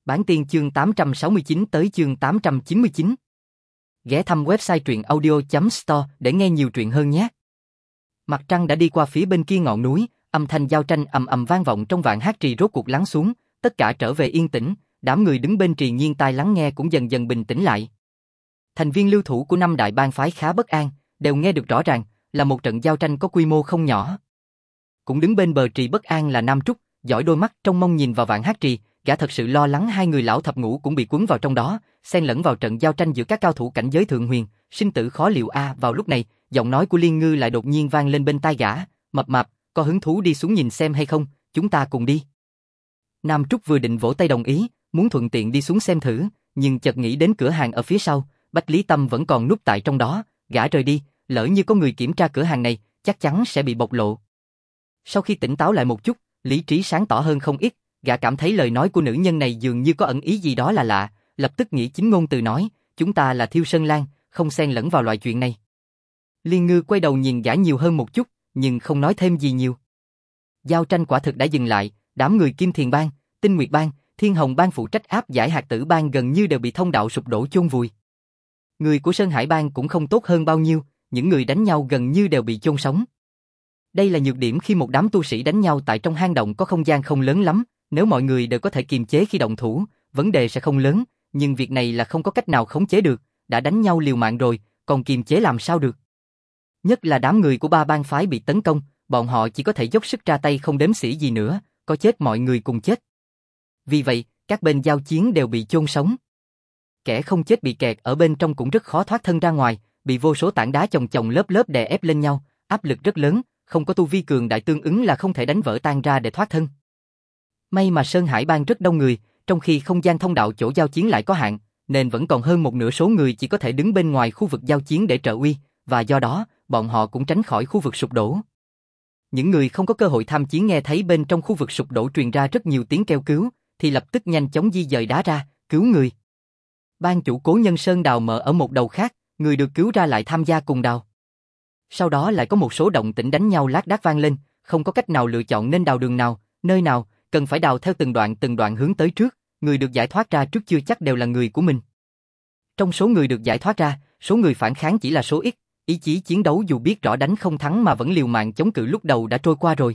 Bản tiên chương 869 tới chương 899. Ghé thăm website truyệnaudio.store để nghe nhiều truyện hơn nhé. Mặt trăng đã đi qua phía bên kia ngọn núi, âm thanh giao tranh ầm ầm vang vọng trong vạn hát trì rốt cuộc lắng xuống, tất cả trở về yên tĩnh, đám người đứng bên trì nghiêng tai lắng nghe cũng dần dần bình tĩnh lại. Thành viên lưu thủ của năm đại bang phái khá bất an, đều nghe được rõ ràng, là một trận giao tranh có quy mô không nhỏ. Cũng đứng bên bờ trì bất an là Nam Trúc, dõi đôi mắt trong mong nhìn vào vạn hát trì, gã thật sự lo lắng hai người lão thập ngũ cũng bị cuốn vào trong đó, xen lẫn vào trận giao tranh giữa các cao thủ cảnh giới thượng huyền, sinh tử khó liệu a. Vào lúc này, giọng nói của Liên Ngư lại đột nhiên vang lên bên tai gã, "Mập mạp, có hứng thú đi xuống nhìn xem hay không, chúng ta cùng đi." Nam Trúc vừa định vỗ tay đồng ý, muốn thuận tiện đi xuống xem thử, nhưng chợt nghĩ đến cửa hàng ở phía sau, Bách Lý Tâm vẫn còn núp tại trong đó, gã rời đi, lỡ như có người kiểm tra cửa hàng này, chắc chắn sẽ bị bộc lộ. Sau khi tỉnh táo lại một chút, lý trí sáng tỏ hơn không ít, gã cảm thấy lời nói của nữ nhân này dường như có ẩn ý gì đó là lạ, lập tức nghĩ chính ngôn từ nói, chúng ta là Thiêu Sơn Lang, không xen lẫn vào loại chuyện này. Liên Ngư quay đầu nhìn gã nhiều hơn một chút, nhưng không nói thêm gì nhiều. Giao tranh quả thực đã dừng lại, đám người Kim Thiền Bang, Tinh Nguyệt Bang, Thiên Hồng Bang phụ trách áp giải Hạt Tử Bang gần như đều bị thông đạo sụp đổ chôn vùi. Người của Sơn Hải Bang cũng không tốt hơn bao nhiêu, những người đánh nhau gần như đều bị chôn sống. Đây là nhược điểm khi một đám tu sĩ đánh nhau tại trong hang động có không gian không lớn lắm, nếu mọi người đều có thể kiềm chế khi động thủ, vấn đề sẽ không lớn, nhưng việc này là không có cách nào khống chế được, đã đánh nhau liều mạng rồi, còn kiềm chế làm sao được. Nhất là đám người của ba bang phái bị tấn công, bọn họ chỉ có thể dốc sức ra tay không đếm xỉa gì nữa, có chết mọi người cùng chết. Vì vậy, các bên giao chiến đều bị chôn sống. Kẻ không chết bị kẹt ở bên trong cũng rất khó thoát thân ra ngoài, bị vô số tảng đá chồng chồng lớp lớp đè ép lên nhau, áp lực rất lớn, không có tu vi cường đại tương ứng là không thể đánh vỡ tan ra để thoát thân. May mà Sơn Hải Bang rất đông người, trong khi không gian thông đạo chỗ giao chiến lại có hạn, nên vẫn còn hơn một nửa số người chỉ có thể đứng bên ngoài khu vực giao chiến để trợ uy, và do đó, bọn họ cũng tránh khỏi khu vực sụp đổ. Những người không có cơ hội tham chiến nghe thấy bên trong khu vực sụp đổ truyền ra rất nhiều tiếng kêu cứu, thì lập tức nhanh chóng di dời đá ra, cứu người. Ban chủ Cố Nhân Sơn đào mở ở một đầu khác, người được cứu ra lại tham gia cùng đào. Sau đó lại có một số động tĩnh đánh nhau lác đác vang lên, không có cách nào lựa chọn nên đào đường nào, nơi nào, cần phải đào theo từng đoạn hướng tới trước, người được giải thoát ra trước chưa chắc đều là người của mình. Trong số người được giải thoát ra, số người phản kháng chỉ là số ít, ý chí chiến đấu dù biết rõ đánh không thắng mà vẫn liều mạng chống cự lúc đầu đã trôi qua rồi.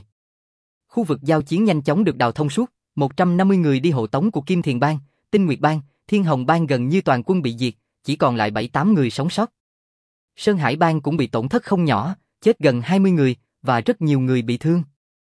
Khu vực giao chiến nhanh chóng được đào thông suốt, 150 người đi hộ tống của Kim Thiền Bang, Tinh Nguyệt Bang, Thiên Hồng Bang gần như toàn quân bị diệt, chỉ còn lại 7-8 người sống sót. Sơn Hải Bang cũng bị tổn thất không nhỏ, chết gần 20 người, và rất nhiều người bị thương.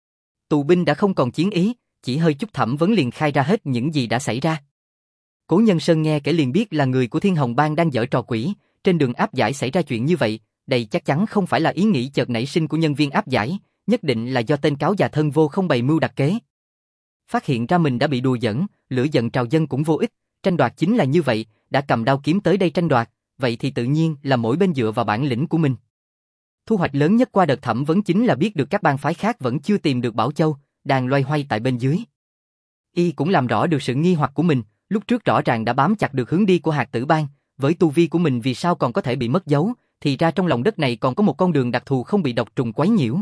Tù binh đã không còn chiến ý, chỉ hơi chút thẩm vấn liền khai ra hết những gì đã xảy ra. Cố Nhân Sơn nghe kể liền biết là người của Thiên Hồng Bang đang giở trò quỷ, trên đường áp giải xảy ra chuyện như vậy, đây chắc chắn không phải là ý nghĩ chợt nảy sinh của nhân viên áp giải, nhất định là do tên cáo già thân vô không bày mưu đặt kế. Phát hiện ra mình đã bị đùa giỡn, lửa giận trào dâng cũng vô ích, tranh đoạt chính là như vậy, đã cầm đao kiếm tới đây tranh đoạt, vậy thì tự nhiên là mỗi bên dựa vào bản lĩnh của mình. Thu hoạch lớn nhất qua đợt thẩm vấn chính là biết được các bang phái khác vẫn chưa tìm được Bảo Châu, đang loay hoay tại bên dưới. Y cũng làm rõ được sự nghi hoặc của mình, lúc trước rõ ràng đã bám chặt được hướng đi của Hạt Tử Bang, với tu vi của mình vì sao còn có thể bị mất dấu, thì ra trong lòng đất này còn có một con đường đặc thù không bị độc trùng quấy nhiễu.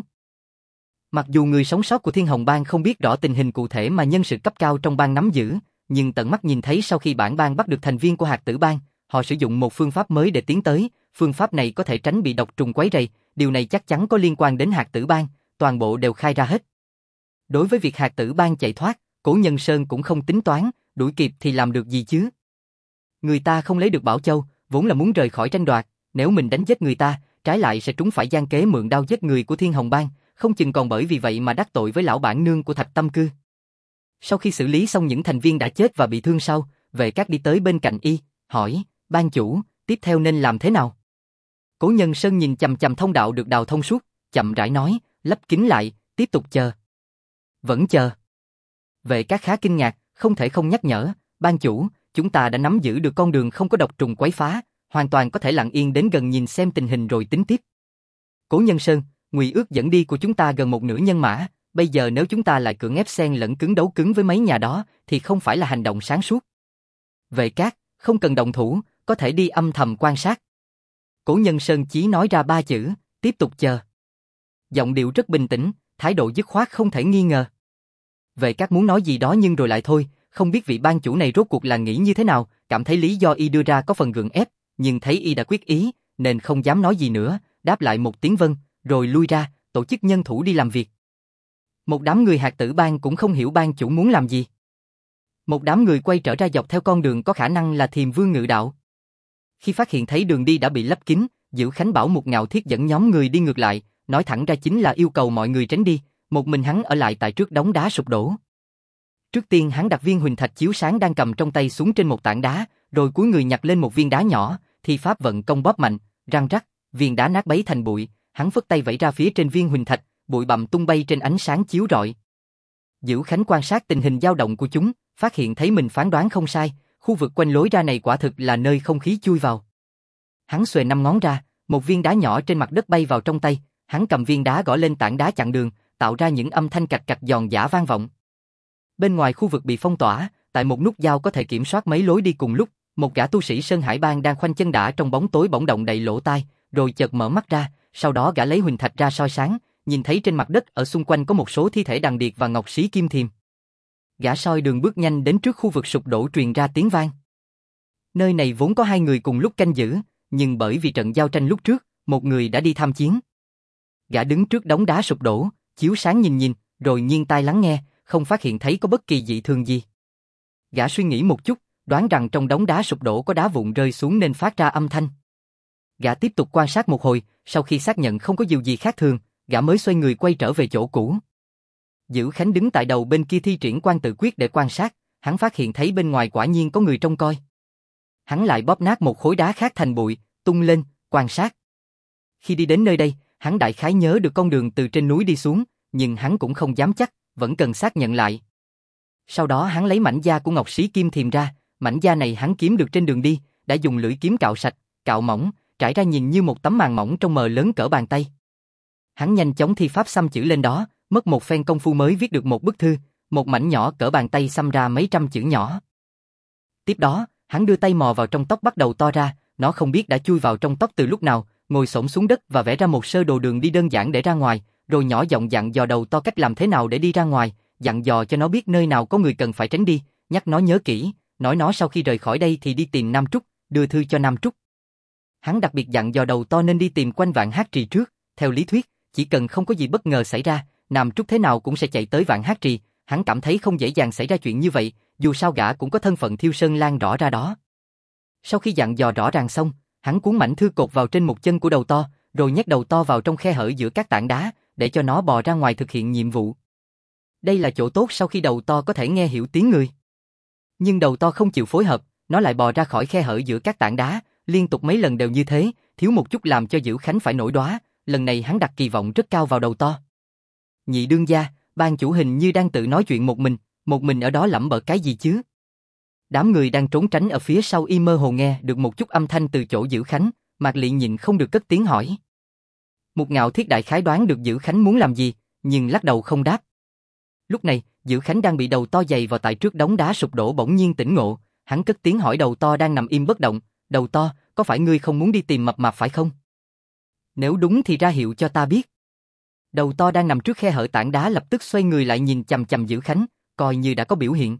Mặc dù người sống sót của Thiên Hồng Bang không biết rõ tình hình cụ thể mà nhân sự cấp cao trong bang nắm giữ, nhưng tận mắt nhìn thấy sau khi bản bang bắt được thành viên của Hạt Tử Bang, họ sử dụng một phương pháp mới để tiến tới, phương pháp này có thể tránh bị độc trùng quấy rầy, điều này chắc chắn có liên quan đến Hạt Tử Bang, toàn bộ đều khai ra hết. Đối với việc Hạt Tử Bang chạy thoát, Cố Nhân Sơn cũng không tính toán, đuổi kịp thì làm được gì chứ. Người ta không lấy được Bảo Châu, vốn là muốn rời khỏi tranh đoạt, nếu mình đánh chết người ta, trái lại sẽ trúng phải gian kế mượn đao giết người của Thiên Hồng Bang, không chừng còn bởi vì vậy mà đắc tội với lão bản nương của Thạch Tâm Cư. Sau khi xử lý xong những thành viên đã chết và bị thương sau, Vệ Cát đi tới bên cạnh y, hỏi, ban chủ, tiếp theo nên làm thế nào? Cố Nhân Sơn nhìn chằm chằm thông đạo được đào thông suốt, chậm rãi nói, lấp kín lại, tiếp tục chờ. Vẫn chờ. Vệ Cát khá kinh ngạc, không thể không nhắc nhở, ban chủ, chúng ta đã nắm giữ được con đường không có độc trùng quấy phá, hoàn toàn có thể lặng yên đến gần nhìn xem tình hình rồi tính tiếp. Cố Nhân Sơn, ngụy ước dẫn đi của chúng ta gần một nửa nhân mã, bây giờ nếu chúng ta lại cưỡng ép xen lẫn cứng đấu cứng với mấy nhà đó, thì không phải là hành động sáng suốt. Vệ Cát, không cần động thủ, có thể đi âm thầm quan sát. Cố Nhân Sơn chỉ nói ra 3 chữ, tiếp tục chờ. Giọng điệu rất bình tĩnh, thái độ dứt khoát không thể nghi ngờ. Vệ Cát muốn nói gì đó nhưng rồi lại thôi, không biết vị ban chủ này rốt cuộc là nghĩ như thế nào, cảm thấy lý do y đưa ra có phần gượng ép, nhưng thấy y đã quyết ý, nên không dám nói gì nữa, đáp lại một tiếng vâng, rồi lui ra, tổ chức nhân thủ đi làm việc. Một đám người hạt tử bang cũng không hiểu ban chủ muốn làm gì. Một đám người quay trở ra dọc theo con đường có khả năng là Thiềm Vương Ngự Đạo. Khi phát hiện thấy đường đi đã bị lấp kín, Dữ Khánh bảo Một Ngạo Thiết dẫn nhóm người đi ngược lại, nói thẳng ra chính là yêu cầu mọi người tránh đi, một mình hắn ở lại tại trước đống đá sụp đổ. Trước tiên hắn đặt viên huỳnh thạch chiếu sáng đang cầm trong tay xuống trên một tảng đá, rồi cúi người nhặt lên một viên đá nhỏ, thi pháp vận công bóp mạnh, răng rắc, viên đá nát bấy thành bụi, hắn phất tay vẫy ra phía trên viên huỳnh thạch, bụi bặm tung bay trên ánh sáng chiếu rọi. Dữ Khánh quan sát tình hình dao động của chúng, phát hiện thấy mình phán đoán không sai, khu vực quanh lối ra này quả thực là nơi không khí chui vào. Hắn xuề 5 ngón ra, một viên đá nhỏ trên mặt đất bay vào trong tay, hắn cầm viên đá gõ lên tảng đá chặn đường, tạo ra những âm thanh cạch cạch giòn giã vang vọng. Bên ngoài khu vực bị phong tỏa, tại một nút giao có thể kiểm soát mấy lối đi cùng lúc, một gã tu sĩ Sơn Hải Bang đang khoanh chân đả trong bóng tối bỗng động đậy lỗ tai, rồi chợt mở mắt ra, sau đó gã lấy huỳnh thạch ra soi sáng, nhìn thấy trên mặt đất ở xung quanh có một số thi thể đằng điệp và ngọc xí kim thiềm. Gã soi đường bước nhanh đến trước khu vực sụp đổ truyền ra tiếng vang. Nơi này vốn có 2 người cùng lúc canh giữ, nhưng bởi vì trận giao tranh lúc trước, một người đã đi tham chiến. Gã đứng trước đống đá sụp đổ, chiếu sáng nhìn, rồi nghiêng tai lắng nghe, không phát hiện thấy có bất kỳ dị thường gì. Gã suy nghĩ một chút, đoán rằng trong đống đá sụp đổ có đá vụn rơi xuống nên phát ra âm thanh. Gã tiếp tục quan sát một hồi, sau khi xác nhận không có điều gì khác thường, gã mới xoay người quay trở về chỗ cũ. Dữ Khánh đứng tại đầu bên kia thi triển quan tự quyết để quan sát, hắn phát hiện thấy bên ngoài quả nhiên có người trông coi. Hắn lại bóp nát một khối đá khác thành bụi, tung lên, quan sát. Khi đi đến nơi đây, hắn đại khái nhớ được con đường từ trên núi đi xuống, nhưng hắn cũng không dám chắc, vẫn cần xác nhận lại. Sau đó hắn lấy mảnh da của ngọc xí kim thiềm ra, mảnh da này hắn kiếm được trên đường đi, đã dùng lưỡi kiếm cạo sạch, cạo mỏng, trải ra nhìn như một tấm màn mỏng trong mờ lớn cỡ bàn tay. Hắn nhanh chóng thi pháp xăm chữ lên đó, mất một phen công phu mới viết được một bức thư, một mảnh nhỏ cỡ bàn tay xăm ra mấy trăm chữ nhỏ. Tiếp đó, hắn đưa tay mò vào trong tóc bắt đầu to ra, nó không biết đã chui vào trong tóc từ lúc nào, ngồi xổm xuống đất và vẽ ra một sơ đồ đường đi đơn giản để ra ngoài, rồi nhỏ giọng dặn dò đầu to cách làm thế nào để đi ra ngoài, dặn dò cho nó biết nơi nào có người cần phải tránh đi, nhắc nó nhớ kỹ, nói nó sau khi rời khỏi đây thì đi tìm Nam Trúc, đưa thư cho Nam Trúc. Hắn đặc biệt dặn dò đầu to nên đi tìm quanh Vạn Hát Trì trước, theo lý thuyết, chỉ cần không có gì bất ngờ xảy ra, Nam Trúc thế nào cũng sẽ chạy tới Vạn Hát Trì, hắn cảm thấy không dễ dàng xảy ra chuyện như vậy, dù sao gã cũng có thân phận Thiêu Sơn Lang rõ ra đó. Sau khi dặn dò rõ ràng xong, hắn cuốn mảnh thư cột vào trên một chân của đầu to, rồi nhét đầu to vào trong khe hở giữa các tảng đá, để cho nó bò ra ngoài thực hiện nhiệm vụ. Đây là chỗ tốt sau khi đầu to có thể nghe hiểu tiếng người. Nhưng đầu to không chịu phối hợp, nó lại bò ra khỏi khe hở giữa các tảng đá, liên tục mấy lần đều như thế, thiếu một chút làm cho Dữ Khánh phải nổi đoá, lần này hắn đặt kỳ vọng rất cao vào đầu to. Nhị đương gia, ban chủ hình như đang tự nói chuyện một mình ở đó lẩm bẩm cái gì chứ? Đám người đang trốn tránh ở phía sau y mơ hồ nghe được một chút âm thanh từ chỗ Dữ Khánh, Mạc Lị nhịn không được cất tiếng hỏi. Một Ngạo Thiết đại khái đoán được Dữ Khánh muốn làm gì, nhưng lắc đầu không đáp. Lúc này, Dữ Khánh đang bị đầu to giày vào tại trước đống đá sụp đổ bỗng nhiên tỉnh ngộ, hắn cất tiếng hỏi đầu to đang nằm im bất động, đầu to, có phải ngươi không muốn đi tìm Mập Mạp phải không? Nếu đúng thì ra hiệu cho ta biết. Đầu to đang nằm trước khe hở tảng đá lập tức xoay người lại nhìn chằm chằm Dữ Khánh, coi như đã có biểu hiện.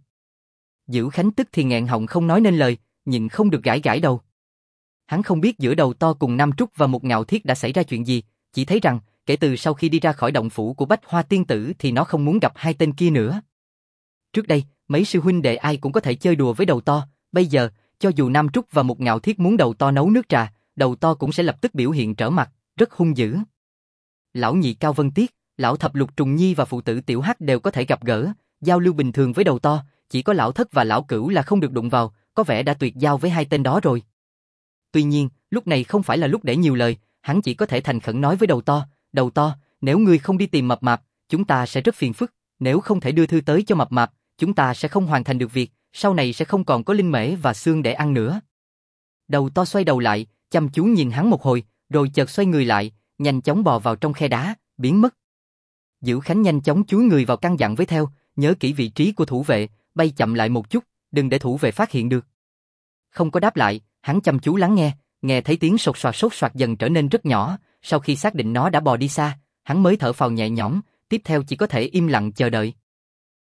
Dữ Khánh tức thì nghẹn họng không nói nên lời, nhịn không được gãi gãi đầu. Hắn không biết giữa đầu to cùng Nam Trúc và Một Ngạo Thiết đã xảy ra chuyện gì, chỉ thấy rằng, kể từ sau khi đi ra khỏi động phủ của Bách Hoa Tiên Tử thì nó không muốn gặp hai tên kia nữa. Trước đây, mấy sư huynh đệ ai cũng có thể chơi đùa với đầu to, bây giờ, cho dù Nam Trúc và Một Ngạo Thiết muốn đầu to nấu nước trà, đầu to cũng sẽ lập tức biểu hiện trở mặt, rất hung dữ. Lão nhị Cao Vân Tiết, lão thập Lục Trùng Nhi và phụ tử Tiểu Hắc đều có thể gặp gỡ, giao lưu bình thường với đầu to, chỉ có lão thất và lão cửu là không được đụng vào, có vẻ đã tuyệt giao với hai tên đó rồi. Tuy nhiên, lúc này không phải là lúc để nhiều lời, hắn chỉ có thể thành khẩn nói với đầu to, nếu ngươi không đi tìm Mập Mạp, chúng ta sẽ rất phiền phức, nếu không thể đưa thư tới cho Mập Mạp, chúng ta sẽ không hoàn thành được việc, sau này sẽ không còn có linh mễ và xương để ăn nữa. Đầu to xoay đầu lại, chăm chú nhìn hắn một hồi, rồi chợt xoay người lại, nhanh chóng bò vào trong khe đá, biến mất. Dữ Khánh nhanh chóng chúi người vào căn dặn với theo, nhớ kỹ vị trí của thủ vệ, bay chậm lại một chút, đừng để thủ vệ phát hiện được. Không có đáp lại, hắn chăm chú lắng nghe, nghe thấy tiếng sột soạt dần trở nên rất nhỏ, sau khi xác định nó đã bò đi xa, hắn mới thở phào nhẹ nhõm, tiếp theo chỉ có thể im lặng chờ đợi.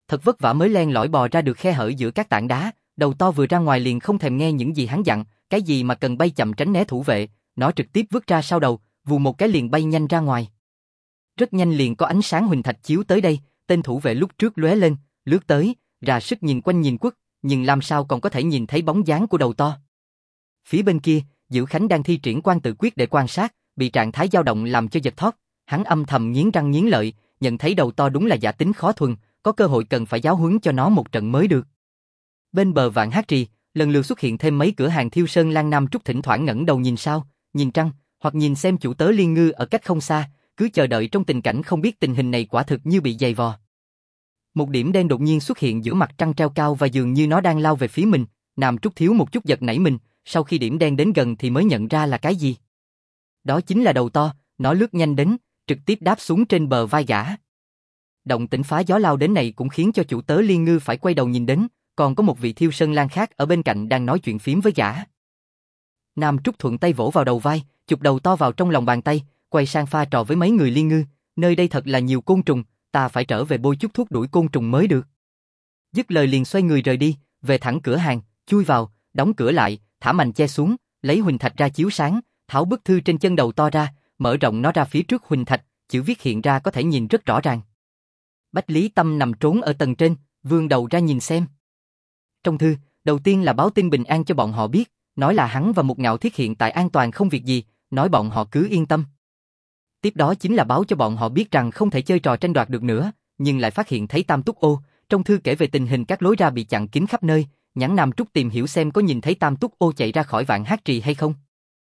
Thật vất vả mới len lỏi bò ra được khe hở giữa các tảng đá, đầu to vừa ra ngoài liền không thèm nghe những gì hắn dặn, cái gì mà cần bay chậm tránh né thủ vệ, nó trực tiếp vứt ra sau đầu, vù một cái liền bay nhanh ra ngoài. Rất nhanh liền có ánh sáng huỳnh thạch chiếu tới đây, tên thủ vệ lúc trước lóe lên, lướt tới, ra sức nhìn quanh nhìn quất, nhưng làm sao còn có thể nhìn thấy bóng dáng của đầu to. Phía bên kia, Dữ Khánh đang thi triển quan tự quyết để quan sát, bị trạng thái dao động làm cho giật thót, hắn âm thầm nghiến răng nghiến lợi, nhận thấy đầu to đúng là giả tính khó thuần, có cơ hội cần phải giáo huấn cho nó một trận mới được. Bên bờ Vạn Hát Trì, lần lượt xuất hiện thêm mấy cửa hàng thiêu sơn Lan Nam Trúc thỉnh thoảng ngẩng đầu nhìn sao, nhìn trăng, hoặc nhìn xem chủ tớ Liên Ngư ở cách không xa, cứ chờ đợi trong tình cảnh không biết tình hình này quả thực như bị giày vò. Một điểm đen đột nhiên xuất hiện giữa mặt trăng treo cao và dường như nó đang lao về phía mình, Nam Trúc thiếu một chút giật nảy mình, sau khi điểm đen đến gần thì mới nhận ra là cái gì. Đó chính là đầu to, nó lướt nhanh đến, trực tiếp đáp xuống trên bờ vai gã. Động tĩnh phá gió lao đến này cũng khiến cho chủ tớ Liên Ngư phải quay đầu nhìn đến, còn có một vị thiêu sơn lang khác ở bên cạnh đang nói chuyện phím với gã. Nam Trúc thuận tay vỗ vào đầu vai, chụp đầu to vào trong lòng bàn tay, quay sang pha trò với mấy người Liên Ngư, nơi đây thật là nhiều côn trùng, ta phải trở về bôi chút thuốc đuổi côn trùng mới được. Dứt lời liền xoay người rời đi, về thẳng cửa hàng, chui vào, đóng cửa lại, thả mành che xuống, lấy huỳnh thạch ra chiếu sáng, tháo bức thư trên chân đầu to ra, mở rộng nó ra phía trước huỳnh thạch, chữ viết hiện ra có thể nhìn rất rõ ràng. Bách Lý Tâm nằm trốn ở tầng trên, vươn đầu ra nhìn xem. Trong thư, đầu tiên là báo tin bình an cho bọn họ biết, nói là hắn và Mục Ngạo Thiết hiện tại an toàn không việc gì, nói bọn họ cứ yên tâm. Tiếp đó chính là báo cho bọn họ biết rằng không thể chơi trò tranh đoạt được nữa, nhưng lại phát hiện thấy Tam Túc Ô, trong thư kể về tình hình các lối ra bị chặn kín khắp nơi, nhắn Nam Trúc tìm hiểu xem có nhìn thấy Tam Túc Ô chạy ra khỏi Vạn Hát Trì hay không.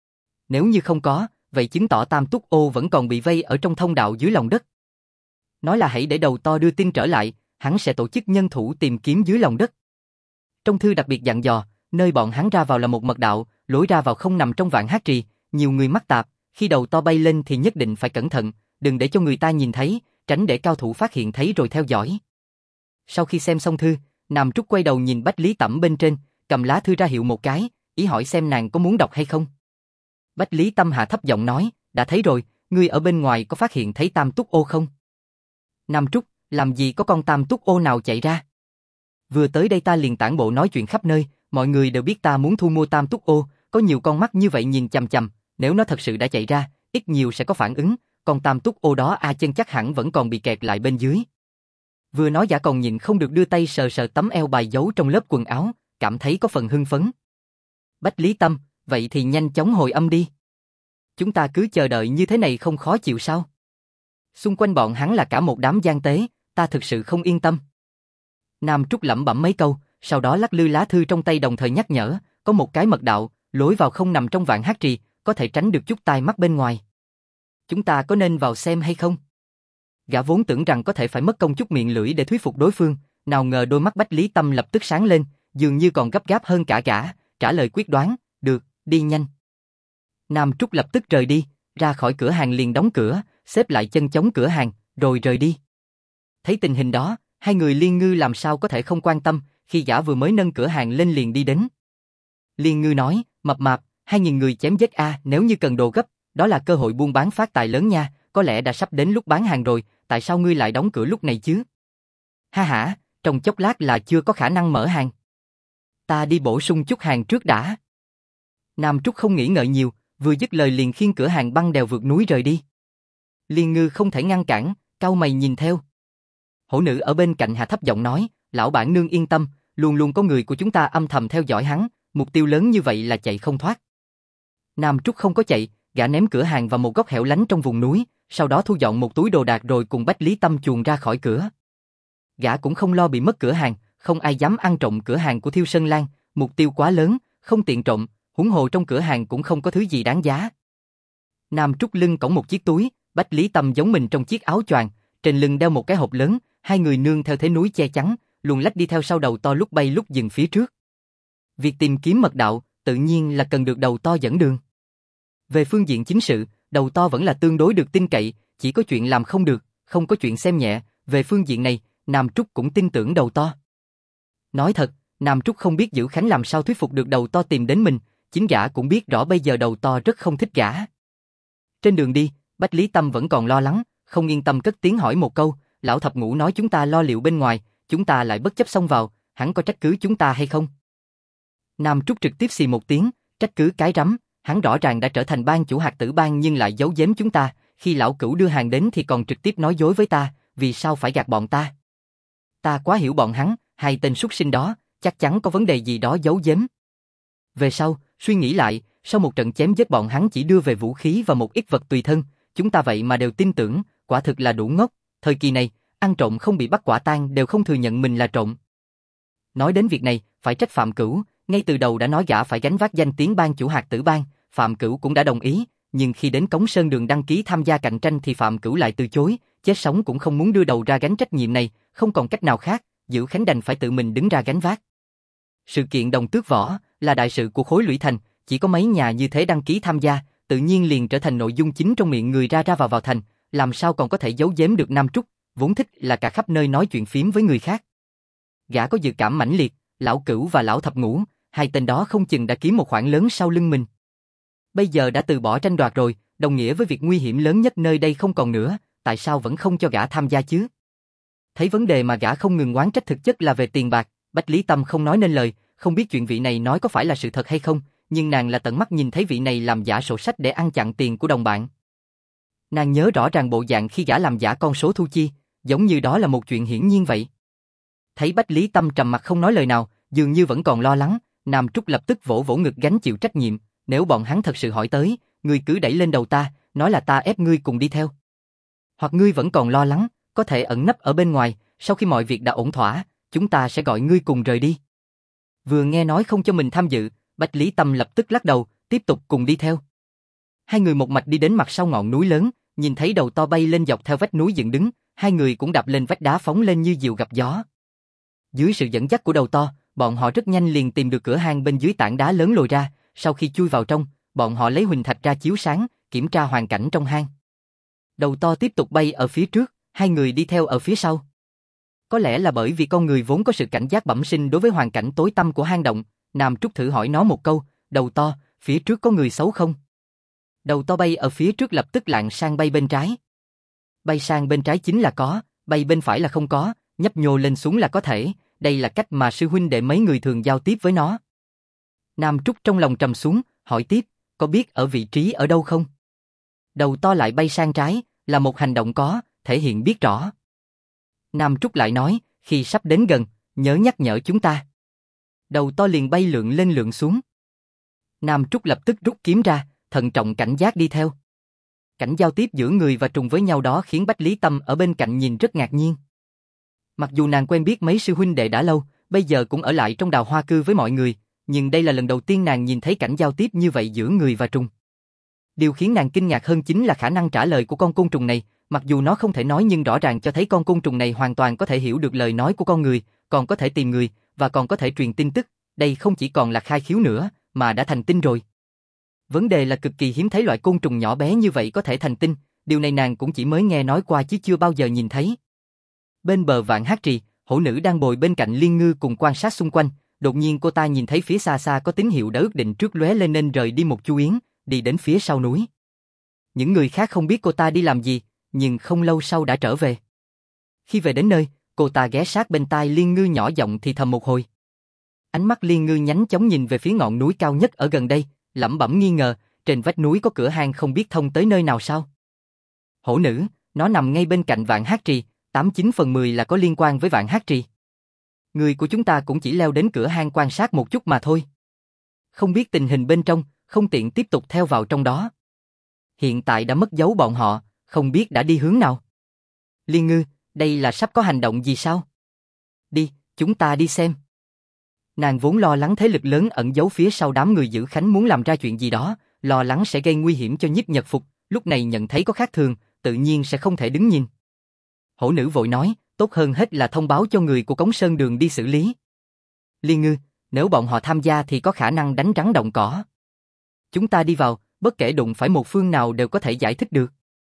Nếu như không có, vậy chứng tỏ Tam Túc Ô vẫn còn bị vây ở trong thông đạo dưới lòng đất. Nói là hãy để đầu to đưa tin trở lại, hắn sẽ tổ chức nhân thủ tìm kiếm dưới lòng đất. Trong thư đặc biệt dặn dò, nơi bọn hắn ra vào là một mật đạo, lối ra vào không nằm trong Vạn Hát Trì, nhiều người mắc tạp, khi đầu to bay lên thì nhất định phải cẩn thận, đừng để cho người ta nhìn thấy, tránh để cao thủ phát hiện thấy rồi theo dõi. Sau khi xem xong thư, Nam Trúc quay đầu nhìn Bách Lý Tẩm bên trên, cầm lá thư ra hiệu một cái, ý hỏi xem nàng có muốn đọc hay không. Bách Lý Tâm hạ thấp giọng nói, đã thấy rồi, ngươi ở bên ngoài có phát hiện thấy Tam Túc Ô không? Nam Trúc, làm gì có con Tam Túc Ô nào chạy ra? Vừa tới đây ta liền tản bộ nói chuyện khắp nơi, mọi người đều biết ta muốn thu mua Tam Túc Ô, có nhiều con mắt như vậy nhìn chằm chằm, nếu nó thật sự đã chạy ra, ít nhiều sẽ có phản ứng, còn Tam Túc Ô đó A Chân chắc hẳn vẫn còn bị kẹt lại bên dưới. Vừa nói gã còn nhìn không được đưa tay sờ sờ tấm eo bài giấu trong lớp quần áo, cảm thấy có phần hưng phấn. Bách Lý Tâm, vậy thì nhanh chóng hồi âm đi. Chúng ta cứ chờ đợi như thế này không khó chịu sao? Xung quanh bọn hắn là cả một đám gian tế, ta thực sự không yên tâm. Nam Trúc lẩm bẩm mấy câu, sau đó lắc lư lá thư trong tay đồng thời nhắc nhở, có một cái mật đạo, lối vào không nằm trong Vạn Hát Trì, có thể tránh được chút tai mắt bên ngoài. Chúng ta có nên vào xem hay không? Gã vốn tưởng rằng có thể phải mất công chút miệng lưỡi để thuyết phục đối phương, nào ngờ đôi mắt Bách Lý Tâm lập tức sáng lên, dường như còn gấp gáp hơn cả gã, trả lời quyết đoán, được, đi nhanh. Nam Trúc lập tức rời đi, ra khỏi cửa hàng liền đóng cửa, xếp lại chân chống cửa hàng, rồi rời đi. Thấy tình hình đó, hai người Liên Ngư làm sao có thể không quan tâm, khi gã vừa mới nâng cửa hàng lên liền đi đến. Liên Ngư nói, mập mạp, 2.000 người chém giết a, nếu như cần đồ gấp, đó là cơ hội buôn bán phát tài lớn nha, có lẽ đã sắp đến lúc bán hàng rồi, tại sao ngươi lại đóng cửa lúc này chứ? Ha ha, trong chốc lát là chưa có khả năng mở hàng. Ta đi bổ sung chút hàng trước đã. Nam Trúc không nghĩ ngợi nhiều, vừa dứt lời liền khiêng cửa hàng băng đèo vượt núi rời đi. Liên Ngư không thể ngăn cản, cau mày nhìn theo. Hổ nữ ở bên cạnh hạ thấp giọng nói, lão bản nương yên tâm, luôn luôn có người của chúng ta âm thầm theo dõi hắn, mục tiêu lớn như vậy là chạy không thoát. Nam Trúc không có chạy, gã ném cửa hàng vào một góc hẻo lánh trong vùng núi, sau đó thu dọn một túi đồ đạc rồi cùng Bách Lý Tâm chuồn ra khỏi cửa. Gã cũng không lo bị mất cửa hàng, không ai dám ăn trộm cửa hàng của Thiêu Sơn Lan, mục tiêu quá lớn, không tiện trộm, huống hồ trong cửa hàng cũng không có thứ gì đáng giá. Nam Trúc lưng cõng một chiếc túi, Bách Lý Tâm giống mình trong chiếc áo choàng, trên lưng đeo một cái hộp lớn, hai người nương theo thế núi che chắn, luồn lách đi theo sau đầu to lúc bay lúc dừng phía trước. Việc tìm kiếm mật đạo, tự nhiên là cần được đầu to dẫn đường. Về phương diện chính sự, đầu to vẫn là tương đối được tin cậy, chỉ có chuyện làm không được, không có chuyện xem nhẹ, về phương diện này, Nam Trúc cũng tin tưởng đầu to. Nói thật, Nam Trúc không biết Dữ Khánh làm sao thuyết phục được đầu to tìm đến mình, chính gã cũng biết rõ bây giờ đầu to rất không thích gã. Trên đường đi, Bách Lý Tâm vẫn còn lo lắng, không yên tâm cất tiếng hỏi một câu, lão thập ngũ nói chúng ta lo liệu bên ngoài, chúng ta lại bất chấp xông vào, hắn có trách cứ chúng ta hay không? Nam Trúc trực tiếp xì một tiếng, trách cứ cái rắm, hắn rõ ràng đã trở thành ban chủ hạt tử bang nhưng lại giấu giếm chúng ta, khi lão cửu đưa hàng đến thì còn trực tiếp nói dối với ta, vì sao phải gạt bọn ta? Ta quá hiểu bọn hắn, hai tên súc sinh đó, chắc chắn có vấn đề gì đó giấu giếm. Về sau, suy nghĩ lại, sau một trận chém giết bọn hắn chỉ đưa về vũ khí và một ít vật tùy thân, chúng ta vậy mà đều tin tưởng, quả thực là đủ ngốc, thời kỳ này, ăn trộm không bị bắt quả tang đều không thừa nhận mình là trộm. Nói đến việc này, phải trách Phạm Cửu, ngay từ đầu đã nói gã phải gánh vác danh tiếng ban chủ hạt tử bang, Phạm Cửu cũng đã đồng ý, nhưng khi đến Cống Sơn Đường đăng ký tham gia cạnh tranh thì Phạm Cửu lại từ chối, chết sống cũng không muốn đưa đầu ra gánh trách nhiệm này, không còn cách nào khác, Dữ Khánh đành phải tự mình đứng ra gánh vác. Sự kiện Đồng Tước Võ là đại sự của khối lũy thành, chỉ có mấy nhà như thế đăng ký tham gia, tự nhiên liền trở thành nội dung chính trong miệng người ra ra vào thành, làm sao còn có thể giấu giếm được Nam Trúc, vốn thích là cả khắp nơi nói chuyện phím với người khác. Gã có dự cảm mãnh liệt, lão Cửu và lão Thập Ngũ, hai tên đó không chừng đã kiếm một khoản lớn sau lưng mình. Bây giờ đã từ bỏ tranh đoạt rồi, đồng nghĩa với việc nguy hiểm lớn nhất nơi đây không còn nữa, tại sao vẫn không cho gã tham gia chứ? Thấy vấn đề mà gã không ngừng oán trách thực chất là về tiền bạc, Bách Lý Tâm không nói nên lời, không biết chuyện vị này nói có phải là sự thật hay không, nhưng nàng là tận mắt nhìn thấy vị này làm giả sổ sách để ăn chặn tiền của đồng bạn. Nàng nhớ rõ ràng bộ dạng khi gã làm giả con số thu chi, giống như đó là một chuyện hiển nhiên vậy. Thấy Bách Lý Tâm trầm mặt không nói lời nào, dường như vẫn còn lo lắng, Nam Trúc lập tức vỗ vỗ ngực gánh chịu trách nhiệm, nếu bọn hắn thật sự hỏi tới, ngươi cứ đẩy lên đầu ta, nói là ta ép ngươi cùng đi theo. Hoặc ngươi vẫn còn lo lắng, có thể ẩn nấp ở bên ngoài, sau khi mọi việc đã ổn thỏa, chúng ta sẽ gọi ngươi cùng rời đi. Vừa nghe nói không cho mình tham dự, Bách Lý Tâm lập tức lắc đầu, tiếp tục cùng đi theo. Hai người một mạch đi đến mặt sau ngọn núi lớn, nhìn thấy đầu to bay lên dọc theo vách núi dựng đứng, hai người cũng đạp lên vách đá phóng lên như diều gặp gió. Dưới sự dẫn dắt của đầu to, bọn họ rất nhanh liền tìm được cửa hang bên dưới tảng đá lớn lồi ra, sau khi chui vào trong, bọn họ lấy huỳnh thạch ra chiếu sáng, kiểm tra hoàn cảnh trong hang. Đầu to tiếp tục bay ở phía trước, hai người đi theo ở phía sau. Có lẽ là bởi vì con người vốn có sự cảnh giác bẩm sinh đối với hoàn cảnh tối tăm của hang động, Nam Trúc thử hỏi nó một câu, đầu to, phía trước có người xấu không? Đầu to bay ở phía trước lập tức lạng sang bay bên trái. Bay sang bên trái chính là có, bay bên phải là không có, nhấp nhô lên xuống là có thể, đây là cách mà sư huynh đệ mấy người thường giao tiếp với nó. Nam Trúc trong lòng trầm xuống, hỏi tiếp, có biết ở vị trí ở đâu không? Đầu to lại bay sang trái, là một hành động có, thể hiện biết rõ. Nam Trúc lại nói, khi sắp đến gần, nhớ nhắc nhở chúng ta. Đầu to liền bay lượn lên lượn xuống. Nam Trúc lập tức rút kiếm ra, thận trọng cảnh giác đi theo. Cảnh giao tiếp giữa người và trùng với nhau đó khiến Bách Lý Tâm ở bên cạnh nhìn rất ngạc nhiên. Mặc dù nàng quen biết mấy sư huynh đệ đã lâu, bây giờ cũng ở lại trong Đào Hoa Cư với mọi người, nhưng đây là lần đầu tiên nàng nhìn thấy cảnh giao tiếp như vậy giữa người và trùng. Điều khiến nàng kinh ngạc hơn chính là khả năng trả lời của con côn trùng này, mặc dù nó không thể nói nhưng rõ ràng cho thấy con côn trùng này hoàn toàn có thể hiểu được lời nói của con người, còn có thể tìm người, và còn có thể truyền tin tức, đây không chỉ còn là khai khiếu nữa, mà đã thành tinh rồi. Vấn đề là cực kỳ hiếm thấy loại côn trùng nhỏ bé như vậy có thể thành tinh, điều này nàng cũng chỉ mới nghe nói qua chứ chưa bao giờ nhìn thấy. Bên bờ Vạn Hát Trì, hổ nữ đang bồi bên cạnh Liên Ngư cùng quan sát xung quanh, đột nhiên cô ta nhìn thấy phía xa xa có tín hiệu đã ước định trước lóe lên nên rời đi một chu yến, đi đến phía sau núi. Những người khác không biết cô ta đi làm gì, nhưng không lâu sau đã trở về. Khi về đến nơi, cô ta ghé sát bên tai Liên Ngư nhỏ giọng thì thầm một hồi. Ánh mắt Liên Ngư nhánh chóng nhìn về phía ngọn núi cao nhất ở gần đây, lẩm bẩm nghi ngờ, trên vách núi có cửa hang không biết thông tới nơi nào sao? Hổ nữ, nó nằm ngay bên cạnh Vạn Hát Trì, 89/10 là có liên quan với Vạn Hát Trì. Người của chúng ta cũng chỉ leo đến cửa hang quan sát một chút mà thôi. Không biết tình hình bên trong, không tiện tiếp tục theo vào trong đó. Hiện tại đã mất dấu bọn họ, không biết đã đi hướng nào. Liên Ngư, đây là sắp có hành động gì sao? Đi, chúng ta đi xem. Nàng vốn lo lắng thế lực lớn ẩn giấu phía sau đám người Dữ Khánh muốn làm ra chuyện gì đó, lo lắng sẽ gây nguy hiểm cho Nhiếp Nhật Phục, lúc này nhận thấy có khác thường, tự nhiên sẽ không thể đứng nhìn. Hổ nữ vội nói, tốt hơn hết là thông báo cho người của Cống Sơn Đường đi xử lý. Liên Ngư, nếu bọn họ tham gia thì có khả năng đánh rắn động cỏ. Chúng ta đi vào, bất kể đụng phải một phương nào đều có thể giải thích được.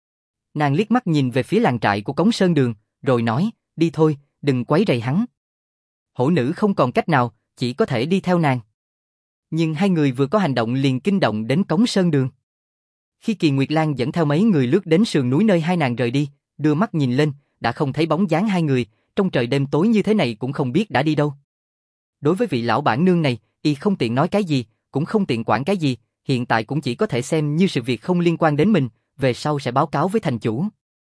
Nàng liếc mắt nhìn về phía làng trại của Cống Sơn Đường, rồi nói, đi thôi, đừng quấy rầy hắn. Hổ nữ không còn cách nào, chỉ có thể đi theo nàng. Nhưng hai người vừa có hành động liền kinh động đến Cống Sơn Đường. Khi Kỳ Nguyệt Lan dẫn theo mấy người lướt đến sườn núi nơi hai nàng rời đi, đưa mắt nhìn lên, đã không thấy bóng dáng hai người, trong trời đêm tối như thế này cũng không biết đã đi đâu. Đối với vị lão bản nương này, y không tiện nói cái gì, cũng không tiện quản cái gì, hiện tại cũng chỉ có thể xem như sự việc không liên quan đến mình, về sau sẽ báo cáo với thành chủ.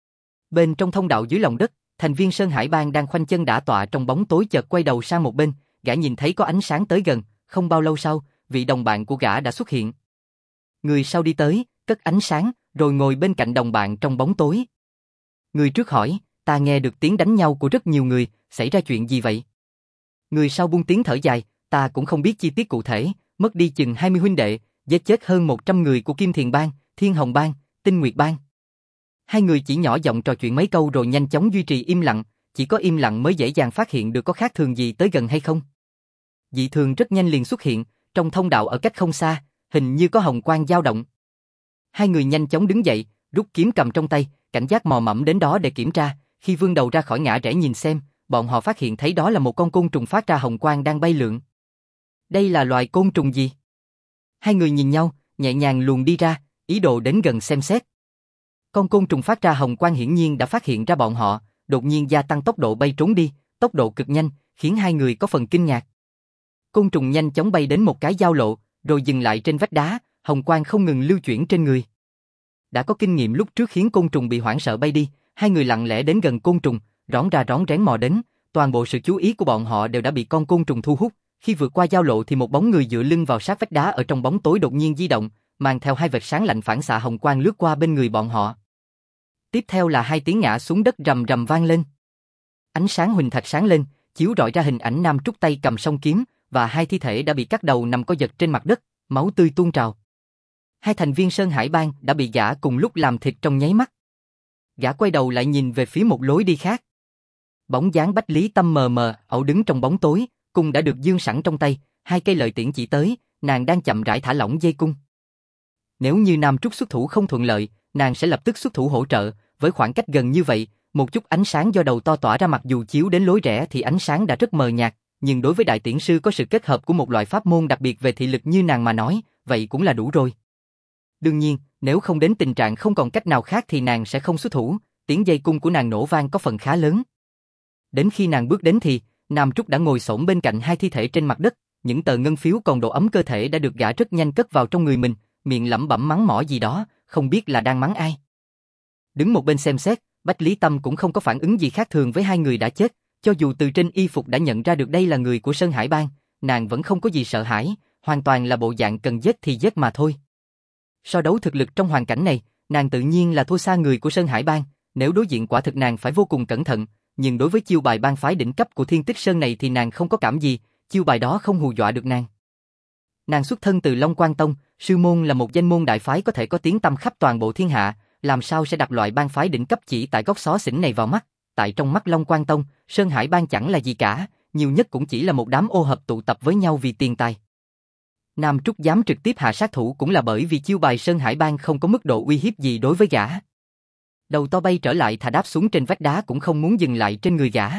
Bên trong thông đạo dưới lòng đất, thành viên Sơn Hải Bang đang khoanh chân đả tọa trong bóng tối chợt quay đầu sang một bên, gã nhìn thấy có ánh sáng tới gần, không bao lâu sau, vị đồng bạn của gã đã xuất hiện. Người sau đi tới, cất ánh sáng, rồi ngồi bên cạnh đồng bạn trong bóng tối. Người trước hỏi, ta nghe được tiếng đánh nhau của rất nhiều người, xảy ra chuyện gì vậy? Người sau buông tiếng thở dài, ta cũng không biết chi tiết cụ thể, mất đi chừng 20 huynh đệ, giết chết hơn 100 người của Kim Thiền Bang, Thiên Hồng Bang, Tinh Nguyệt Bang. Hai người chỉ nhỏ giọng trò chuyện mấy câu rồi nhanh chóng duy trì im lặng, chỉ có im lặng mới dễ dàng phát hiện được có khác thường gì tới gần hay không. Dị thường rất nhanh liền xuất hiện, trong thông đạo ở cách không xa, hình như có hồng quang dao động. Hai người nhanh chóng đứng dậy, rút kiếm cầm trong tay, cảnh giác mò mẫm đến đó để kiểm tra, khi vươn đầu ra khỏi ngã rẽ nhìn xem, bọn họ phát hiện thấy đó là một con côn trùng phát ra hồng quang đang bay lượn. Đây là loài côn trùng gì? Hai người nhìn nhau, nhẹ nhàng luồn đi ra, ý đồ đến gần xem xét. Con côn trùng phát ra hồng quang hiển nhiên đã phát hiện ra bọn họ, đột nhiên gia tăng tốc độ bay trốn đi, tốc độ cực nhanh, khiến hai người có phần kinh ngạc. Côn trùng nhanh chóng bay đến một cái giao lộ, rồi dừng lại trên vách đá, hồng quang không ngừng lưu chuyển trên người. Đã có kinh nghiệm lúc trước khiến côn trùng bị hoảng sợ bay đi, hai người lặng lẽ đến gần côn trùng, rón ra rón rén mò đến, toàn bộ sự chú ý của bọn họ đều đã bị con côn trùng thu hút. Khi vượt qua giao lộ thì một bóng người dựa lưng vào sát vách đá ở trong bóng tối đột nhiên di động, mang theo hai vệt sáng lạnh phản xạ hồng quang lướt qua bên người bọn họ. Tiếp theo là hai tiếng ngã xuống đất rầm rầm vang lên. Ánh sáng huỳnh thạch sáng lên, chiếu rọi ra hình ảnh Nam Trúc tay cầm song kiếm, và hai thi thể đã bị cắt đầu nằm co giật trên mặt đất, máu tươi tuôn trào. Hai thành viên Sơn Hải Bang đã bị gã cùng lúc làm thịt trong nháy mắt. Gã quay đầu lại nhìn về phía một lối đi khác. Bóng dáng Bách Lý Tâm mờ mờ, ẩu đứng trong bóng tối, cung đã được giương sẵn trong tay, hai cây lợi tiễn chỉ tới, nàng đang chậm rãi thả lỏng dây cung. Nếu như Nam Trúc xuất thủ không thuận lợi, nàng sẽ lập tức xuất thủ hỗ trợ, với khoảng cách gần như vậy, một chút ánh sáng do đầu to tỏa ra mặc dù chiếu đến lối rẽ thì ánh sáng đã rất mờ nhạt, nhưng đối với đại tiễn sư có sự kết hợp của một loại pháp môn đặc biệt về thị lực như nàng mà nói, vậy cũng là đủ rồi. Đương nhiên, nếu không đến tình trạng không còn cách nào khác thì nàng sẽ không xuất thủ, tiếng dây cung của nàng nổ vang có phần khá lớn. Đến khi nàng bước đến thì, Nam Trúc đã ngồi xổm bên cạnh hai thi thể trên mặt đất, những tờ ngân phiếu còn độ ấm cơ thể đã được gã rất nhanh cất vào trong người mình, miệng lẩm bẩm mắng mỏ gì đó, không biết là đang mắng ai. Đứng một bên xem xét, Bách Lý Tâm cũng không có phản ứng gì khác thường với hai người đã chết, cho dù từ trên y phục đã nhận ra được đây là người của Sơn Hải Bang, nàng vẫn không có gì sợ hãi, hoàn toàn là bộ dạng cần giết thì giết mà thôi. So đấu thực lực trong hoàn cảnh này, nàng tự nhiên là thua xa người của Sơn Hải Bang, nếu đối diện quả thực nàng phải vô cùng cẩn thận, nhưng đối với chiêu bài bang phái đỉnh cấp của Thiên Tích Sơn này thì nàng không có cảm gì, chiêu bài đó không hù dọa được nàng. Nàng xuất thân từ Long Quang Tông, sư môn là một danh môn đại phái có thể có tiếng tăm khắp toàn bộ thiên hạ, làm sao sẽ đặt loại bang phái đỉnh cấp chỉ tại góc xó xỉnh này vào mắt, tại trong mắt Long Quang Tông, Sơn Hải Bang chẳng là gì cả, nhiều nhất cũng chỉ là một đám ô hợp tụ tập với nhau vì tiền tài. Nam Trúc dám trực tiếp hạ sát thủ cũng là bởi vì chiêu bài Sơn Hải Bang không có mức độ uy hiếp gì đối với gã. Đầu to bay trở lại thà đáp xuống trên vách đá cũng không muốn dừng lại trên người gã.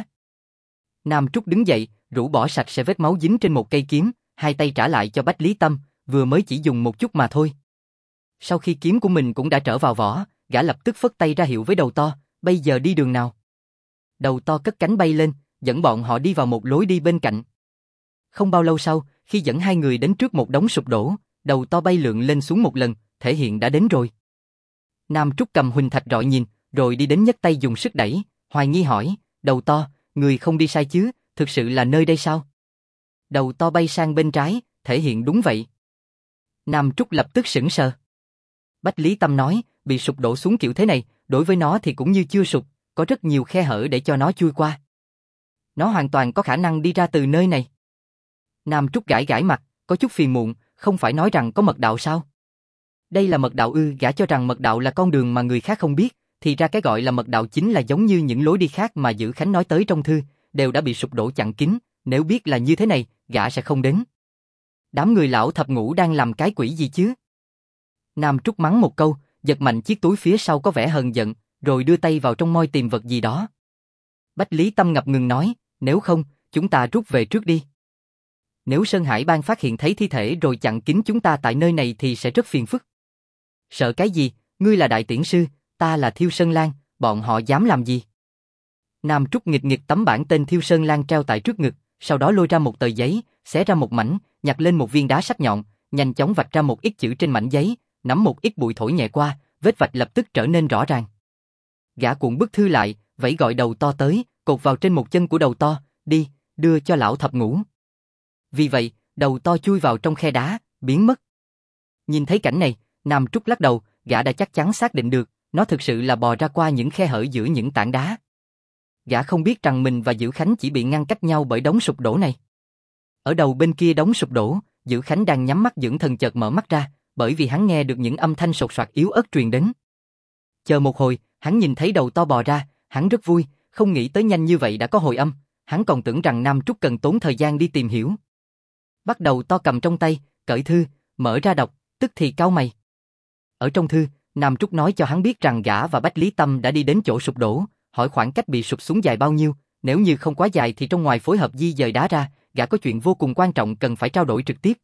Nam Trúc đứng dậy, rũ bỏ sạch sẽ vết máu dính trên một cây kiếm, hai tay trả lại cho Bách Lý Tâm, vừa mới chỉ dùng một chút mà thôi. Sau khi kiếm của mình cũng đã trở vào vỏ, gã lập tức phất tay ra hiệu với đầu to, bây giờ đi đường nào. Đầu to cất cánh bay lên, dẫn bọn họ đi vào một lối đi bên cạnh. Không bao lâu sau, khi dẫn hai người đến trước một đống sụp đổ, đầu to bay lượn lên xuống một lần, thể hiện đã đến rồi. Nam Trúc cầm huỳnh thạch rọi nhìn, rồi đi đến nhấc tay dùng sức đẩy, hoài nghi hỏi, đầu to, người không đi sai chứ, thực sự là nơi đây sao? Đầu to bay sang bên trái, thể hiện đúng vậy. Nam Trúc lập tức sững sờ. Bách Lý Tâm nói, bị sụp đổ xuống kiểu thế này, đối với nó thì cũng như chưa sụp, có rất nhiều khe hở để cho nó chui qua. Nó hoàn toàn có khả năng đi ra từ nơi này. Nam Trúc gãi gãi mặt, có chút phiền muộn, không phải nói rằng có mật đạo sao? Đây là mật đạo ư? Gã cho rằng mật đạo là con đường mà người khác không biết, thì ra cái gọi là mật đạo chính là giống như những lối đi khác mà Dữ Khánh nói tới trong thư, đều đã bị sụp đổ chặn kín, nếu biết là như thế này, gã sẽ không đến. Đám người lão thập ngũ đang làm cái quỷ gì chứ? Nam Trúc mắng một câu, giật mạnh chiếc túi phía sau có vẻ hờn giận, rồi đưa tay vào trong moi tìm vật gì đó. Bách Lý Tâm ngập ngừng nói, nếu không, chúng ta rút về trước đi. Nếu Sơn Hải Bang phát hiện thấy thi thể rồi chặn kín chúng ta tại nơi này thì sẽ rất phiền phức. Sợ cái gì, ngươi là đại tiễn sư, ta là Thiêu Sơn Lang, bọn họ dám làm gì? Nam Trúc nghịch nghịch tấm bảng tên Thiêu Sơn Lan treo tại trước ngực, sau đó lôi ra một tờ giấy, xé ra một mảnh, nhặt lên một viên đá sắc nhọn, nhanh chóng vạch ra một ít chữ trên mảnh giấy, nắm một ít bụi thổi nhẹ qua, vết vạch lập tức trở nên rõ ràng. Gã cuộn bức thư lại, vẫy gọi Đầu To tới, cột vào trên một chân của Đầu To, đi, đưa cho lão thập ngũ. Vì vậy, Đầu To chui vào trong khe đá, biến mất. Nhìn thấy cảnh này, Nam Trúc lắc đầu, gã đã chắc chắn xác định được, nó thực sự là bò ra qua những khe hở giữa những tảng đá. Gã không biết rằng mình và Dữ Khánh chỉ bị ngăn cách nhau bởi đống sụp đổ này. Ở đầu bên kia đống sụp đổ, Dữ Khánh đang nhắm mắt dưỡng thần chợt mở mắt ra, bởi vì hắn nghe được những âm thanh sột soạt yếu ớt truyền đến. Chờ một hồi, hắn nhìn thấy Đầu To bò ra, hắn rất vui, không nghĩ tới nhanh như vậy đã có hồi âm, hắn còn tưởng rằng Nam Trúc cần tốn thời gian đi tìm hiểu. Bắt Đầu To cầm trong tay, cởi thư, mở ra đọc, tức thì cau mày. Ở trong thư, Nam Trúc nói cho hắn biết rằng gã và Bách Lý Tâm đã đi đến chỗ sụp đổ, hỏi khoảng cách bị sụp xuống dài bao nhiêu, nếu như không quá dài thì trong ngoài phối hợp di dời đá ra, gã có chuyện vô cùng quan trọng cần phải trao đổi trực tiếp.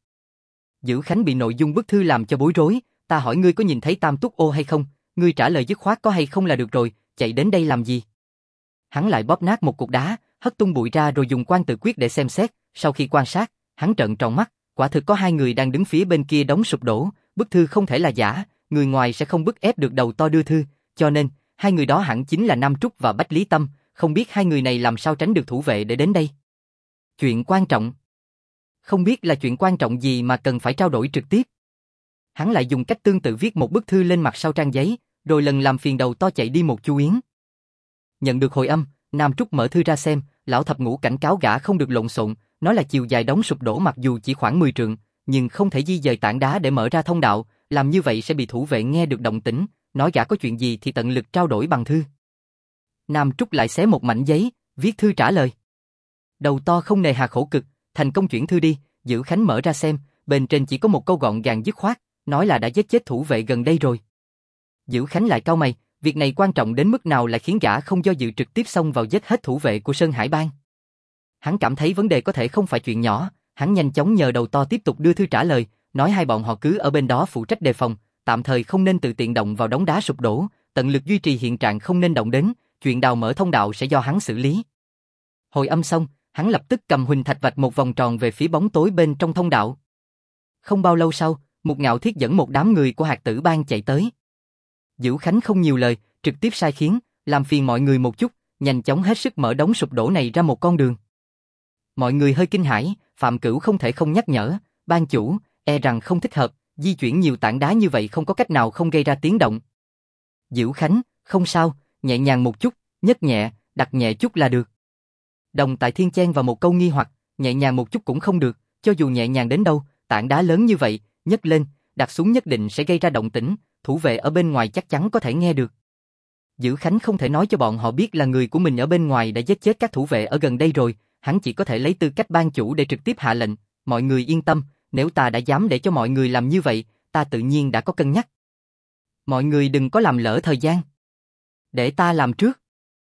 Dữ Khánh bị nội dung bức thư làm cho bối rối, ta hỏi ngươi có nhìn thấy Tam Túc Ô hay không, ngươi trả lời dứt khoát có hay không là được rồi, chạy đến đây làm gì? Hắn lại bóp nát một cục đá, hất tung bụi ra rồi dùng quan tự quyết để xem xét, sau khi quan sát, hắn trợn tròn mắt, quả thực có hai người đang đứng phía bên kia đống sụp đổ, bức thư không thể là giả, người ngoài sẽ không bức ép được Đầu To đưa thư, cho nên, hai người đó hẳn chính là Nam Trúc và Bách Lý Tâm, không biết hai người này làm sao tránh được thủ vệ để đến đây. Chuyện quan trọng. Không biết là chuyện quan trọng gì mà cần phải trao đổi trực tiếp. Hắn lại dùng cách tương tự viết một bức thư lên mặt sau trang giấy, rồi lần làm phiền Đầu To chạy đi một chu yến. Nhận được hồi âm, Nam Trúc mở thư ra xem, lão thập ngũ cảnh cáo gã không được lộn xộn, nói là chiều dài đống sụp đổ mặc dù chỉ khoảng 10 trượng, nhưng không thể di dời tảng đá để mở ra thông đạo, làm như vậy sẽ bị thủ vệ nghe được động tĩnh, nói gã có chuyện gì thì tận lực trao đổi bằng thư. Nam Trúc lại xé một mảnh giấy, viết thư trả lời. Đầu To không nề hà khổ cực, thành công chuyển thư đi, Dữ Khánh mở ra xem, bên trên chỉ có một câu gọn gàng dứt khoát, nói là đã giết chết thủ vệ gần đây rồi. Dữ Khánh lại cau mày, việc này quan trọng đến mức nào lại khiến gã không do dự trực tiếp xông vào giết hết thủ vệ của Sơn Hải Bang. Hắn cảm thấy vấn đề có thể không phải chuyện nhỏ, hắn nhanh chóng nhờ Đầu To tiếp tục đưa thư trả lời, nói hai bọn họ cứ ở bên đó phụ trách đề phòng, tạm thời không nên tự tiện động vào đống đá sụp đổ, tận lực duy trì hiện trạng không nên động đến, chuyện đào mở thông đạo sẽ do hắn xử lý. Hồi âm xong, hắn lập tức cầm huỳnh thạch vạch một vòng tròn về phía bóng tối bên trong thông đạo. Không bao lâu sau, Mục Ngạo Thiết dẫn một đám người của Hạt Tử Bang chạy tới. Dữ Khánh không nhiều lời, trực tiếp sai khiến, làm phiền mọi người một chút, nhanh chóng hết sức mở đống sụp đổ này ra một con đường. Mọi người hơi kinh hãi, Phạm Cửu không thể không nhắc nhở, ban chủ, e rằng không thích hợp, di chuyển nhiều tảng đá như vậy không có cách nào không gây ra tiếng động. Dữ Khánh, không sao, nhẹ nhàng một chút, nhấc nhẹ, đặt nhẹ chút là được. Đồng Tại Thiên chen vào một câu nghi hoặc, nhẹ nhàng một chút cũng không được, cho dù nhẹ nhàng đến đâu, tảng đá lớn như vậy, nhấc lên, đặt xuống nhất định sẽ gây ra động tĩnh, thủ vệ ở bên ngoài chắc chắn có thể nghe được. Dữ Khánh không thể nói cho bọn họ biết là người của mình ở bên ngoài đã giết chết các thủ vệ ở gần đây rồi, hắn chỉ có thể lấy tư cách ban chủ để trực tiếp hạ lệnh, mọi người yên tâm, nếu ta đã dám để cho mọi người làm như vậy, ta tự nhiên đã có cân nhắc. Mọi người đừng có làm lỡ thời gian. Để ta làm trước.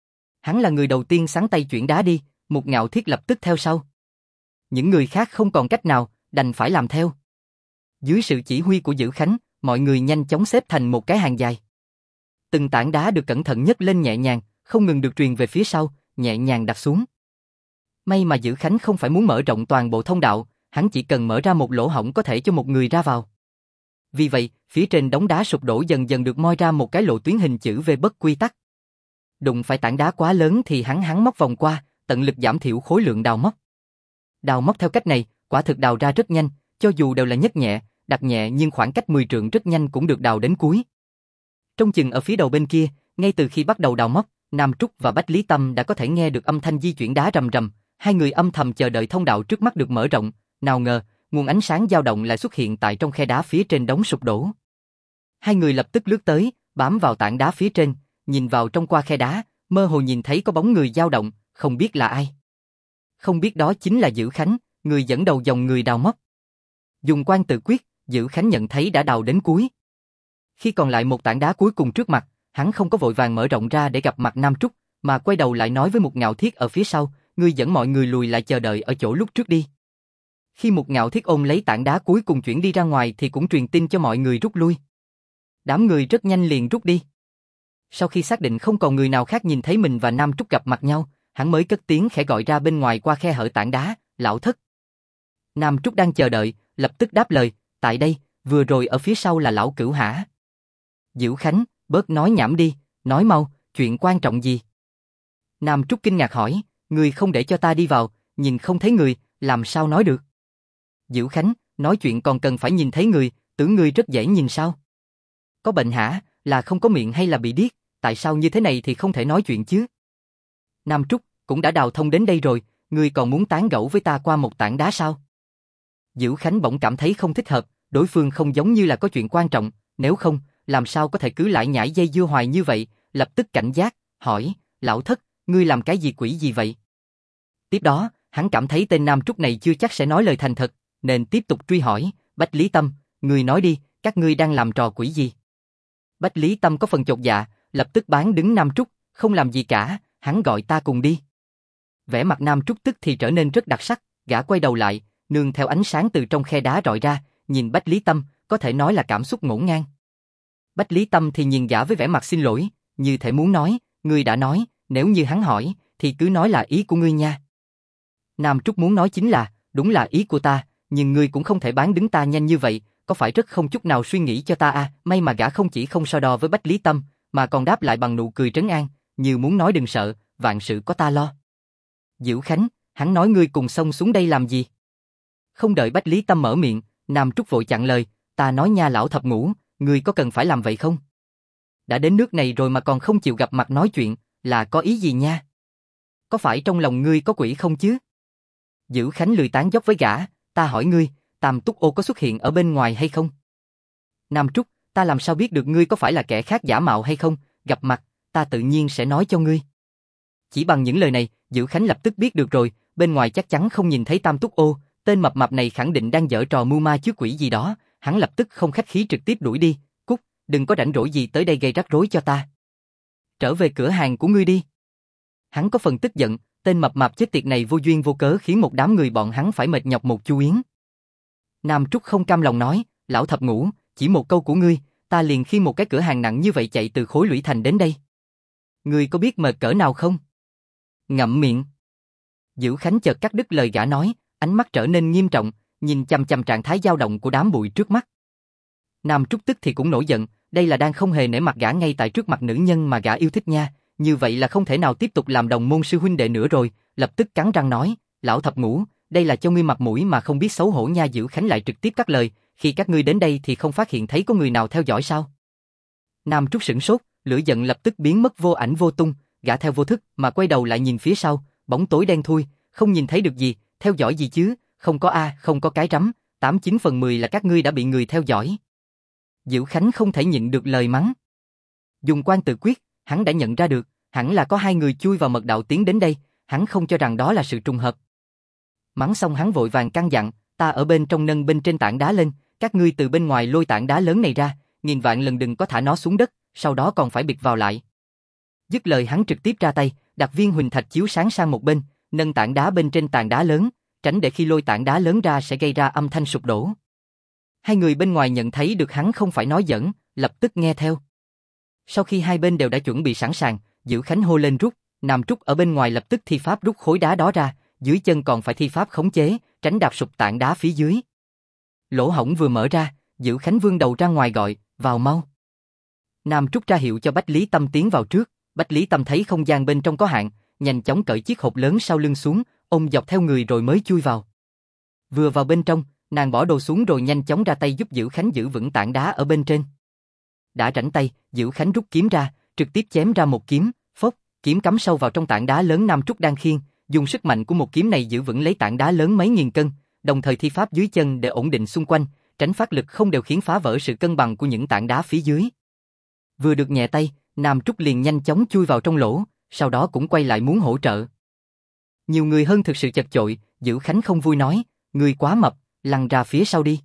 Hắn là người đầu tiên xắn tay chuyển đá đi, Mục Ngạo Thiết lập tức theo sau. Những người khác không còn cách nào, đành phải làm theo. Dưới sự chỉ huy của Dữ Khánh, mọi người nhanh chóng xếp thành một cái hàng dài. Từng tảng đá được cẩn thận nhấc lên nhẹ nhàng, không ngừng được truyền về phía sau, nhẹ nhàng đặt xuống. May mà Dữ Khánh không phải muốn mở rộng toàn bộ thông đạo, hắn chỉ cần mở ra một lỗ hổng có thể cho một người ra vào. Vì vậy, phía trên đống đá sụp đổ dần dần được moi ra một cái lộ tuyến hình chữ V bất quy tắc. Đụng phải tảng đá quá lớn thì hắn móc vòng qua, tận lực giảm thiểu khối lượng đào móc. Đào móc theo cách này, quả thực đào ra rất nhanh, cho dù đều là nhấc nhẹ, đặt nhẹ nhưng khoảng cách 10 trượng rất nhanh cũng được đào đến cuối. Trong chừng ở phía đầu bên kia, ngay từ khi bắt đầu đào móc, Nam Trúc và Bách Lý Tâm đã có thể nghe được âm thanh di chuyển đá rầm rầm, hai người âm thầm chờ đợi thông đạo trước mắt được mở rộng, nào ngờ, nguồn ánh sáng dao động lại xuất hiện tại trong khe đá phía trên đống sụp đổ. Hai người lập tức lướt tới, bám vào tảng đá phía trên, nhìn vào trong qua khe đá, mơ hồ nhìn thấy có bóng người dao động, không biết là ai. Không biết đó chính là Dữ Khánh, người dẫn đầu dòng người đào móc. Dùng quan tự quyết, Dữ Khánh nhận thấy đã đào đến cuối. Khi còn lại một tảng đá cuối cùng trước mặt, hắn không có vội vàng mở rộng ra để gặp mặt Nam Trúc, mà quay đầu lại nói với Mục Ngạo Thiết ở phía sau, ngươi dẫn mọi người lùi lại chờ đợi ở chỗ lúc trước đi. Khi Mục Ngạo Thiết ôm lấy tảng đá cuối cùng chuyển đi ra ngoài thì cũng truyền tin cho mọi người rút lui. Đám người rất nhanh liền rút đi. Sau khi xác định không còn người nào khác nhìn thấy mình và Nam Trúc gặp mặt nhau, hắn mới cất tiếng khẽ gọi ra bên ngoài qua khe hở tảng đá, lão thất. Nam Trúc đang chờ đợi, lập tức đáp lời, tại đây, vừa rồi ở phía sau là lão Cửu hả? Diễu Khánh, bớt nói nhảm đi, nói mau, chuyện quan trọng gì? Nam Trúc kinh ngạc hỏi, người không để cho ta đi vào, nhìn không thấy người, làm sao nói được? Diễu Khánh, nói chuyện còn cần phải nhìn thấy người, tưởng ngươi rất dễ nhìn sao? Có bệnh hả, là không có miệng hay là bị điếc, tại sao như thế này thì không thể nói chuyện chứ? Nam Trúc, cũng đã đào thông đến đây rồi, ngươi còn muốn tán gẫu với ta qua một tảng đá sao? Diễu Khánh bỗng cảm thấy không thích hợp, đối phương không giống như là có chuyện quan trọng, nếu không, làm sao có thể cứ lại nhảy dây dưa hoài như vậy, lập tức cảnh giác, hỏi, lão thất, ngươi làm cái gì quỷ gì vậy? Tiếp đó, hắn cảm thấy tên Nam Trúc này chưa chắc sẽ nói lời thành thật, nên tiếp tục truy hỏi, Bách Lý Tâm, ngươi nói đi, các ngươi đang làm trò quỷ gì? Bách Lý Tâm có phần chột dạ, lập tức bán đứng Nam Trúc, không làm gì cả, hắn gọi ta cùng đi. Vẻ mặt Nam Trúc tức thì trở nên rất đặc sắc, gã quay đầu lại, nương theo ánh sáng từ trong khe đá rọi ra, nhìn Bách Lý Tâm, có thể nói là cảm xúc ngổn ngang. Bách Lý Tâm thì nhìn gã với vẻ mặt xin lỗi, như thể muốn nói, ngươi đã nói, nếu như hắn hỏi, thì cứ nói là ý của ngươi nha. Nam Trúc muốn nói chính là, đúng là ý của ta, nhưng ngươi cũng không thể bán đứng ta nhanh như vậy, có phải rất không chút nào suy nghĩ cho ta à? May mà gã không chỉ không so đo với Bách Lý Tâm, mà còn đáp lại bằng nụ cười trấn an, như muốn nói đừng sợ, vạn sự có ta lo. Diễu Khánh, hắn nói ngươi cùng xông xuống đây làm gì? Không đợi Bách Lý Tâm mở miệng, Nam Trúc vội chặn lời, ta nói nha lão thập ngũ, ngươi có cần phải làm vậy không? Đã đến nước này rồi mà còn không chịu gặp mặt nói chuyện, là có ý gì nha? Có phải trong lòng ngươi có quỷ không chứ? Diễu Khánh lười tán dóc với gã, ta hỏi ngươi, Tam Túc Ô có xuất hiện ở bên ngoài hay không? Nam Trúc, ta làm sao biết được ngươi có phải là kẻ khác giả mạo hay không, gặp mặt, ta tự nhiên sẽ nói cho ngươi. Chỉ bằng những lời này, Diễu Khánh lập tức biết được rồi, bên ngoài chắc chắn không nhìn thấy Tam Túc Ô, tên mập mạp này khẳng định đang giở trò mưu ma trước quỷ gì đó, hắn lập tức không khách khí trực tiếp đuổi đi, cút, đừng có rảnh rỗi gì tới đây gây rắc rối cho ta. Trở về cửa hàng của ngươi đi. Hắn có phần tức giận, tên mập mạp chết tiệt này vô duyên vô cớ khiến một đám người bọn hắn phải mệt nhọc một chu yến. Nam Trúc không cam lòng nói, lão thập ngũ, chỉ một câu của ngươi, ta liền khiêng một cái cửa hàng nặng như vậy chạy từ Khối Lũy Thành đến đây. Ngươi có biết mệt cỡ nào không? Ngậm miệng. Diễu Khánh chợt cắt đứt lời gã nói, ánh mắt trở nên nghiêm trọng, nhìn chằm chằm trạng thái dao động của đám bụi trước mắt. Nam Trúc tức thì cũng nổi giận, đây là đang không hề nể mặt gã ngay tại trước mặt nữ nhân mà gã yêu thích nha, như vậy là không thể nào tiếp tục làm đồng môn sư huynh đệ nữa rồi, lập tức cắn răng nói, lão thập ngũ, đây là cho ngươi mặt mũi mà không biết xấu hổ nha. Diễu Khánh lại trực tiếp cắt lời, khi các ngươi đến đây thì không phát hiện thấy có người nào theo dõi sao? Nam Trúc sửng sốt, lửa giận lập tức biến mất vô ảnh vô tung, gã theo vô thức mà quay đầu lại nhìn phía sau, bóng tối đen thui, không nhìn thấy được gì, theo dõi gì chứ, không có a, không có cái rắm, 89/10 là các ngươi đã bị người theo dõi. Diễu Khánh không thể nhịn được lời mắng. Dùng quan tự quyết, hắn đã nhận ra được, hẳn là có hai người chui vào mật đạo tiến đến đây, hắn không cho rằng đó là sự trùng hợp. Mắng xong hắn vội vàng căn dặn, ta ở bên trong nâng bên trên tảng đá lên, các ngươi từ bên ngoài lôi tảng đá lớn này ra, nghìn vạn lần đừng có thả nó xuống đất, sau đó còn phải bịt vào lại. Dứt lời hắn trực tiếp ra tay, đặt viên huỳnh thạch chiếu sáng sang một bên, nâng tảng đá bên trên tảng đá lớn, tránh để khi lôi tảng đá lớn ra sẽ gây ra âm thanh sụp đổ. Hai người bên ngoài nhận thấy được hắn không phải nói giỡn, lập tức nghe theo. Sau khi hai bên đều đã chuẩn bị sẵn sàng, Diễu Khánh hô lên rút, Nam Trúc ở bên ngoài lập tức thi pháp rút khối đá đó ra, dưới chân còn phải thi pháp khống chế, tránh đạp sụp tảng đá phía dưới. Lỗ hổng vừa mở ra, Diễu Khánh vươn đầu ra ngoài gọi, vào mau. Nam Trúc ra hiệu cho Bách Lý Tâm tiến vào trước, Bách Lý Tâm thấy không gian bên trong có hạn, nhanh chóng cởi chiếc hộp lớn sau lưng xuống, ôm dọc theo người rồi mới chui vào. Vừa vào bên trong, nàng bỏ đồ xuống rồi nhanh chóng ra tay giúp Diễu Khánh giữ vững tảng đá ở bên trên. Đã rảnh tay, Diễu Khánh rút kiếm ra, trực tiếp chém ra một kiếm, phốc, kiếm cắm sâu vào trong tảng đá lớn Nam Trúc đang khiêng, dùng sức mạnh của một kiếm này giữ vững lấy tảng đá lớn mấy nghìn cân, đồng thời thi pháp dưới chân để ổn định xung quanh, tránh phát lực không đều khiến phá vỡ sự cân bằng của những tảng đá phía dưới. Vừa được nhẹ tay, Nam Trúc liền nhanh chóng chui vào trong lỗ, sau đó cũng quay lại muốn hỗ trợ. Nhiều người hơn thực sự chật chội, Diễu Khánh không vui nói, ngươi quá mập, lăn ra phía sau đi.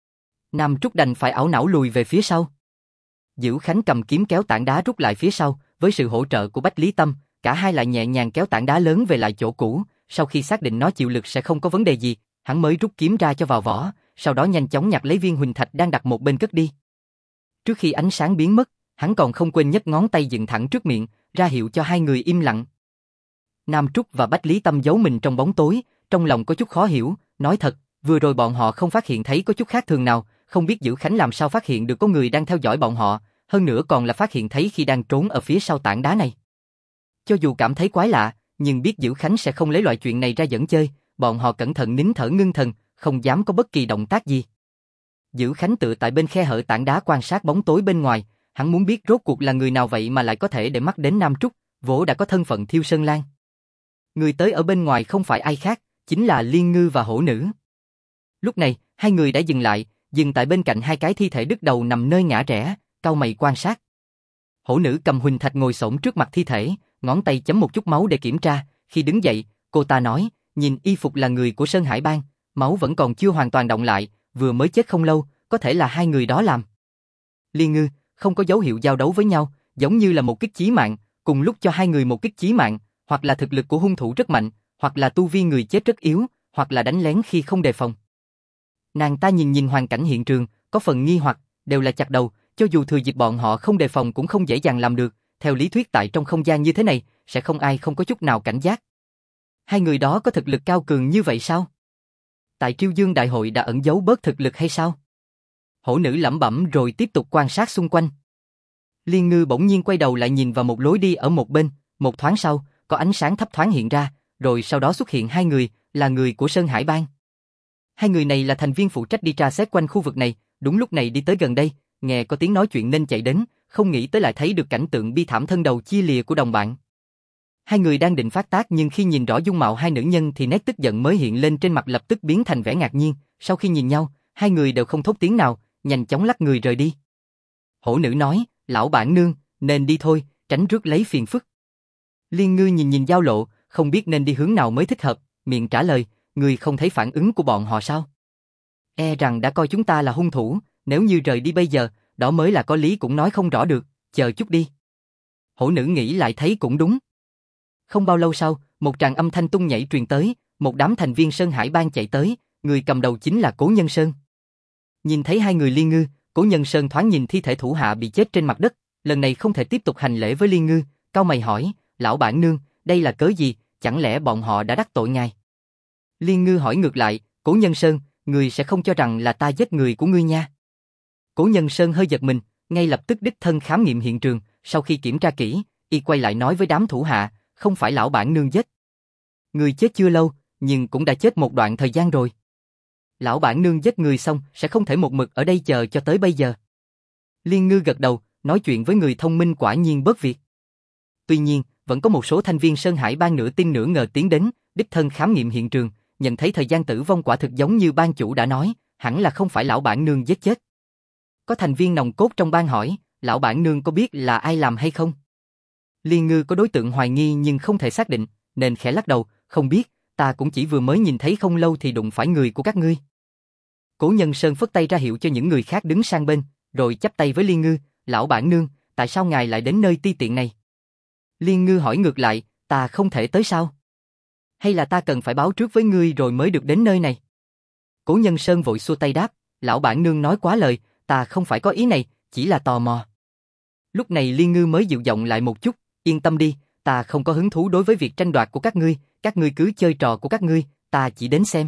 Nam Trúc đành phải ảo não lùi về phía sau. Diễu Khánh cầm kiếm kéo tảng đá rút lại phía sau, với sự hỗ trợ của Bách Lý Tâm, cả hai lại nhẹ nhàng kéo tảng đá lớn về lại chỗ cũ, sau khi xác định nó chịu lực sẽ không có vấn đề gì, hắn mới rút kiếm ra cho vào vỏ, sau đó nhanh chóng nhặt lấy viên huỳnh thạch đang đặt một bên cất đi. Trước khi ánh sáng biến mất, Hắn còn không quên nhấc ngón tay dựng thẳng trước miệng, ra hiệu cho hai người im lặng. Nam Trúc và Bách Lý Tâm giấu mình trong bóng tối, trong lòng có chút khó hiểu, nói thật, vừa rồi bọn họ không phát hiện thấy có chút khác thường nào, không biết Dữ Khánh làm sao phát hiện được có người đang theo dõi bọn họ, hơn nữa còn là phát hiện thấy khi đang trốn ở phía sau tảng đá này. Cho dù cảm thấy quái lạ, nhưng biết Dữ Khánh sẽ không lấy loại chuyện này ra giỡn chơi, bọn họ cẩn thận nín thở ngưng thần, không dám có bất kỳ động tác gì. Dữ Khánh tựa tại bên khe hở tảng đá quan sát bóng tối bên ngoài, hắn muốn biết rốt cuộc là người nào vậy mà lại có thể để mắt đến Nam Trúc, vốn đã có thân phận Thiêu Sơn Lang. Người tới ở bên ngoài không phải ai khác, chính là Liên Ngư và Hổ Nữ. Lúc này, hai người đã dừng lại, dừng tại bên cạnh hai cái thi thể đứt đầu nằm nơi ngã rẽ, cau mày quan sát. Hổ Nữ cầm huỳnh thạch ngồi xổm trước mặt thi thể, ngón tay chấm một chút máu để kiểm tra, khi đứng dậy, cô ta nói, nhìn y phục là người của Sơn Hải Bang, máu vẫn còn chưa hoàn toàn đọng lại, vừa mới chết không lâu, có thể là hai người đó làm. Liên Ngư, không có dấu hiệu giao đấu với nhau, giống như là một kích chí mạng, cùng lúc cho hai người một kích chí mạng, hoặc là thực lực của hung thủ rất mạnh, hoặc là tu vi người chết rất yếu, hoặc là đánh lén khi không đề phòng. Nàng ta nhìn hoàn cảnh hiện trường, có phần nghi hoặc, đều là chặt đầu, cho dù thừa dịp bọn họ không đề phòng cũng không dễ dàng làm được, theo lý thuyết tại trong không gian như thế này, sẽ không ai không có chút nào cảnh giác. Hai người đó có thực lực cao cường như vậy sao? Tại Triêu Dương Đại hội đã ẩn giấu bớt thực lực hay sao? Hổ Nữ lẩm bẩm rồi tiếp tục quan sát xung quanh. Liên Ngư bỗng nhiên quay đầu lại nhìn vào một lối đi ở một bên, một thoáng sau, có ánh sáng thấp thoáng hiện ra, rồi sau đó xuất hiện hai người, là người của Sơn Hải Bang. Hai người này là thành viên phụ trách đi tra xét quanh khu vực này, đúng lúc này đi tới gần đây, nghe có tiếng nói chuyện nên chạy đến, không nghĩ tới lại thấy được cảnh tượng bi thảm thân đầu chia lìa của đồng bạn. Hai người đang định phát tác nhưng khi nhìn rõ dung mạo hai nữ nhân thì nét tức giận mới hiện lên trên mặt lập tức biến thành vẻ ngạc nhiên, sau khi nhìn nhau, hai người đều không thốt tiếng nào, nhanh chóng lắc người rời đi. Hổ Nữ nói, lão bản nương, nên đi thôi, tránh rước lấy phiền phức. Liên Ngư nhìn Giao Lộ, không biết nên đi hướng nào mới thích hợp, miệng trả lời, người không thấy phản ứng của bọn họ sao? E rằng đã coi chúng ta là hung thủ, nếu như rời đi bây giờ, đó mới là có lý cũng nói không rõ được, chờ chút đi. Hổ Nữ nghĩ lại thấy cũng đúng. Không bao lâu sau, một tràng âm thanh tung nhảy truyền tới, một đám thành viên Sơn Hải Bang chạy tới, người cầm đầu chính là Cố Nhân Sơn. Nhìn thấy hai người Liên Ngư, Cố Nhân Sơn thoáng nhìn thi thể thủ hạ bị chết trên mặt đất, lần này không thể tiếp tục hành lễ với Liên Ngư, cau mày hỏi, lão bản nương, đây là cớ gì, chẳng lẽ bọn họ đã đắc tội ngài? Liên Ngư hỏi ngược lại, Cố Nhân Sơn, người sẽ không cho rằng là ta giết người của ngươi nha. Cố Nhân Sơn hơi giật mình, ngay lập tức đích thân khám nghiệm hiện trường, sau khi kiểm tra kỹ, y quay lại nói với đám thủ hạ, không phải lão bản nương giết. Người chết chưa lâu, nhưng cũng đã chết một đoạn thời gian rồi. Lão bản nương giết người xong sẽ không thể một mực ở đây chờ cho tới bây giờ. Liên Ngư gật đầu, nói chuyện với người thông minh quả nhiên bớt việc. Tuy nhiên, vẫn có một số thành viên Sơn Hải Bang nửa tin nửa ngờ tiến đến, đích thân khám nghiệm hiện trường, nhận thấy thời gian tử vong quả thực giống như ban chủ đã nói, hẳn là không phải lão bản nương giết chết. Có thành viên nòng cốt trong bang hỏi, lão bản nương có biết là ai làm hay không? Liên Ngư có đối tượng hoài nghi nhưng không thể xác định, nên khẽ lắc đầu, không biết, ta cũng chỉ vừa mới nhìn thấy không lâu thì đụng phải người của các ngươi. Cố Nhân Sơn phất tay ra hiệu cho những người khác đứng sang bên, rồi chắp tay với Liên Ngư, lão bản nương, tại sao ngài lại đến nơi ti tiện này? Liên Ngư hỏi ngược lại, ta không thể tới sao? Hay là ta cần phải báo trước với ngươi rồi mới được đến nơi này? Cố Nhân Sơn vội xua tay đáp, lão bản nương nói quá lời, ta không phải có ý này, chỉ là tò mò. Lúc này Liên Ngư mới dịu giọng lại một chút, yên tâm đi, ta không có hứng thú đối với việc tranh đoạt của các ngươi cứ chơi trò của các ngươi, ta chỉ đến xem.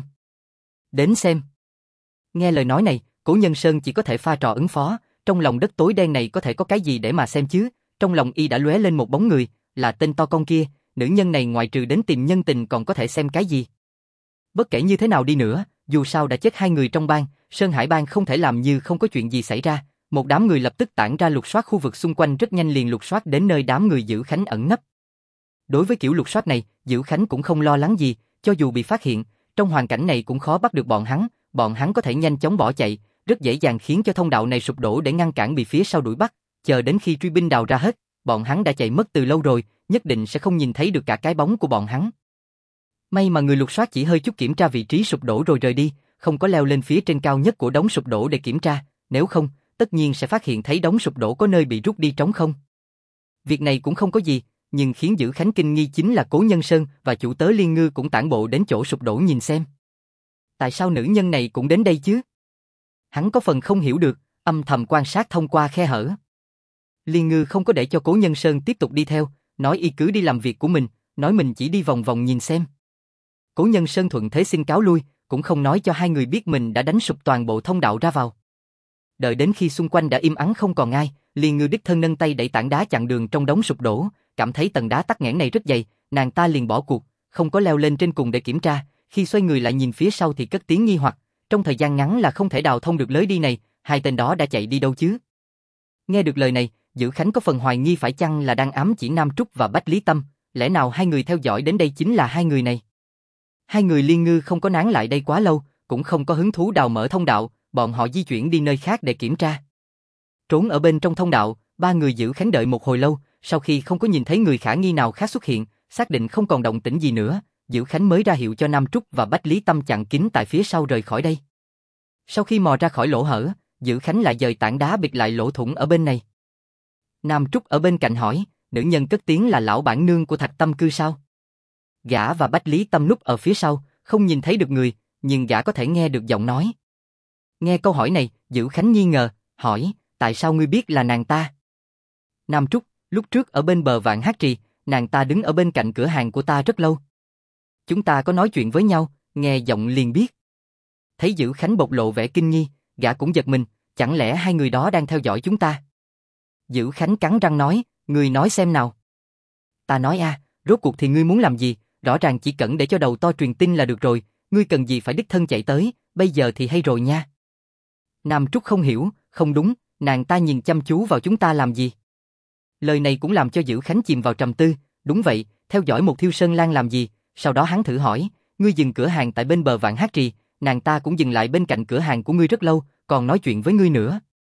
Đến xem. Nghe lời nói này, Cố Nhân Sơn chỉ có thể pha trò ứng phó, trong lòng đất tối đen này có thể có cái gì để mà xem chứ, trong lòng y đã lóe lên một bóng người, là tên to con kia, nữ nhân này ngoại trừ đến tìm nhân tình còn có thể xem cái gì. Bất kể như thế nào đi nữa, dù sao đã chết hai người trong bang, Sơn Hải Bang không thể làm như không có chuyện gì xảy ra, một đám người lập tức tản ra lục soát khu vực xung quanh rất nhanh liền lục soát đến nơi đám người Dữ Khánh ẩn nấp. Đối với kiểu lục soát này, Dữ Khánh cũng không lo lắng gì, cho dù bị phát hiện, trong hoàn cảnh này cũng khó bắt được bọn hắn có thể nhanh chóng bỏ chạy, rất dễ dàng khiến cho thông đạo này sụp đổ để ngăn cản bị phía sau đuổi bắt, chờ đến khi truy binh đào ra hết, bọn hắn đã chạy mất từ lâu rồi, nhất định sẽ không nhìn thấy được cả cái bóng của bọn hắn. May mà người lục soát chỉ hơi chút kiểm tra vị trí sụp đổ rồi rời đi, không có leo lên phía trên cao nhất của đống sụp đổ để kiểm tra, nếu không, tất nhiên sẽ phát hiện thấy đống sụp đổ có nơi bị rút đi trống không. Việc này cũng không có gì, nhưng khiến Dữ Khánh kinh nghi chính là Cố Nhân Sơn và chủ tớ Liên Ngư cũng tản bộ đến chỗ sụp đổ nhìn xem. Tại sao nữ nhân này cũng đến đây chứ? Hắn có phần không hiểu được, âm thầm quan sát thông qua khe hở. Liên Ngư không có để cho Cố Nhân Sơn tiếp tục đi theo, nói y cứ đi làm việc của mình, nói mình chỉ đi vòng vòng nhìn xem. Cố Nhân Sơn thuận thế xin cáo lui, cũng không nói cho hai người biết mình đã đánh sụp toàn bộ thông đạo ra vào. Đợi đến khi xung quanh đã im ắng không còn ai, Liên Ngư đích thân nâng tay đẩy tảng đá chặn đường trong đống sụp đổ, cảm thấy tầng đá tắc nghẽn này rất dày, nàng ta liền bỏ cuộc, không có leo lên trên cùng để kiểm tra, khi xoay người lại nhìn phía sau thì cất tiếng nghi hoặc, trong thời gian ngắn là không thể đào thông được lối đi này, hai tên đó đã chạy đi đâu chứ? Nghe được lời này, Dữ Khánh có phần hoài nghi phải chăng là đang ám chỉ Nam Trúc và Bách Lý Tâm, lẽ nào hai người theo dõi đến đây chính là hai người này? Hai người Liên Ngư không có nán lại đây quá lâu, cũng không có hứng thú đào mở thông đạo, bọn họ di chuyển đi nơi khác để kiểm tra. Trốn ở bên trong thông đạo, ba người Dữ Khánh đợi một hồi lâu, sau khi không có nhìn thấy người khả nghi nào khác xuất hiện, xác định không còn động tĩnh gì nữa, Dữ Khánh mới ra hiệu cho Nam Trúc và Bách Lý Tâm chặn kín tại phía sau rời khỏi đây. Sau khi mò ra khỏi lỗ hở, Dữ Khánh lại dời tảng đá bịt lại lỗ thủng ở bên này. Nam Trúc ở bên cạnh hỏi, nữ nhân cất tiếng là lão bản nương của Thạch Tâm Cư sao? Gã và Bách Lý Tâm núp ở phía sau, không nhìn thấy được người, nhưng gã có thể nghe được giọng nói. Nghe câu hỏi này, Dữ Khánh nghi ngờ, hỏi, tại sao ngươi biết là nàng ta? Nam Trúc, lúc trước ở bên bờ Vạn Hát Trì, nàng ta đứng ở bên cạnh cửa hàng của ta rất lâu. Chúng ta có nói chuyện với nhau, nghe giọng liền biết. Thấy Dữ Khánh bộc lộ vẻ kinh nghi, gã cũng giật mình, chẳng lẽ hai người đó đang theo dõi chúng ta? Dữ Khánh cắn răng nói, ngươi nói xem nào. Ta nói rốt cuộc thì ngươi muốn làm gì, rõ ràng chỉ cần để cho đầu to truyền tin là được rồi, ngươi cần gì phải đích thân chạy tới, bây giờ thì hay rồi nha. Nam Trúc không hiểu, không đúng, nàng ta nhìn chăm chú vào chúng ta làm gì? Lời này cũng làm cho Dữ Khánh chìm vào trầm tư, đúng vậy, theo dõi một Thiêu Sơn Lan làm gì? Sau đó hắn thử hỏi, ngươi dừng cửa hàng tại bên bờ Vạn Hát Trì, nàng ta cũng dừng lại bên cạnh cửa hàng của ngươi rất lâu, còn nói chuyện với ngươi nữa.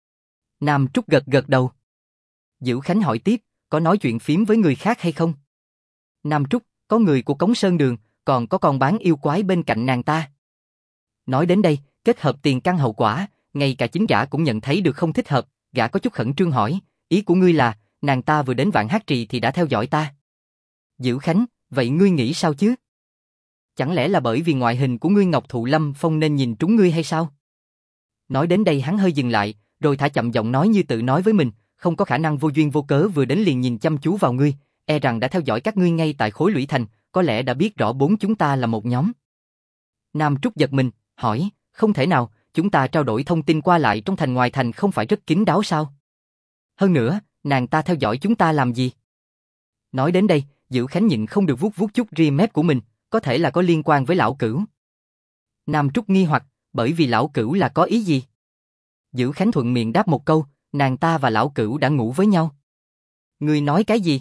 Nam Trúc gật gật đầu. Dữ Khánh hỏi tiếp, có nói chuyện phím với người khác hay không? Nam Trúc, có người của Cống Sơn Đường, còn có con bán yêu quái bên cạnh nàng ta. Nói đến đây, kết hợp tiền căn hậu quả, ngay cả chính gã cũng nhận thấy được không thích hợp, gã có chút khẩn trương hỏi, ý của ngươi là, nàng ta vừa đến Vạn Hát Trì thì đã theo dõi ta. Dữ Khánh, vậy ngươi nghĩ sao chứ? Chẳng lẽ là bởi vì ngoại hình của ngươi Ngọc Thụ Lâm Phong nên nhìn trúng ngươi hay sao? Nói đến đây hắn hơi dừng lại, rồi thả chậm giọng nói như tự nói với mình, không có khả năng vô duyên vô cớ vừa đến liền nhìn chăm chú vào ngươi, e rằng đã theo dõi các ngươi ngay tại Khối Lũy Thành, có lẽ đã biết rõ bốn chúng ta là một nhóm. Nam Trúc giật mình, hỏi, không thể nào, chúng ta trao đổi thông tin qua lại trong thành ngoài thành không phải rất kín đáo sao? Hơn nữa, nàng ta theo dõi chúng ta làm gì? Nói đến đây, Dữ Khánh nhịn không được vuốt vuốt chút ria mép của mình, có thể là có liên quan với lão Cửu. Nam Trúc nghi hoặc, bởi vì lão Cửu là có ý gì? Dữ Khánh thuận miệng đáp một câu, nàng ta và lão Cửu đã ngủ với nhau. Ngươi nói cái gì?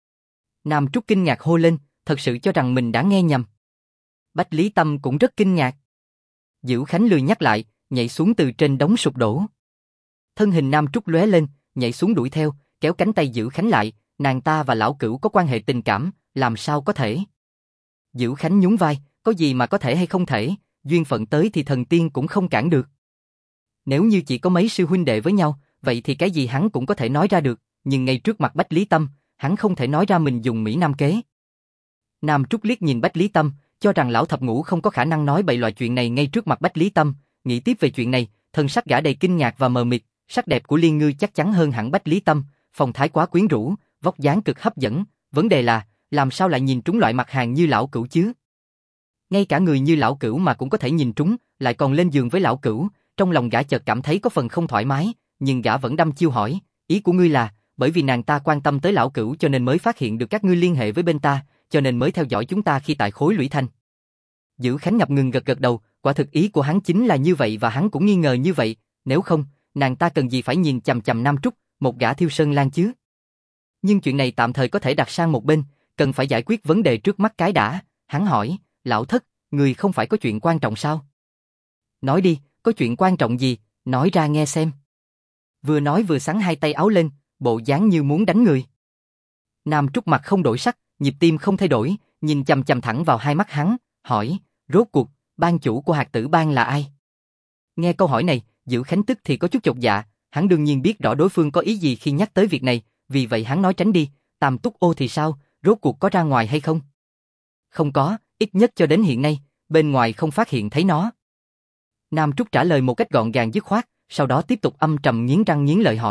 Nam Trúc kinh ngạc hô lên, thật sự cho rằng mình đã nghe nhầm. Bách Lý Tâm cũng rất kinh ngạc. Dữ Khánh lười nhắc lại, nhảy xuống từ trên đống sụp đổ. Thân hình Nam Trúc lóe lên, nhảy xuống đuổi theo, kéo cánh tay Dữ Khánh lại, nàng ta và lão Cửu có quan hệ tình cảm, làm sao có thể? Dữ Khánh nhún vai, có gì mà có thể hay không thể, duyên phận tới thì thần tiên cũng không cản được. Nếu như chỉ có mấy sư huynh đệ với nhau, vậy thì cái gì hắn cũng có thể nói ra được, nhưng ngay trước mặt Bách Lý Tâm, hắn không thể nói ra mình dùng Mỹ Nam kế. Nam Trúc liếc nhìn Bách Lý Tâm, cho rằng lão thập ngũ không có khả năng nói bậy loại chuyện này ngay trước mặt Bách Lý Tâm, nghĩ tiếp về chuyện này, thân sắc gã đầy kinh ngạc và mờ mịt, sắc đẹp của Liên Ngư chắc chắn hơn hẳn Bách Lý Tâm, phong thái quá quyến rũ, vóc dáng cực hấp dẫn, vấn đề là, làm sao lại nhìn trúng loại mặt hàng như lão Cửu chứ? Ngay cả người như lão Cửu mà cũng có thể nhìn trúng, lại còn lên giường với lão Cửu, trong lòng gã chợt cảm thấy có phần không thoải mái, nhưng gã vẫn đăm chiêu hỏi, ý của ngươi là, bởi vì nàng ta quan tâm tới lão Cửu cho nên mới phát hiện được các ngươi liên hệ với bên ta, cho nên mới theo dõi chúng ta khi tại Khối Lũy Thành. Dữ Khánh ngập ngừng gật gật đầu, quả thực ý của hắn chính là như vậy và hắn cũng nghi ngờ như vậy, nếu không, nàng ta cần gì phải nhìn chằm chằm Nam Trúc, một gã Thiêu Sơn Lan chứ? Nhưng chuyện này tạm thời có thể đặt sang một bên, cần phải giải quyết vấn đề trước mắt cái đã, hắn hỏi, lão thất, người không phải có chuyện quan trọng sao? Nói đi, có chuyện quan trọng gì, nói ra nghe xem. Vừa nói vừa xắn hai tay áo lên, bộ dáng như muốn đánh người. Nam Trúc mặt không đổi sắc, nhịp tim không thay đổi, nhìn chằm chằm thẳng vào hai mắt hắn, hỏi, rốt cuộc, ban chủ của Hạt Tử Bang là ai? Nghe câu hỏi này, Dữ Khánh tức thì có chút chột dạ, hắn đương nhiên biết rõ đối phương có ý gì khi nhắc tới việc này, vì vậy hắn nói tránh đi, Tam Túc Ô thì sao, rốt cuộc có ra ngoài hay không? Không có, ít nhất cho đến hiện nay, bên ngoài không phát hiện thấy nó. Nam Trúc trả lời một cách gọn gàng dứt khoát, sau đó tiếp tục âm trầm nghiến răng nghiến lợi hỏi,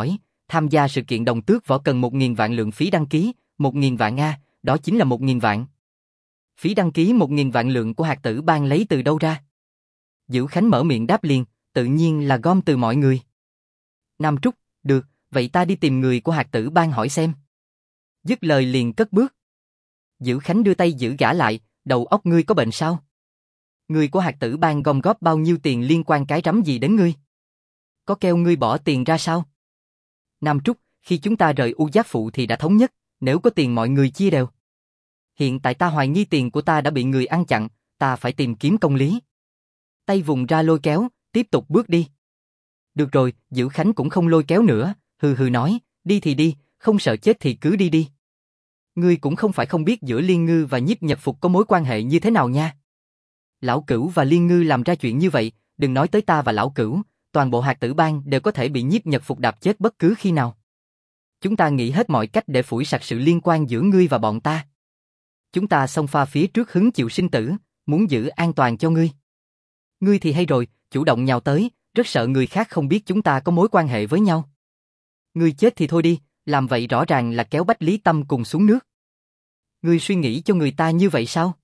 tham gia sự kiện đồng tước võ cần 1.000 vạn lượng phí đăng ký, 1.000 vạn A, đó chính là 1.000 vạn. Phí đăng ký 1.000 vạn lượng của hạt tử bang lấy từ đâu ra? Dữ Khánh mở miệng đáp liền, tự nhiên là gom từ mọi người. Nam Trúc, được, vậy ta đi tìm người của hạt tử bang hỏi xem. Dứt lời liền cất bước. Dữ Khánh đưa tay giữ gã lại, đầu óc ngươi có bệnh sao? Người của hạt tử bang gom góp bao nhiêu tiền liên quan cái rắm gì đến ngươi? Có kêu ngươi bỏ tiền ra sao? Nam Trúc, khi chúng ta rời U Giác Phụ thì đã thống nhất, nếu có tiền mọi người chia đều. Hiện tại ta hoài nghi tiền của ta đã bị người ăn chặn, ta phải tìm kiếm công lý. Tay vùng ra lôi kéo, tiếp tục bước đi. Được rồi, Dữ Khánh cũng không lôi kéo nữa, hừ hừ nói, đi thì đi, không sợ chết thì cứ đi đi. Ngươi cũng không phải không biết giữa Liên Ngư và Nhiếp Nhật Phục có mối quan hệ như thế nào nha. Lão Cửu và Liên Ngư làm ra chuyện như vậy, đừng nói tới ta và Lão Cửu, toàn bộ hạt tử bang đều có thể bị Nhiếp Nhật Phục đạp chết bất cứ khi nào. Chúng ta nghĩ hết mọi cách để phủi sạch sự liên quan giữa ngươi và bọn ta. Chúng ta xông pha phía trước hứng chịu sinh tử, muốn giữ an toàn cho ngươi. Ngươi thì hay rồi, chủ động nhào tới, rất sợ người khác không biết chúng ta có mối quan hệ với nhau. Ngươi chết thì thôi đi, làm vậy rõ ràng là kéo Bách Lý Tâm cùng xuống nước. Ngươi suy nghĩ cho người ta như vậy sao?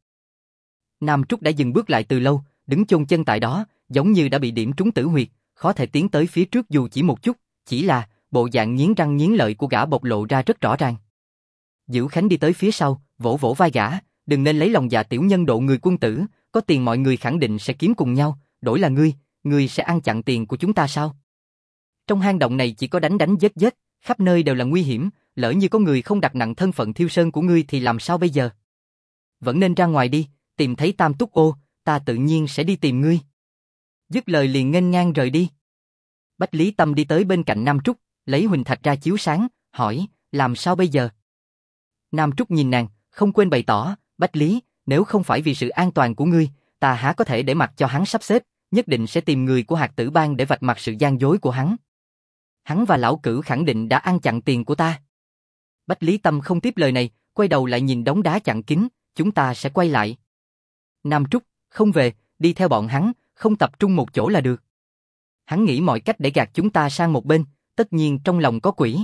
Nam Trúc đã dừng bước lại từ lâu, đứng chôn chân tại đó, giống như đã bị điểm trúng tử huyệt, khó thể tiến tới phía trước dù chỉ một chút, chỉ là bộ dạng nghiến răng nghiến lợi của gã bộc lộ ra rất rõ ràng. Dữ Khánh đi tới phía sau, vỗ vỗ vai gã, đừng nên lấy lòng dạ tiểu nhân độ người quân tử, có tiền mọi người khẳng định sẽ kiếm cùng nhau, đổi là ngươi sẽ ăn chặn tiền của chúng ta sao? Trong hang động này chỉ có đánh đánh giết giết, khắp nơi đều là nguy hiểm, lỡ như có người không đặt nặng thân phận Thiêu Sơn của ngươi thì làm sao bây giờ? Vẫn nên ra ngoài đi, tìm thấy Tam Túc Ô, ta tự nhiên sẽ đi tìm ngươi. Dứt lời liền nghênh ngang rời đi. Bách Lý Tâm đi tới bên cạnh Nam Trúc, lấy huỳnh thạch ra chiếu sáng, hỏi, làm sao bây giờ? Nam Trúc nhìn nàng, không quên bày tỏ, Bách Lý, nếu không phải vì sự an toàn của ngươi, ta há có thể để mặc cho hắn sắp xếp, nhất định sẽ tìm người của hạt tử bang để vạch mặt sự gian dối của hắn. Hắn và Lão Cửu khẳng định đã ăn chặn tiền của ta. Bách Lý Tâm không tiếp lời này, quay đầu lại nhìn đống đá chặn kín, chúng ta sẽ quay lại. Nam Trúc, không về, đi theo bọn hắn, không tập trung một chỗ là được. Hắn nghĩ mọi cách để gạt chúng ta sang một bên, tất nhiên trong lòng có quỷ.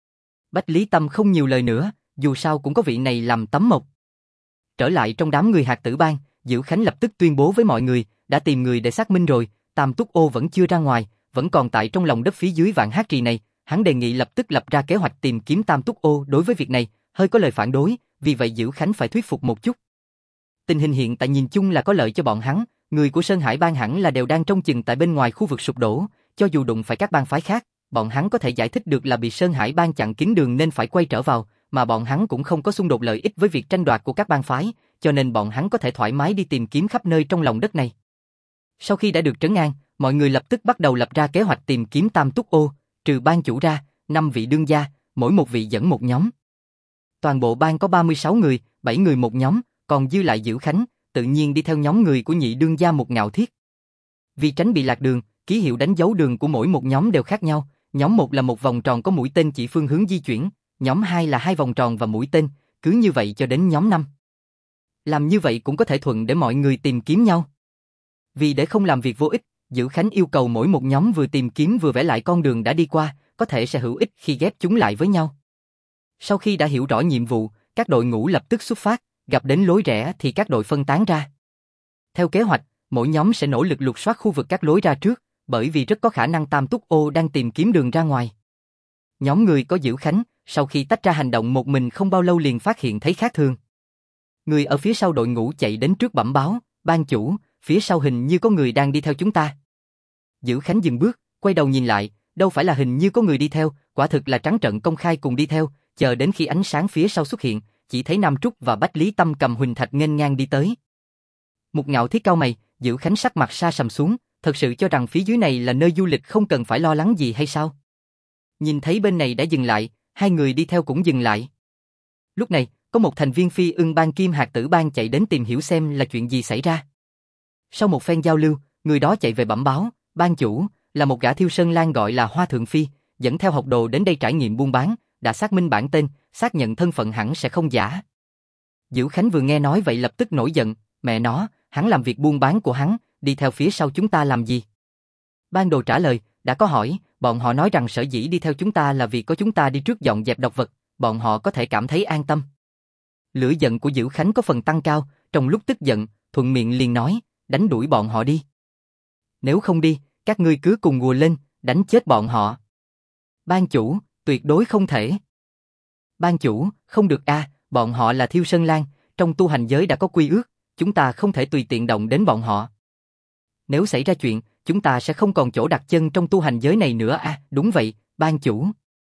Bách Lý Tâm không nhiều lời nữa, dù sao cũng có vị này làm tấm mộc. Trở lại trong đám người hạt tử bang, Dữ Khánh lập tức tuyên bố với mọi người, đã tìm người để xác minh rồi, Tam Túc Ô vẫn chưa ra ngoài, vẫn còn tại trong lòng đất phía dưới Vạn Hát Trì này, hắn đề nghị lập tức lập ra kế hoạch tìm kiếm Tam Túc Ô. Đối với việc này, hơi có lời phản đối, vì vậy Dữ Khánh phải thuyết phục một chút. Tình hình hiện tại nhìn chung là có lợi cho bọn hắn, người của Sơn Hải Bang hẳn là đều đang trông chừng tại bên ngoài khu vực sụp đổ, cho dù đụng phải các bang phái khác, bọn hắn có thể giải thích được là bị Sơn Hải Bang chặn kín đường nên phải quay trở vào, mà bọn hắn cũng không có xung đột lợi ích với việc tranh đoạt của các bang phái, cho nên bọn hắn có thể thoải mái đi tìm kiếm khắp nơi trong lòng đất này. Sau khi đã được trấn an, mọi người lập tức bắt đầu lập ra kế hoạch tìm kiếm Tam Túc Ô, trừ bang chủ ra, 5 vị đương gia, mỗi một vị dẫn một nhóm. Toàn bộ bang có 36 người, 7 người một nhóm, còn dư lại Dữ Khánh, tự nhiên đi theo nhóm người của nhị đương gia Một Ngạo Thiết. Vì tránh bị lạc đường, ký hiệu đánh dấu đường của mỗi một nhóm đều khác nhau, nhóm 1 là một vòng tròn có mũi tên chỉ phương hướng di chuyển, nhóm 2 là 2 vòng tròn và mũi tên, cứ như vậy cho đến nhóm 5. Làm như vậy cũng có thể thuận để mọi người tìm kiếm nhau. Vì để không làm việc vô ích, Dữ Khánh yêu cầu mỗi một nhóm vừa tìm kiếm vừa vẽ lại con đường đã đi qua, có thể sẽ hữu ích khi ghép chúng lại với nhau. Sau khi đã hiểu rõ nhiệm vụ, các đội ngũ lập tức xuất phát, gặp đến lối rẽ thì các đội phân tán ra. Theo kế hoạch, mỗi nhóm sẽ nỗ lực lục soát khu vực các lối ra trước, bởi vì rất có khả năng Tam Túc Ô đang tìm kiếm đường ra ngoài. Nhóm người có Dữ Khánh, sau khi tách ra hành động một mình không bao lâu liền phát hiện thấy khác thường. Người ở phía sau đội ngũ chạy đến trước bẩm báo, ban chủ, phía sau hình như có người đang đi theo chúng ta. Dữ Khánh dừng bước, quay đầu nhìn lại, đâu phải là hình như có người đi theo, quả thực là trắng trợn công khai cùng đi theo, chờ đến khi ánh sáng phía sau xuất hiện, chỉ thấy Nam Trúc và Bách Lý Tâm cầm huỳnh thạch nghênh ngang đi tới. Một Ngạo Thiết cau mày, Dữ Khánh sắc mặt sa sầm xuống, thật sự cho rằng phía dưới này là nơi du lịch không cần phải lo lắng gì hay sao? Nhìn thấy bên này đã dừng lại, hai người đi theo cũng dừng lại. Lúc này, có một thành viên Phi Ưng Bang Kim Hạt Tử Bang chạy đến tìm hiểu xem là chuyện gì xảy ra. Sau một phen giao lưu, người đó chạy về bẩm báo, ban chủ, là một gã Thiêu Sơn Lang gọi là Hoa Thượng Phi, dẫn theo học đồ đến đây trải nghiệm buôn bán, đã xác minh bản tên, xác nhận thân phận hẳn sẽ không giả. Dữ Khánh vừa nghe nói vậy lập tức nổi giận, mẹ nó, hắn làm việc buôn bán của hắn, đi theo phía sau chúng ta làm gì? Ban đồ trả lời, đã có hỏi, bọn họ nói rằng sở dĩ đi theo chúng ta là vì có chúng ta đi trước dọn dẹp độc vật, bọn họ có thể cảm thấy an tâm. Lửa giận của Dữ Khánh có phần tăng cao, trong lúc tức giận, thuận miệng liền nói, đánh đuổi bọn họ đi. Nếu không đi, các ngươi cứ cùng ùa lên, đánh chết bọn họ. Ban chủ, tuyệt đối không thể. Ban chủ, không được a, bọn họ là Thiêu Sơn Lang, trong tu hành giới đã có quy ước, chúng ta không thể tùy tiện động đến bọn họ. Nếu xảy ra chuyện, chúng ta sẽ không còn chỗ đặt chân trong tu hành giới này nữa a. Đúng vậy, ban chủ.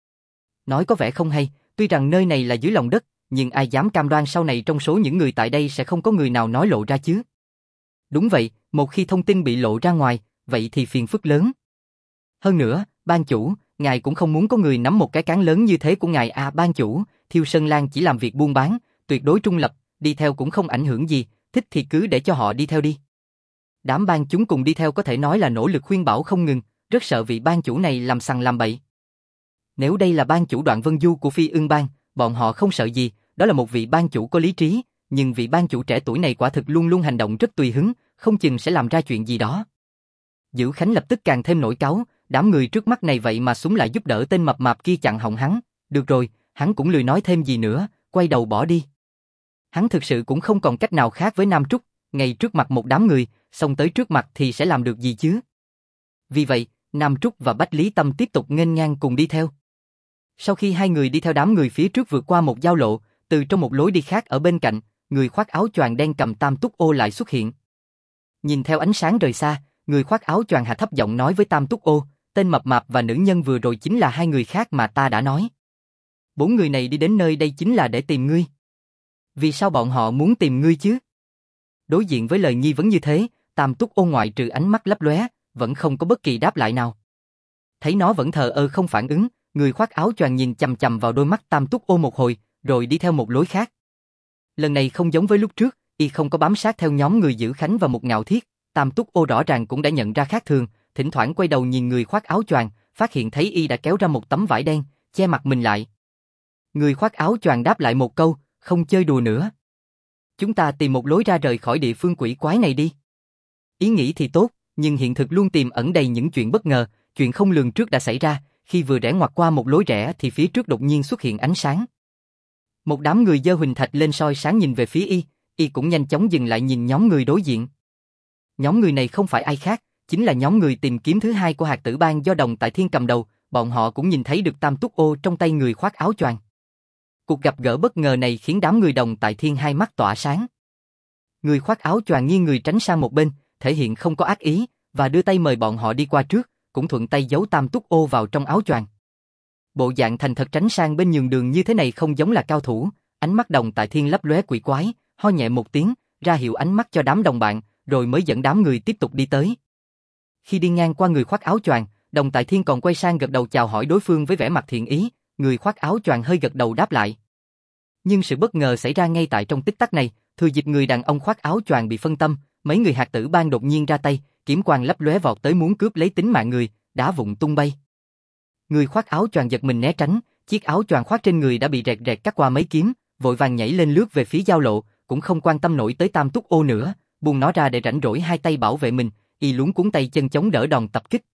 Nói có vẻ không hay, tuy rằng nơi này là dưới lòng đất, nhưng ai dám cam đoan sau này trong số những người tại đây sẽ không có người nào nói lộ ra chứ. Đúng vậy, một khi thông tin bị lộ ra ngoài, vậy thì phiền phức lớn. Hơn nữa, ban chủ, ngài cũng không muốn có người nắm một cái cán lớn như thế của ngài à. Ban chủ, Thiêu Sơn Lang chỉ làm việc buôn bán, tuyệt đối trung lập, đi theo cũng không ảnh hưởng gì, thích thì cứ để cho họ đi theo đi. Đám ban chúng cùng đi theo có thể nói là nỗ lực khuyên bảo không ngừng, rất sợ vị ban chủ này làm sằng làm bậy. Nếu đây là ban chủ Đoạn Vân Du của Phi Ưng Bang, bọn họ không sợ gì, đó là một vị ban chủ có lý trí, nhưng vị ban chủ trẻ tuổi này quả thực luôn luôn hành động rất tùy hứng, không chừng sẽ làm ra chuyện gì đó. Dữ Khánh lập tức càng thêm nổi cáu, đám người trước mắt này vậy mà súng lại giúp đỡ tên mập mạp kia chặn họng hắn. Được rồi, hắn cũng lười nói thêm gì nữa, quay đầu bỏ đi. Hắn thực sự cũng không còn cách nào khác với Nam Trúc, ngay trước mặt một đám người, xông tới trước mặt thì sẽ làm được gì chứ. Vì vậy, Nam Trúc và Bách Lý Tâm tiếp tục nghênh ngang cùng đi theo. Sau khi hai người đi theo đám người phía trước vượt qua một giao lộ, từ trong một lối đi khác ở bên cạnh, người khoác áo choàng đen cầm Tam Túc Ô lại xuất hiện. Nhìn theo ánh sáng rời xa, người khoác áo choàng hạ thấp giọng nói với Tam Túc Ô, tên mập mạp và nữ nhân vừa rồi chính là hai người khác mà ta đã nói. 4 người này đi đến nơi đây chính là để tìm ngươi. Vì sao bọn họ muốn tìm ngươi chứ? Đối diện với lời nghi vấn như thế, Tam Túc Ô ngoại trừ ánh mắt lấp lóe, vẫn không có bất kỳ đáp lại nào. Thấy nó vẫn thờ ơ không phản ứng, người khoác áo choàng nhìn chằm chằm vào đôi mắt Tam Túc Ô một hồi, rồi đi theo một lối khác. Lần này không giống với lúc trước, y không có bám sát theo nhóm người Dữ Khánh và một Ngạo Thiết, Tam Túc Ô rõ ràng cũng đã nhận ra khác thường, thỉnh thoảng quay đầu nhìn người khoác áo choàng, phát hiện thấy y đã kéo ra một tấm vải đen, che mặt mình lại. Người khoác áo choàng đáp lại một câu, không chơi đùa nữa. Chúng ta tìm một lối ra rời khỏi địa phương quỷ quái này đi. Ý nghĩ thì tốt, nhưng hiện thực luôn tiềm ẩn đầy những chuyện bất ngờ, chuyện không lường trước đã xảy ra, khi vừa rẽ ngoặt qua một lối rẽ thì phía trước đột nhiên xuất hiện ánh sáng. Một đám người giơ huỳnh thạch lên soi sáng nhìn về phía y cũng nhanh chóng dừng lại nhìn nhóm người đối diện. Nhóm người này không phải ai khác, chính là nhóm người tìm kiếm thứ hai của Hạt Tử Bang do Đồng Tại Thiên cầm đầu, bọn họ cũng nhìn thấy được Tam Túc Ô trong tay người khoác áo choàng. Cuộc gặp gỡ bất ngờ này khiến đám người Đồng Tại Thiên hai mắt tỏa sáng. Người khoác áo choàng nghiêng người tránh sang một bên, thể hiện không có ác ý, và đưa tay mời bọn họ đi qua trước, cũng thuận tay giấu Tam Túc Ô vào trong áo choàng. Bộ dạng thành thật tránh sang bên nhường đường như thế này không giống là cao thủ, ánh mắt Đồng Tại Thiên lấp lóe quỷ quái, ho nhẹ một tiếng, ra hiệu ánh mắt cho đám đồng bạn, rồi mới dẫn đám người tiếp tục đi tới. Khi đi ngang qua người khoác áo choàng, Đồng Tại Thiên còn quay sang gật đầu chào hỏi đối phương với vẻ mặt thiện ý, người khoác áo choàng hơi gật đầu đáp lại. Nhưng sự bất ngờ xảy ra ngay tại trong tích tắc này, thừa dịp người đàn ông khoác áo choàng bị phân tâm, mấy người Hạt Tử Bang đột nhiên ra tay, kiếm quang lấp lóe vọt tới muốn cướp lấy tính mạng người, đá vụn tung bay. Người khoác áo choàng giật mình né tránh, chiếc áo choàng khoác trên người đã bị rẹt rẹt cắt qua mấy kiếm, vội vàng nhảy lên lướt về phía giao lộ, cũng không quan tâm nổi tới Tam Túc Ô nữa, buông nó ra để rảnh rỗi hai tay bảo vệ mình, y luống cuống tay chân chống đỡ đòn tập kích.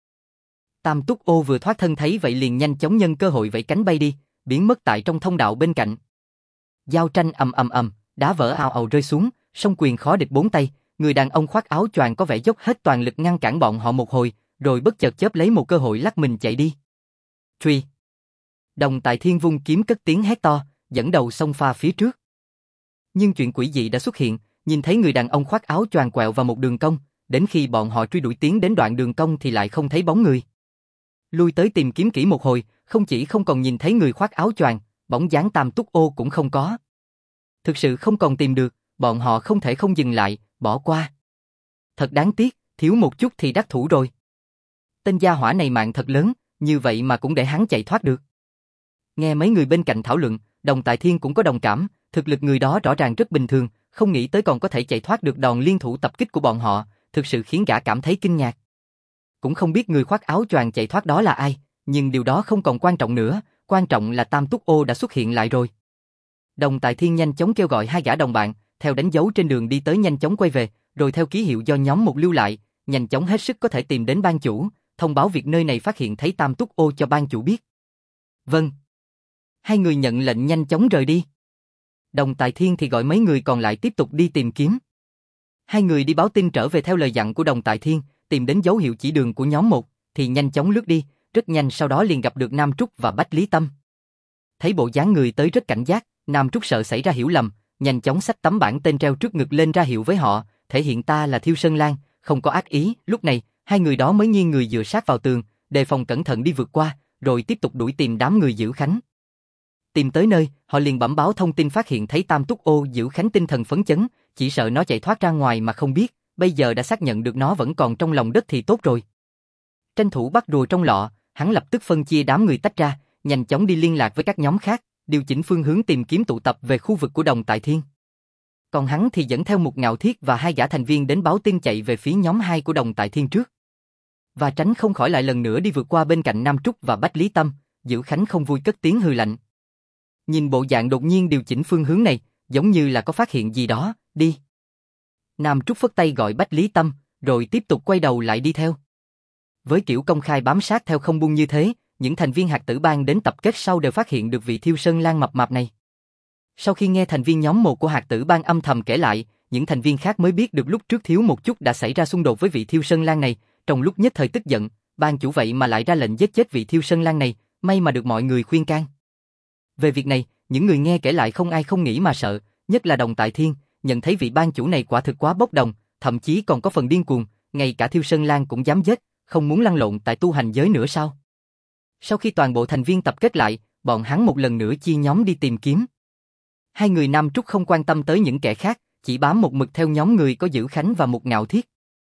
Tam Túc Ô vừa thoát thân thấy vậy liền nhanh chóng nhân cơ hội vẫy cánh bay đi, biến mất tại trong thông đạo bên cạnh. Giao tranh ầm ầm ầm, đá vỡ ào ào rơi xuống, song quyền khó địch bốn tay, người đàn ông khoác áo choàng có vẻ dốc hết toàn lực ngăn cản bọn họ một hồi, rồi bất chợt chớp lấy một cơ hội lắc mình chạy đi. Truy! Đồng Tại Thiên vung kiếm cất tiếng hét to, dẫn đầu xông pha phía trước. Nhưng chuyện quỷ dị đã xuất hiện, nhìn thấy người đàn ông khoác áo choàng quẹo vào một đường cong, đến khi bọn họ truy đuổi tiến đến đoạn đường cong thì lại không thấy bóng người. Lui tới tìm kiếm kỹ một hồi, không chỉ không còn nhìn thấy người khoác áo choàng, bóng dáng Tam Túc Ô cũng không có. Thực sự không còn tìm được, bọn họ không thể không dừng lại, bỏ qua. Thật đáng tiếc, thiếu một chút thì đắc thủ rồi. Tên gia hỏa này mạng thật lớn, như vậy mà cũng để hắn chạy thoát được. Nghe mấy người bên cạnh thảo luận, Đồng Tại Thiên cũng có đồng cảm, thực lực người đó rõ ràng rất bình thường, không nghĩ tới còn có thể chạy thoát được đòn liên thủ tập kích của bọn họ, thực sự khiến gã cảm thấy kinh ngạc. Cũng không biết người khoác áo choàng chạy thoát đó là ai, nhưng điều đó không còn quan trọng nữa, quan trọng là Tam Túc Ô đã xuất hiện lại rồi. Đồng Tại Thiên nhanh chóng kêu gọi hai gã đồng bạn, theo đánh dấu trên đường đi tới nhanh chóng quay về, rồi theo ký hiệu do nhóm một lưu lại, nhanh chóng hết sức có thể tìm đến ban chủ, thông báo việc nơi này phát hiện thấy Tam Túc Ô cho ban chủ biết. Vâng. Hai người nhận lệnh nhanh chóng rời đi. Đồng Tài Thiên thì gọi mấy người còn lại tiếp tục đi tìm kiếm. Hai người đi báo tin trở về theo lời dặn của Đồng Tài Thiên, tìm đến dấu hiệu chỉ đường của nhóm 1, thì nhanh chóng lướt đi, rất nhanh sau đó liền gặp được Nam Trúc và Bách Lý Tâm. Thấy bộ dáng người tới rất cảnh giác, Nam Trúc sợ xảy ra hiểu lầm, nhanh chóng xách tấm bảng tên treo trước ngực lên ra hiệu với họ, thể hiện ta là Thiêu Sơn Lang, không có ác ý. Lúc này, hai người đó mới nghiêng người dựa sát vào tường, đề phòng cẩn thận đi vượt qua, rồi tiếp tục đuổi tìm đám người Dữ Khánh. Tìm tới nơi, họ liền bẩm báo thông tin phát hiện thấy Tam Túc Ô. Dữ Khánh tinh thần phấn chấn, chỉ sợ nó chạy thoát ra ngoài mà không biết, bây giờ đã xác nhận được nó vẫn còn trong lòng đất thì tốt rồi. Tranh thủ bắt rùa trong lọ, hắn lập tức phân chia đám người tách ra, nhanh chóng đi liên lạc với các nhóm khác, điều chỉnh phương hướng tìm kiếm tụ tập về khu vực của Đồng Tại Thiên. Còn hắn thì dẫn theo một Ngạo Thiết và 2 gã thành viên đến báo tin chạy về phía nhóm 2 của Đồng Tại Thiên trước. Và tránh không khỏi lại lần nữa đi vượt qua bên cạnh Nam Trúc và Bách Lý Tâm, Dữ Khánh không vui cất tiếng hừ lạnh. Nhìn bộ dạng đột nhiên điều chỉnh phương hướng này, giống như là có phát hiện gì đó, đi. Nam Trúc phất tay gọi Bách Lý Tâm, rồi tiếp tục quay đầu lại đi theo. Với kiểu công khai bám sát theo không buông như thế, những thành viên Hạt Tử Bang đến tập kết sau đều phát hiện được vị Thiêu Sơn Lang mập mạp này. Sau khi nghe thành viên nhóm 1 của Hạt Tử Bang âm thầm kể lại, những thành viên khác mới biết được lúc trước thiếu một chút đã xảy ra xung đột với vị Thiêu Sơn Lang này, trong lúc nhất thời tức giận, ban chủ vậy mà lại ra lệnh giết chết vị Thiêu Sơn Lang này, may mà được mọi người khuyên can. Về việc này, những người nghe kể lại không ai không nghĩ mà sợ, nhất là Đồng Tại Thiên, nhận thấy vị ban chủ này quả thực quá bốc đồng, thậm chí còn có phần điên cuồng, ngay cả Thiêu Sơn Lang cũng dám giết, không muốn lăn lộn tại tu hành giới nữa sao? Sau khi toàn bộ thành viên tập kết lại, bọn hắn một lần nữa chia nhóm đi tìm kiếm. Hai người Nam Trúc không quan tâm tới những kẻ khác, chỉ bám một mực theo nhóm người có Dữ Khánh và một Ngạo Thiết.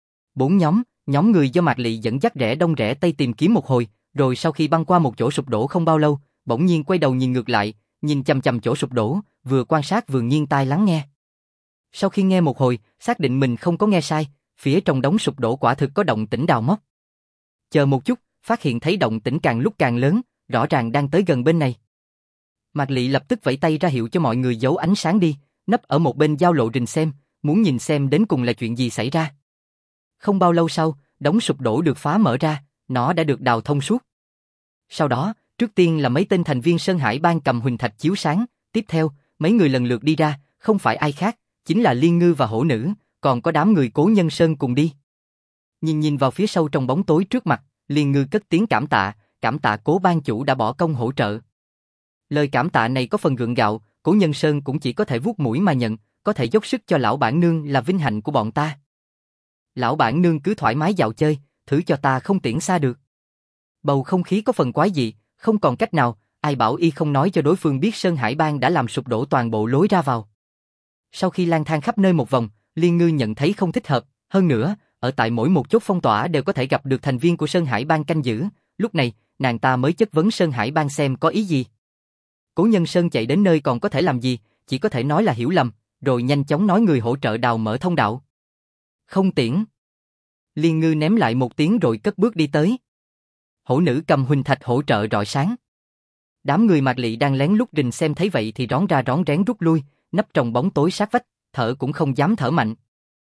4 nhóm người do Mạc Lị dẫn dắt rẽ đông rẽ tây tìm kiếm một hồi, rồi sau khi băng qua một chỗ sụp đổ không bao lâu, bỗng nhiên quay đầu nhìn ngược lại, nhìn chằm chằm chỗ sụp đổ, vừa quan sát vừa nghiêng tai lắng nghe. Sau khi nghe một hồi, xác định mình không có nghe sai, phía trong đống sụp đổ quả thực có động tĩnh đào móc. Chờ một chút, phát hiện thấy động tĩnh càng lúc càng lớn, rõ ràng đang tới gần bên này. Mạc Lị lập tức vẫy tay ra hiệu cho mọi người giấu ánh sáng đi, nấp ở một bên giao lộ rình xem, muốn nhìn xem đến cùng là chuyện gì xảy ra. Không bao lâu sau, đống sụp đổ được phá mở ra, nó đã được đào thông suốt. Sau đó, trước tiên là mấy tên thành viên Sơn Hải Bang cầm huỳnh thạch chiếu sáng, tiếp theo, mấy người lần lượt đi ra, không phải ai khác, chính là Liên Ngư và Hổ Nữ, còn có đám người Cố Nhân Sơn cùng đi. Nhìn vào phía sâu trong bóng tối trước mặt, Liên Ngư cất tiếng cảm tạ Cố ban chủ đã bỏ công hỗ trợ. Lời cảm tạ này có phần gượng gạo, Cố Nhân Sơn cũng chỉ có thể vuốt mũi mà nhận, có thể dốc sức cho lão bản nương là vinh hạnh của bọn ta. Lão bản nương cứ thoải mái dạo chơi, thử cho ta không tiễn xa được. Bầu không khí có phần quái dị, không còn cách nào, ai bảo y không nói cho đối phương biết Sơn Hải Bang đã làm sụp đổ toàn bộ lối ra vào. Sau khi lang thang khắp nơi một vòng, Liên Ngư nhận thấy không thích hợp, hơn nữa, ở tại mỗi một chốt phong tỏa đều có thể gặp được thành viên của Sơn Hải Bang canh giữ, lúc này, nàng ta mới chất vấn Sơn Hải Bang xem có ý gì. Cố Nhân Sơn chạy đến nơi còn có thể làm gì, chỉ có thể nói là hiểu lầm, rồi nhanh chóng nói người hỗ trợ đào mở thông đạo. Không tiễn. Liên Ngư ném lại một tiếng rồi cất bước đi tới. Hổ Nữ cầm huỳnh thạch hỗ trợ rọi sáng. Đám người Mạc Lị đang lén lút rình xem thấy vậy thì rón ra rón rén rút lui, nấp trong bóng tối sát vách, thở cũng không dám thở mạnh.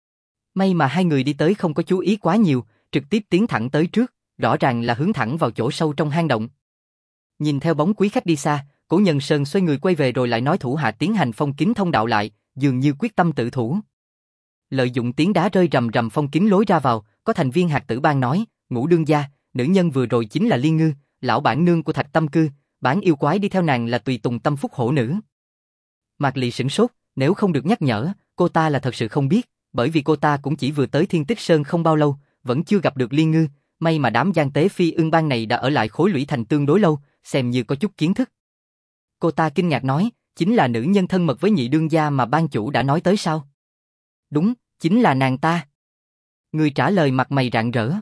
May mà hai người đi tới không có chú ý quá nhiều, trực tiếp tiến thẳng tới trước, rõ ràng là hướng thẳng vào chỗ sâu trong hang động. Nhìn theo bóng quý khách đi xa, Cố Nhân Sơn xoay người quay về rồi lại nói thủ hạ tiến hành phong kín thông đạo lại, dường như quyết tâm tự thủ. Lợi dụng tiếng đá rơi rầm rầm phong kín lối ra vào, có thành viên Hạt Tử Bang nói, Ngũ đương gia, nữ nhân vừa rồi chính là Liên Ngư, lão bản nương của Thạch Tâm Cư, bản yêu quái đi theo nàng là tùy tùng tâm phúc Hổ Nữ. Mạc Lị sửng sốt, nếu không được nhắc nhở, cô ta là thật sự không biết, bởi vì cô ta cũng chỉ vừa tới Thiên Tích Sơn không bao lâu, vẫn chưa gặp được Liên Ngư, may mà đám gian tế Phi Ưng Bang này đã ở lại Khối Lũy Thành tương đối lâu, xem như có chút kiến thức. Cô ta kinh ngạc nói, chính là nữ nhân thân mật với nhị đương gia mà ban chủ đã nói tới sao? Đúng, chính là nàng ta. Người trả lời mặt mày rạng rỡ.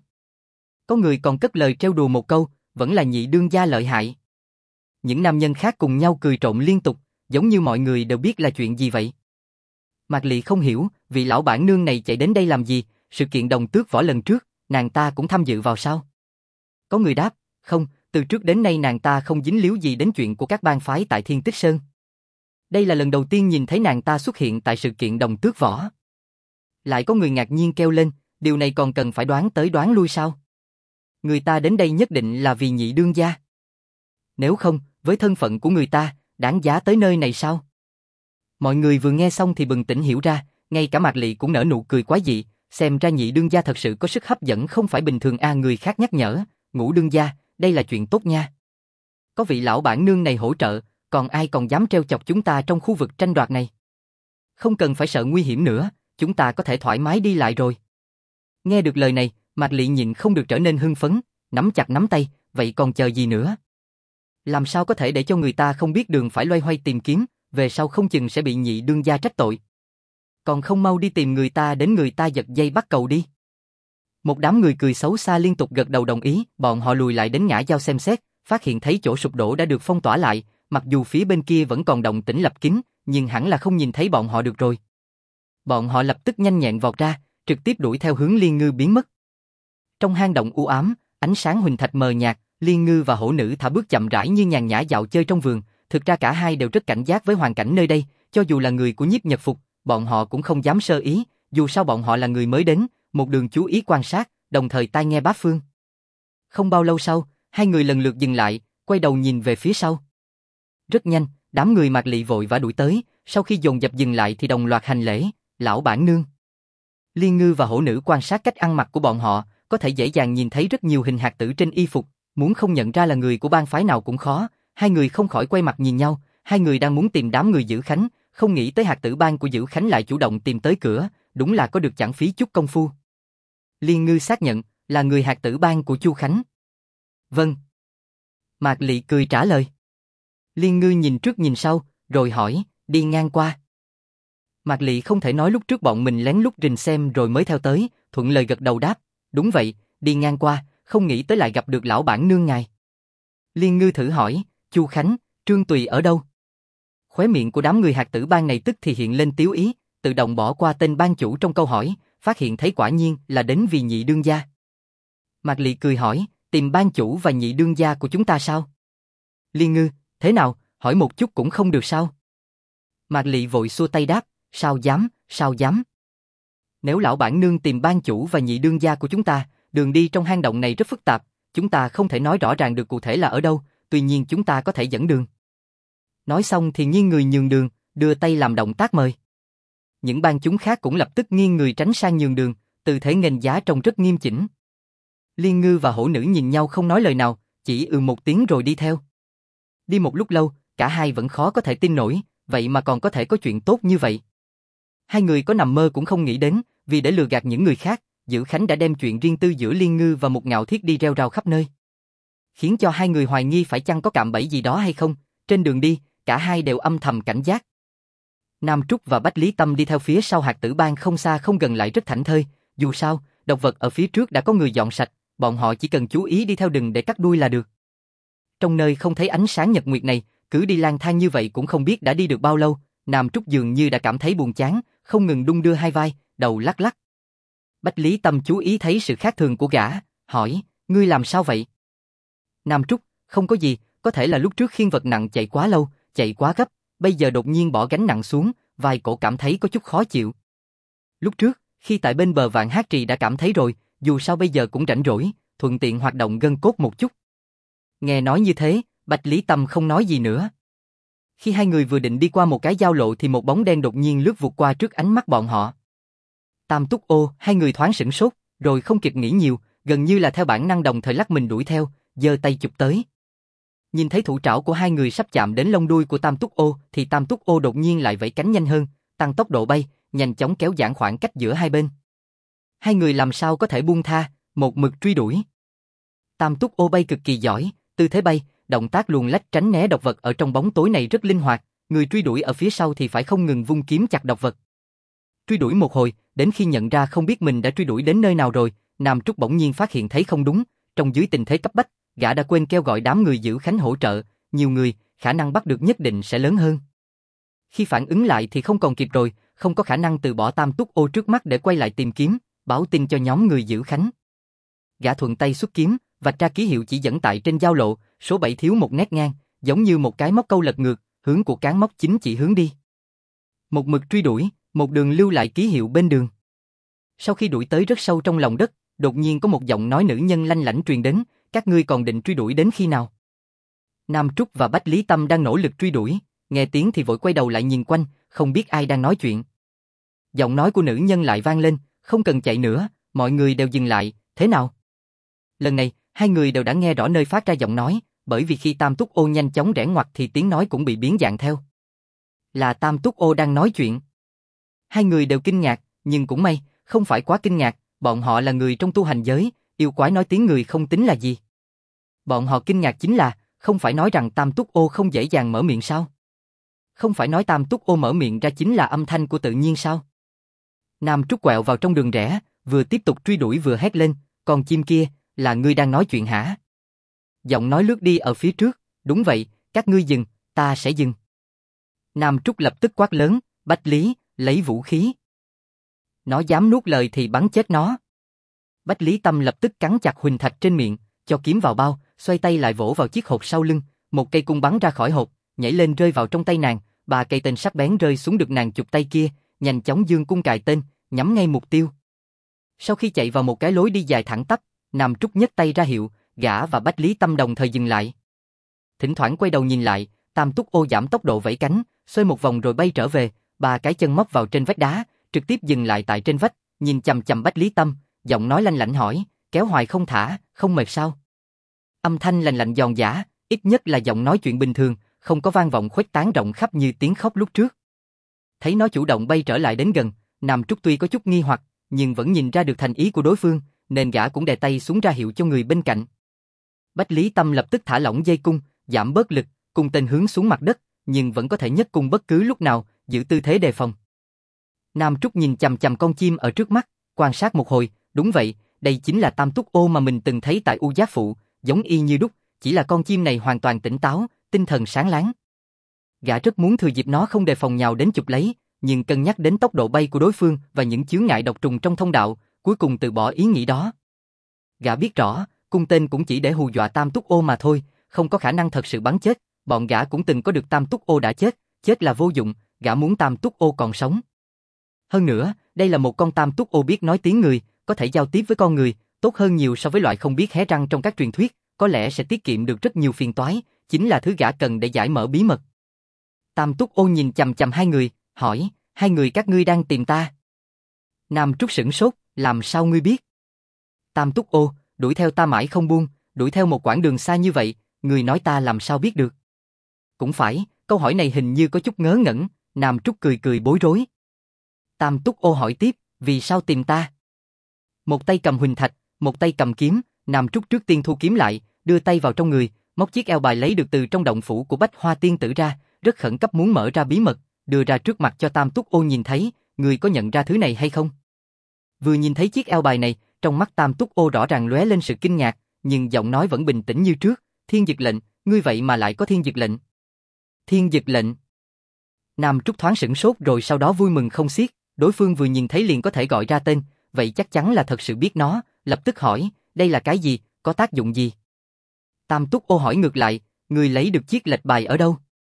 Có người còn cất lời trêu đùa một câu, vẫn là nhị đương gia lợi hại. Những nam nhân khác cùng nhau cười trộm liên tục, giống như mọi người đều biết là chuyện gì vậy. Mạc Lị không hiểu, vị lão bản nương này chạy đến đây làm gì, sự kiện Đồng Tước Võ lần trước, nàng ta cũng tham dự vào sao? Có người đáp, không, từ trước đến nay nàng ta không dính líu gì đến chuyện của các bang phái tại Thiên Tích Sơn. Đây là lần đầu tiên nhìn thấy nàng ta xuất hiện tại sự kiện Đồng Tước Võ. Lại có người ngạc nhiên kêu lên, điều này còn cần phải đoán tới đoán lui sao? Người ta đến đây nhất định là vì nhị đương gia. Nếu không, với thân phận của người ta, đáng giá tới nơi này sao? Mọi người vừa nghe xong thì bừng tỉnh hiểu ra, ngay cả Mạc Lị cũng nở nụ cười quái dị, xem ra nhị đương gia thật sự có sức hấp dẫn không phải bình thường người khác nhắc nhở, Ngũ đương gia, đây là chuyện tốt nha. Có vị lão bản nương này hỗ trợ, còn ai còn dám trêu chọc chúng ta trong khu vực tranh đoạt này. Không cần phải sợ nguy hiểm nữa, chúng ta có thể thoải mái đi lại rồi. Nghe được lời này, Mạc Lị nhịn không được trở nên hưng phấn, nắm chặt nắm tay, vậy còn chờ gì nữa? Làm sao có thể để cho người ta không biết đường phải loay hoay tìm kiếm, về sau không chừng sẽ bị nhị đương gia trách tội. Còn không mau đi tìm người ta đến người ta giật dây bắt cầu đi. Một đám người cười xấu xa liên tục gật đầu đồng ý, bọn họ lùi lại đến ngã giao xem xét, phát hiện thấy chỗ sụp đổ đã được phong tỏa lại, mặc dù phía bên kia vẫn còn động tĩnh lập kín, nhưng hẳn là không nhìn thấy bọn họ được rồi. Bọn họ lập tức nhanh nhẹn vọt ra, trực tiếp đuổi theo hướng Liên Ngư biến mất. Trong hang động u ám, ánh sáng huỳnh thạch mờ nhạt, Liên Ngư và hổ nữ thả bước chậm rãi như nhàn nhã dạo chơi trong vườn, thực ra cả hai đều rất cảnh giác với hoàn cảnh nơi đây, cho dù là người của Nhiếp Nhật Phục, bọn họ cũng không dám sơ ý, dù sao bọn họ là người mới đến, một đường chú ý quan sát, đồng thời tai nghe bát phương. Không bao lâu sau, hai người lần lượt dừng lại, quay đầu nhìn về phía sau. Rất nhanh, đám người Mạc Lị vội vã đuổi tới, sau khi dồn dập dừng lại thì đồng loạt hành lễ, lão bản nương. Liên Ngư và hổ nữ quan sát cách ăn mặc của bọn họ, có thể dễ dàng nhìn thấy rất nhiều hình hạt tử trên y phục, muốn không nhận ra là người của bang phái nào cũng khó, hai người không khỏi quay mặt nhìn nhau, hai người đang muốn tìm đám người Dữ Khánh, không nghĩ tới hạt tử bang của Dữ Khánh lại chủ động tìm tới cửa, đúng là có được chẳng phí chút công phu. Liên Ngư xác nhận, là người hạt tử bang của Chu Khánh. Vâng. Mạc Lị cười trả lời. Liên Ngư nhìn trước nhìn sau, rồi hỏi, đi ngang qua. Mạc Lị không thể nói lúc trước bọn mình lén lút rình xem rồi mới theo tới, thuận lời gật đầu đáp, đúng vậy, đi ngang qua, không nghĩ tới lại gặp được lão bản nương ngài. Liên Ngư thử hỏi, Chu Khánh, Trương Tùy ở đâu? Khóe miệng của đám người hạt tử bang này tức thì hiện lên tiếu ý, tự động bỏ qua tên ban chủ trong câu hỏi, phát hiện thấy quả nhiên là đến vì nhị đương gia. Mạc Lị cười hỏi, tìm ban chủ và nhị đương gia của chúng ta sao? Liên Ngư, thế nào, hỏi một chút cũng không được sao? Mạc Lị vội xua tay đáp, sao dám, sao dám. Nếu lão bản nương tìm ban chủ và nhị đương gia của chúng ta, đường đi trong hang động này rất phức tạp, chúng ta không thể nói rõ ràng được cụ thể là ở đâu, tuy nhiên chúng ta có thể dẫn đường. Nói xong thì nghiêng người nhường đường, đưa tay làm động tác mời. Những bang chúng khác cũng lập tức nghiêng người tránh sang nhường đường, tư thế nghênh giá trông rất nghiêm chỉnh. Liên Ngư và hổ nữ nhìn nhau không nói lời nào, chỉ một tiếng rồi đi theo. Đi một lúc lâu, cả hai vẫn khó có thể tin nổi, vậy mà còn có thể có chuyện tốt như vậy. Hai người có nằm mơ cũng không nghĩ đến, vì để lừa gạt những người khác, Dữ Khánh đã đem chuyện riêng tư giữa Liên Ngư và Mục Ngạo Thiết đi reo rao khắp nơi. Khiến cho hai người hoài nghi phải chăng có cạm bẫy gì đó hay không, trên đường đi, cả hai đều âm thầm cảnh giác. Nam Trúc và Bách Lý Tâm đi theo phía sau hạt tử bang không xa không gần lại rất thảnh thơi, dù sao, độc vật ở phía trước đã có người dọn sạch, bọn họ chỉ cần chú ý đi theo đừng để cắt đuôi là được. Trong nơi không thấy ánh sáng nhật nguyệt này, cứ đi lang thang như vậy cũng không biết đã đi được bao lâu, Nam Trúc dường như đã cảm thấy buồn chán, không ngừng đung đưa hai vai, đầu lắc lắc. Bách Lý Tâm chú ý thấy sự khác thường của gã, hỏi, ngươi làm sao vậy? Nam Trúc, không có gì, có thể là lúc trước khiêng vật nặng chạy quá lâu, chạy quá gấp, bây giờ đột nhiên bỏ gánh nặng xuống, vai cổ cảm thấy có chút khó chịu. Lúc trước, khi tại bên bờ Vạn Hát Trì đã cảm thấy rồi, dù sao bây giờ cũng rảnh rỗi, thuận tiện hoạt động gân cốt một chút. Nghe nói như thế, Bạch Lý Tâm không nói gì nữa. Khi hai người vừa định đi qua một cái giao lộ thì một bóng đen đột nhiên lướt vụt qua trước ánh mắt bọn họ. Tam Túc Ô, hai người thoáng sửng sốt, rồi không kịp nghĩ nhiều, gần như là theo bản năng đồng thời lắc mình đuổi theo, giơ tay chụp tới. Nhìn thấy thủ trảo của hai người sắp chạm đến lông đuôi của Tam Túc Ô thì Tam Túc Ô đột nhiên lại vẫy cánh nhanh hơn, tăng tốc độ bay, nhanh chóng kéo giãn khoảng cách giữa hai bên. Hai người làm sao có thể buông tha, một mực truy đuổi. Tam Túc Ô bay cực kỳ giỏi, tư thế bay, động tác luồn lách tránh né độc vật ở trong bóng tối này rất linh hoạt, người truy đuổi ở phía sau thì phải không ngừng vung kiếm chặt độc vật. Truy đuổi một hồi, đến khi nhận ra không biết mình đã truy đuổi đến nơi nào rồi, Nam Trúc bỗng nhiên phát hiện thấy không đúng, trong dưới tình thế cấp bách, gã đã quên kêu gọi đám người Dữ Khánh hỗ trợ, nhiều người, khả năng bắt được nhất định sẽ lớn hơn. Khi phản ứng lại thì không còn kịp rồi, không có khả năng từ bỏ Tam Túc Ô trước mắt để quay lại tìm kiếm, báo tin cho nhóm người Dữ Khánh. Gã thuận tay xuất kiếm, vạch ra ký hiệu chỉ dẫn tại trên giao lộ, số 7 thiếu một nét ngang, giống như một cái móc câu lật ngược, hướng của cán móc chính chỉ hướng đi. Một mực truy đuổi, một đường lưu lại ký hiệu bên đường. Sau khi đuổi tới rất sâu trong lòng đất, đột nhiên có một giọng nói nữ nhân lanh lảnh truyền đến, các ngươi còn định truy đuổi đến khi nào? Nam Trúc và Bách Lý Tâm đang nỗ lực truy đuổi, nghe tiếng thì vội quay đầu lại nhìn quanh, không biết ai đang nói chuyện. Giọng nói của nữ nhân lại vang lên, không cần chạy nữa, mọi người đều dừng lại, thế nào? Lần này, hai người đều đã nghe rõ nơi phát ra giọng nói, bởi vì khi Tam Túc Ô nhanh chóng rẽ ngoặt thì tiếng nói cũng bị biến dạng theo. Là Tam Túc Ô đang nói chuyện. Hai người đều kinh ngạc, nhưng cũng may, không phải quá kinh ngạc, bọn họ là người trong tu hành giới, yêu quái nói tiếng người không tính là gì. Bọn họ kinh ngạc chính là, không phải nói rằng Tam Túc Ô không dễ dàng mở miệng sao? Không phải nói Tam Túc Ô mở miệng ra chính là âm thanh của tự nhiên sao? Nam Trúc quẹo vào trong đường rẽ, vừa tiếp tục truy đuổi vừa hét lên, con chim kia, là ngươi đang nói chuyện hả? Giọng nói lướt đi ở phía trước, đúng vậy, các ngươi dừng, ta sẽ dừng. Nam Trúc lập tức quát lớn, Bách Lý, lấy vũ khí. Nó dám nuốt lời thì bắn chết nó. Bách Lý Tâm lập tức cắn chặt huỳnh thạch trên miệng, cho kiếm vào bao, xoay tay lại vỗ vào chiếc hộp sau lưng, một cây cung bắn ra khỏi hộp, nhảy lên rơi vào trong tay nàng, ba cây tên sắc bén rơi xuống được nàng chụp tay kia, nhanh chóng giương cung cài tên, nhắm ngay mục tiêu. Sau khi chạy vào một cái lối đi dài thẳng tắp, Nam Trúc nhấc tay ra hiệu, gã và Bách Lý Tâm đồng thời dừng lại. Thỉnh thoảng quay đầu nhìn lại, Tam Túc Ô giảm tốc độ vẫy cánh, xoay một vòng rồi bay trở về, ba cái chân móc vào trên vách đá, trực tiếp dừng lại tại trên vách, nhìn chằm chằm Bách Lý Tâm, giọng nói lanh lảnh hỏi, kéo hoài không thả, không mệt sao? Âm thanh lành lạnh giòn giã, ít nhất là giọng nói chuyện bình thường, không có vang vọng khuếch tán rộng khắp như tiếng khóc lúc trước. Thấy nó chủ động bay trở lại đến gần, Nam Trúc tuy có chút nghi hoặc, nhưng vẫn nhìn ra được thành ý của đối phương, nên gã cũng đè tay xuống ra hiệu cho người bên cạnh. Bách Lý Tâm lập tức thả lỏng dây cung, giảm bớt lực, cung tên hướng xuống mặt đất, nhưng vẫn có thể nhấc cung bất cứ lúc nào, giữ tư thế đề phòng. Nam Trúc nhìn chằm chằm con chim ở trước mắt, quan sát một hồi, đúng vậy, đây chính là Tam Túc Ô mà mình từng thấy tại U Giác Phụ, giống y như đúc, chỉ là con chim này hoàn toàn tỉnh táo, tinh thần sáng láng. Gã rất muốn thừa dịp nó không đề phòng nhào đến chụp lấy, nhưng cân nhắc đến tốc độ bay của đối phương và những chướng ngại độc trùng trong thông đạo, cuối cùng từ bỏ ý nghĩ đó. Gã biết rõ, cung tên cũng chỉ để hù dọa Tam Túc Ô mà thôi, không có khả năng thật sự bắn chết, bọn gã cũng từng có được Tam Túc Ô đã chết, chết là vô dụng, gã muốn Tam Túc Ô còn sống. Hơn nữa, đây là một con Tam Túc Ô biết nói tiếng người, có thể giao tiếp với con người, tốt hơn nhiều so với loại không biết hé răng trong các truyền thuyết, có lẽ sẽ tiết kiệm được rất nhiều phiền toái, chính là thứ gã cần để giải mở bí mật. Tam Túc Ô nhìn chằm chằm hai người, hỏi, hai người các ngươi đang tìm ta? Nam Trúc sửng sốt, làm sao ngươi biết? Tam Túc Ô, đuổi theo ta mãi không buông, đuổi theo một quãng đường xa như vậy, ngươi nói ta làm sao biết được? Cũng phải, câu hỏi này hình như có chút ngớ ngẩn, Nam Trúc cười cười bối rối. Tam Túc Ô hỏi tiếp, vì sao tìm ta? Một tay cầm huỳnh thạch, một tay cầm kiếm, Nam Trúc trước tiên thu kiếm lại, đưa tay vào trong người, móc chiếc eo bài lấy được từ trong động phủ của Bách Hoa Tiên Tử ra, rất khẩn cấp muốn mở ra bí mật, đưa ra trước mặt cho Tam Túc Ô nhìn thấy, người có nhận ra thứ này hay không? Vừa nhìn thấy chiếc eo bài này, trong mắt Tam Túc Ô rõ ràng lóe lên sự kinh ngạc, nhưng giọng nói vẫn bình tĩnh như trước, Thiên Dực lệnh, ngươi vậy mà lại có Thiên Dực lệnh. Thiên Dực lệnh. Nam Trúc thoáng sửng sốt rồi sau đó vui mừng không xiết, đối phương vừa nhìn thấy liền có thể gọi ra tên, vậy chắc chắn là thật sự biết nó, lập tức hỏi, đây là cái gì, có tác dụng gì? Tam Túc Ô hỏi ngược lại, ngươi lấy được chiếc lệch bài ở đâu?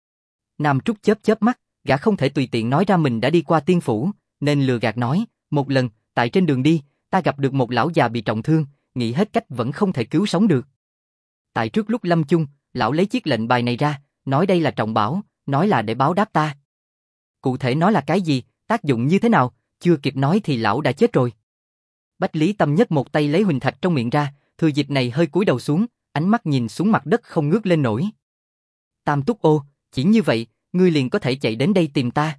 Nam Trúc chớp chớp mắt, gã không thể tùy tiện nói ra mình đã đi qua tiên phủ, nên lừa gạt nói, một lần, tại trên đường đi, ta gặp được một lão già bị trọng thương, nghĩ hết cách vẫn không thể cứu sống được. Tại trước lúc lâm chung, lão lấy chiếc lệnh bài này ra, nói đây là trọng bảo, nói là để báo đáp ta. Cụ thể nó là cái gì, tác dụng như thế nào, chưa kịp nói thì lão đã chết rồi. Bách Lý Tâm nhấc một tay lấy huỳnh thạch trong miệng ra, thừa dịp này hơi cúi đầu xuống, ánh mắt nhìn xuống mặt đất không ngước lên nổi. Tam Túc Ô, chỉ như vậy, ngươi liền có thể chạy đến đây tìm ta.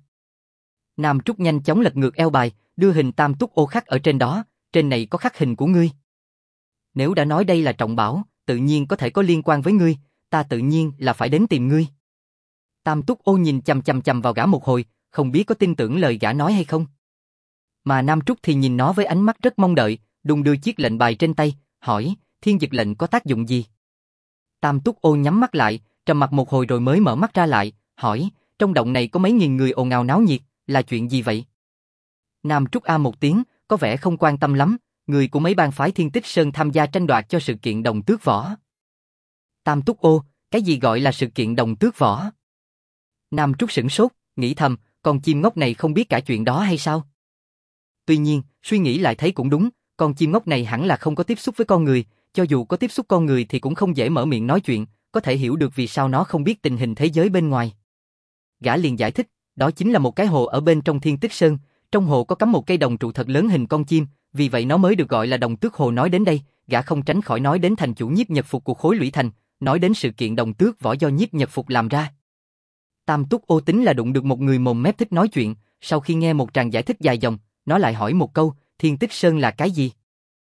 Nam Trúc nhanh chóng lật ngược eo bài, đưa hình Tam Túc Ô khắc ở trên đó, trên này có khắc hình của ngươi. Nếu đã nói đây là trọng bảo, tự nhiên có thể có liên quan với ngươi, ta tự nhiên là phải đến tìm ngươi. Tam Túc Ô nhìn chằm chằm vào gã một hồi, không biết có tin tưởng lời gã nói hay không. Mà Nam Trúc thì nhìn nó với ánh mắt rất mong đợi, đung đưa chiếc lệnh bài trên tay, hỏi, Thiên Dực lệnh có tác dụng gì? Tam Túc Ô nhắm mắt lại, trầm mặc một hồi rồi mới mở mắt ra lại, hỏi, trong động này có mấy nghìn người ồn ào náo nhiệt, là chuyện gì vậy? Nam Trúc a một tiếng, có vẻ không quan tâm lắm, người của mấy bang phái Thiên Tích Sơn tham gia tranh đoạt cho sự kiện đồng tước võ. Tam Túc Ô, cái gì gọi là sự kiện đồng tước võ? Nam Trúc sửng sốt, nghĩ thầm, con chim ngốc này không biết cả chuyện đó hay sao? Tuy nhiên, suy nghĩ lại thấy cũng đúng, con chim ngốc này hẳn là không có tiếp xúc với con người, cho dù có tiếp xúc con người thì cũng không dễ mở miệng nói chuyện, có thể hiểu được vì sao nó không biết tình hình thế giới bên ngoài. Gã liền giải thích, đó chính là một cái hồ ở bên trong Thiên Tích Sơn, trong hồ có cắm một cây đồng trụ thật lớn hình con chim, vì vậy nó mới được gọi là Đồng Tước Hồ. Nói đến đây, gã không tránh khỏi nói đến thành chủ Nhiếp Nhật Phục của Khối Lũy Thành, nói đến sự kiện đồng tước võ do Nhiếp Nhật Phục làm ra. Tam Túc Ô tính là đụng được một người mồm mép thích nói chuyện, sau khi nghe một tràng giải thích dài dòng, nó lại hỏi một câu, Thiên Tích Sơn là cái gì?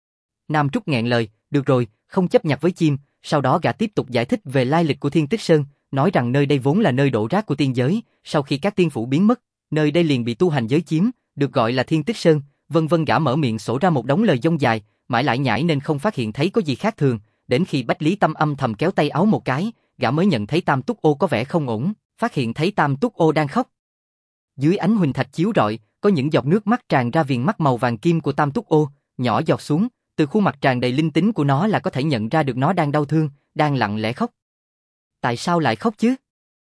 Nam Trúc nghẹn lời, được rồi, không chấp nhặt với chim, sau đó gã tiếp tục giải thích về lai lịch của Thiên Tích Sơn, nói rằng nơi đây vốn là nơi đổ rác của tiên giới, sau khi các tiên phủ biến mất, nơi đây liền bị tu hành giới chiếm, được gọi là Thiên Tích Sơn, vân vân. Gã mở miệng sổ ra một đống lời dông dài, mãi lại nhải nên không phát hiện thấy có gì khác thường, đến khi Bách Lý Tâm âm thầm kéo tay áo một cái, gã mới nhận thấy Tam Túc Ô có vẻ không ổn, phát hiện thấy Tam Túc Ô đang khóc. Dưới ánh huỳnh thạch chiếu rọi, có những giọt nước mắt tràn ra viền mắt màu vàng kim của Tam Túc Ô, nhỏ giọt xuống, từ khuôn mặt tràn đầy linh tính của nó là có thể nhận ra được nó đang đau thương, đang lặng lẽ khóc. Tại sao lại khóc chứ?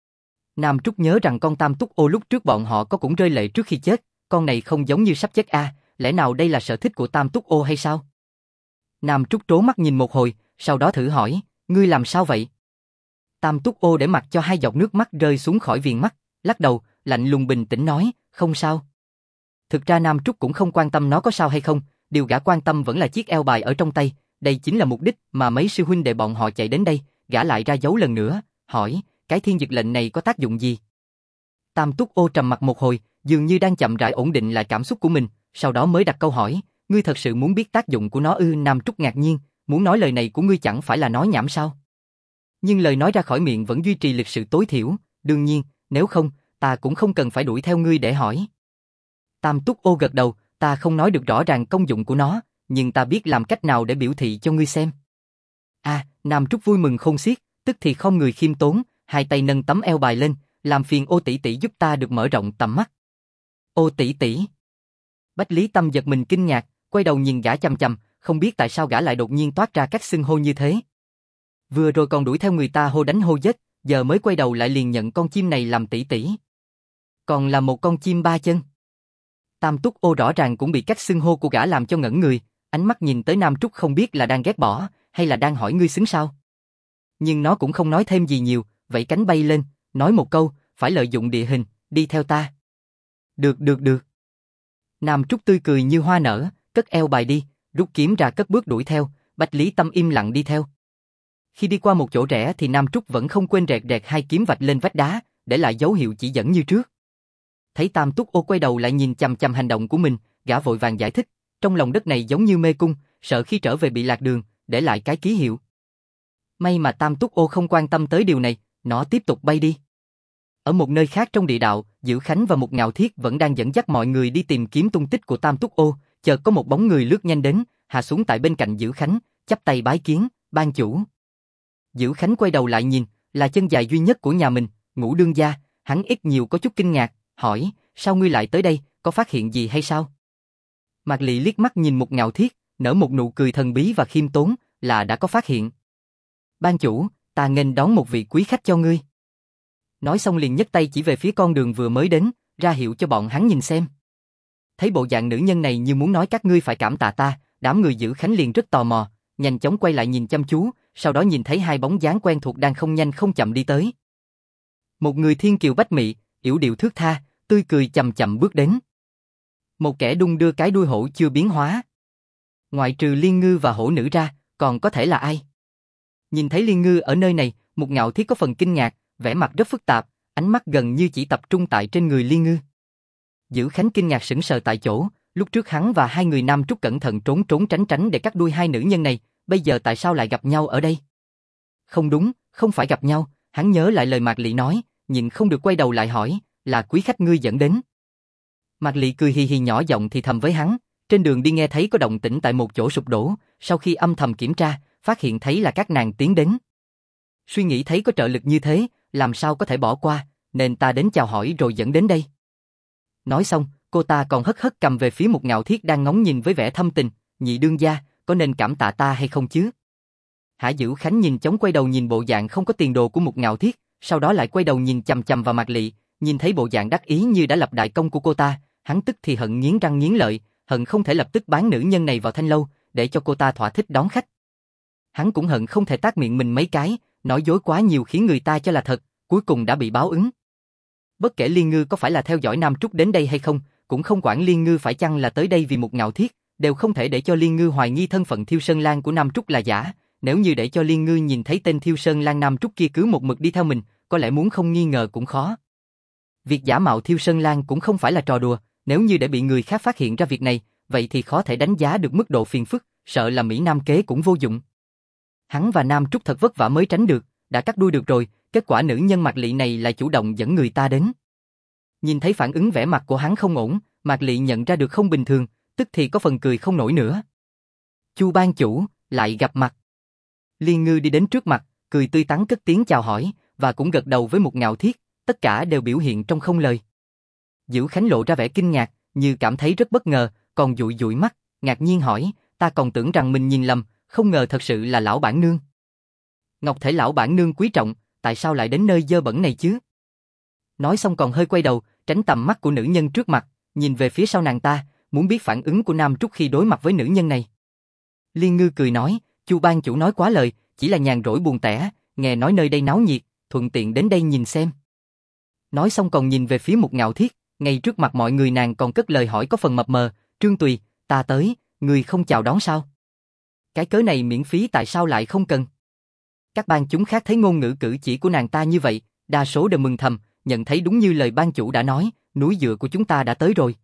Nam Trúc nhớ rằng con Tam Túc Ô lúc trước bọn họ có cũng rơi lệ trước khi chết, con này không giống như sắp chết a, lẽ nào đây là sở thích của Tam Túc Ô hay sao? Nam Trúc trố mắt nhìn một hồi, sau đó thử hỏi, ngươi làm sao vậy? Tam Túc Ô để mặc cho hai giọt nước mắt rơi xuống khỏi viền mắt, lắc đầu, lạnh lùng bình tĩnh nói, không sao. Thực ra Nam Trúc cũng không quan tâm nó có sao hay không, điều gã quan tâm vẫn là chiếc eo bài ở trong tay, đây chính là mục đích mà mấy sư huynh đệ bọn họ chạy đến đây. Gã lại ra dấu lần nữa, hỏi, cái thiên dực lệnh này có tác dụng gì? Tam Túc Ô trầm mặt một hồi, dường như đang chậm rãi ổn định lại cảm xúc của mình, sau đó mới đặt câu hỏi, ngươi thật sự muốn biết tác dụng của nó ư? Nam Trúc ngạc nhiên, muốn nói lời này của ngươi chẳng phải là nói nhảm sao? Nhưng lời nói ra khỏi miệng vẫn duy trì lịch sự tối thiểu, đương nhiên, nếu không, ta cũng không cần phải đuổi theo ngươi để hỏi. Tam Túc Ô gật đầu, ta không nói được rõ ràng công dụng của nó, nhưng ta biết làm cách nào để biểu thị cho ngươi xem. Nam Trúc vui mừng khôn xiết, tức thì không người khiêm tốn, hai tay nâng tấm eo bài lên, làm phiền Ô tỷ tỷ giúp ta được mở rộng tầm mắt. Ô tỷ tỷ. Bách Lý Tâm giật mình kinh ngạc, quay đầu nhìn gã chằm chằm, không biết tại sao gã lại đột nhiên toát ra cách xưng hô như thế. Vừa rồi còn đuổi theo người ta hô đánh hô giết, giờ mới quay đầu lại liền nhận con chim này làm tỷ tỷ. Còn là một con chim ba chân. Tam Túc Ô rõ ràng cũng bị cách xưng hô của gã làm cho ngẩn người, ánh mắt nhìn tới Nam Trúc không biết là đang ghét bỏ, hay là đang hỏi ngươi xứng sao. Nhưng nó cũng không nói thêm gì nhiều, vẫy cánh bay lên, nói một câu, phải lợi dụng địa hình, đi theo ta. Được. Nam Trúc tươi cười như hoa nở, cất eo bài đi, rút kiếm ra cất bước đuổi theo, Bách Lý Tâm im lặng đi theo. Khi đi qua một chỗ rẽ thì Nam Trúc vẫn không quên rẹt rẹt hai kiếm vạch lên vách đá, để lại dấu hiệu chỉ dẫn như trước. Thấy Tam Túc Ô quay đầu lại nhìn chằm chằm hành động của mình, gã vội vàng giải thích, trong lòng đất này giống như mê cung, sợ khi trở về bị lạc đường, để lại cái ký hiệu. May mà Tam Túc Ô không quan tâm tới điều này, nó tiếp tục bay đi. Ở một nơi khác trong địa đạo, Dữ Khánh và Mục Ngạo Thiết vẫn đang dẫn dắt mọi người đi tìm kiếm tung tích của Tam Túc Ô, chợt có một bóng người lướt nhanh đến, hạ xuống tại bên cạnh Dữ Khánh, chắp tay bái kiến, ban chủ. Dữ Khánh quay đầu lại nhìn, là chân dài duy nhất của nhà mình, Ngũ đương gia, hắn ít nhiều có chút kinh ngạc, hỏi, sao ngươi lại tới đây, có phát hiện gì hay sao? Mạc Lị liếc mắt nhìn Mục Ngạo Thiết, nở một nụ cười thần bí và khiêm tốn, là đã có phát hiện. Ban chủ, ta nghênh đón một vị quý khách cho ngươi. Nói xong liền nhấc tay chỉ về phía con đường vừa mới đến, ra hiệu cho bọn hắn nhìn xem. Thấy bộ dạng nữ nhân này như muốn nói các ngươi phải cảm tạ ta, đám người Dữ Khánh liền rất tò mò, nhanh chóng quay lại nhìn chăm chú, sau đó nhìn thấy hai bóng dáng quen thuộc đang không nhanh không chậm đi tới. Một người thiên kiều bách mị, yểu điệu thướt tha, tươi cười chậm chậm bước đến. Một kẻ đung đưa cái đuôi hổ chưa biến hóa. Ngoại trừ Liên Ngư và hổ nữ ra, còn có thể là ai? Nhìn thấy Liên Ngư ở nơi này, Mục Ngạo Thiết có phần kinh ngạc, vẻ mặt rất phức tạp, ánh mắt gần như chỉ tập trung tại trên người Liên Ngư. Dữ Khánh kinh ngạc sững sờ tại chỗ, lúc trước hắn và hai người Nam Trúc cẩn thận trốn tránh để cắt đuôi hai nữ nhân này, bây giờ tại sao lại gặp nhau ở đây? Không đúng, không phải gặp nhau, hắn nhớ lại lời Mạc Lị nói, nhịn không được quay đầu lại hỏi, là quý khách ngươi dẫn đến. Mạc Lị cười hì hì nhỏ giọng thì thầm với hắn, trên đường đi nghe thấy có động tĩnh tại một chỗ sụp đổ, sau khi âm thầm kiểm tra, phát hiện thấy là các nàng tiến đến. Suy nghĩ thấy có trợ lực như thế, làm sao có thể bỏ qua, nên ta đến chào hỏi rồi dẫn đến đây. Nói xong, cô ta còn hất hất cầm về phía Mục Ngạo Thiết đang ngóng nhìn với vẻ thâm tình, nhị đương gia, có nên cảm tạ ta hay không chứ? Hạ Dữ Khánh nhìn chóng quay đầu nhìn bộ dạng không có tiền đồ của Mục Ngạo Thiết, sau đó lại quay đầu nhìn chằm chằm vào Mạc Lị, nhìn thấy bộ dạng đắc ý như đã lập đại công của cô ta, hắn tức thì hận nghiến răng nghiến lợi, hận không thể lập tức bán nữ nhân này vào thanh lâu, để cho cô ta thỏa thích đón khách. Hắn cũng hận không thể tát miệng mình mấy cái, nói dối quá nhiều khiến người ta cho là thật, cuối cùng đã bị báo ứng. Bất kể Liên Ngư có phải là theo dõi Nam Trúc đến đây hay không, cũng không quản Liên Ngư phải chăng là tới đây vì một Ngạo Thiết, đều không thể để cho Liên Ngư hoài nghi thân phận Thiêu Sơn Lang của Nam Trúc là giả. Nếu như để cho Liên Ngư nhìn thấy tên Thiêu Sơn Lang Nam Trúc kia cứ một mực đi theo mình, có lẽ muốn không nghi ngờ cũng khó. Việc giả mạo Thiêu Sơn Lang cũng không phải là trò đùa, nếu như để bị người khác phát hiện ra việc này, vậy thì khó thể đánh giá được mức độ phiền phức, sợ là Mỹ Nam kế cũng vô dụng. Hắn và Nam Trúc thật vất vả mới tránh được, đã cắt đuôi được rồi, kết quả nữ nhân Mạc Lị này lại chủ động dẫn người ta đến. Nhìn thấy phản ứng vẻ mặt của hắn không ổn, Mạc Lị nhận ra được không bình thường, tức thì có phần cười không nổi nữa. Chu ban chủ, lại gặp mặt. Liên Ngư đi đến trước mặt, cười tươi tắn cất tiếng chào hỏi, và cũng gật đầu với một Ngạo Thiết, tất cả đều biểu hiện trong không lời. Dữu Khánh lộ ra vẻ kinh ngạc, như cảm thấy rất bất ngờ, còn dụi dụi mắt, ngạc nhiên hỏi, ta còn tưởng rằng mình nhìn lầm, không ngờ thật sự là lão bản nương. Ngọc thể lão bản nương quý trọng, tại sao lại đến nơi dơ bẩn này chứ? Nói xong còn hơi quay đầu, tránh tầm mắt của nữ nhân trước mặt, nhìn về phía sau nàng ta, muốn biết phản ứng của Nam Trúc khi đối mặt với nữ nhân này. Liên Ngư cười nói, Chu ban chủ nói quá lời, chỉ là nhàn rỗi buồn tẻ, nghe nói nơi đây náo nhiệt, thuận tiện đến đây nhìn xem. Nói xong còn nhìn về phía một Ngạo Thiết, ngay trước mặt mọi người nàng còn cất lời hỏi có phần mập mờ, Trương Tùy, ta tới, người không chào đón sao? Cái cớ này miễn phí tại sao lại không cần? Các ban chúng khác thấy ngôn ngữ cử chỉ của nàng ta như vậy, đa số đều mừng thầm, nhận thấy đúng như lời ban chủ đã nói, núi dựa của chúng ta đã tới rồi.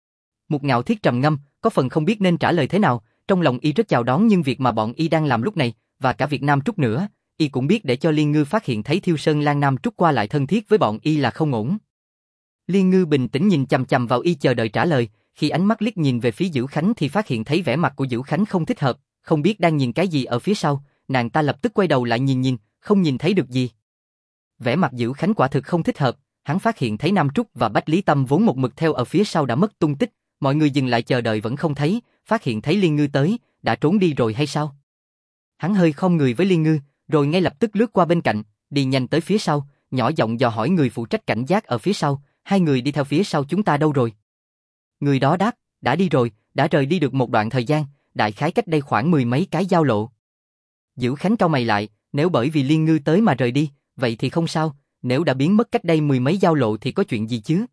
Một Ngạo Thiết trầm ngâm, có phần không biết nên trả lời thế nào, trong lòng y rất chào đón nhưng việc mà bọn y đang làm lúc này, và cả việc Nam Trúc nữa, y cũng biết để cho Liên Ngư phát hiện thấy Thiêu Sơn Lang Nam Trúc qua lại thân thiết với bọn y là không ổn. Liên Ngư bình tĩnh nhìn chằm chằm vào y chờ đợi trả lời, khi ánh mắt liếc nhìn về phía Dữu Khánh thì phát hiện thấy vẻ mặt của Dữu Khánh không thích hợp, không biết đang nhìn cái gì ở phía sau, nàng ta lập tức quay đầu lại nhìn, không nhìn thấy được gì. Vẻ mặt Dữu Khánh quả thực không thích hợp, hắn phát hiện thấy Nam Trúc và Bách Lý Tâm vốn một mực theo ở phía sau đã mất tung tích, mọi người dừng lại chờ đợi vẫn không thấy, phát hiện thấy Liên Ngư tới, đã trốn đi rồi hay sao? Hắn hơi khom người với Liên Ngư, rồi ngay lập tức lướt qua bên cạnh, đi nhanh tới phía sau, nhỏ giọng dò hỏi người phụ trách cảnh giác ở phía sau, hai người đi theo phía sau chúng ta đâu rồi? Người đó đáp, đã đi rồi, đã rời đi được một đoạn thời gian, đại khái cách đây khoảng 10 mấy cái giao lộ. Dữu Khánh cau mày lại, nếu bởi vì Liên Ngư tới mà rời đi, vậy thì không sao, nếu đã biến mất cách đây 10 mấy giao lộ thì có chuyện gì chứ?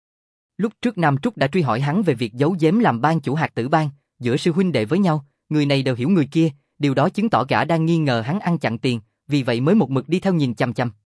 Lúc trước Nam Trúc đã truy hỏi hắn về việc giấu giếm làm ban chủ Hạt Tử Bang, giữa sư huynh đệ với nhau, người này đều hiểu người kia, điều đó chứng tỏ gã đang nghi ngờ hắn ăn chặn tiền, vì vậy mới một mực đi theo nhìn chằm chằm.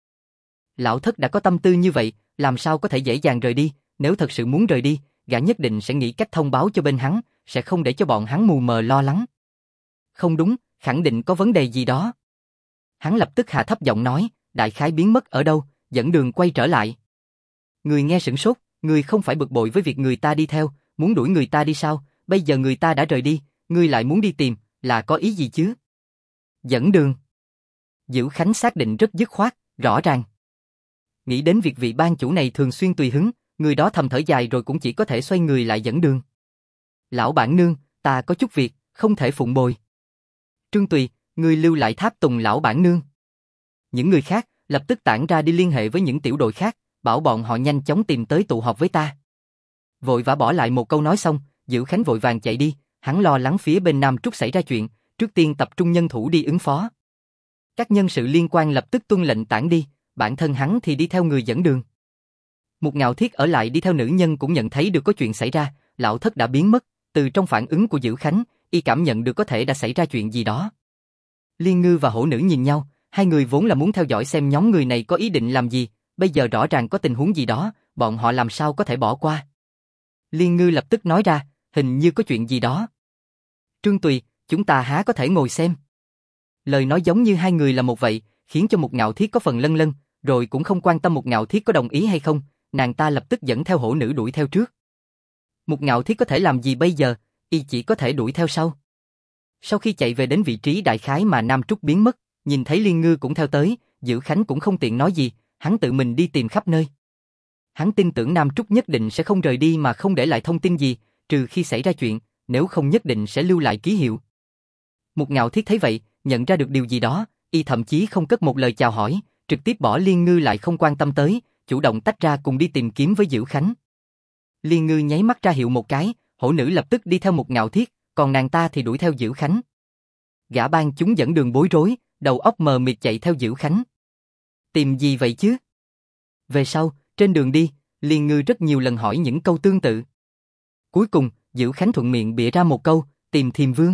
Lão thất đã có tâm tư như vậy, làm sao có thể dễ dàng rời đi, nếu thật sự muốn rời đi, gã nhất định sẽ nghĩ cách thông báo cho bên hắn, sẽ không để cho bọn hắn mù mờ lo lắng. Không đúng, khẳng định có vấn đề gì đó. Hắn lập tức hạ thấp giọng nói, đại khái biến mất ở đâu, dẫn đường quay trở lại. Người nghe sửng sốt, người không phải bực bội với việc người ta đi theo, muốn đuổi người ta đi sao, bây giờ người ta đã rời đi, ngươi lại muốn đi tìm, là có ý gì chứ? Dẫn đường. Dữu Khánh xác định rất dứt khoát, rõ ràng. Nghĩ đến việc vị ban chủ này thường xuyên tùy hứng, người đó thầm thở dài rồi cũng chỉ có thể xoay người lại dẫn đường. Lão bản nương, ta có chút việc, không thể phụng bồi. Trương Tùy, ngươi lưu lại tháp tùng lão bản nương. Những người khác lập tức tản ra đi liên hệ với những tiểu đội khác, bảo bọn họ nhanh chóng tìm tới tụ họp với ta. Vội vã bỏ lại một câu nói xong, Dữu Khánh vội vàng chạy đi, hắn lo lắng phía bên Nam Trúc xảy ra chuyện, trước tiên tập trung nhân thủ đi ứng phó. Các nhân sự liên quan lập tức tuân lệnh tản đi, bản thân hắn thì đi theo người dẫn đường. Một Ngạo Thiết ở lại đi theo nữ nhân cũng nhận thấy được có chuyện xảy ra, lão thất đã biến mất, từ trong phản ứng của Dữu Khánh, y cảm nhận được có thể đã xảy ra chuyện gì đó. Liên Ngư và hổ nữ nhìn nhau, hai người vốn là muốn theo dõi xem nhóm người này có ý định làm gì, bây giờ rõ ràng có tình huống gì đó, bọn họ làm sao có thể bỏ qua. Liên Ngư lập tức nói ra, hình như có chuyện gì đó. Trương Tùy, chúng ta há có thể ngồi xem. Lời nói giống như hai người là một vậy, khiến cho một Ngạo Thiết có phần lân lân, rồi cũng không quan tâm một Ngạo Thiết có đồng ý hay không, nàng ta lập tức dẫn theo hổ nữ đuổi theo trước. Một Ngạo Thiết có thể làm gì bây giờ, y chỉ có thể đuổi theo sau. Sau khi chạy về đến vị trí đại khái mà Nam Trúc biến mất, nhìn thấy Liên Ngư cũng theo tới, Dữu Khánh cũng không tiện nói gì, hắn tự mình đi tìm khắp nơi. Hắn tin tưởng Nam Trúc nhất định sẽ không rời đi mà không để lại thông tin gì, trừ khi xảy ra chuyện, nếu không nhất định sẽ lưu lại ký hiệu. Một Ngạo Thiết thấy vậy, nhận ra được điều gì đó, y thậm chí không cất một lời chào hỏi, trực tiếp bỏ Liên Ngư lại không quan tâm tới, chủ động tách ra cùng đi tìm kiếm với Dữu Khánh. Liên Ngư nháy mắt ra hiệu một cái, hổ nữ lập tức đi theo một Ngạo Thiết, còn nàng ta thì đuổi theo Dữ Khánh. Gã ban chúng dẫn đường bối rối, đầu óc mờ mịt chạy theo Dữ Khánh. Tìm gì vậy chứ? Về sau, trên đường đi, Liên Ngư rất nhiều lần hỏi những câu tương tự. Cuối cùng, Dữ Khánh thuận miệng bịa ra một câu, tìm Thiềm Vương.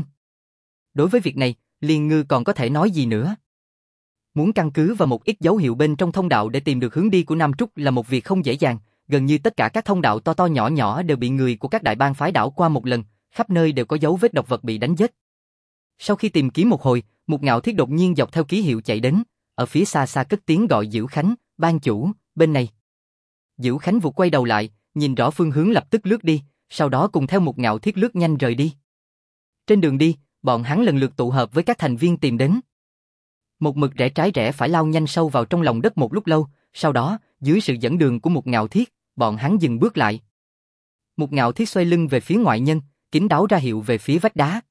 Đối với việc này, Liên Ngư còn có thể nói gì nữa? Muốn căn cứ vào một ít dấu hiệu bên trong thông đạo để tìm được hướng đi của Nam Trúc là một việc không dễ dàng, gần như tất cả các thông đạo to to nhỏ nhỏ đều bị người của các đại bang phái đảo qua một lần, khắp nơi đều có dấu vết độc vật bị đánh giết. Sau khi tìm kiếm một hồi, một Ngạo Thiết đột nhiên dọc theo ký hiệu chạy đến, ở phía xa xa cất tiếng gọi Dữ Khánh, ban chủ, bên này. Dữ Khánh vụt quay đầu lại, nhìn rõ phương hướng lập tức lướt đi, sau đó cùng theo một Ngạo Thiết lướt nhanh rời đi. Trên đường đi, bọn hắn lần lượt tụ hợp với các thành viên tìm đến. Một mực rẽ trái rẽ phải lao nhanh sâu vào trong lòng đất một lúc lâu, sau đó, dưới sự dẫn đường của một Ngạo Thiết, bọn hắn dừng bước lại. Một Ngạo Thiết xoay lưng về phía ngoại nhân, kín đáo ra hiệu về phía vách đá.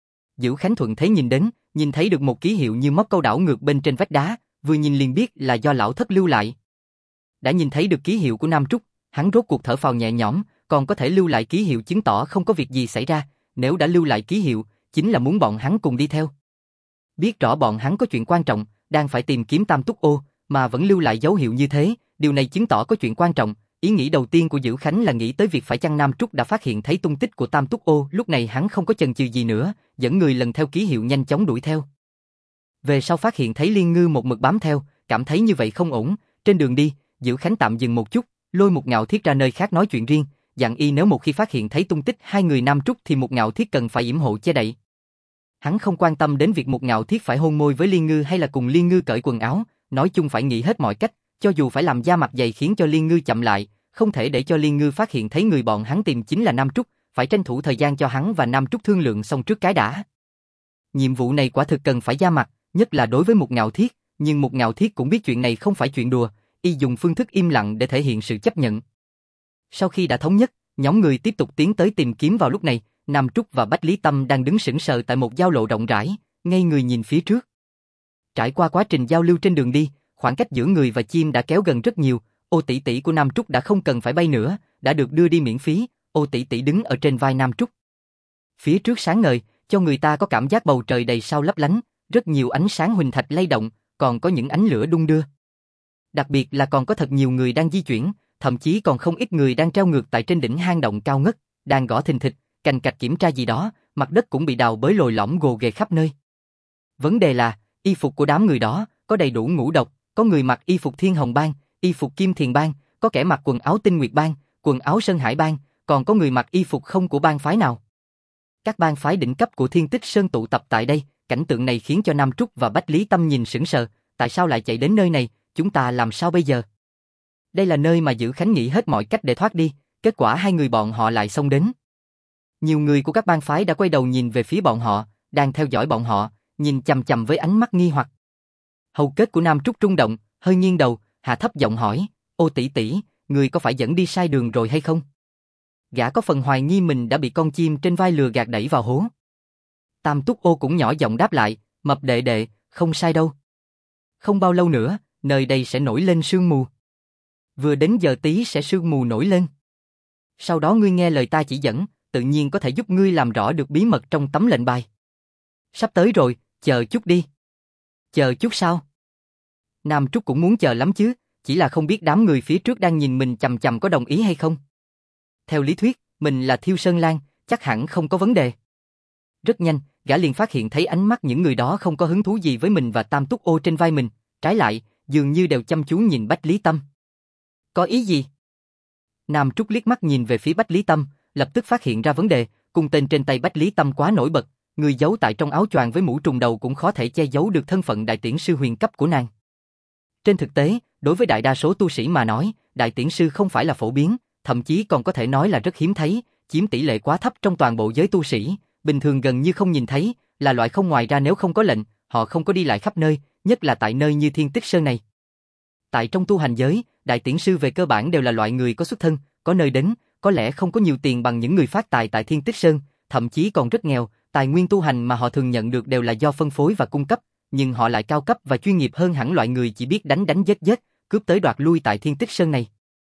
Dữ Khánh thuận thế nhìn đến, nhìn thấy được một ký hiệu như móc câu đảo ngược bên trên vách đá, vừa nhìn liền biết là do lão thất lưu lại. Đã nhìn thấy được ký hiệu của Nam Trúc, hắn rốt cuộc thở phào nhẹ nhõm, còn có thể lưu lại ký hiệu chứng tỏ không có việc gì xảy ra, nếu đã lưu lại ký hiệu, chính là muốn bọn hắn cùng đi theo. Biết rõ bọn hắn có chuyện quan trọng, đang phải tìm kiếm Tam Túc Ô, mà vẫn lưu lại dấu hiệu như thế, điều này chứng tỏ có chuyện quan trọng. Ý nghĩ đầu tiên của Dữ Khánh là nghĩ tới việc phải chăng Nam Trúc đã phát hiện thấy tung tích của Tam Túc Ô, lúc này hắn không có chần chừ gì nữa, dẫn người lần theo ký hiệu nhanh chóng đuổi theo. Về sau phát hiện thấy Liên Ngư một mực bám theo, cảm thấy như vậy không ổn, trên đường đi, Dữ Khánh tạm dừng một chút, lôi một Ngạo Thiết ra nơi khác nói chuyện riêng, dặn y nếu một khi phát hiện thấy tung tích hai người Nam Trúc thì một Ngạo Thiết cần phải yểm hộ che đậy. Hắn không quan tâm đến việc một Ngạo Thiết phải hôn môi với Liên Ngư hay là cùng Liên Ngư cởi quần áo, nói chung phải nghĩ hết mọi cách, cho dù phải làm da mặt dày khiến cho Liên Ngư chậm lại, không thể để cho Liên Ngư phát hiện thấy người bọn hắn tìm chính là Nam Trúc, phải tranh thủ thời gian cho hắn và Nam Trúc thương lượng xong trước cái đã. Nhiệm vụ này quả thực cần phải da mặt, nhất là đối với một Ngạo Thiết, nhưng một Ngạo Thiết cũng biết chuyện này không phải chuyện đùa, y dùng phương thức im lặng để thể hiện sự chấp nhận. Sau khi đã thống nhất, nhóm người tiếp tục tiến tới tìm kiếm. Vào lúc này, Nam Trúc và Bách Lý Tâm đang đứng sững sờ tại một giao lộ rộng rãi, ngây người nhìn phía trước. Trải qua quá trình giao lưu trên đường đi, khoảng cách giữa người và chim đã kéo gần rất nhiều. Ô tỷ tỷ của Nam Trúc đã không cần phải bay nữa, đã được đưa đi miễn phí. Ô tỷ tỷ đứng ở trên vai Nam Trúc. Phía trước sáng ngời, cho người ta có cảm giác bầu trời đầy sao lấp lánh, rất nhiều ánh sáng huỳnh thạch lay động, còn có những ánh lửa đung đưa. Đặc biệt là còn có thật nhiều người đang di chuyển, thậm chí còn không ít người đang treo ngược tại trên đỉnh hang động cao ngất, đang gõ thình thịch, cành cạch kiểm tra gì đó, mặt đất cũng bị đào bới lồi lõm gồ ghề khắp nơi. Vấn đề là, y phục của đám người đó có đầy đủ ngũ độc, có người mặc y phục Thiên Hồng Bang, y phục Kim Thiền Bang, có kẻ mặc quần áo Tinh Nguyệt Bang, quần áo Sơn Hải Bang, còn có người mặc y phục không của bang phái nào. Các bang phái đỉnh cấp của Thiên Tích Sơn tụ tập tại đây, cảnh tượng này khiến cho Nam Trúc và Bách Lý Tâm nhìn sững sờ, tại sao lại chạy đến nơi này, chúng ta làm sao bây giờ? Đây là nơi mà Dữ Khánh nghĩ hết mọi cách để thoát đi, kết quả hai người bọn họ lại xông đến. Nhiều người của các bang phái đã quay đầu nhìn về phía bọn họ, đang theo dõi bọn họ, nhìn chằm chằm với ánh mắt nghi hoặc. Hầu kết của Nam Trúc rung động, hơi nghiêng đầu, hạ thấp giọng hỏi, ô tỷ tỷ, người có phải dẫn đi sai đường rồi hay không? Gã có phần hoài nghi mình đã bị con chim trên vai lừa gạt đẩy vào hố. Tam Túc Ô cũng nhỏ giọng đáp lại, mập đệ đệ, không sai đâu. Không bao lâu nữa, nơi đây sẽ nổi lên sương mù. Vừa đến giờ tí sẽ sương mù nổi lên. Sau đó ngươi nghe lời ta chỉ dẫn, tự nhiên có thể giúp ngươi làm rõ được bí mật trong tấm lệnh bài. Sắp tới rồi, chờ chút đi. Chờ chút sao? Nam Trúc cũng muốn chờ lắm chứ, chỉ là không biết đám người phía trước đang nhìn mình chằm chằm có đồng ý hay không. Theo lý thuyết, mình là Thiêu Sơn Lan, chắc hẳn không có vấn đề. Rất nhanh, gã liền phát hiện thấy ánh mắt những người đó không có hứng thú gì với mình và Tam Túc Ô trên vai mình, trái lại, dường như đều chăm chú nhìn Bách Lý Tâm. Có ý gì? Nam Trúc liếc mắt nhìn về phía Bách Lý Tâm, lập tức phát hiện ra vấn đề, cung tên trên tay Bách Lý Tâm quá nổi bật, người giấu tại trong áo choàng với mũ trùng đầu cũng khó thể che giấu được thân phận đại tiễn sư huyền cấp của nàng. Trên thực tế, đối với đại đa số tu sĩ mà nói, đại tiễn sư không phải là phổ biến, thậm chí còn có thể nói là rất hiếm thấy, chiếm tỷ lệ quá thấp trong toàn bộ giới tu sĩ, bình thường gần như không nhìn thấy, là loại không, ngoài ra nếu không có lệnh, họ không có đi lại khắp nơi, nhất là tại nơi như Thiên Tích Sơn này. Tại trong tu hành giới, đại tiễn sư về cơ bản đều là loại người có xuất thân, có nơi đến, có lẽ không có nhiều tiền bằng những người phát tài tại Thiên Tích Sơn, thậm chí còn rất nghèo, tài nguyên tu hành mà họ thường nhận được đều là do phân phối và cung cấp, nhưng họ lại cao cấp và chuyên nghiệp hơn hẳn loại người chỉ biết đánh đánh giết giết, cướp tới đoạt lui tại Thiên Tích Sơn này.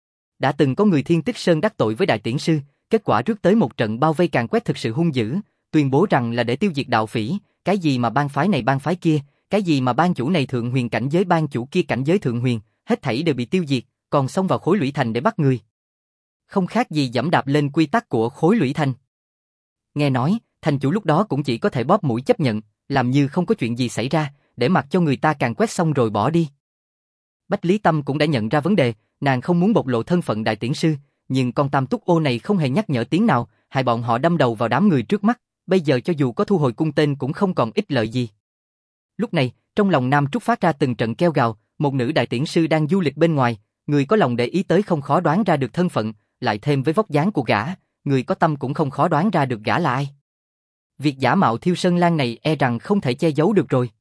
Đã từng có người Thiên Tích Sơn đắc tội với đại tiễn sư, kết quả rước tới một trận bao vây càn quét thực sự hung dữ, tuyên bố rằng là để tiêu diệt đạo phỉ, cái gì mà bang phái này bang phái kia, cái gì mà bang chủ này thượng huyền cảnh giới bang chủ kia cảnh giới thượng huyền, hết thảy đều bị tiêu diệt, còn xông vào Khối Lũy Thành để bắt người. Không khác gì giẫm đạp lên quy tắc của Khối Lũy Thành. Nghe nói, thành chủ lúc đó cũng chỉ có thể bóp mũi chấp nhận, làm như không có chuyện gì xảy ra, để mặc cho người ta càn quét xong rồi bỏ đi. Bách Lý Tâm cũng đã nhận ra vấn đề, nàng không muốn bộc lộ thân phận đại tiễn sư, nhưng con Tam Túc Ô này không hề nhắc nhở tiếng nào, hại bọn họ đâm đầu vào đám người trước mắt, bây giờ cho dù có thu hồi cung tên cũng không còn ích lợi gì. Lúc này, trong lòng Nam Trúc phát ra từng trận kêu gào, một nữ đại tiễn sư đang du lịch bên ngoài, người có lòng để ý tới không khó đoán ra được thân phận, lại thêm với vóc dáng của gã, người có tâm cũng không khó đoán ra được gã là ai. Việc giả mạo Thiêu Sơn Lan này e rằng không thể che giấu được rồi.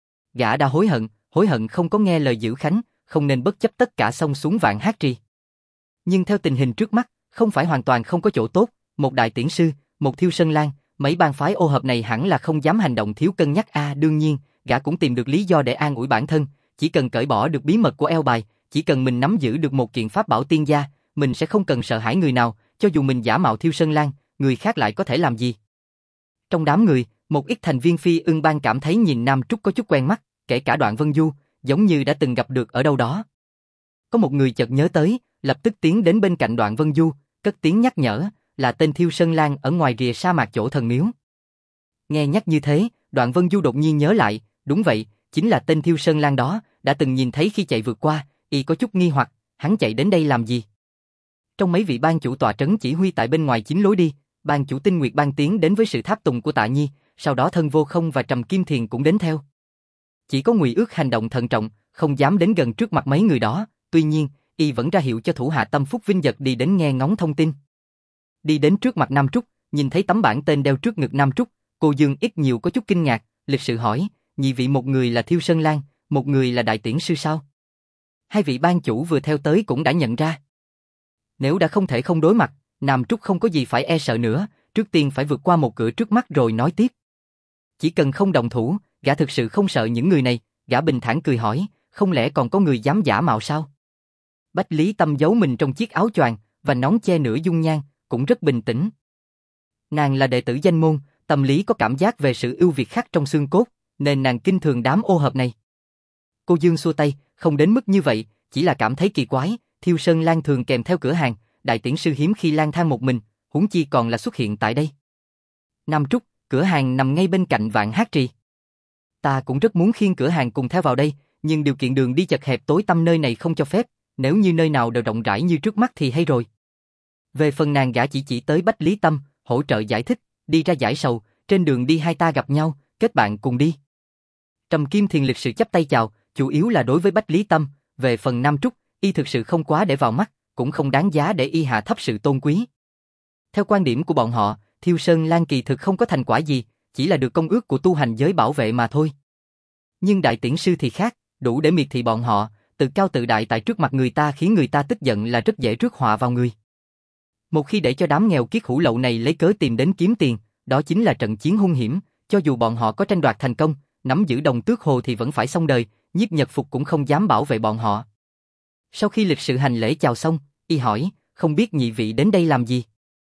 Gã đã hối hận không có nghe lời giữ khánh, không nên bất chấp tất cả xông xuống Vạn Hát Trì. Nhưng theo tình hình trước mắt, không phải hoàn toàn không có chỗ tốt, một đại tiễn sư, một Thiêu Sơn Lan, mấy bang phái ô hợp này hẳn là không dám hành động thiếu cân nhắc đương nhiên, gã cũng tìm được lý do để an ủi bản thân, chỉ cần cởi bỏ được bí mật của eo bài, chỉ cần mình nắm giữ được một kiện pháp bảo tiên gia, mình sẽ không cần sợ hãi người nào, cho dù mình giả mạo Thiêu Sơn Lan, người khác lại có thể làm gì. Trong đám người, một ít thành viên Phi Ưng Bang cảm thấy nhìn Nam Trúc có chút quen mắt, kể cả Đoạn Vân Du, giống như đã từng gặp được ở đâu đó. Có một người chợt nhớ tới, lập tức tiến đến bên cạnh Đoạn Vân Du, cất tiếng nhắc nhở, là tên Thiêu Sơn Lan ở ngoài rìa sa mạc chỗ thần miếu. Nghe nhắc như thế, Đoạn Vân Du đột nhiên nhớ lại, đúng vậy, chính là tên Thiêu Sơn Lan đó, đã từng nhìn thấy khi chạy vượt qua, y có chút nghi hoặc, hắn chạy đến đây làm gì? Trong mấy vị ban chủ tọa trấn chỉ huy tại bên ngoài chính lối đi, ban chủ Tinh Nguyệt Bang tiến đến với sự tháp tùng của Tạ Nhi, sau đó Thân Vô Không và Trầm Kim Thiền cũng đến theo. Chỉ có Ngụy Ước hành động thận trọng, không dám đến gần trước mặt mấy người đó, tuy nhiên, y vẫn ra hiệu cho thủ hạ Tâm Phúc Vinh Dật đi đến nghe ngóng thông tin. Đi đến trước mặt Nam Trúc, nhìn thấy tấm bảng tên đeo trước ngực Nam Trúc, cô Dương ít nhiều có chút kinh ngạc, lịch sự hỏi, nhị vị một người là Thiêu Sơn Lan, một người là đại tiễn sư sao? Hai vị ban chủ vừa theo tới cũng đã nhận ra. Nếu đã không thể không đối mặt, Nam Trúc không có gì phải e sợ nữa, trước tiên phải vượt qua một cửa trước mắt rồi nói tiếp. Chỉ cần không động thủ, gã thực sự không sợ những người này, gã bình thản cười hỏi, không lẽ còn có người dám giả mạo sao? Bách Lý Tâm giấu mình trong chiếc áo choàng và nón che nửa dung nhan, cũng rất bình tĩnh. Nàng là đệ tử danh môn, tâm lý có cảm giác về sự ưu việt khắc trong xương cốt, nên nàng kinh thường đám ô hợp này. Cô Dương xua tay, không đến mức như vậy, chỉ là cảm thấy kỳ quái, Thiêu Sơn Lan thường kèm theo cửa hàng, đại tiễn sư hiếm khi lang thang một mình, huống chi còn là xuất hiện tại đây. Nam Trúc, cửa hàng nằm ngay bên cạnh Vạn Hát Trì. Ta cũng rất muốn khiêng cửa hàng cùng theo vào đây, nhưng điều kiện đường đi chật hẹp tối tăm nơi này không cho phép, nếu như nơi nào đều rộng rãi như trước mắt thì hay rồi. Về phần nàng gã chỉ tới Bách Lý Tâm, hỗ trợ giải thích, đi ra giải sầu, trên đường đi hai ta gặp nhau, kết bạn cùng đi. Trầm Kim Thiền lịch sự chắp tay chào, chủ yếu là đối với Bách Lý Tâm, về phần Nam Trúc, y thực sự không quá để vào mắt, cũng không đáng giá để y hạ thấp sự tôn quý. Theo quan điểm của bọn họ, Thiêu Sơn Lan kỳ thực không có thành quả gì, chỉ là được công ước của tu hành giới bảo vệ mà thôi. Nhưng đại tiễn sư thì khác, đủ để miệt thị bọn họ, tự cao tự đại tại trước mặt người ta khiến người ta tức giận là rất dễ rước họa vào người. Một khi để cho đám nghèo kiết hủ lậu này lấy cớ tìm đến kiếm tiền, đó chính là trận chiến hung hiểm, cho dù bọn họ có tranh đoạt thành công, nắm giữ Đồng Tước Hồ thì vẫn phải xong đời, Nhiếp Nhật Phục cũng không dám bảo vệ bọn họ. Sau khi lịch sự hành lễ chào xong, y hỏi, không biết nhị vị đến đây làm gì?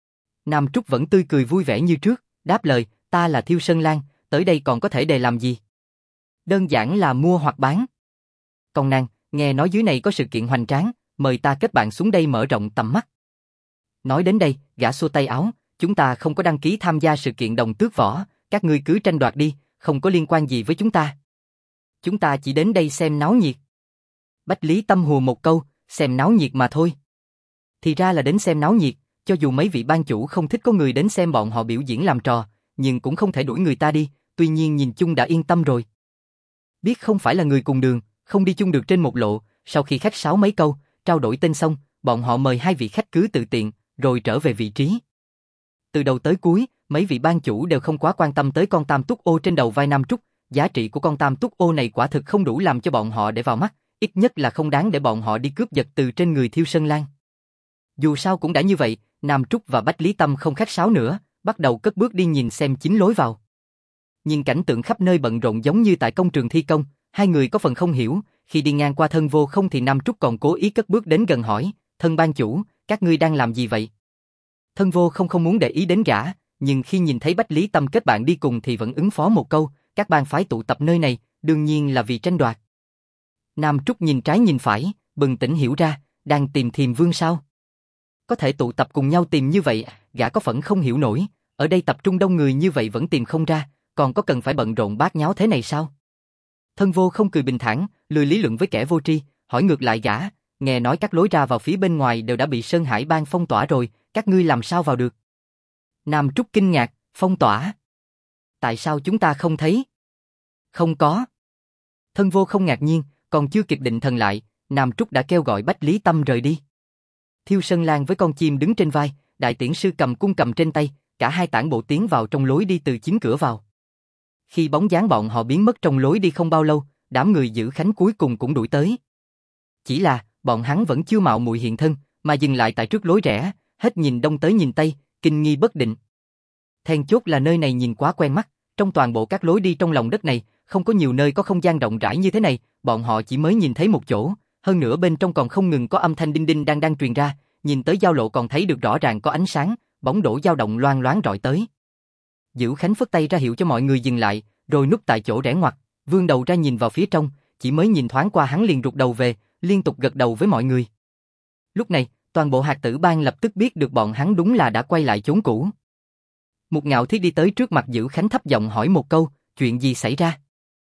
Nam Trúc vẫn tươi cười vui vẻ như trước, đáp lời, ta là Thiêu Sơn Lan, tới đây còn có thể để làm gì? Đơn giản là mua hoặc bán. Còn nàng, nghe nói dưới này có sự kiện hoành tráng, mời ta kết bạn xuống đây mở rộng tầm mắt. Nói đến đây, gã xua tay áo, chúng ta không có đăng ký tham gia sự kiện Đồng Tước Võ, các ngươi cứ tranh đoạt đi, không có liên quan gì với chúng ta. Chúng ta chỉ đến đây xem náo nhiệt. Bách Lý Tâm hùa một câu, xem náo nhiệt mà thôi. Thì ra là đến xem náo nhiệt, cho dù mấy vị ban chủ không thích có người đến xem bọn họ biểu diễn làm trò, nhưng cũng không thể đuổi người ta đi, tuy nhiên nhìn chung đã yên tâm rồi. Biết không phải là người cùng đường, không đi chung được trên một lộ, sau khi khách sáo mấy câu, trao đổi tên xong, bọn họ mời hai vị khách cứ tự tiện, rồi trở về vị trí. Từ đầu tới cuối, mấy vị ban chủ đều không quá quan tâm tới con Tam Túc Ô trên đầu vai Nam Trúc, giá trị của con Tam Túc Ô này quả thực không đủ làm cho bọn họ để vào mắt, ít nhất là không đáng để bọn họ đi cướp giật từ trên người Thiêu Sơn Lan. Dù sao cũng đã như vậy, Nam Trúc và Bách Lý Tâm không khách sáo nữa, bắt đầu cất bước đi nhìn xem chính lối vào. Nhìn cảnh tượng khắp nơi bận rộn giống như tại công trường thi công, hai người có phần không hiểu, khi đi ngang qua Thân Vô Không thì Nam Trúc còn cố ý cất bước đến gần hỏi, thân ban chủ, các ngươi đang làm gì vậy? Thân Vô Không không muốn để ý đến gã, nhưng khi nhìn thấy Bách Lý Tâm kết bạn đi cùng thì vẫn ứng phó một câu, các bang phái tụ tập nơi này, đương nhiên là vì tranh đoạt. Nam Trúc nhìn trái nhìn phải, bừng tỉnh hiểu ra, đang tìm Thiềm Vương sao? Có thể tụ tập cùng nhau tìm như vậy, gã có phẫn không hiểu nổi, ở đây tập trung đông người như vậy vẫn tìm không ra, còn có cần phải bận rộn bát nháo thế này sao? Thân Vô không cười bình thản, lười lý luận với kẻ vô tri, hỏi ngược lại gã, nghe nói các lối ra vào phía bên ngoài đều đã bị Sơn Hải Bang phong tỏa rồi, các ngươi làm sao vào được? Nam Trúc kinh ngạc, phong tỏa? Tại sao chúng ta không thấy? Không có. Thân Vô không ngạc nhiên, còn chưa kịp định thần lại, Nam Trúc đã kêu gọi Bách Lý Tâm rời đi. Thiêu Sơn Lan với con chim đứng trên vai, đại tiễn sư cầm cung cầm trên tay, cả hai tản bộ tiến vào trong lối đi từ chính cửa vào. Khi bóng dáng bọn họ biến mất trong lối đi không bao lâu, đám người giữ khánh cuối cùng cũng đuổi tới. Chỉ là, bọn hắn vẫn chưa mạo muội hiện thân, mà dừng lại tại trước lối rẽ, hết nhìn đông tới nhìn tây, kinh nghi bất định. Then chốt là nơi này nhìn quá quen mắt, trong toàn bộ các lối đi trong lòng đất này, không có nhiều nơi có không gian rộng rãi như thế này, bọn họ chỉ mới nhìn thấy một chỗ, hơn nữa bên trong còn không ngừng có âm thanh đinh đinh đang truyền ra, nhìn tới giao lộ còn thấy được rõ ràng có ánh sáng, bóng đổ dao động loang loáng rọi tới. Dữ Khánh phất tay ra hiệu cho mọi người dừng lại, rồi núp tại chỗ rẽ ngoặt, vươn đầu ra nhìn vào phía trong, chỉ mới nhìn thoáng qua hắn liền rụt đầu về, liên tục gật đầu với mọi người. Lúc này, toàn bộ Hạt Tử Bang lập tức biết được bọn hắn đúng là đã quay lại chốn cũ. Một Ngạo Thiết đi tới trước mặt Dữ Khánh thấp giọng hỏi một câu, chuyện gì xảy ra?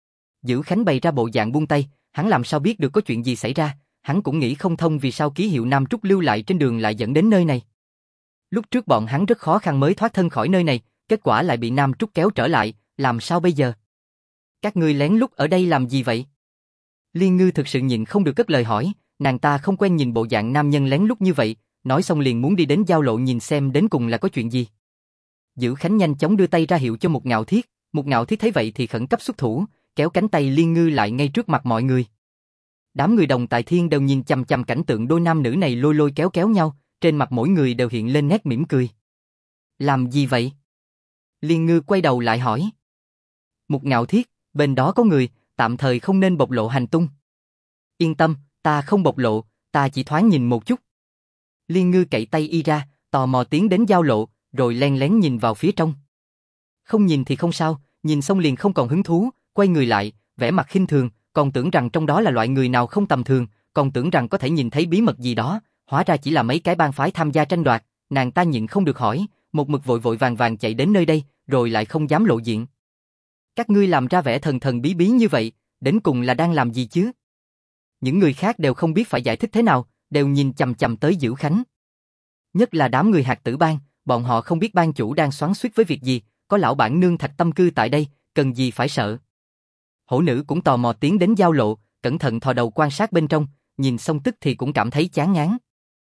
Dữ Khánh bày ra bộ dạng buông tay, hắn làm sao biết được có chuyện gì xảy ra, hắn cũng nghĩ không thông vì sao ký hiệu Nam Trúc lưu lại trên đường lại dẫn đến nơi này. Lúc trước bọn hắn rất khó khăn mới thoát thân khỏi nơi này, kết quả lại bị Nam Trúc kéo trở lại, làm sao bây giờ? Các ngươi lén lút ở đây làm gì vậy? Liên Ngư thực sự nhịn không được cất lời hỏi, nàng ta không quen nhìn bộ dạng nam nhân lén lút như vậy, nói xong liền muốn đi đến giao lộ nhìn xem đến cùng là có chuyện gì. Dữ Khánh nhanh chóng đưa tay ra hiệu cho Một Ngạo Thiết, Một Ngạo Thiết thấy vậy thì khẩn cấp xuất thủ, kéo cánh tay Liên Ngư lại ngay trước mặt mọi người. Đám người Đồng Tại Thiên đều nhìn chằm chằm cảnh tượng đôi nam nữ này lôi lôi kéo kéo nhau, trên mặt mỗi người đều hiện lên nét mỉm cười. Làm gì vậy? Liên Ngư quay đầu lại hỏi. Một Ngạo Thiết, bên đó có người, tạm thời không nên bộc lộ hành tung. Yên tâm, ta không bộc lộ, ta chỉ thoáng nhìn một chút. Liên Ngư cậy tay y ra, tò mò tiến đến giao lộ, rồi len lén nhìn vào phía trong. Không nhìn thì không sao, nhìn xong liền không còn hứng thú, quay người lại, vẻ mặt khinh thường, còn tưởng rằng trong đó là loại người nào không tầm thường, còn tưởng rằng có thể nhìn thấy bí mật gì đó, hóa ra chỉ là mấy cái bang phái tham gia tranh đoạt, nàng ta nhịn không được hỏi, một mực vội vội vàng vàng chạy đến nơi đây, rồi lại không dám lộ diện. Các ngươi làm ra vẻ thần thần bí bí như vậy, đến cùng là đang làm gì chứ? Những người khác đều không biết phải giải thích thế nào, đều nhìn chằm chằm tới Dữ Khánh. Nhất là đám người Hạt Tử Bang, bọn họ không biết bang chủ đang xoắn xuýt với việc gì, có lão bản nương Thạch Tâm cư tại đây, cần gì phải sợ. Hổ nữ cũng tò mò tiến đến giao lộ, cẩn thận thò đầu quan sát bên trong, nhìn xong tức thì cũng cảm thấy chán ngán.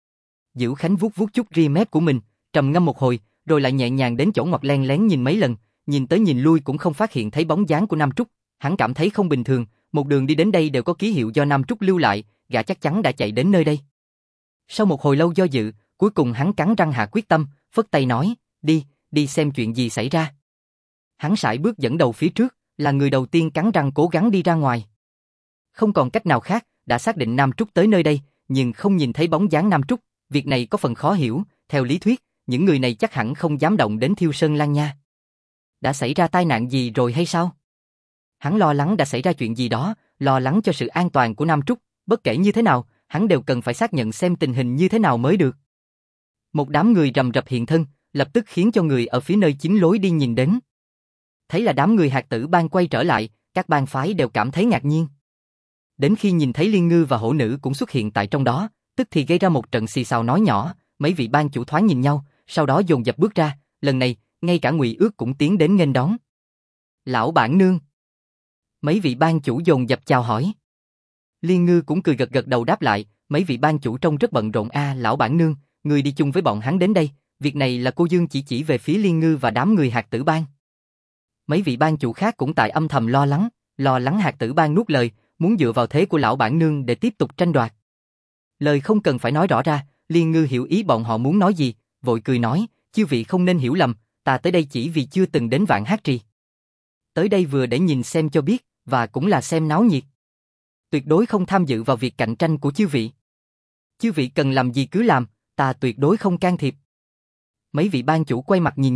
Dữ Khánh vuốt vuốt chút ria mép của mình, trầm ngâm một hồi, rồi lại nhẹ nhàng đến chỗ ngoặt len lén nhìn mấy lần, nhìn tới nhìn lui cũng không phát hiện thấy bóng dáng của Nam Trúc, hắn cảm thấy không bình thường, một đường đi đến đây đều có ký hiệu do Nam Trúc lưu lại, gã chắc chắn đã chạy đến nơi đây. Sau một hồi lâu do dự, cuối cùng hắn cắn răng hạ quyết tâm, phất tay nói, đi xem chuyện gì xảy ra. Hắn sải bước dẫn đầu phía trước, là người đầu tiên cắn răng cố gắng đi ra ngoài. Không còn cách nào khác, đã xác định Nam Trúc tới nơi đây, nhưng không nhìn thấy bóng dáng Nam Trúc, việc này có phần khó hiểu, theo lý thuyết, những người này chắc hẳn không dám động đến Thiêu Sơn Lan nha. Đã xảy ra tai nạn gì rồi hay sao? Hắn lo lắng đã xảy ra chuyện gì đó, lo lắng cho sự an toàn của Nam Trúc, bất kể như thế nào, hắn đều cần phải xác nhận xem tình hình như thế nào mới được. Một đám người rầm rập hiện thân, lập tức khiến cho người ở phía nơi chính lối đi nhìn đến. Thấy là đám người Hạt Tử Bang quay trở lại, các bang phái đều cảm thấy ngạc nhiên. Đến khi nhìn thấy Liên Ngư và Hổ Nữ cũng xuất hiện tại trong đó, tức thì gây ra một trận xì xào nói nhỏ, mấy vị bang chủ thoáng nhìn nhau, sau đó dồn dập bước ra, lần này, ngay cả Ngụy Ước cũng tiến đến nghênh đón. Lão bản nương. Mấy vị bang chủ dồn dập chào hỏi. Liên Ngư cũng cười gật gật đầu đáp lại, mấy vị bang chủ trông rất bận rộn lão bản nương, người đi chung với bọn hắn đến đây, việc này là cô Dương chỉ về phía Liên Ngư và đám người Hạt Tử Bang. Mấy vị bang chủ khác cũng tại âm thầm lo lắng Hạt Tử Bang nuốt lời, muốn dựa vào thế của lão bản nương để tiếp tục tranh đoạt. Lời không cần phải nói rõ ra, Liên Ngư hiểu ý bọn họ muốn nói gì, vội cười nói, chư vị không nên hiểu lầm, ta tới đây chỉ vì chưa từng đến Vạn Hát Trì. Tới đây vừa để nhìn xem cho biết, và cũng là xem náo nhiệt. Tuyệt đối không tham dự vào việc cạnh tranh của chư vị. Chư vị cần làm gì cứ làm, ta tuyệt đối không can thiệp. Mấy vị bang chủ quay mặt nhìn nhau,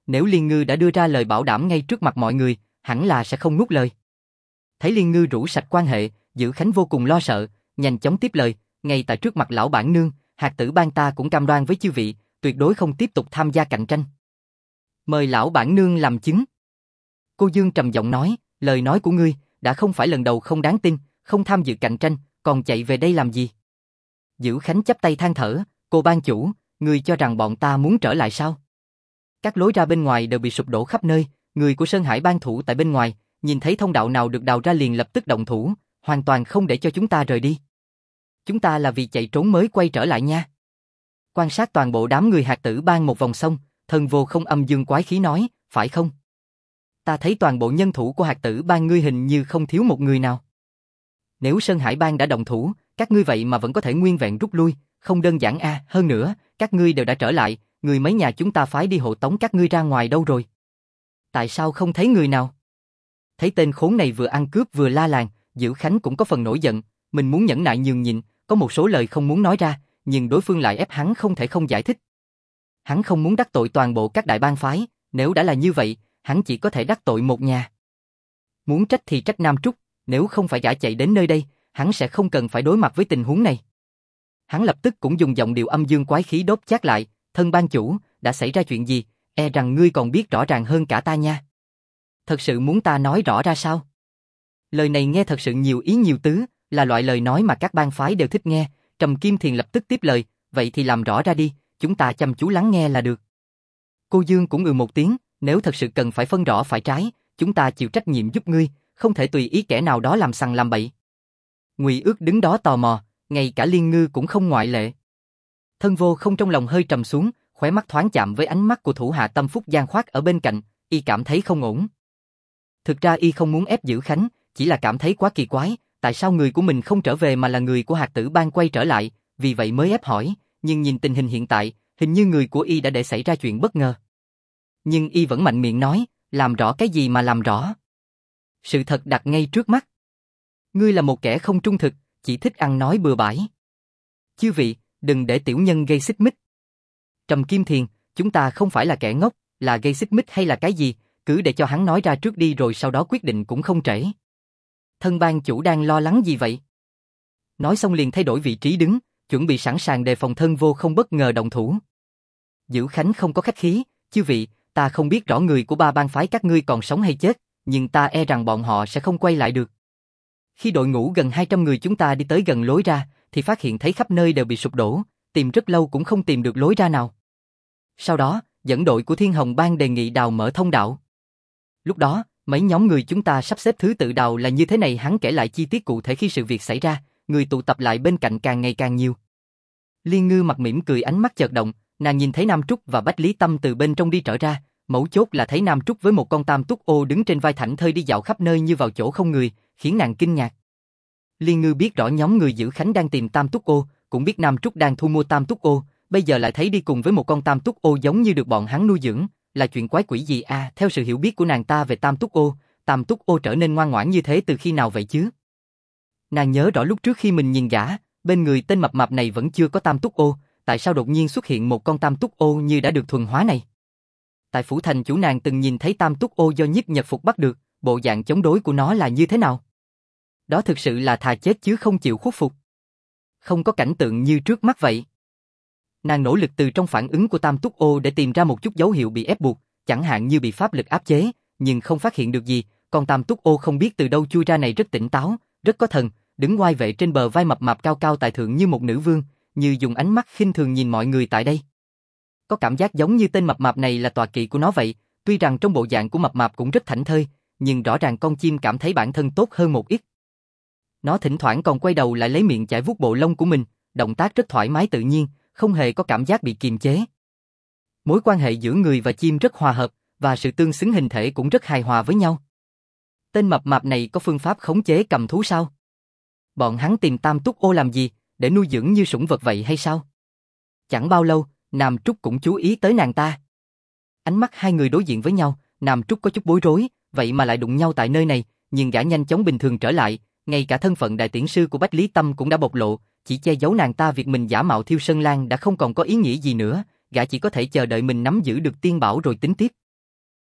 Nếu Liên Ngư đã đưa ra lời bảo đảm ngay trước mặt mọi người, hẳn là sẽ không nuốt lời. Thấy Liên Ngư rũ sạch quan hệ, Dữ Khánh vô cùng lo sợ, nhanh chóng tiếp lời, ngay tại trước mặt lão bản nương, hạt tử bang ta cũng cam đoan với chư vị, tuyệt đối không tiếp tục tham gia cạnh tranh. Mời lão bản nương làm chứng. Cô Dương trầm giọng nói, lời nói của ngươi đã không phải lần đầu không đáng tin, không tham dự cạnh tranh, còn chạy về đây làm gì? Dữ Khánh chắp tay than thở, cô ban chủ, ngươi cho rằng bọn ta muốn trở lại sao? Các lối ra bên ngoài đều bị sụp đổ khắp nơi, người của Sơn Hải ban thủ tại bên ngoài, nhìn thấy thông đạo nào được đào ra liền lập tức động thủ, hoàn toàn không để cho chúng ta rời đi. Chúng ta là vì chạy trốn mới quay trở lại nha. Quan sát toàn bộ đám người hạt tử bang một vòng xong, Thần Vô không âm dương quái khí nói, phải không? Ta thấy toàn bộ nhân thủ của hạt tử bang ngươi hình như không thiếu một người nào. Nếu Sơn Hải bang đã động thủ, các ngươi vậy mà vẫn có thể nguyên vẹn rút lui, không đơn giản a. Hơn nữa, các ngươi đều đã trở lại, người mấy nhà chúng ta phái đi hộ tống các ngươi ra ngoài đâu rồi? Tại sao không thấy người nào? Thấy tên khốn này vừa ăn cướp vừa la làng, Dữ Khánh cũng có phần nổi giận, mình muốn nhẫn nại nhường nhịn, có một số lời không muốn nói ra, nhưng đối phương lại ép hắn không thể không giải thích. Hắn không muốn đắc tội toàn bộ các đại bang phái, nếu đã là như vậy, hắn chỉ có thể đắc tội một nhà. Muốn trách thì trách Nam Trúc, nếu không phải gã chạy đến nơi đây, hắn sẽ không cần phải đối mặt với tình huống này. Hắn lập tức cũng dùng giọng điệu âm dương quái khí đốt chát lại, thân ban chủ, đã xảy ra chuyện gì, e rằng ngươi còn biết rõ ràng hơn cả ta nha. Thật sự muốn ta nói rõ ra sao? Lời này nghe thật sự nhiều ý nhiều tứ, là loại lời nói mà các bang phái đều thích nghe. Trầm Kim Thiền lập tức tiếp lời, vậy thì làm rõ ra đi, chúng ta chăm chú lắng nghe là được. Cô Dương cũng một tiếng, nếu thật sự cần phải phân rõ phải trái, chúng ta chịu trách nhiệm giúp ngươi, không thể tùy ý kẻ nào đó làm sằng làm bậy. Ngụy Ước đứng đó tò mò, ngay cả Liên Ngư cũng không ngoại lệ. Thân Vô không trong lòng hơi trầm xuống, khóe mắt thoáng chạm với ánh mắt của thủ hạ Tâm Phúc Giang Khoát ở bên cạnh, y cảm thấy không ổn. Thực ra y không muốn ép Dữ Khánh, chỉ là cảm thấy quá kỳ quái, tại sao người của mình không trở về mà là người của hạt tử bang quay trở lại, vì vậy mới ép hỏi, nhưng nhìn tình hình hiện tại, hình như người của y đã để xảy ra chuyện bất ngờ. Nhưng y vẫn mạnh miệng nói, làm rõ cái gì mà làm rõ? Sự thật đặt ngay trước mắt. Ngươi là một kẻ không trung thực, chỉ thích ăn nói bừa bãi. Chư vị, đừng để tiểu nhân gây xích mích. Trầm Kim Thiền, chúng ta không phải là kẻ ngốc, là gây xích mích hay là cái gì, cứ để cho hắn nói ra trước đi rồi sau đó quyết định cũng không trễ. Thân ban chủ đang lo lắng gì vậy? Nói xong liền thay đổi vị trí đứng, chuẩn bị sẵn sàng đề phòng Thân Vô không bất ngờ động thủ. Dữ Khánh không có khách khí, chư vị, ta không biết rõ người của ba bang phái các ngươi còn sống hay chết, nhưng ta e rằng bọn họ sẽ không quay lại được. Khi đội ngũ gần 200 người chúng ta đi tới gần lối ra, thì phát hiện thấy khắp nơi đều bị sụp đổ, tìm rất lâu cũng không tìm được lối ra nào. Sau đó, dẫn đội của Thiên Hồng Bang đề nghị đào mở thông đạo. Lúc đó, mấy nhóm người chúng ta sắp xếp thứ tự đào là như thế này, hắn kể lại chi tiết cụ thể khi sự việc xảy ra, người tụ tập lại bên cạnh càng ngày càng nhiều. Liên Ngư mặt mỉm cười, ánh mắt chợt động, nàng nhìn thấy Nam Trúc và Bách Lý Tâm từ bên trong đi trở ra, mấu chốt là thấy Nam Trúc với một con tam túc ô đứng trên vai thảnh thơi đi dạo khắp nơi như vào chỗ không người, khiến nàng kinh ngạc. Liên Ngư biết rõ nhóm người Dữ Khánh đang tìm tam túc ô, cũng biết Nam Trúc đang thu mua tam túc ô, bây giờ lại thấy đi cùng với một con tam túc ô giống như được bọn hắn nuôi dưỡng, là chuyện quái quỷ gì à? Theo sự hiểu biết của nàng ta về tam túc ô trở nên ngoan ngoãn như thế từ khi nào vậy chứ? Nàng nhớ rõ lúc trước khi mình nhìn gã, bên người tên mập mạp này vẫn chưa có tam túc ô, tại sao đột nhiên xuất hiện một con tam túc ô như đã được thuần hóa này? Tại phủ thành chủ nàng từng nhìn thấy tam túc ô do Nhiếp Nhật Phục bắt được, bộ dạng chống đối của nó là như thế nào? Đó thực sự là thà chết chứ không chịu khuất phục. Không có cảnh tượng như trước mắt vậy. Nàng nỗ lực từ trong phản ứng của tam túc ô để tìm ra một chút dấu hiệu bị ép buộc, chẳng hạn như bị pháp lực áp chế, nhưng không phát hiện được gì. Còn tam túc ô không biết từ đâu chui ra này rất tỉnh táo, rất có thần, đứng oai vệ trên bờ vai mập mạp cao cao tại thượng như một nữ vương, như dùng ánh mắt khinh thường nhìn mọi người tại đây. Có cảm giác giống như tên mập mạp này là tọa kỵ của nó vậy, tuy rằng trong bộ dạng của mập mạp cũng rất thảnh thơi, nhưng rõ ràng con chim cảm thấy bản thân tốt hơn một ít. Nó thỉnh thoảng còn quay đầu lại lấy miệng chải vuốt bộ lông của mình, động tác rất thoải mái tự nhiên, không hề có cảm giác bị kiềm chế. Mối quan hệ giữa người và chim rất hòa hợp, và sự tương xứng hình thể cũng rất hài hòa với nhau. Tên mập mạp này có phương pháp khống chế cầm thú sao? Bọn hắn tìm tam túc ô làm gì, để nuôi dưỡng như sủng vật vậy hay sao? Chẳng bao lâu, Nam Trúc cũng chú ý tới nàng ta. Ánh mắt hai người đối diện với nhau, Nam Trúc có chút bối rối, vậy mà lại đụng nhau tại nơi này, nhưng gã nhanh chóng bình thường trở lại, ngay cả thân phận đại tiễn sư của Bách Lý Tâm cũng đã bộc lộ, chỉ che giấu nàng ta việc mình giả mạo Thiêu Sơn Lang đã không còn có ý nghĩa gì nữa, gã chỉ có thể chờ đợi mình nắm giữ được tiên bảo rồi tính tiếp.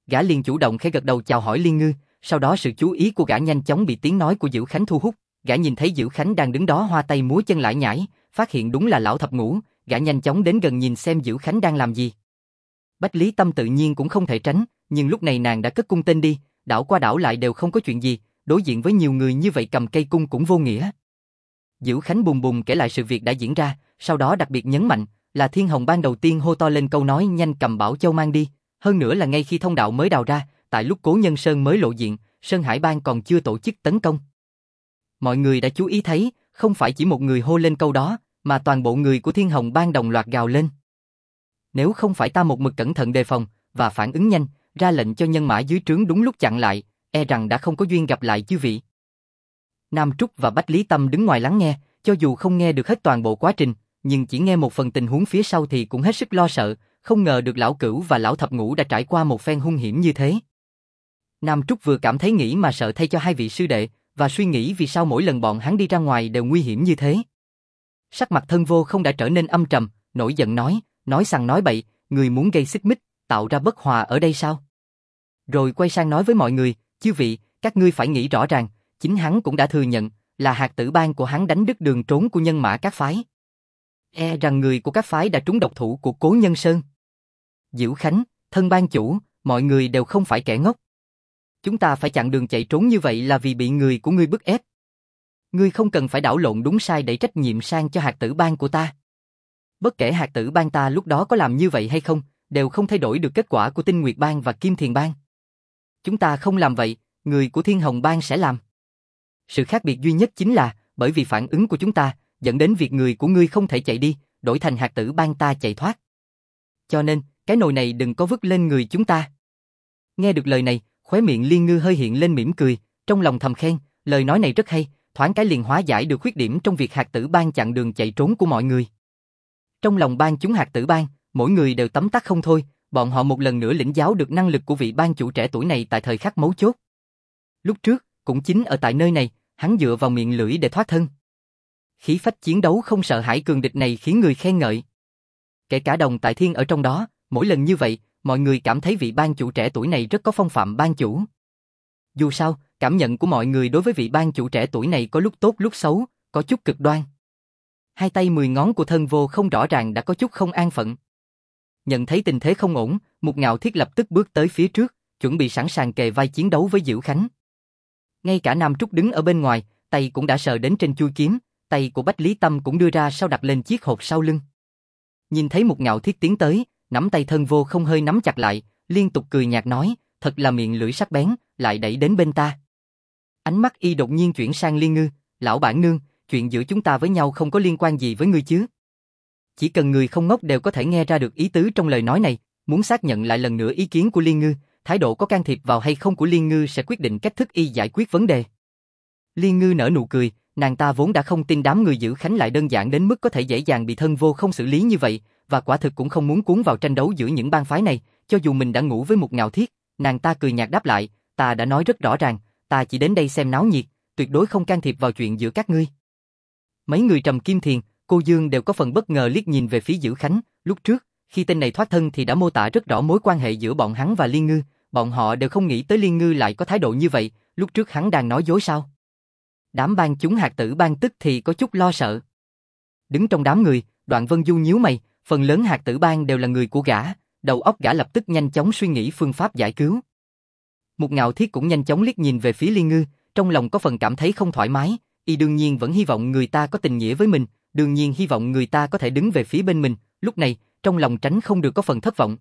Gã liền chủ động khẽ gật đầu chào hỏi Liên Ngư, sau đó sự chú ý của gã nhanh chóng bị tiếng nói của Dữ Khánh thu hút. Gã nhìn thấy Dữ Khánh đang đứng đó hoa tay múa chân lải nhải, phát hiện đúng là lão thập ngũ, gã nhanh chóng đến gần nhìn xem Dữ Khánh đang làm gì. Bách Lý Tâm tự nhiên cũng không thể tránh, nhưng lúc này nàng đã cất cung tên đi, đảo qua đảo lại đều không có chuyện gì, đối diện với nhiều người như vậy cầm cây cung cũng vô nghĩa. Dữ Khánh bùng bùng kể lại sự việc đã diễn ra, sau đó đặc biệt nhấn mạnh là Thiên Hồng Bang đầu tiên hô to lên câu nói nhanh cầm Bảo Châu mang đi, hơn nữa là ngay khi thông đạo mới đào ra, tại lúc Cố Nhân Sơn mới lộ diện, Sơn Hải Bang còn chưa tổ chức tấn công. Mọi người đã chú ý thấy, không phải chỉ một người hô lên câu đó, mà toàn bộ người của Thiên Hồng Bang đồng loạt gào lên. Nếu không phải ta một mực cẩn thận đề phòng và phản ứng nhanh, ra lệnh cho nhân mã dưới trướng đúng lúc chặn lại, e rằng đã không có duyên gặp lại chư vị. Nam Trúc và Bách Lý Tâm đứng ngoài lắng nghe, cho dù không nghe được hết toàn bộ quá trình, nhưng chỉ nghe một phần tình huống phía sau thì cũng hết sức lo sợ, không ngờ được lão Cửu và lão Thập Ngũ đã trải qua một phen hung hiểm như thế. Nam Trúc vừa cảm thấy nghĩ mà sợ thay cho hai vị sư đệ, và suy nghĩ vì sao mỗi lần bọn hắn đi ra ngoài đều nguy hiểm như thế. Sắc mặt Thân Vô không đã trở nên âm trầm, nổi giận nói sằng nói bậy, người muốn gây xích mích, tạo ra bất hòa ở đây sao? Rồi quay sang nói với mọi người, chư vị, các ngươi phải nghĩ rõ ràng, chính hắn cũng đã thừa nhận, là hạt tử bang của hắn đánh đứt đường trốn của nhân mã các phái. E rằng người của các phái đã trúng độc thủ của Cố Nhân Sơn. Dữ Khánh, Thân Bang chủ, mọi người đều không phải kẻ ngốc. Chúng ta phải chặn đường chạy trốn như vậy là vì bị người của ngươi bức ép. Ngươi không cần phải đảo lộn đúng sai đẩy trách nhiệm sang cho hạt tử bang của ta. Bất kể hạt tử bang ta lúc đó có làm như vậy hay không, đều không thay đổi được kết quả của Tinh Nguyệt bang và Kim Thiền bang. Chúng ta không làm vậy, người của Thiên Hồng bang sẽ làm. Sự khác biệt duy nhất chính là, bởi vì phản ứng của chúng ta, dẫn đến việc người của ngươi không thể chạy đi, đổi thành hạt tử bang ta chạy thoát. Cho nên, cái nồi này đừng có vứt lên người chúng ta. Nghe được lời này, khóe miệng Liên Ngư hơi hiện lên mỉm cười, trong lòng thầm khen, lời nói này rất hay, thoáng cái liền hóa giải được khuyết điểm trong việc hạt tử bang chặn đường chạy trốn của mọi người. Trong lòng bang chúng hạt tử bang, mỗi người đều tấm tắc không thôi, bọn họ một lần nữa lĩnh giáo được năng lực của vị bang chủ trẻ tuổi này tại thời khắc mấu chốt. Lúc trước, cũng chính ở tại nơi này, hắn dựa vào miệng lưỡi để thoát thân. Khí phách chiến đấu không sợ hãi cường địch này khiến người khen ngợi. Kể cả Đồng Tại Thiên ở trong đó, mỗi lần như vậy, mọi người cảm thấy vị bang chủ trẻ tuổi này rất có phong phạm bang chủ. Dù sao, cảm nhận của mọi người đối với vị bang chủ trẻ tuổi này có lúc tốt lúc xấu, có chút cực đoan. Hai tay 10 ngón của Thân Vô không rõ ràng đã có chút không an phận. Nhận thấy tình thế không ổn, Mục Ngạo Thiết lập tức bước tới phía trước, chuẩn bị sẵn sàng kề vai chiến đấu với Dữ Khánh. Ngay cả Nam Trúc đứng ở bên ngoài, tay cũng đã sờ đến trên chuôi kiếm, tay của Bách Lý Tâm cũng đưa ra sau đặt lên chiếc hộp sau lưng. Nhìn thấy Mục Ngạo Thiết tiến tới, nắm tay Thân Vô không hơi nắm chặt lại, liên tục cười nhạt nói, thật là miệng lưỡi sắc bén, lại đẩy đến bên ta. Ánh mắt y đột nhiên chuyển sang Liên Ngư, lão bản nương, chuyện giữa chúng ta với nhau không có liên quan gì với ngươi chứ? Chỉ cần người không ngốc đều có thể nghe ra được ý tứ trong lời nói này, muốn xác nhận lại lần nữa ý kiến của Liên Ngư, thái độ có can thiệp vào hay không của Liên Ngư sẽ quyết định cách thức y giải quyết vấn đề. Liên Ngư nở nụ cười, nàng ta vốn đã không tin đám người Dữ Khánh lại đơn giản đến mức có thể dễ dàng bị Thân Vô không xử lý như vậy, và quả thực cũng không muốn cuốn vào tranh đấu giữa những bang phái này, cho dù mình đã ngủ với Mục Ngạo Thiết. Nàng ta cười nhạt đáp lại, ta đã nói rất rõ ràng, ta chỉ đến đây xem náo nhiệt, tuyệt đối không can thiệp vào chuyện giữa các ngươi. Mấy người Trầm Kim Thiền, Cô Dương đều có phần bất ngờ liếc nhìn về phía Dữ Khánh, lúc trước, khi tên này thoát thân thì đã mô tả rất rõ mối quan hệ giữa bọn hắn và Liên Ngư, bọn họ đều không nghĩ tới Liên Ngư lại có thái độ như vậy, lúc trước hắn đang nói dối sao? Đám bang chúng hạt tử bang tức thì có chút lo sợ. Đứng trong đám người, Đoạn Vân Du nhíu mày, phần lớn hạt tử bang đều là người của gã, đầu óc gã lập tức nhanh chóng suy nghĩ phương pháp giải cứu. Mục Ngạo Thiết cũng nhanh chóng liếc nhìn về phía Liên Ngư, trong lòng có phần cảm thấy không thoải mái, y đương nhiên vẫn hy vọng người ta có tình nghĩa với mình, đương nhiên hy vọng người ta có thể đứng về phía bên mình, lúc này, trong lòng tránh không được có phần thất vọng.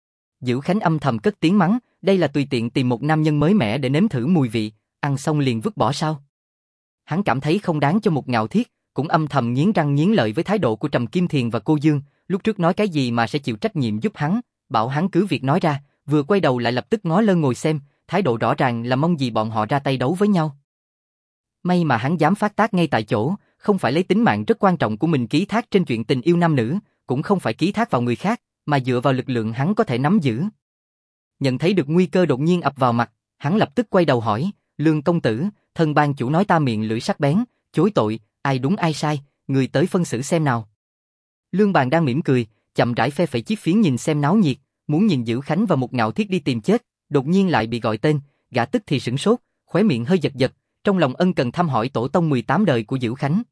Dữ Khánh âm thầm cất tiếng mắng, đây là tùy tiện tìm một nam nhân mới mẻ để nếm thử mùi vị, ăn xong liền vứt bỏ sao? Hắn cảm thấy không đáng cho Mục Ngạo Thiết, cũng âm thầm nghiến răng nghiến lợi với thái độ của Trầm Kim Thiền và Cô Dương, lúc trước nói cái gì mà sẽ chịu trách nhiệm giúp hắn, bảo hắn cứ việc nói ra, vừa quay đầu lại lập tức ngó lơ ngồi xem, thái độ rõ ràng là mong gì bọn họ ra tay đấu với nhau. May mà hắn dám phát tác ngay tại chỗ, không phải lấy tính mạng rất quan trọng của mình ký thác trên chuyện tình yêu nam nữ, cũng không phải ký thác vào người khác, mà dựa vào lực lượng hắn có thể nắm giữ. Nhận thấy được nguy cơ đột nhiên ập vào mặt, hắn lập tức quay đầu hỏi, Lương công tử, Thân bang chủ nói ta miệng lưỡi sắc bén, chối tội, ai đúng ai sai, người tới phân xử xem nào. Lương Bàn đang mỉm cười, chậm rãi phe phẩy chiếc phiến nhìn xem náo nhiệt, muốn nhìn Dữ Khánh và Mục Ngạo Thiết đi tìm chết, đột nhiên lại bị gọi tên, gã tức thì sửng sốt, khóe miệng hơi giật giật, trong lòng ân cần thăm hỏi tổ tông 18 đời của Dữ Khánh.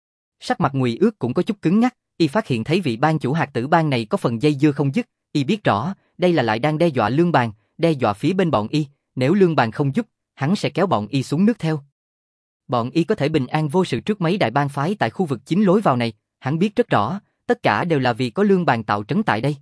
Sắc mặt Ngụy Ước cũng có chút cứng ngắc, y phát hiện thấy vị ban chủ hạt tử bang này có phần dây dưa không dứt, y biết rõ, đây là lại đang đe dọa Lương Bàn, đe dọa phía bên bọn y, nếu Lương Bàn không giúp, hắn sẽ kéo bọn y xuống nước theo. Bọn y có thể bình an vô sự trước mấy đại bang phái tại khu vực chính lối vào này, hắn biết rất rõ, tất cả đều là vì có Lương Bàn tạo trấn tại đây.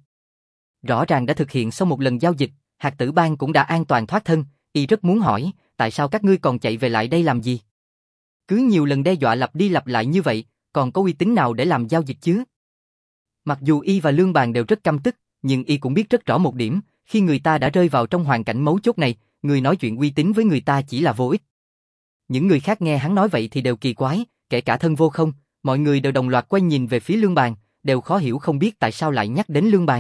Rõ ràng đã thực hiện xong một lần giao dịch, hạt tử bang cũng đã an toàn thoát thân, y rất muốn hỏi, tại sao các ngươi còn chạy về lại đây làm gì? Cứ nhiều lần đe dọa lặp đi lặp lại như vậy, còn có uy tín nào để làm giao dịch chứ? Mặc dù y và Lương Bàn đều rất căm tức, nhưng y cũng biết rất rõ một điểm, khi người ta đã rơi vào trong hoàn cảnh mấu chốt này, người nói chuyện uy tín với người ta chỉ là vô ích. Những người khác nghe hắn nói vậy thì đều kỳ quái, kể cả Thân Vô Không, mọi người đều đồng loạt quay nhìn về phía Lương Bàn, đều khó hiểu không biết tại sao lại nhắc đến Lương Bàn.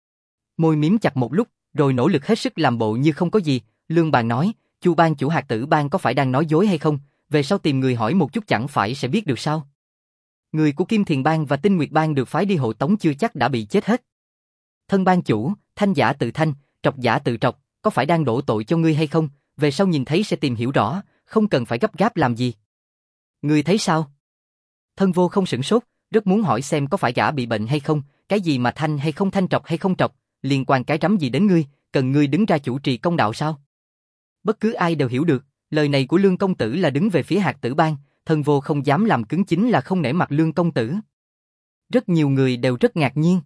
Môi mím chặt một lúc, rồi nỗ lực hết sức làm bộ như không có gì, Lương Bàn nói, Chu ban chủ hạt tử bang có phải đang nói dối hay không, về sau tìm người hỏi một chút chẳng phải sẽ biết được sao? Người của Kim Thiền bang và Tinh Nguyệt bang được phái đi hộ tống chưa chắc đã bị chết hết. Thân bang chủ, thanh giả tự thanh, trọc giả tự trọc, có phải đang đổ tội cho ngươi hay không, về sau nhìn thấy sẽ tìm hiểu rõ, không cần phải gấp gáp làm gì. Ngươi thấy sao? Thân Vô Không sửng sốt, rất muốn hỏi xem có phải gã bị bệnh hay không, cái gì mà thanh hay không thanh, trọc hay không trọc, liên quan cái rắm gì đến ngươi, cần ngươi đứng ra chủ trì công đạo sao? Bất cứ ai đều hiểu được, lời này của Lương công tử là đứng về phía hạt tử bang, Thân Vô không dám làm cứng chính là không nể mặt Lương công tử. Rất nhiều người đều rất ngạc nhiên.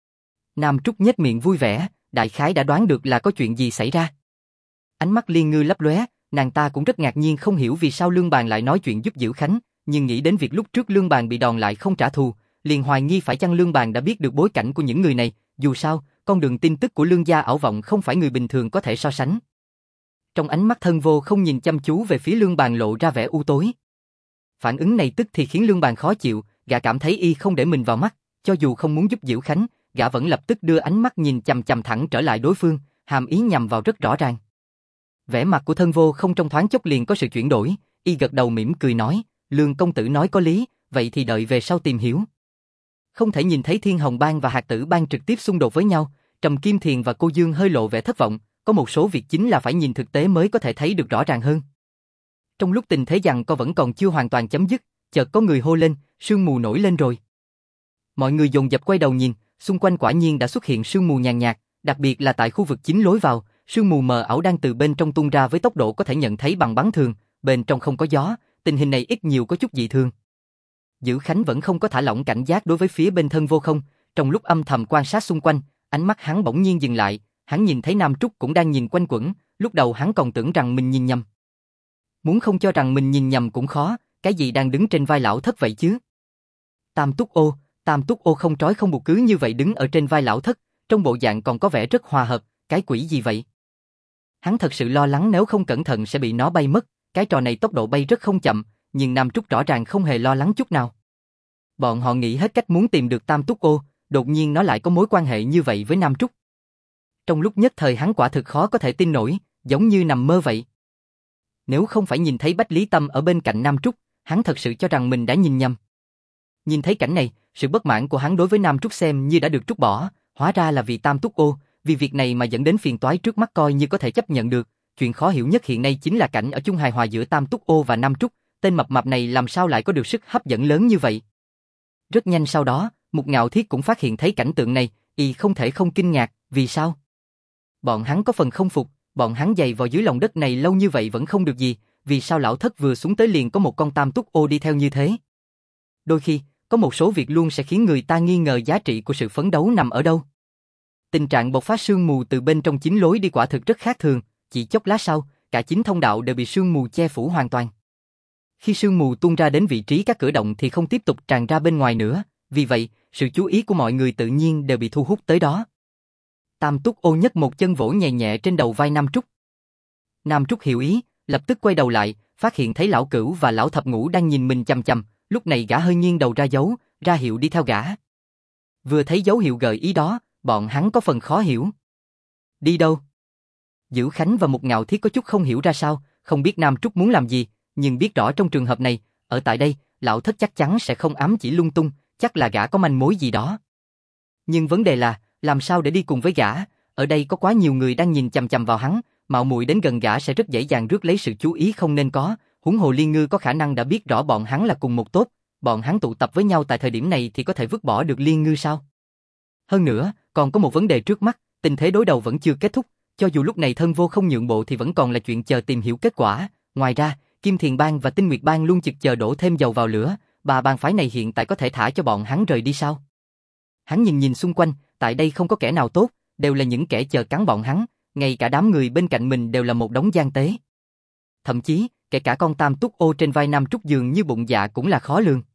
Nam Trúc nhếch miệng vui vẻ, đại khái đã đoán được là có chuyện gì xảy ra. Ánh mắt Liên Ngư lấp lóe, nàng ta cũng rất ngạc nhiên không hiểu vì sao Lương Bàn lại nói chuyện giúp Dữ Khánh, nhưng nghĩ đến việc lúc trước Lương Bàn bị đòn lại không trả thù, liền hoài nghi phải chăng Lương Bàn đã biết được bối cảnh của những người này, dù sao, con đường tin tức của Lương gia ảo vọng không phải người bình thường có thể so sánh. Trong ánh mắt Thân Vô không nhìn chăm chú về phía Lương Bàn lộ ra vẻ u tối. Phản ứng này tức thì khiến Lương Bàn khó chịu, gã cảm thấy y không để mình vào mắt, cho dù không muốn giúp Dữ Khánh, gã vẫn lập tức đưa ánh mắt nhìn chằm chằm thẳng trở lại đối phương, hàm ý nhằm vào rất rõ ràng. Vẻ mặt của Thân Vô không trong thoáng chốc liền có sự chuyển đổi, y gật đầu mỉm cười nói, Lương công tử nói có lý, vậy thì đợi về sau tìm hiểu. Không thể nhìn thấy Thiên Hồng bang và hạt tử bang trực tiếp xung đột với nhau, Trầm Kim Thiền và Cô Dương hơi lộ vẻ thất vọng, có một số việc chính là phải nhìn thực tế mới có thể thấy được rõ ràng hơn. Trong lúc tình thế giằng co vẫn còn chưa hoàn toàn chấm dứt, chợt có người hô lên, sương mù nổi lên rồi. Mọi người dồn dập quay đầu nhìn, xung quanh quả nhiên đã xuất hiện sương mù nhàn nhạt, đặc biệt là tại khu vực chính lối vào, sương mù mờ ảo đang từ bên trong tuôn ra với tốc độ có thể nhận thấy bằng bắn thường, bên trong không có gió, tình hình này ít nhiều có chút dị thường. Dữ Khánh vẫn không có thả lỏng cảnh giác đối với phía bên Thân Vô Không, trong lúc âm thầm quan sát xung quanh, ánh mắt hắn bỗng nhiên dừng lại, hắn nhìn thấy Nam Trúc cũng đang nhìn quanh quẩn, lúc đầu hắn còn tưởng rằng mình nhìn nhầm. Muốn không cho rằng mình nhìn nhầm cũng khó, cái gì đang đứng trên vai lão thất vậy chứ? Tam Túc Ô không trói không buộc cứ như vậy đứng ở trên vai lão thất, trong bộ dạng còn có vẻ rất hòa hợp, cái quỷ gì vậy? Hắn thật sự lo lắng nếu không cẩn thận sẽ bị nó bay mất, cái trò này tốc độ bay rất không chậm, nhưng Nam Trúc rõ ràng không hề lo lắng chút nào. Bọn họ nghĩ hết cách muốn tìm được Tam Túc Ô, đột nhiên nó lại có mối quan hệ như vậy với Nam Trúc. Trong lúc nhất thời hắn quả thực khó có thể tin nổi, giống như nằm mơ vậy. Nếu không phải nhìn thấy Bách Lý Tâm ở bên cạnh Nam Trúc, hắn thật sự cho rằng mình đã nhìn nhầm. Nhìn thấy cảnh này, sự bất mãn của hắn đối với Nam Trúc xem như đã được trút bỏ, hóa ra là vì Tam Túc Ô, vì việc này mà dẫn đến phiền toái trước mắt coi như có thể chấp nhận được. Chuyện khó hiểu nhất hiện nay chính là cảnh ở chung hài hòa giữa Tam Túc Ô và Nam Trúc, tên mập mạp này làm sao lại có được sức hấp dẫn lớn như vậy. Rất nhanh sau đó, Mục Ngạo Thiết cũng phát hiện thấy cảnh tượng này, y không thể không kinh ngạc, vì sao? Bọn hắn có phần không phục, bọn hắn dày vào dưới lòng đất này lâu như vậy vẫn không được gì, vì sao lão thất vừa xuống tới liền có một con Tam Túc Ô đi theo như thế? Đôi khi, có một số việc luôn sẽ khiến người ta nghi ngờ giá trị của sự phấn đấu nằm ở đâu. Tình trạng bộc phát sương mù từ bên trong chính lối đi quả thực rất khác thường, chỉ chốc lát sau, cả chính thông đạo đều bị sương mù che phủ hoàn toàn. Khi sương mù tuôn ra đến vị trí các cửa động thì không tiếp tục tràn ra bên ngoài nữa, vì vậy, sự chú ý của mọi người tự nhiên đều bị thu hút tới đó. Tam Túc Ô nhấc một chân vỗ nhẹ nhẹ trên đầu vai Nam Trúc. Nam Trúc hiểu ý, lập tức quay đầu lại, phát hiện thấy lão Cửu và lão Thập Ngũ đang nhìn mình chằm chằm, lúc này gã hơi nghiêng đầu ra hiệu đi theo gã. Vừa thấy dấu hiệu gợi ý đó, bọn hắn có phần khó hiểu. Đi đâu? Dữ Khánh và Mục Ngạo Thiết có chút không hiểu ra sao, không biết Nam Trúc muốn làm gì, nhưng biết rõ trong trường hợp này, ở tại đây, lão thất chắc chắn sẽ không ám chỉ lung tung, chắc là gã có manh mối gì đó. Nhưng vấn đề là, làm sao để đi cùng với gã, ở đây có quá nhiều người đang nhìn chằm chằm vào hắn, mạo muội đến gần gã sẽ rất dễ dàng rước lấy sự chú ý không nên có, huống hồ Liên Ngư có khả năng đã biết rõ bọn hắn là cùng một tốt, bọn hắn tụ tập với nhau tại thời điểm này thì có thể vứt bỏ được Liên Ngư sao? Hơn nữa, còn có một vấn đề trước mắt, tình thế đối đầu vẫn chưa kết thúc, cho dù lúc này Thân Vô không nhượng bộ thì vẫn còn là chuyện chờ tìm hiểu kết quả, ngoài ra, Kim Thiền Bang và Tinh Nguyệt Bang luôn chực chờ đổ thêm dầu vào lửa, bà bang phái này hiện tại có thể thả cho bọn hắn rời đi sao? Hắn nhìn nhìn xung quanh, tại đây không có kẻ nào tốt, đều là những kẻ chờ cắn bọn hắn, ngay cả đám người bên cạnh mình đều là một đống gian tế. Thậm chí, kể cả con tam túc ô trên vai Nam Trúc dường như bụng dạ cũng là khó lường.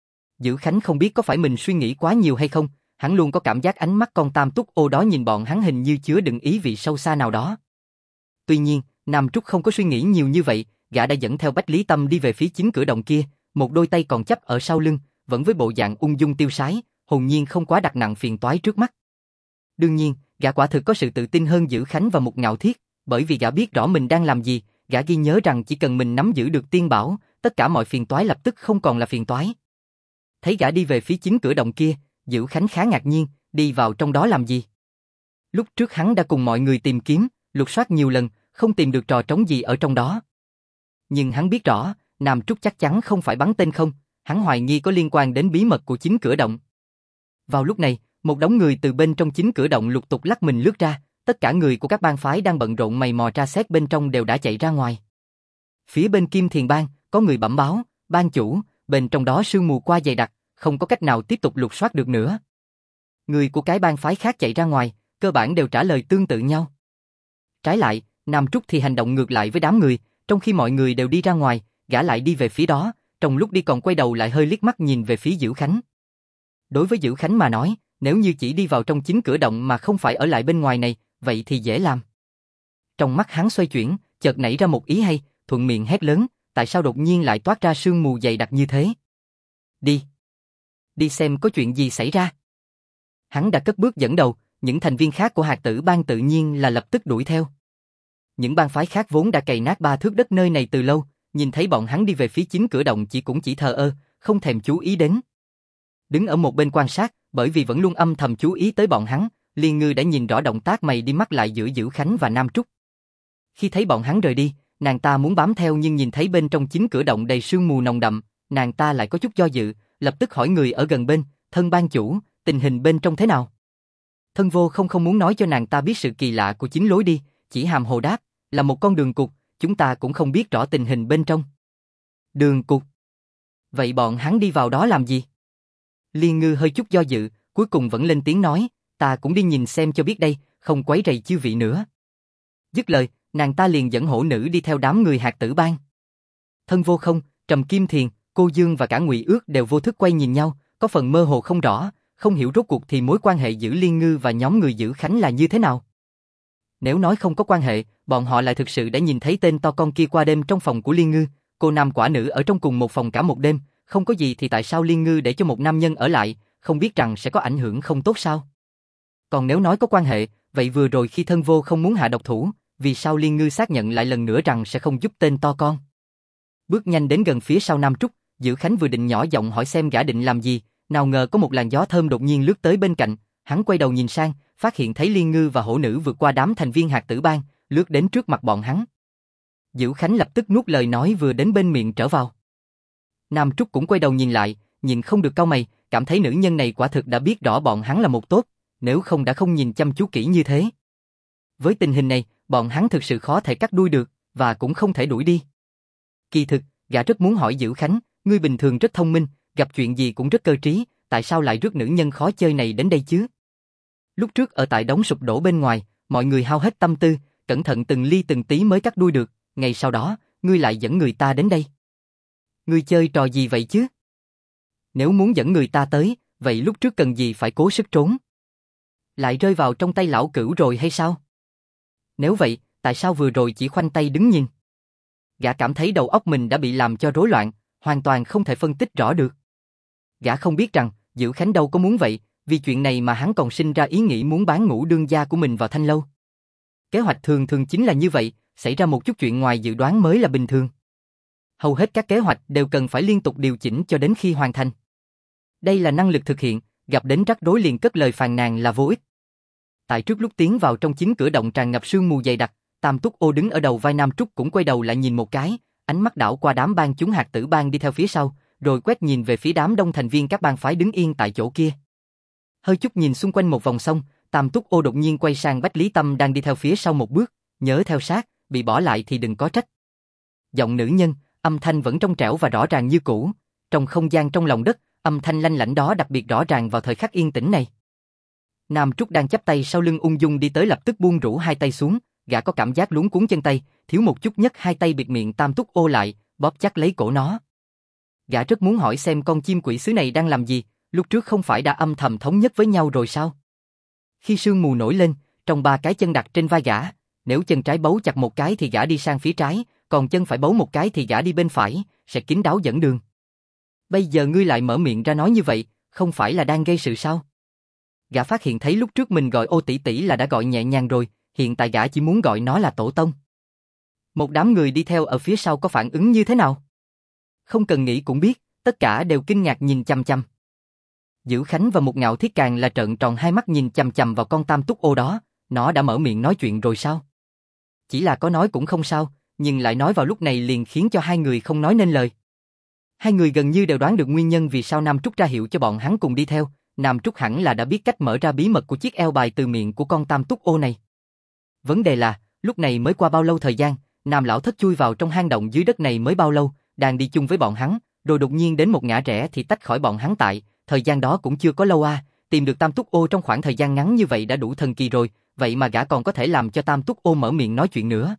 Dữ Khánh không biết có phải mình suy nghĩ quá nhiều hay không, hắn luôn có cảm giác ánh mắt con tam túc ô đó nhìn bọn hắn hình như chứa đựng ý vị sâu xa nào đó. Tuy nhiên, Nam Trúc không có suy nghĩ nhiều như vậy, gã đã dẫn theo Bách Lý Tâm đi về phía chính cửa động kia, một đôi tay còn chắp ở sau lưng, vẫn với bộ dạng ung dung tiêu sái, hồn nhiên không quá đặt nặng phiền toái trước mắt. Đương nhiên, gã quả thực có sự tự tin hơn Dữ Khánh và Mục Ngạo Thiết, bởi vì gã biết rõ mình đang làm gì, gã ghi nhớ rằng chỉ cần mình nắm giữ được tiên bảo, tất cả mọi phiền toái lập tức không còn là phiền toái. Thấy gã đi về phía chính cửa động kia, Dữ Khánh khá ngạc nhiên, đi vào trong đó làm gì? Lúc trước hắn đã cùng mọi người tìm kiếm, lục soát nhiều lần, không tìm được trò trống gì ở trong đó. Nhưng hắn biết rõ, Nam Trúc chắc chắn không phải bắn tên không, hắn hoài nghi có liên quan đến bí mật của chính cửa động. Vào lúc này, một đống người từ bên trong chính cửa động lục tục lắc mình lướt ra, tất cả người của các bang phái đang bận rộn mày mò tra xét bên trong đều đã chạy ra ngoài. Phía bên Kim Thiền Bang, có người bẩm báo, ban chủ, bên trong đó sương mù qua dày đặc, không có cách nào tiếp tục lục soát được nữa. Người của cái bang phái khác chạy ra ngoài, cơ bản đều trả lời tương tự nhau. Trái lại, Nam Trúc thì hành động ngược lại với đám người, trong khi mọi người đều đi ra ngoài, gã lại đi về phía đó, trong lúc đi còn quay đầu lại hơi liếc mắt nhìn về phía Dữ Khánh. Đối với Dữ Khánh mà nói, nếu như chỉ đi vào trong chính cửa động mà không phải ở lại bên ngoài này, vậy thì dễ làm. Trong mắt hắn xoay chuyển, chợt nảy ra một ý hay, thuận miệng hét lớn, tại sao đột nhiên lại toát ra sương mù dày đặc như thế? Đi! Đi xem có chuyện gì xảy ra. Hắn đã cất bước dẫn đầu, những thành viên khác của Hạt Tử Bang tự nhiên là lập tức đuổi theo. Những bang phái khác vốn đã cày nát 3 thước đất nơi này từ lâu, nhìn thấy bọn hắn đi về phía chính cửa động chỉ thờ ơ, không thèm chú ý đến. Đứng ở một bên quan sát, bởi vì vẫn luôn âm thầm chú ý tới bọn hắn, Liên Ngư đã nhìn rõ động tác mày đi mắt lại giữa Dữ Khánh và Nam Trúc. Khi thấy bọn hắn rời đi, nàng ta muốn bám theo nhưng nhìn thấy bên trong chính cửa động đầy sương mù nồng đậm, nàng ta lại có chút do dự, lập tức hỏi người ở gần bên, Thân ban chủ, tình hình bên trong thế nào? Thân Vô không muốn nói cho nàng ta biết sự kỳ lạ của chính lối đi, chỉ hàm hồ đáp, là một con đường cụt, chúng ta cũng không biết rõ tình hình bên trong. Đường cụt? Vậy bọn hắn đi vào đó làm gì? Liên Ngư hơi chút do dự, cuối cùng vẫn lên tiếng nói, ta cũng đi nhìn xem cho biết đây, không quấy rầy chư vị nữa. Dứt lời, nàng ta liền dẫn hổ nữ đi theo đám người Hạt Tử Bang. Thân Vô không, Trầm Kim Thiền, Cô Dương và cả Ngụy Ước đều vô thức quay nhìn nhau, có phần mơ hồ không rõ, không hiểu rốt cuộc thì mối quan hệ giữa Liên Ngư và nhóm người Dữ Khánh là như thế nào. Nếu nói không có quan hệ, bọn họ lại thực sự đã nhìn thấy tên to con kia qua đêm trong phòng của Liên Ngư, cô nam quả nữ ở trong cùng một phòng cả một đêm, không có gì thì tại sao Liên Ngư để cho một nam nhân ở lại, không biết rằng sẽ có ảnh hưởng không tốt sao? Còn nếu nói có quan hệ, vậy vừa rồi khi Thân Vô không muốn hạ độc thủ, vì sao Liên Ngư xác nhận lại lần nữa rằng sẽ không giúp tên to con? Bước nhanh đến gần phía sau Nam Trúc, Dữ Khánh vừa định nhỏ giọng hỏi xem gã định làm gì, nào ngờ có một làn gió thơm đột nhiên lướt tới bên cạnh, hắn quay đầu nhìn sang, phát hiện thấy Liên Ngư và hổ nữ vượt qua đám thành viên Hạt Tử Bang, lướt đến trước mặt bọn hắn. Dữ Khánh lập tức nuốt lời nói vừa đến bên miệng trở vào. Nam Trúc cũng quay đầu nhìn lại, nhìn không được cau mày, cảm thấy nữ nhân này quả thực đã biết rõ bọn hắn là một tốt, nếu không đã không nhìn chăm chú kỹ như thế. Với tình hình này, bọn hắn thực sự khó thể cắt đuôi được, và cũng không thể đuổi đi. Kỳ thực, gã rất muốn hỏi Dữ Khánh, ngươi bình thường rất thông minh, gặp chuyện gì cũng rất cơ trí, tại sao lại rước nữ nhân khó chơi này đến đây chứ? Lúc trước ở tại đống sụp đổ bên ngoài, mọi người hao hết tâm tư, cẩn thận từng ly từng tí mới cắt đuôi được, ngày sau đó, ngươi lại dẫn người ta đến đây. Ngươi chơi trò gì vậy chứ? Nếu muốn dẫn người ta tới, vậy lúc trước cần gì phải cố sức trốn? Lại rơi vào trong tay lão cửu rồi hay sao? Nếu vậy, tại sao vừa rồi chỉ khoanh tay đứng nhìn? Gã cảm thấy đầu óc mình đã bị làm cho rối loạn, hoàn toàn không thể phân tích rõ được. Gã không biết rằng, Dữ Khánh đâu có muốn vậy, vì chuyện này mà hắn còn sinh ra ý nghĩ muốn bán ngũ đương gia của mình vào Thanh Lâu. Kế hoạch thường thường chính là như vậy, xảy ra một chút chuyện ngoài dự đoán mới là bình thường. Hầu hết các kế hoạch đều cần phải liên tục điều chỉnh cho đến khi hoàn thành. Đây là năng lực thực hiện, gặp đến rắc rối liền cất lời phàn nàn là vô ích. Tại trước lúc tiến vào trong chính cửa động tràn ngập sương mù dày đặc, Tam Túc Ô đứng ở đầu vai Nam Trúc cũng quay đầu lại nhìn một cái, ánh mắt đảo qua đám bang chúng hạt tử bang đi theo phía sau, rồi quét nhìn về phía đám đông thành viên các bang phái đứng yên tại chỗ kia. Hơi chút nhìn xung quanh một vòng xong, Tam Túc Ô đột nhiên quay sang Bách Lý Tâm đang đi theo phía sau một bước, nhớ theo sát, bị bỏ lại thì đừng có trách. Giọng nữ nhân, âm thanh vẫn trong trẻo và rõ ràng như cũ, trong không gian trong lòng đất, âm thanh lanh lảnh đó đặc biệt rõ ràng vào thời khắc yên tĩnh này. Nam Trúc đang chắp tay sau lưng ung dung đi tới lập tức buông rũ hai tay xuống, gã có cảm giác luống cuống chân tay, thiếu một chút nhất hai tay bịt miệng Tam Túc Ô lại, bóp chắc lấy cổ nó. Gã rất muốn hỏi xem con chim quỷ sứ này đang làm gì, lúc trước không phải đã âm thầm thống nhất với nhau rồi sao? Khi sương mù nổi lên, trong ba cái chân đặt trên vai gã, nếu chân trái bấu chặt một cái thì gã đi sang phía trái, còn chân phải bấu một cái thì gã đi bên phải, sẽ kín đáo dẫn đường. Bây giờ ngươi lại mở miệng ra nói như vậy, không phải là đang gây sự sao? Gã phát hiện thấy lúc trước mình gọi Ô tỷ tỷ là đã gọi nhẹ nhàng rồi, hiện tại gã chỉ muốn gọi nó là tổ tông. Một đám người đi theo ở phía sau có phản ứng như thế nào? Không cần nghĩ cũng biết, tất cả đều kinh ngạc nhìn chằm chằm. Dữ Khánh và Một Ngạo Thiết càng là trợn tròn hai mắt nhìn chằm chằm vào con Tam Túc Ô đó, nó đã mở miệng nói chuyện rồi sao? Chỉ là có nói cũng không sao, nhưng lại nói vào lúc này liền khiến cho hai người không nói nên lời. Hai người gần như đều đoán được nguyên nhân vì sao Nam Trúc ra hiệu cho bọn hắn cùng đi theo, Nam Trúc hẳn là đã biết cách mở ra bí mật của chiếc eo bài từ miệng của con Tam Túc Ô này. Vấn đề là, lúc này mới qua bao lâu thời gian, Nam Lão Thất chui vào trong hang động dưới đất này mới bao lâu, đang đi chung với bọn hắn, rồi đột nhiên đến một ngã rẽ thì tách khỏi bọn hắn tại, thời gian đó cũng chưa có lâu à, tìm được Tam Túc Ô trong khoảng thời gian ngắn như vậy đã đủ thần kỳ rồi, vậy mà gã còn có thể làm cho Tam Túc Ô mở miệng nói chuyện nữa.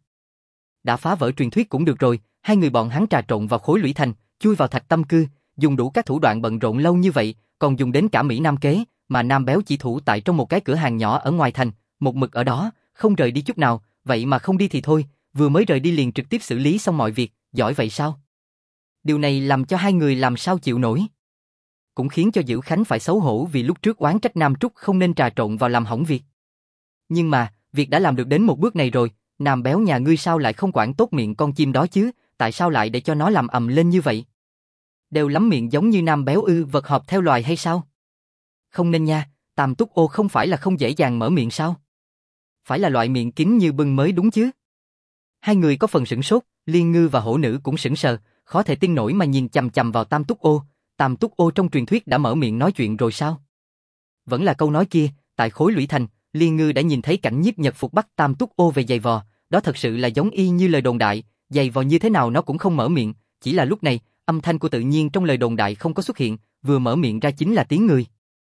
Đã phá vỡ truyền thuyết cũng được rồi, hai người bọn hắn trà trộn vào khối lũy thành, chui vào thạch tâm cư, dùng đủ các thủ đoạn bận rộn lâu như vậy, còn dùng đến cả Mỹ Nam kế, mà Nam Béo chỉ thủ tại trong một cái cửa hàng nhỏ ở ngoài thành, một mực ở đó, không rời đi chút nào, vậy mà không đi thì thôi, vừa mới rời đi liền trực tiếp xử lý xong mọi việc, giỏi vậy sao? Điều này làm cho hai người làm sao chịu nổi. Cũng khiến cho Dữ Khánh phải xấu hổ vì lúc trước oán trách Nam Trúc không nên trà trộn vào làm hỏng việc. Nhưng mà, việc đã làm được đến một bước này rồi, Nam Béo nhà ngươi sao lại không quản tốt miệng con chim đó chứ, tại sao lại để cho nó làm ầm lên như vậy? Đều lắm miệng giống như Nam Béo ư, vật họp theo loài hay sao? Không nên nha, Tam Túc Ô không phải là không dễ dàng mở miệng sao? Phải là loại miệng kín như bưng mới đúng chứ? Hai người có phần sửng sốt, Liên Ngư và Hổ Nữ cũng sững sờ, khó thể tin nổi mà nhìn chằm chằm vào Tam Túc Ô. Tam Túc Ô trong truyền thuyết đã mở miệng nói chuyện rồi sao? Vẫn là câu nói kia, tại khối lũy thành, Liên Ngư đã nhìn thấy cảnh nhiếp nhật phục bắt Tam Túc Ô về giày vò, đó thật sự là giống y như lời đồn đại, giày vò như thế nào nó cũng không mở miệng, chỉ là lúc này, âm thanh của tự nhiên trong lời đồn đại không có xuất hiện, vừa mở miệng ra chính là tiếng người.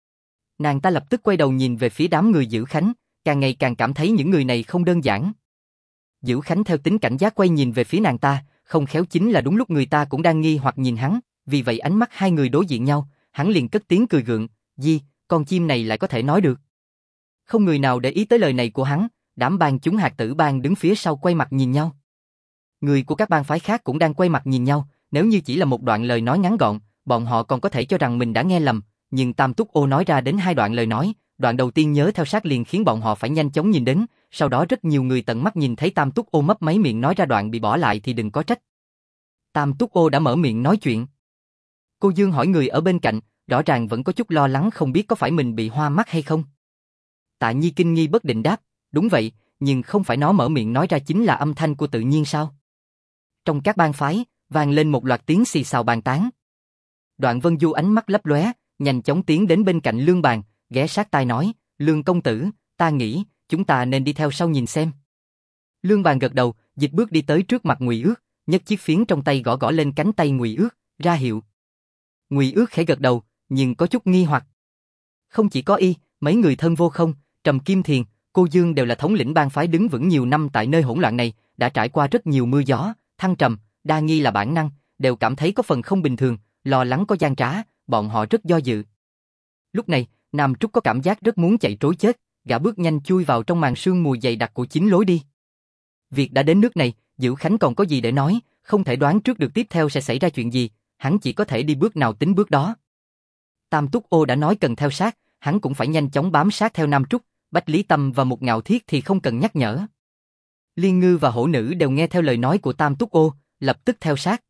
Nàng ta lập tức quay đầu nhìn về phía đám người Dữ Khánh, càng ngày càng cảm thấy những người này không đơn giản. Dữ Khánh theo tính cảnh giác quay nhìn về phía nàng ta, không khéo chính là đúng lúc người ta cũng đang nghi hoặc nhìn hắn, vì vậy ánh mắt hai người đối diện nhau, hắn liền cất tiếng cười gượng, "Di, con chim này lại có thể nói được." Không người nào để ý tới lời này của hắn, đám bang chúng hạt tử bang đứng phía sau quay mặt nhìn nhau. Người của các bang phái khác cũng đang quay mặt nhìn nhau, nếu như chỉ là một đoạn lời nói ngắn gọn, bọn họ còn có thể cho rằng mình đã nghe lầm, nhưng Tam Túc Ô nói ra đến hai đoạn lời nói, đoạn đầu tiên nhớ theo sát liền khiến bọn họ phải nhanh chóng nhìn đến, sau đó rất nhiều người tận mắt nhìn thấy Tam Túc Ô mấp máy miệng nói ra đoạn bị bỏ lại thì đừng có trách. Tam Túc Ô đã mở miệng nói chuyện. Cô Dương hỏi người ở bên cạnh, rõ ràng vẫn có chút lo lắng không biết có phải mình bị hoa mắt hay không. Tạ Nhi kinh nghi bất định đáp, đúng vậy, nhưng không phải nó mở miệng nói ra chính là âm thanh của tự nhiên sao? Trong các bang phái, vang lên một loạt tiếng xì xào bàn tán. Đoạn Vân Du ánh mắt lấp lóe, nhanh chóng tiến đến bên cạnh Lương Bàn, ghé sát tai nói, Lương công tử, ta nghĩ, chúng ta nên đi theo sau nhìn xem. Lương Bàn gật đầu, dịch bước đi tới trước mặt Ngụy Ước, nhấc chiếc phiến trong tay gõ gõ lên cánh tay Ngụy Ước, ra hiệu. Ngụy Ước khẽ gật đầu, nhưng có chút nghi hoặc. Không chỉ có y, mấy người thân vô không, Trầm Kim Thiền, Cô Dương đều là thống lĩnh bang phái đứng vững nhiều năm tại nơi hỗn loạn này, đã trải qua rất nhiều mưa gió, thăng trầm, đa nghi là bản năng, đều cảm thấy có phần không bình thường, lo lắng có gian trá, bọn họ rất do dự. Lúc này, Nam Trúc có cảm giác rất muốn chạy trối chết, gã bước nhanh chui vào trong màn sương mù dày đặc của chính lối đi. Việc đã đến nước này, Dữ Khánh còn có gì để nói, không thể đoán trước được tiếp theo sẽ xảy ra chuyện gì, hắn chỉ có thể đi bước nào tính bước đó. Tam Túc Ô đã nói cần theo sát, hắn cũng phải nhanh chóng bám sát theo Nam Trúc, Bách Lý Tâm và Một Ngạo Thiết thì không cần nhắc nhở. Liên Ngư và Hổ Nữ đều nghe theo lời nói của Tam Túc Ô, lập tức theo sát.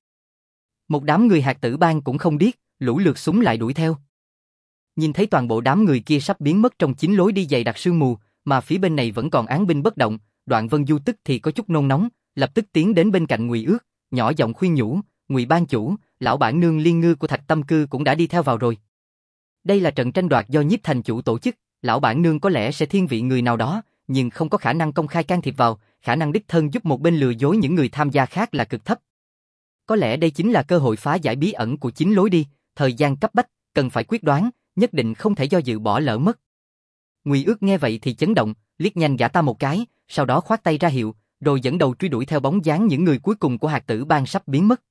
Một đám người hạt tử bang cũng không điếc, lũ lượt súng lại đuổi theo. Nhìn thấy toàn bộ đám người kia sắp biến mất trong chính lối đi dày đặc sương mù, mà phía bên này vẫn còn án binh bất động. Đoạn Vân Du tức thì có chút nôn nóng, lập tức tiến đến bên cạnh Ngụy Ước, nhỏ giọng khuyên nhủ, Ngụy ban chủ, lão bản nương Liên Ngư của Thạch Tâm Cư cũng đã đi theo vào rồi. Đây là trận tranh đoạt do Nhiếp thành chủ tổ chức, lão bản nương có lẽ sẽ thiên vị người nào đó, nhưng không có khả năng công khai can thiệp vào, khả năng đích thân giúp một bên lừa dối những người tham gia khác là cực thấp. Có lẽ đây chính là cơ hội phá giải bí ẩn của chính lối đi, thời gian cấp bách, cần phải quyết đoán, nhất định không thể do dự bỏ lỡ mất. Ngụy Ước nghe vậy thì chấn động, liếc nhanh gã ta một cái, sau đó khoát tay ra hiệu, rồi dẫn đầu truy đuổi theo bóng dáng những người cuối cùng của Hạt Tử Bang sắp biến mất.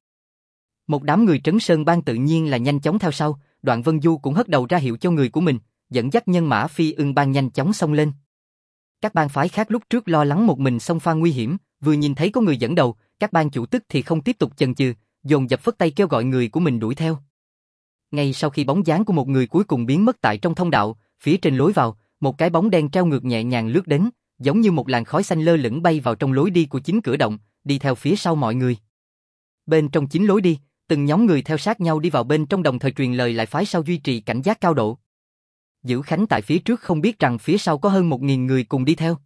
Một đám người Trấn Sơn Bang tự nhiên là nhanh chóng theo sau, Đoạn Vân Du cũng hất đầu ra hiệu cho người của mình, dẫn dắt nhân mã Phi Ưng Bang nhanh chóng xông lên. Các bang phái khác lúc trước lo lắng một mình xông pha nguy hiểm, vừa nhìn thấy có người dẫn đầu, các bang chủ tức thì không tiếp tục chần chừ, dồn dập phất tay kêu gọi người của mình đuổi theo. Ngay sau khi bóng dáng của một người cuối cùng biến mất tại trong thông đạo, phía trên lối vào, một cái bóng đen treo ngược nhẹ nhàng lướt đến, giống như một làn khói xanh lơ lửng bay vào trong lối đi của chính cửa động, đi theo phía sau mọi người. Bên trong chính lối đi, từng nhóm người theo sát nhau đi vào bên trong, đồng thời truyền lời lại phái sau duy trì cảnh giác cao độ. Dữ Khánh tại phía trước không biết rằng phía sau có hơn 1000 người cùng đi theo.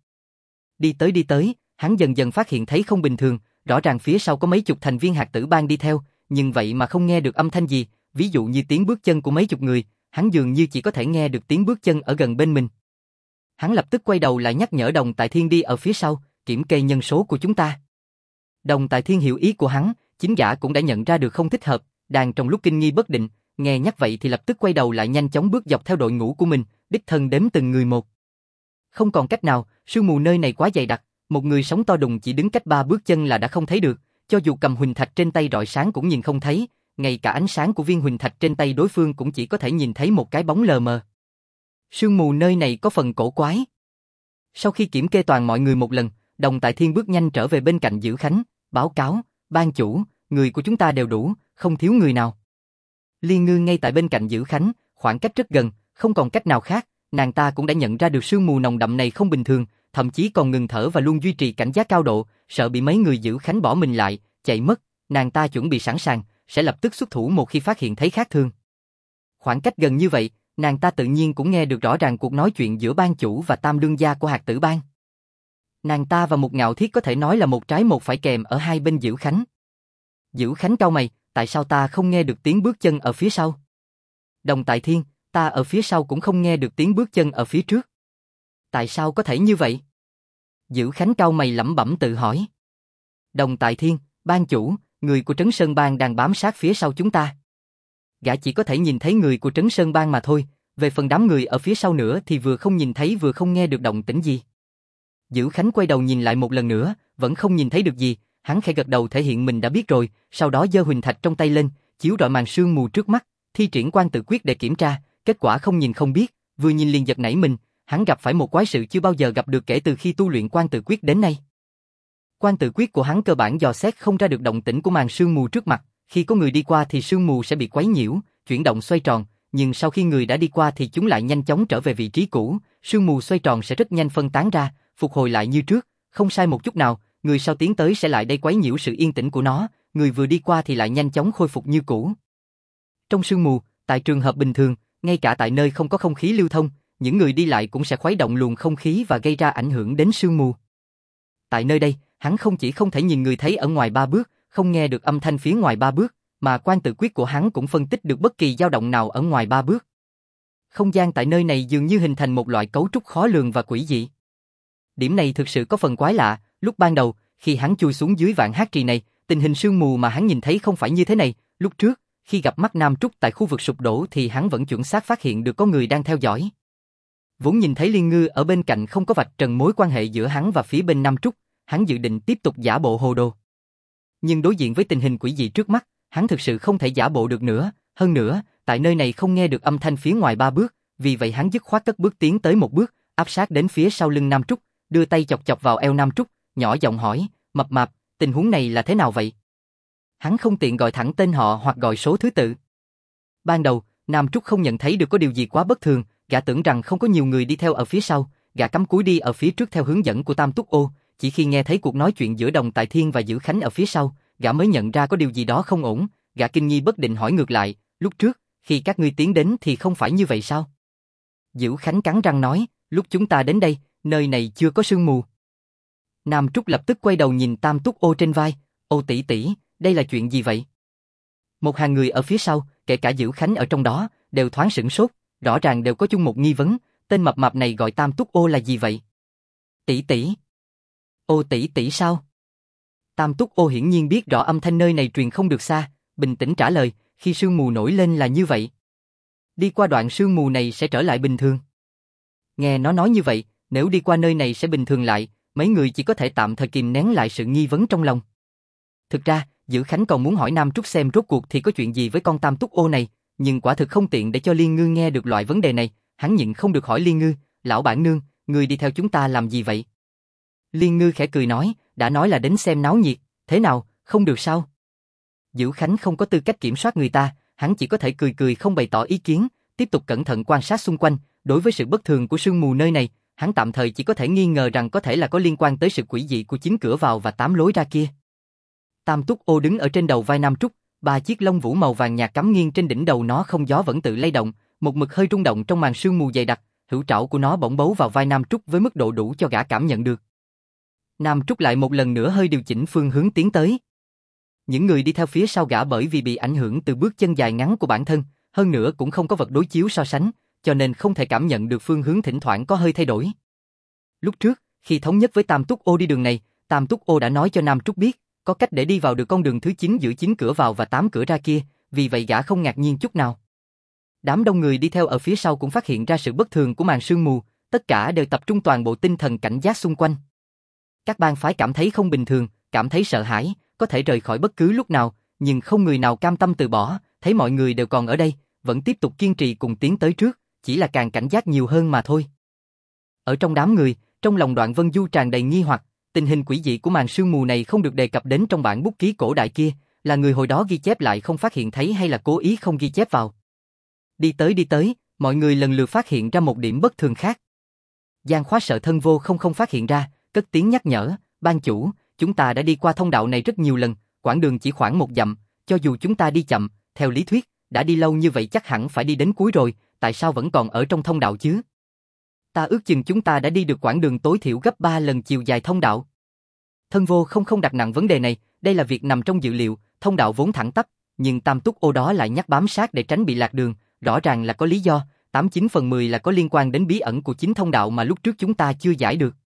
Đi tới, hắn dần dần phát hiện thấy không bình thường, rõ ràng phía sau có mấy chục thành viên Hạt Tử Bang đi theo, nhưng vậy mà không nghe được âm thanh gì, ví dụ như tiếng bước chân của mấy chục người, hắn dường như chỉ có thể nghe được tiếng bước chân ở gần bên mình. Hắn lập tức quay đầu lại nhắc nhở Đồng Tại Thiên đi ở phía sau, kiểm kê nhân số của chúng ta. Đồng Tại Thiên hiểu ý của hắn, chính gã cũng đã nhận ra được không thích hợp, đang trong lúc kinh nghi bất định, nghe nhắc vậy thì lập tức quay đầu lại nhanh chóng bước dọc theo đội ngũ của mình, đích thân đếm từng người một. Không còn cách nào, sương mù nơi này quá dày đặc, một người sống to đùng chỉ đứng cách 3 bước chân là đã không thấy được, cho dù cầm huỳnh thạch trên tay rọi sáng cũng nhìn không thấy, ngay cả ánh sáng của viên huỳnh thạch trên tay đối phương cũng chỉ có thể nhìn thấy một cái bóng lờ mờ. Sương mù nơi này có phần cổ quái. Sau khi kiểm kê toàn mọi người một lần, Đồng Tại Thiên bước nhanh trở về bên cạnh Dữ Khánh, báo cáo, ban chủ, người của chúng ta đều đủ, không thiếu người nào. Liên Ngư ngay tại bên cạnh Dữ Khánh, khoảng cách rất gần, không còn cách nào khác, nàng ta cũng đã nhận ra được sương mù nồng đậm này không bình thường, thậm chí còn ngừng thở và luôn duy trì cảnh giác cao độ, sợ bị mấy người Dữ Khánh bỏ mình lại, chạy mất, nàng ta chuẩn bị sẵn sàng, sẽ lập tức xuất thủ một khi phát hiện thấy khác thường. Khoảng cách gần như vậy, nàng ta tự nhiên cũng nghe được rõ ràng cuộc nói chuyện giữa ban chủ và tam đương gia của Hạt Tử Bang. Nàng ta và Một Ngạo Thiết có thể nói là một trái một phải kèm ở hai bên Dữ Khánh. Dữ Khánh cau mày, tại sao ta không nghe được tiếng bước chân ở phía sau? Đồng Tại Thiên, ta ở phía sau cũng không nghe được tiếng bước chân ở phía trước. Tại sao có thể như vậy? Dữ Khánh cau mày lẩm bẩm tự hỏi. Đồng Tại Thiên, ban chủ, người của Trấn Sơn Bang đang bám sát phía sau chúng ta. Gã chỉ có thể nhìn thấy người của Trấn Sơn Bang mà thôi, về phần đám người ở phía sau nữa thì vừa không nhìn thấy vừa không nghe được động tĩnh gì. Dữ Khánh quay đầu nhìn lại một lần nữa, vẫn không nhìn thấy được gì, hắn khẽ gật đầu thể hiện mình đã biết rồi, sau đó giơ huỳnh thạch trong tay lên, chiếu rọi màn sương mù trước mắt, thi triển Quan Tự Quyết để kiểm tra, kết quả không nhìn không biết, vừa nhìn liền giật nảy mình, hắn gặp phải một quái sự chưa bao giờ gặp được kể từ khi tu luyện Quan Tự Quyết đến nay. Quan Tự Quyết của hắn cơ bản dò xét không ra được động tĩnh của màn sương mù trước mặt, khi có người đi qua thì sương mù sẽ bị quấy nhiễu, chuyển động xoay tròn, nhưng sau khi người đã đi qua thì chúng lại nhanh chóng trở về vị trí cũ, sương mù xoay tròn sẽ rất nhanh phân tán ra, phục hồi lại như trước, không sai một chút nào, người sau tiến tới sẽ lại đây quấy nhiễu sự yên tĩnh của nó, người vừa đi qua thì lại nhanh chóng khôi phục như cũ. Trong sương mù, tại trường hợp bình thường, ngay cả tại nơi không có không khí lưu thông, những người đi lại cũng sẽ khuấy động luồng không khí và gây ra ảnh hưởng đến sương mù. Tại nơi đây, hắn không chỉ không thể nhìn người thấy ở ngoài 3 bước, không nghe được âm thanh phía ngoài 3 bước, mà Quan Tự Quyết của hắn cũng phân tích được bất kỳ dao động nào ở ngoài 3 bước. Không gian tại nơi này dường như hình thành một loại cấu trúc khó lường và quỷ dị. Điểm này thực sự có phần quái lạ, lúc ban đầu, khi hắn chui xuống dưới Vạn Hắc Trì này, tình hình sương mù mà hắn nhìn thấy không phải như thế này, lúc trước, khi gặp mắt Nam Trúc tại khu vực sụp đổ thì hắn vẫn chuẩn xác phát hiện được có người đang theo dõi. Vốn nhìn thấy Liên Ngư ở bên cạnh không có vạch trần mối quan hệ giữa hắn và phía bên Nam Trúc, hắn dự định tiếp tục giả bộ hồ đồ. Nhưng đối diện với tình hình quỷ dị trước mắt, hắn thực sự không thể giả bộ được nữa, hơn nữa, tại nơi này không nghe được âm thanh phía ngoài 3 bước, vì vậy hắn dứt khoát cất bước tiến tới một bước, áp sát đến phía sau lưng Nam Trúc, đưa tay chọc chọc vào eo Nam Trúc, nhỏ giọng hỏi, mập mạp, tình huống này là thế nào vậy? Hắn không tiện gọi thẳng tên họ hoặc gọi số thứ tự. Ban đầu, Nam Trúc không nhận thấy được có điều gì quá bất thường, gã tưởng rằng không có nhiều người đi theo ở phía sau, gã cắm cúi đi ở phía trước theo hướng dẫn của Tam Túc Ô, chỉ khi nghe thấy cuộc nói chuyện giữa Đồng Tại Thiên và Dữ Khánh ở phía sau, gã mới nhận ra có điều gì đó không ổn, gã kinh nghi bất định hỏi ngược lại, lúc trước, khi các ngươi tiến đến thì không phải như vậy sao? Dữ Khánh cắn răng nói, lúc chúng ta đến đây, Nơi này chưa có sương mù. Nam Trúc lập tức quay đầu nhìn Tam Túc Ô trên vai, Ô tỷ tỷ, đây là chuyện gì vậy? Một hàng người ở phía sau, kể cả Dữ Khánh ở trong đó, đều thoáng sửng sốt, rõ ràng đều có chung một nghi vấn, tên mập mạp này gọi Tam Túc Ô là gì vậy? Tỷ tỷ. Ô tỷ tỷ sao? Tam Túc Ô hiển nhiên biết rõ âm thanh nơi này truyền không được xa, bình tĩnh trả lời, khi sương mù nổi lên là như vậy. Đi qua đoạn sương mù này sẽ trở lại bình thường. Nghe nó nói như vậy, nếu đi qua nơi này sẽ bình thường lại, mấy người chỉ có thể tạm thời kìm nén lại sự nghi vấn trong lòng. Thực ra, Dữ Khánh còn muốn hỏi Nam Trúc xem rốt cuộc thì có chuyện gì với con Tam Túc Ô này, nhưng quả thực không tiện để cho Liên Ngư nghe được loại vấn đề này, hắn nhịn không được hỏi Liên Ngư, lão bản nương, người đi theo chúng ta làm gì vậy? Liên Ngư khẽ cười nói, đã nói là đến xem náo nhiệt, thế nào, không được sao? Dữ Khánh không có tư cách kiểm soát người ta, hắn chỉ có thể cười cười không bày tỏ ý kiến, tiếp tục cẩn thận quan sát xung quanh, đối với sự bất thường của sương mù nơi này, hắn tạm thời chỉ có thể nghi ngờ rằng có thể là có liên quan tới sự quỷ dị của 9 cửa vào và 8 lối ra kia. Tam Túc Ô đứng ở trên đầu vai Nam Trúc, 3 chiếc lông vũ màu vàng nhạt cắm nghiêng trên đỉnh đầu nó không gió vẫn tự lay động, một mực hơi rung động trong màn sương mù dày đặc, hữu trảo của nó bỗng bấu vào vai Nam Trúc với mức độ đủ cho gã cảm nhận được. Nam Trúc lại một lần nữa hơi điều chỉnh phương hướng tiến tới. Những người đi theo phía sau gã bởi vì bị ảnh hưởng từ bước chân dài ngắn của bản thân, hơn nữa cũng không có vật đối chiếu so sánh, cho nên không thể cảm nhận được phương hướng thỉnh thoảng có hơi thay đổi. Lúc trước, khi thống nhất với Tam Túc Ô đi đường này, Tam Túc Ô đã nói cho Nam Trúc biết, có cách để đi vào được con đường thứ 9 giữa 9 cửa vào và 8 cửa ra kia, vì vậy gã không ngạc nhiên chút nào. Đám đông người đi theo ở phía sau cũng phát hiện ra sự bất thường của màn sương mù, tất cả đều tập trung toàn bộ tinh thần cảnh giác xung quanh. Các bang phái cảm thấy không bình thường, cảm thấy sợ hãi, có thể rời khỏi bất cứ lúc nào, nhưng không người nào cam tâm từ bỏ, thấy mọi người đều còn ở đây, vẫn tiếp tục kiên trì cùng tiến tới trước, chỉ là càng cảnh giác nhiều hơn mà thôi. Ở trong đám người, trong lòng Đoạn Vân Du tràn đầy nghi hoặc, tình hình quỷ dị của màn sương mù này không được đề cập đến trong bản bút ký cổ đại kia, là người hồi đó ghi chép lại không phát hiện thấy hay là cố ý không ghi chép vào. Đi tới, mọi người lần lượt phát hiện ra một điểm bất thường khác. Giang Khóa sợ Thân Vô không phát hiện ra, cất tiếng nhắc nhở, ban chủ, chúng ta đã đi qua thông đạo này rất nhiều lần, quãng đường chỉ khoảng 1 dặm, cho dù chúng ta đi chậm, theo lý thuyết, đã đi lâu như vậy chắc hẳn phải đi đến cuối rồi, tại sao vẫn còn ở trong thông đạo chứ? Ta ước chừng chúng ta đã đi được quãng đường tối thiểu gấp 3 lần chiều dài thông đạo. Thân Vô không đặt nặng vấn đề này, đây là việc nằm trong dự liệu, thông đạo vốn thẳng tắp, nhưng Tam Túc Ô đó lại nhắc bám sát để tránh bị lạc đường, rõ ràng là có lý do, 89/10 là có liên quan đến bí ẩn của chính thông đạo mà lúc trước chúng ta chưa giải được.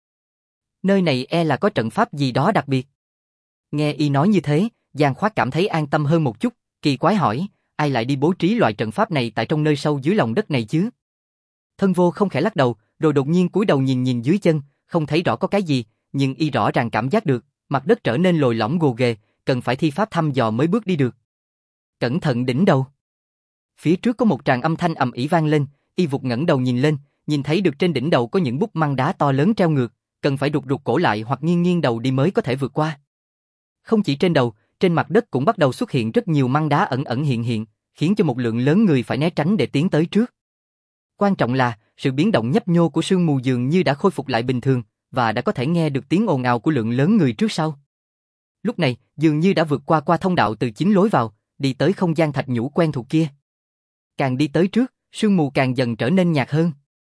Nơi này e là có trận pháp gì đó đặc biệt. Nghe y nói như thế, Giang Khoát cảm thấy an tâm hơn một chút, kỳ quái hỏi, ai lại đi bố trí loại trận pháp này tại trong nơi sâu dưới lòng đất này chứ? Thân Vô không khẽ lắc đầu, rồi đột nhiên cúi đầu nhìn dưới chân, không thấy rõ có cái gì, nhưng y rõ ràng cảm giác được, mặt đất trở nên lồi lõm gồ ghề, cần phải thi pháp thăm dò mới bước đi được. Cẩn thận đỉnh đầu. Phía trước có một tràng âm thanh ầm ĩ vang lên, y vụt ngẩng đầu nhìn lên, nhìn thấy được trên đỉnh đầu có những búp măng đá to lớn treo ngược, cần phải rụt cổ lại hoặc nghiêng đầu đi mới có thể vượt qua. Không chỉ trên đầu, trên mặt đất cũng bắt đầu xuất hiện rất nhiều măng đá ẩn hiện, khiến cho một lượng lớn người phải né tránh để tiến tới trước. Quan trọng là, sự biến động nhấp nhô của sương mù dường như đã khôi phục lại bình thường, và đã có thể nghe được tiếng ồn ào của lượng lớn người trước sau. Lúc này, dường như đã vượt qua thông đạo từ 9 lối vào, đi tới không gian thạch nhũ quen thuộc kia. Càng đi tới trước, sương mù càng dần trở nên nhạt hơn.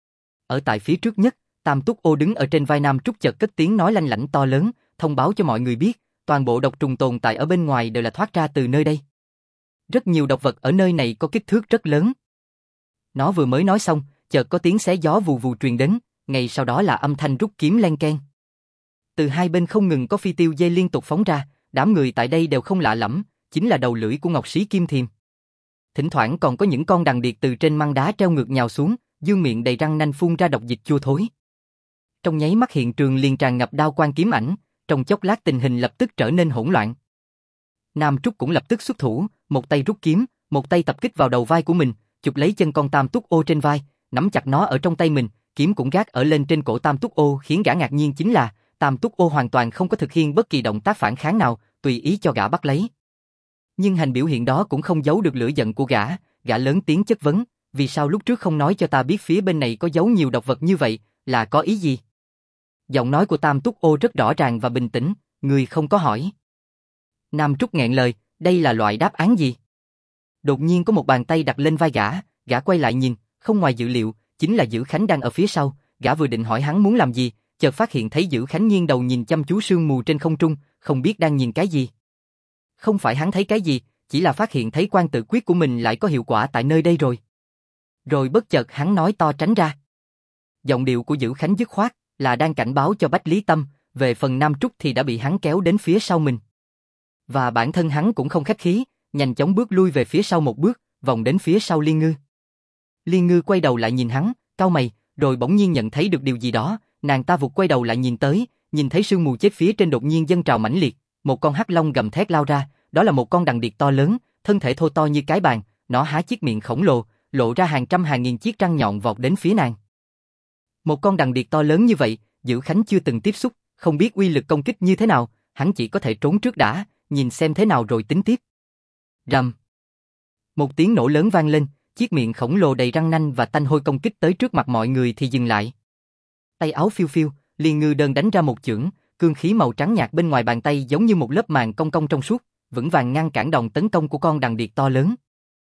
Ở tại phía trước nhất, Tam Túc Ô đứng ở trên vai Nam Trúc chợt cất tiếng nói lanh lảnh to lớn, thông báo cho mọi người biết, toàn bộ độc trùng tồn tại ở bên ngoài đều là thoát ra từ nơi đây. Rất nhiều độc vật ở nơi này có kích thước rất lớn. Nó vừa mới nói xong, chợt có tiếng xé gió vù vù truyền đến, ngay sau đó là âm thanh rút kiếm len keng. Từ hai bên không ngừng có phi tiêu dây liên tục phóng ra, đám người tại đây đều không lạ lẫm, chính là đầu lưỡi của Ngọc Sĩ Kim Thiềm. Thỉnh thoảng còn có những con đằng điệt từ trên măng đá treo ngược nhào xuống, dương miệng đầy răng nanh phun ra độc dịch chua thối. Trong nháy mắt hiện trường liền tràn ngập đao quang kiếm ảnh, trong chốc lát tình hình lập tức trở nên hỗn loạn. Nam Trúc cũng lập tức xuất thủ, một tay rút kiếm, một tay tập kích vào đầu vai của mình, chụp lấy chân con Tam Túc Ô trên vai, nắm chặt nó ở trong tay mình, kiếm cũng gác ở lên trên cổ Tam Túc Ô, khiến gã ngạc nhiên chính là Tam Túc Ô hoàn toàn không có thực hiện bất kỳ động tác phản kháng nào, tùy ý cho gã bắt lấy. Nhưng hành biểu hiện đó cũng không giấu được lửa giận của gã lớn tiếng chất vấn, vì sao lúc trước không nói cho ta biết phía bên này có giấu nhiều độc vật như vậy, là có ý gì? Giọng nói của Tam Túc Ô rất rõ ràng và bình tĩnh, người không có hỏi. Nam Trúc nghẹn lời, đây là loại đáp án gì? Đột nhiên có một bàn tay đặt lên vai gã quay lại nhìn, không ngoài dự liệu, chính là Dữ Khánh đang ở phía sau, gã vừa định hỏi hắn muốn làm gì, chợt phát hiện thấy Dữ Khánh nghiêng đầu nhìn chăm chú sương mù trên không trung, không biết đang nhìn cái gì. Không phải hắn thấy cái gì, chỉ là phát hiện thấy quan tự quyết của mình lại có hiệu quả tại nơi đây rồi. Rồi bất chợt hắn nói to tránh ra. Giọng điệu của Dữ Khánh dứt khoát, là đang cảnh báo cho Bách Lý Tâm, về phần Nam Trúc thì đã bị hắn kéo đến phía sau mình. Và bản thân hắn cũng không khách khí, nhanh chóng bước lui về phía sau một bước, vòng đến phía sau Liên Ngư. Liên Ngư quay đầu lại nhìn hắn, cau mày, rồi bỗng nhiên nhận thấy được điều gì đó, nàng ta vụt quay đầu lại nhìn tới, nhìn thấy sương mù chết phía trên đột nhiên dâng trào mãnh liệt, một con hắc long gầm thét lao ra, đó là một con đằng điệt to lớn, thân thể thô to như cái bàn, nó há chiếc miệng khổng lồ, lộ ra hàng trăm hàng nghìn chiếc răng nhọn vọt đến phía nàng. Một con đằng điệt to lớn như vậy, Dữ Khánh chưa từng tiếp xúc, không biết uy lực công kích như thế nào, hắn chỉ có thể trốn trước đã, nhìn xem thế nào rồi tính tiếp. Rầm. Một tiếng nổ lớn vang lên, chiếc miệng khổng lồ đầy răng nanh và tanh hôi công kích tới trước mặt mọi người thì dừng lại. Tay áo phiêu phiêu, Liên Ngư đơn đánh ra một chưởng, cương khí màu trắng nhạt bên ngoài bàn tay giống như một lớp màng cong cong trong suốt, vững vàng ngăn cản đòn tấn công của con đằng điệt to lớn.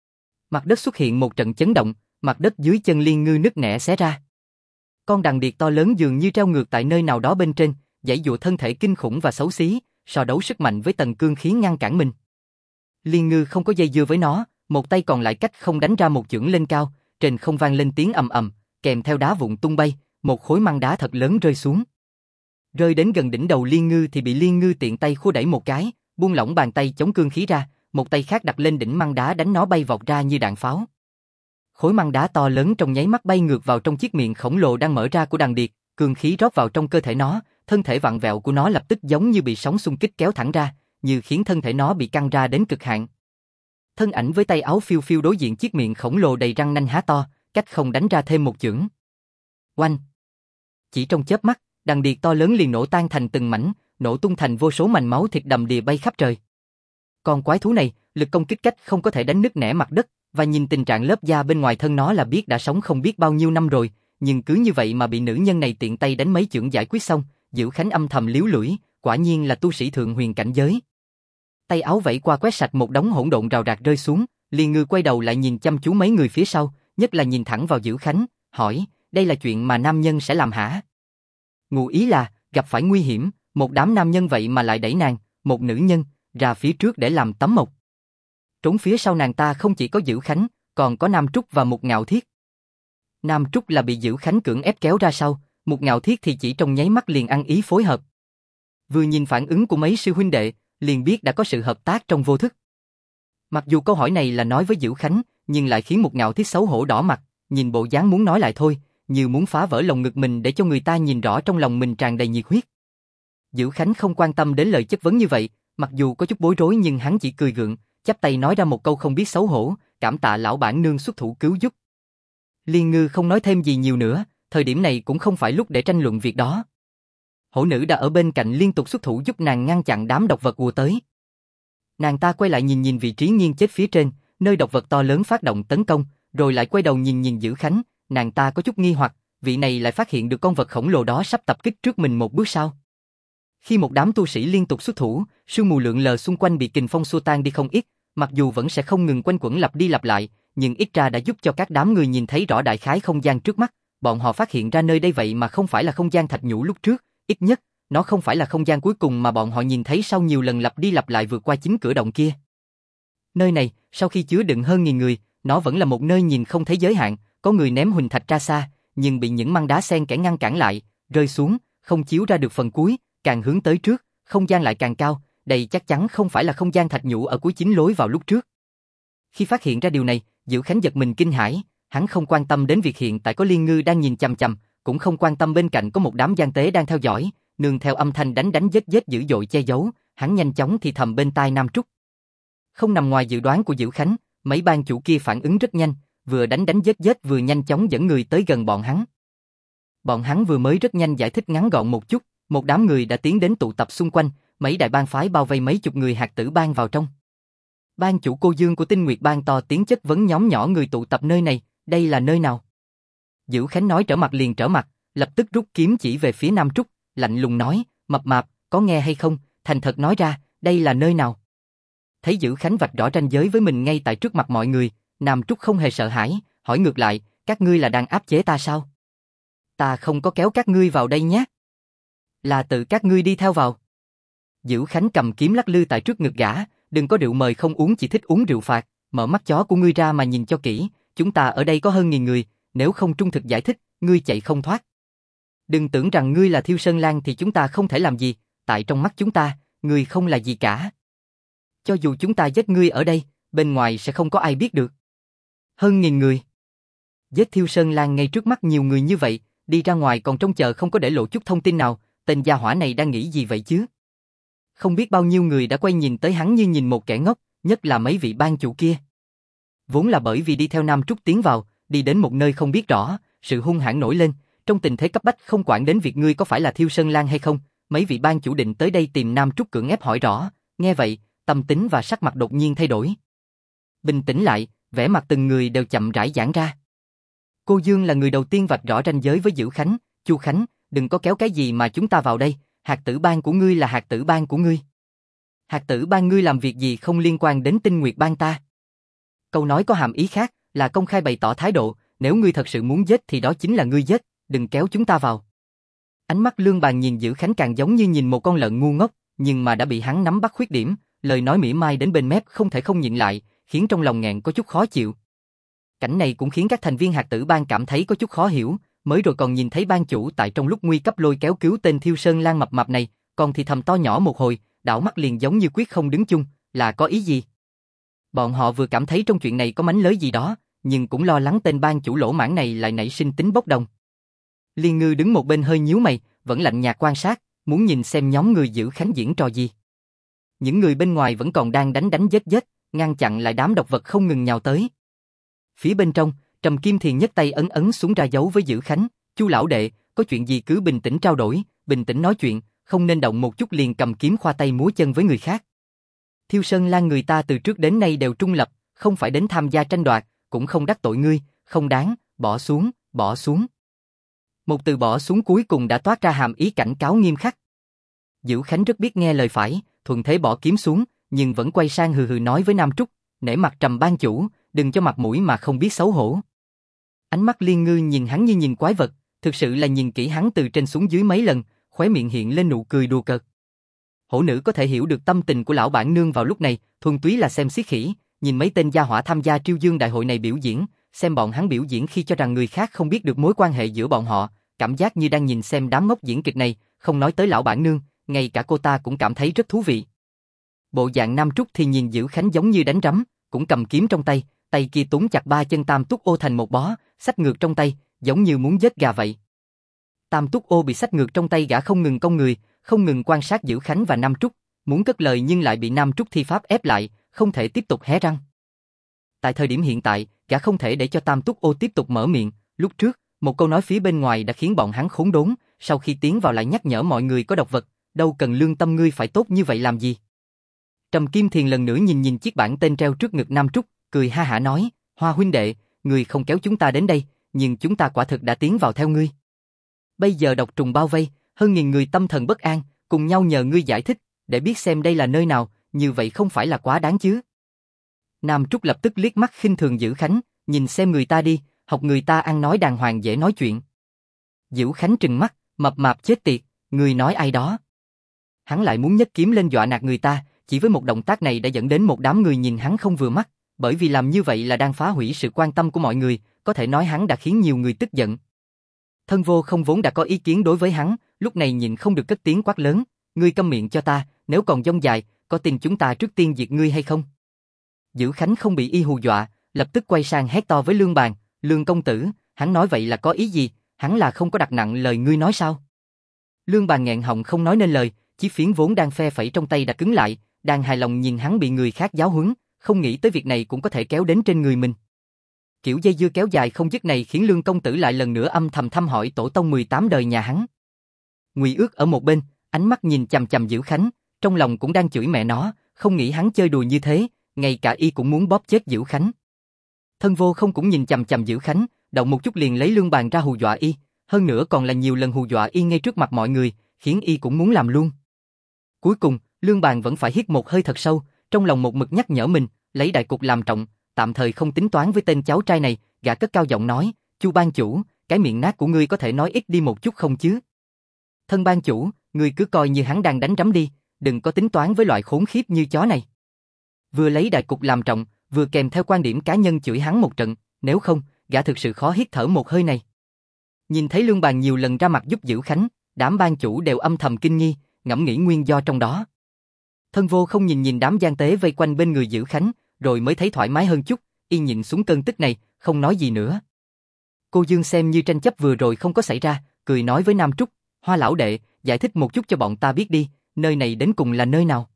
Mặt đất xuất hiện một trận chấn động, mặt đất dưới chân Liên Ngư nứt nẻ xé ra. Con đằng điệt to lớn dường như treo ngược tại nơi nào đó bên trên, giãy giụa thân thể kinh khủng và xấu xí, so đấu sức mạnh với tầng cương khí ngăn cản mình. Liên Ngư không có dây dưa với nó, một tay còn lại cách không đánh ra một chưởng lên cao, trên không vang lên tiếng ầm ầm, kèm theo đá vụn tung bay, một khối măng đá thật lớn rơi xuống. Rơi đến gần đỉnh đầu Liên Ngư thì bị Liên Ngư tiện tay khua đẩy một cái, buông lỏng bàn tay chống cương khí ra, một tay khác đặt lên đỉnh măng đá đánh nó bay vọt ra như đạn pháo. Khối măng đá to lớn trong nháy mắt bay ngược vào trong chiếc miệng khổng lồ đang mở ra của đằng điệt, cương khí rót vào trong cơ thể nó, thân thể vặn vẹo của nó lập tức giống như bị sóng xung kích kéo thẳng ra, như khiến thân thể nó bị căng ra đến cực hạn. Thân ảnh với tay áo phiêu phiêu đối diện chiếc miệng khổng lồ đầy răng nanh há to, cách không đánh ra thêm một chưởng. Oanh! Chỉ trong chớp mắt, đằng điệt to lớn liền nổ tan thành từng mảnh, nổ tung thành vô số mảnh máu thịt đầm đìa bay khắp trời. Con quái thú này, lực công kích cách không có thể đánh nứt nẻ mặt đất, và nhìn tình trạng lớp da bên ngoài thân nó là biết đã sống không biết bao nhiêu năm rồi, nhưng cứ như vậy mà bị nữ nhân này tiện tay đánh mấy chưởng giải quyết xong, Dữ Khánh âm thầm liếu lưỡi, quả nhiên là tu sĩ thượng huyền cảnh giới. Tay áo vẫy qua quét sạch một đống hỗn độn rào rạc rơi xuống, Liên Ngư quay đầu lại nhìn chăm chú mấy người phía sau, nhất là nhìn thẳng vào Dữ Khánh, hỏi, đây là chuyện mà nam nhân sẽ làm hả? Ngụ ý là, gặp phải nguy hiểm, một đám nam nhân vậy mà lại đẩy nàng, một nữ nhân, ra phía trước để làm tấm mộc. Trốn phía sau nàng ta không chỉ có Dữ Khánh, còn có Nam Trúc và Mục Ngạo Thiết. Nam Trúc là bị Dữ Khánh cưỡng ép kéo ra sau, Mục Ngạo Thiết thì chỉ trong nháy mắt liền ăn ý phối hợp. Vừa nhìn phản ứng của mấy sư huynh đệ, liền biết đã có sự hợp tác trong vô thức. Mặc dù câu hỏi này là nói với Dữ Khánh, nhưng lại khiến Mục Ngạo Thiết xấu hổ đỏ mặt, nhìn bộ dáng muốn nói lại thôi, như muốn phá vỡ lồng ngực mình để cho người ta nhìn rõ trong lòng mình tràn đầy nhiệt huyết. Dữ Khánh không quan tâm đến lời chất vấn như vậy, mặc dù có chút bối rối nhưng hắn chỉ cười gượng, chắp tay nói ra một câu không biết xấu hổ, cảm tạ lão bản nương xuất thủ cứu giúp. Liên Ngư không nói thêm gì nhiều nữa, thời điểm này cũng không phải lúc để tranh luận việc đó. Hổ nữ đã ở bên cạnh liên tục xuất thủ giúp nàng ngăn chặn đám độc vật ùa tới. Nàng ta quay lại nhìn vị trí nghiêng chết phía trên, nơi độc vật to lớn phát động tấn công, rồi lại quay đầu nhìn Dữ Khánh, nàng ta có chút nghi hoặc, vị này lại phát hiện được con vật khổng lồ đó sắp tập kích trước mình một bước sau. Khi một đám tu sĩ liên tục xuất thủ, sương mù lượn lờ xung quanh bị kình phong xua tan đi không ít, mặc dù vẫn sẽ không ngừng quanh quẩn lặp đi lặp lại, nhưng ít ra đã giúp cho các đám người nhìn thấy rõ đại khái không gian trước mắt, bọn họ phát hiện ra nơi đây vậy mà không phải là không gian thạch nhũ lúc trước, ít nhất, nó không phải là không gian cuối cùng mà bọn họ nhìn thấy sau nhiều lần lặp đi lặp lại vượt qua chính cửa động kia. Nơi này, sau khi chứa đựng hơn 1000 người, nó vẫn là một nơi nhìn không thấy giới hạn, có người ném huỳnh thạch ra xa, nhưng bị những măng đá xen kẽ ngăn cản lại, rơi xuống, không chiếu ra được phần cuối, càng hướng tới trước, không gian lại càng cao, đây chắc chắn không phải là không gian thạch nhũ ở cuối chính lối vào lúc trước. Khi phát hiện ra điều này, Dữ Khánh giật mình kinh hãi, hắn không quan tâm đến việc hiện tại có Liên Ngư đang nhìn chằm chằm, cũng không quan tâm bên cạnh có một đám gian tế đang theo dõi, nương theo âm thanh đánh giết dữ dội che giấu, hắn nhanh chóng thì thầm bên tai Nam Trúc. Không nằm ngoài dự đoán của Dữ Khánh, mấy ban chủ kia phản ứng rất nhanh, vừa đánh giết vừa nhanh chóng dẫn người tới gần bọn hắn. Bọn hắn vừa mới rất nhanh giải thích ngắn gọn một chút, một đám người đã tiến đến tụ tập xung quanh, mấy đại bang phái bao vây mấy chục người hạt tử bang vào trong. Ban chủ Cô Dương của Tinh Nguyệt Bang to tiếng chất vấn nhóm nhỏ người tụ tập nơi này, đây là nơi nào? Dữ Khánh nói trở mặt liền trở mặt, lập tức rút kiếm chỉ về phía Nam Trúc, lạnh lùng nói, mập mạp, có nghe hay không, thành thật nói ra, đây là nơi nào? Thấy Dữ Khánh vạch rõ ranh giới với mình ngay tại trước mặt mọi người, Nam Trúc không hề sợ hãi, hỏi ngược lại, các ngươi là đang áp chế ta sao? Ta không có kéo các ngươi vào đây nhé. Là tự các ngươi đi theo vào. Dữ Khánh cầm kiếm lắc lư tại trước ngực gã, đừng có rượu mời không uống, chỉ thích uống rượu phạt, mở mắt chó của ngươi ra mà nhìn cho kỹ, chúng ta ở đây có hơn 1000 người, nếu không trung thực giải thích, ngươi chạy không thoát. Đừng tưởng rằng ngươi là Thiêu Sơn Lang thì chúng ta không thể làm gì, tại trong mắt chúng ta, ngươi không là gì cả. Cho dù chúng ta giết ngươi ở đây, bên ngoài sẽ không có ai biết được. Hơn 1000 người. Giết Thiêu Sơn Lang ngay trước mắt nhiều người như vậy, đi ra ngoài còn trông chờ không có để lộ chút thông tin nào, tên gia hỏa này đang nghĩ gì vậy chứ? Không biết bao nhiêu người đã quay nhìn tới hắn như nhìn một kẻ ngốc, nhất là mấy vị ban chủ kia. Vốn là bởi vì đi theo Nam Trúc tiến vào, đi đến một nơi không biết rõ, sự hung hãn nổi lên, trong tình thế cấp bách không quản đến việc ngươi có phải là Thiêu Sơn Lang hay không, mấy vị ban chủ định tới đây tìm Nam Trúc cưỡng ép hỏi rõ, nghe vậy, tâm tính và sắc mặt đột nhiên thay đổi. Bình tĩnh lại, vẻ mặt từng người đều chậm rãi giãn ra. Cô Dương là người đầu tiên vạch rõ ranh giới với Dữ Khánh, Chu Khánh, đừng có kéo cái gì mà chúng ta vào đây, hạt tử bang của ngươi là hạt tử bang của ngươi. Hạt tử bang ngươi làm việc gì không liên quan đến Tinh Nguyệt bang ta. Câu nói có hàm ý khác, là công khai bày tỏ thái độ, nếu ngươi thật sự muốn giết thì đó chính là ngươi giết, đừng kéo chúng ta vào. Ánh mắt Lương Bàn nhìn Dữ Khánh càng giống như nhìn một con lợn ngu ngốc, nhưng mà đã bị hắn nắm bắt khuyết điểm, lời nói mỉa mai đến bên mép không thể không nhịn lại, khiến trong lòng nghẹn có chút khó chịu. Cảnh này cũng khiến các thành viên hạt tử bang cảm thấy có chút khó hiểu, mới rồi còn nhìn thấy ban chủ tại trong lúc nguy cấp lôi kéo cứu tên Thiêu Sơn Lang mập mạp này, còn thì thầm to nhỏ một hồi, đảo mắt liền giống như quyết không đứng chung, là có ý gì? Bọn họ vừa cảm thấy trong chuyện này có mánh lới gì đó, nhưng cũng lo lắng tên ban chủ lỗ mãng này lại nảy sinh tính bốc đồng. Liên Ngư đứng một bên hơi nhíu mày, vẫn lạnh nhạt quan sát, muốn nhìn xem nhóm người Dữ Khánh diễn trò gì. Những người bên ngoài vẫn còn đang đánh giết, ngăn chặn lại đám độc vật không ngừng nhào tới. Phía bên trong, Trầm Kim Thiền nhấc tay ấn xuống ra dấu với Dữ Khánh, "Chu lão đệ, có chuyện gì cứ bình tĩnh trao đổi, bình tĩnh nói chuyện, không nên động một chút liền cầm kiếm khoa tay múa chân với người khác. Thiêu Sơn Lang người ta từ trước đến nay đều trung lập, không phải đến tham gia tranh đoạt, cũng không đắc tội ngươi, không đáng, bỏ xuống, bỏ xuống." Một từ bỏ xuống cuối cùng đã toát ra hàm ý cảnh cáo nghiêm khắc. Dữ Khánh rất biết nghe lời phải, thuận thế bỏ kiếm xuống, nhưng vẫn quay sang hừ hừ nói với Nam Trúc, "Nể mặt Trầm ban chủ, đừng cho mặt mũi mà không biết xấu hổ." Ánh mắt Liên Ngư nhìn hắn như nhìn quái vật, thực sự là nhìn kỹ hắn từ trên xuống dưới mấy lần, khóe miệng hiện lên nụ cười đùa cợt. Hổ nữ có thể hiểu được tâm tình của lão bản nương vào lúc này, thuần túy là xem xiết khỉ, nhìn mấy tên gia hỏa tham gia Triêu Dương đại hội này biểu diễn, xem bọn hắn biểu diễn khi cho rằng người khác không biết được mối quan hệ giữa bọn họ, cảm giác như đang nhìn xem đám ngốc diễn kịch này, không nói tới lão bản nương, ngay cả cô ta cũng cảm thấy rất thú vị. Bộ dạng Nam Trúc thì nhìn Dữ Khánh giống như đánh rắm, cũng cầm kiếm trong tay, tay kia túm chặt ba chân Tam Túc Ô thành một bó, xách ngược trong tay, giống như muốn giết gà vậy. Tam Túc Ô bị xách ngược trong tay gã không ngừng cong người, không ngừng quan sát Dữ Khánh và Nam Trúc, muốn cất lời nhưng lại bị Nam Trúc thi pháp ép lại, không thể tiếp tục hé răng. Tại thời điểm hiện tại, gã không thể để cho Tam Túc Ô tiếp tục mở miệng, lúc trước, một câu nói phía bên ngoài đã khiến bọn hắn khốn đốn, sau khi tiến vào lại nhắc nhở mọi người có độc vật, đâu cần lương tâm ngươi phải tốt như vậy làm gì. Trầm Kim Thiền lần nữa nhìn chiếc bảng tên treo trước ngực Nam Trúc, cười ha hả nói, "Hoa huynh đệ, ngươi không kéo chúng ta đến đây, nhưng chúng ta quả thực đã tiến vào theo ngươi. Bây giờ độc trùng bao vây, hơn 1000 người tâm thần bất an, cùng nhau nhờ ngươi giải thích, để biết xem đây là nơi nào, như vậy không phải là quá đáng chứ?" Nam Trúc lập tức liếc mắt khinh thường Dữ Khánh, "Nhìn xem người ta đi, học người ta ăn nói đàng hoàng dễ nói chuyện." Dữ Khánh trừng mắt, "Mập mạp chết tiệt, ngươi nói ai đó?" Hắn lại muốn nhấc kiếm lên dọa nạt người ta, chỉ với một động tác này đã dẫn đến một đám người nhìn hắn không vừa mắt, bởi vì làm như vậy là đang phá hủy sự quan tâm của mọi người, có thể nói hắn đã khiến nhiều người tức giận. Thân Vô Không vốn đã có ý kiến đối với hắn, lúc này nhìn không được cất tiếng quát lớn, "Ngươi câm miệng cho ta, nếu còn dông dài, có tin chúng ta trước tiên diệt ngươi hay không?" Dữ Khánh không bị y hù dọa, lập tức quay sang hét to với Lương Bàn, "Lương công tử, hắn nói vậy là có ý gì, hắn là không có đặt nặng lời ngươi nói sao?" Lương Bàn nghẹn họng không nói nên lời, chiếc phiến vốn đang phe phẩy trong tay đã cứng lại, đang hài lòng nhìn hắn bị người khác giáo huấn, không nghĩ tới việc này cũng có thể kéo đến trên người mình. Kiểu dây dưa kéo dài không dứt này khiến Lương công tử lại lần nữa âm thầm thăm hỏi tổ tông 18 đời nhà hắn. Ngụy Ước ở một bên, ánh mắt nhìn chằm chằm Dữ Khánh, trong lòng cũng đang chửi mẹ nó, không nghĩ hắn chơi đùa như thế, ngay cả y cũng muốn bóp chết Dữ Khánh. Thân Vô Không cũng nhìn chằm chằm Dữ Khánh, động một chút liền lấy Lương Bàn ra hù dọa y, hơn nữa còn là nhiều lần hù dọa y ngay trước mặt mọi người, khiến y cũng muốn làm luôn. Cuối cùng, Lương Bàn vẫn phải hít một hơi thật sâu, trong lòng một mực nhắc nhở mình, lấy đại cục làm trọng, tạm thời không tính toán với tên cháu trai này, gã cất cao giọng nói, "Chu ban chủ, cái miệng nát của ngươi có thể nói ít đi một chút không chứ? Thân ban chủ, ngươi cứ coi như hắn đang đánh trắm đi, đừng có tính toán với loại khốn khiếp như chó này. Vừa lấy đại cục làm trọng, vừa kèm theo quan điểm cá nhân chửi hắn một trận, nếu không, gã thực sự khó hít thở một hơi này. Nhìn thấy Lương Bàn nhiều lần ra mặt giúp Dữ Khánh, đám ban chủ đều âm thầm kinh nghi, ngẫm nghĩ nguyên do trong đó. Thân Vô không nhìn đám gian tế vây quanh bên người Dữ Khánh, rồi mới thấy thoải mái hơn chút, y nhịn xuống cơn tức này, không nói gì nữa. Cô Dương xem như tranh chấp vừa rồi không có xảy ra, cười nói với Nam Trúc, Hoa lão đệ, giải thích một chút cho bọn ta biết đi, nơi này đến cùng là nơi nào?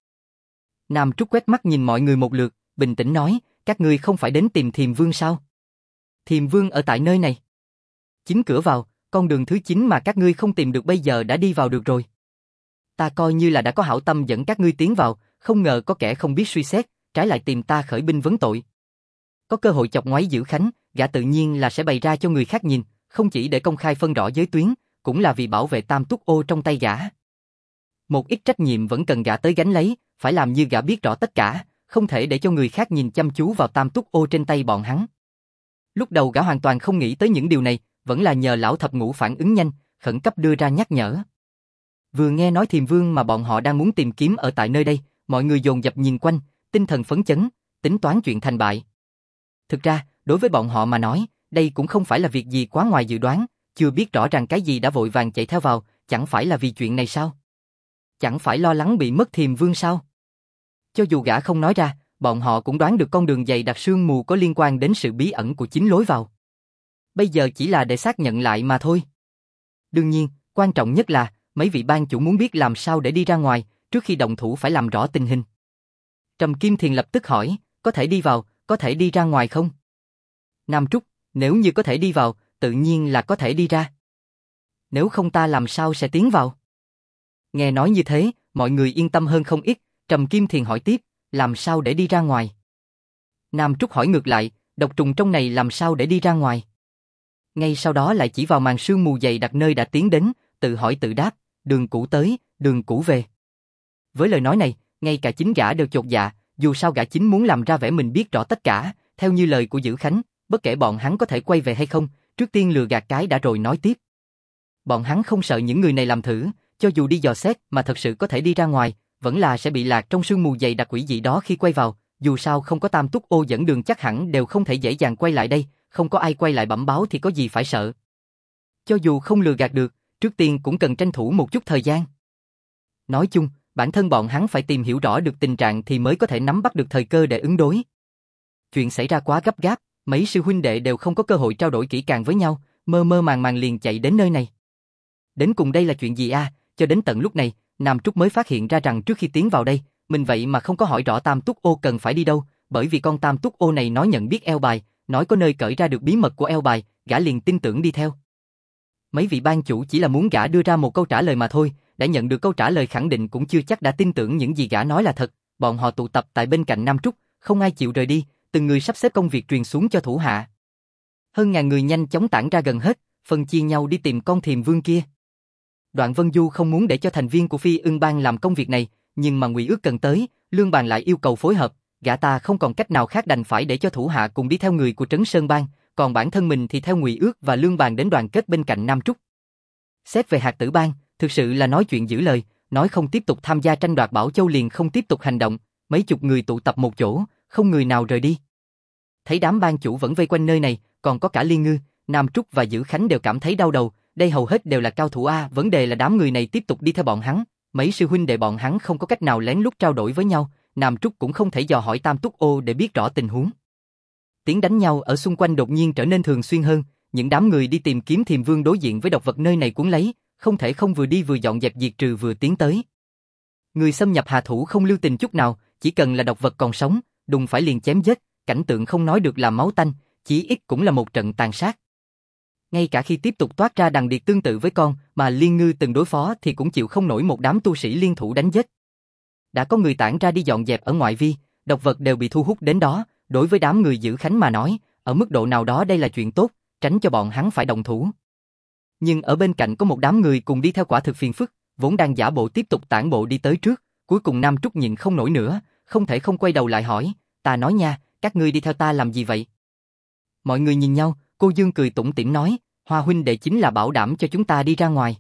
Nam Trúc quét mắt nhìn mọi người một lượt, bình tĩnh nói, các ngươi không phải đến tìm Thiềm Vương sao? Thiềm Vương ở tại nơi này. Chính cửa vào, con đường thứ 9 mà các ngươi không tìm được bây giờ đã đi vào được rồi. Ta coi như là đã có hảo tâm dẫn các ngươi tiến vào, không ngờ có kẻ không biết suy xét, trái lại tìm ta khởi binh vấn tội. Có cơ hội chọc ngoáy Dữ Khánh, gã tự nhiên là sẽ bày ra cho người khác nhìn, không chỉ để công khai phân rõ giới tuyến, cũng là vì bảo vệ Tam Túc Ô trong tay gã. Một ít trách nhiệm vẫn cần gã tới gánh lấy, phải làm như gã biết rõ tất cả, không thể để cho người khác nhìn chăm chú vào Tam Túc Ô trên tay bọn hắn. Lúc đầu gã hoàn toàn không nghĩ tới những điều này, vẫn là nhờ lão thập ngũ phản ứng nhanh, khẩn cấp đưa ra nhắc nhở. Vừa nghe nói Thiềm Vương mà bọn họ đang muốn tìm kiếm ở tại nơi đây, mọi người dồn dập nhìn quanh, tinh thần phấn chấn, tính toán chuyện thành bại. Thực ra, đối với bọn họ mà nói, đây cũng không phải là việc gì quá ngoài dự đoán, chưa biết rõ ràng cái gì đã vội vàng chạy theo vào, chẳng phải là vì chuyện này sao? Chẳng phải lo lắng bị mất Thiềm Vương sao? Cho dù gã không nói ra, bọn họ cũng đoán được con đường dày đặc sương mù có liên quan đến sự bí ẩn của chính lối vào. Bây giờ chỉ là để xác nhận lại mà thôi. Đương nhiên, quan trọng nhất là, mấy vị ban chủ muốn biết làm sao để đi ra ngoài, trước khi động thủ phải làm rõ tình hình. Trầm Kim Thiền lập tức hỏi, có thể đi vào, có thể đi ra ngoài không? Nam Trúc, nếu như có thể đi vào, tự nhiên là có thể đi ra. Nếu không ta làm sao sẽ tiến vào? Nghe nói như thế, mọi người yên tâm hơn không ít, Trầm Kim Thiền hỏi tiếp, làm sao để đi ra ngoài? Nam Trúc hỏi ngược lại, độc trùng trong này làm sao để đi ra ngoài? Ngay sau đó lại chỉ vào màn sương mù dày đặc nơi đã tiến đến, tự hỏi tự đáp, đường cũ tới, đường cũ về. Với lời nói này, ngay cả chính gã đều chột dạ, dù sao gã chính muốn làm ra vẻ mình biết rõ tất cả, theo như lời của Dữ Khánh, bất kể bọn hắn có thể quay về hay không, trước tiên lừa gạt cái đã rồi nói tiếp. Bọn hắn không sợ những người này làm thử, cho dù đi dò xét mà thật sự có thể đi ra ngoài, vẫn là sẽ bị lạc trong sương mù dày đặc quỷ dị đó khi quay vào, dù sao không có Tam Túc Ô dẫn đường chắc hẳn đều không thể dễ dàng quay lại đây, không có ai quay lại bẩm báo thì có gì phải sợ. Cho dù không lừa gạt được, trước tiên cũng cần tranh thủ một chút thời gian. Nói chung, bản thân bọn hắn phải tìm hiểu rõ được tình trạng thì mới có thể nắm bắt được thời cơ để ứng đối. Chuyện xảy ra quá gấp gáp, mấy sư huynh đệ đều không có cơ hội trao đổi kỹ càng với nhau, mơ mơ màng màng liền chạy đến nơi này. Đến cùng đây là chuyện gì a? Cho đến tận lúc này, Nam Trúc mới phát hiện ra rằng trước khi tiến vào đây, mình vậy mà không có hỏi rõ Tam Túc Ô cần phải đi đâu, bởi vì con Tam Túc Ô này nói nhận biết eo bài, nói có nơi cởi ra được bí mật của eo bài, gã liền tin tưởng đi theo. Mấy vị ban chủ chỉ là muốn gã đưa ra một câu trả lời mà thôi, đã nhận được câu trả lời khẳng định cũng chưa chắc đã tin tưởng những gì gã nói là thật. Bọn họ tụ tập tại bên cạnh Nam Trúc, không ai chịu rời đi, từng người sắp xếp công việc truyền xuống cho thủ hạ. Hơn ngàn người nhanh chóng tản ra gần hết, phân chia nhau đi tìm con Thiềm Vương kia. Đoạn Vân Du không muốn để cho thành viên của Phi Ưng Bang làm công việc này, nhưng mà Ngụy Ước cần tới, Lương Bàn lại yêu cầu phối hợp, gã ta không còn cách nào khác đành phải để cho thủ hạ cùng đi theo người của Trấn Sơn Bang, còn bản thân mình thì theo Ngụy Ước và Lương Bàn đến đoàn kết bên cạnh Nam Trúc. Xét về Hạt Tử Bang, thực sự là nói chuyện giữ lời, nói không tiếp tục tham gia tranh đoạt Bảo Châu liền không tiếp tục hành động, mấy chục người tụ tập một chỗ, không người nào rời đi. Thấy đám ban chủ vẫn vây quanh nơi này, còn có cả Liên Ngư, Nam Trúc và Dữ Khánh đều cảm thấy đau đầu, đây hầu hết đều là cao thủ a, vấn đề là đám người này tiếp tục đi theo bọn hắn, mấy sư huynh đệ bọn hắn không có cách nào lén lút trao đổi với nhau, Nam Trúc cũng không thể dò hỏi Tam Túc Ô để biết rõ tình huống. Tiếng đánh nhau ở xung quanh đột nhiên trở nên thường xuyên hơn, những đám người đi tìm kiếm Thiềm Vương đối diện với độc vật nơi này cuốn lấy, không thể không vừa đi vừa dọn dẹp diệt trừ vừa tiến tới. Người xâm nhập hạ thủ không lưu tình chút nào, chỉ cần là độc vật còn sống, đùng phải liền chém giết, cảnh tượng không nói được là máu tanh, chỉ ít cũng là một trận tàn sát. Ngay cả khi tiếp tục toát ra đằng điệt tương tự với con mà Liên Ngư từng đối phó thì cũng chịu không nổi một đám tu sĩ liên thủ đánh giết. Đã có người tản ra đi dọn dẹp ở ngoại vi, độc vật đều bị thu hút đến đó, đối với đám người Dữ Khánh mà nói, ở mức độ nào đó đây là chuyện tốt, tránh cho bọn hắn phải động thủ. Nhưng ở bên cạnh có một đám người cùng đi theo quả thực phiền phức, vốn đang giả bộ tiếp tục tản bộ đi tới trước, cuối cùng Nam Trúc nhịn không nổi nữa, không thể không quay đầu lại hỏi, ta nói nha, các ngươi đi theo ta làm gì vậy? Mọi người nhìn nhau, cô Dương cười tủm tỉm nói, Hoa huynh đệ chính là bảo đảm cho chúng ta đi ra ngoài.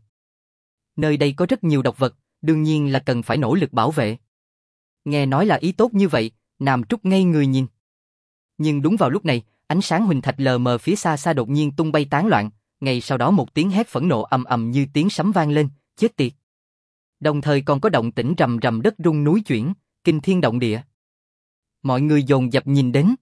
Nơi đây có rất nhiều độc vật, đương nhiên là cần phải nỗ lực bảo vệ. Nghe nói là ý tốt như vậy, Nam Trúc ngây người nhìn. Nhưng đúng vào lúc này, ánh sáng huỳnh thạch lờ mờ phía xa xa đột nhiên tung bay tán loạn, ngay sau đó một tiếng hét phẫn nộ ầm ầm như tiếng sấm vang lên, chết tiệt. Đồng thời còn có động tĩnh rầm rầm đất rung núi chuyển, kinh thiên động địa. Mọi người dồn dập nhìn đến.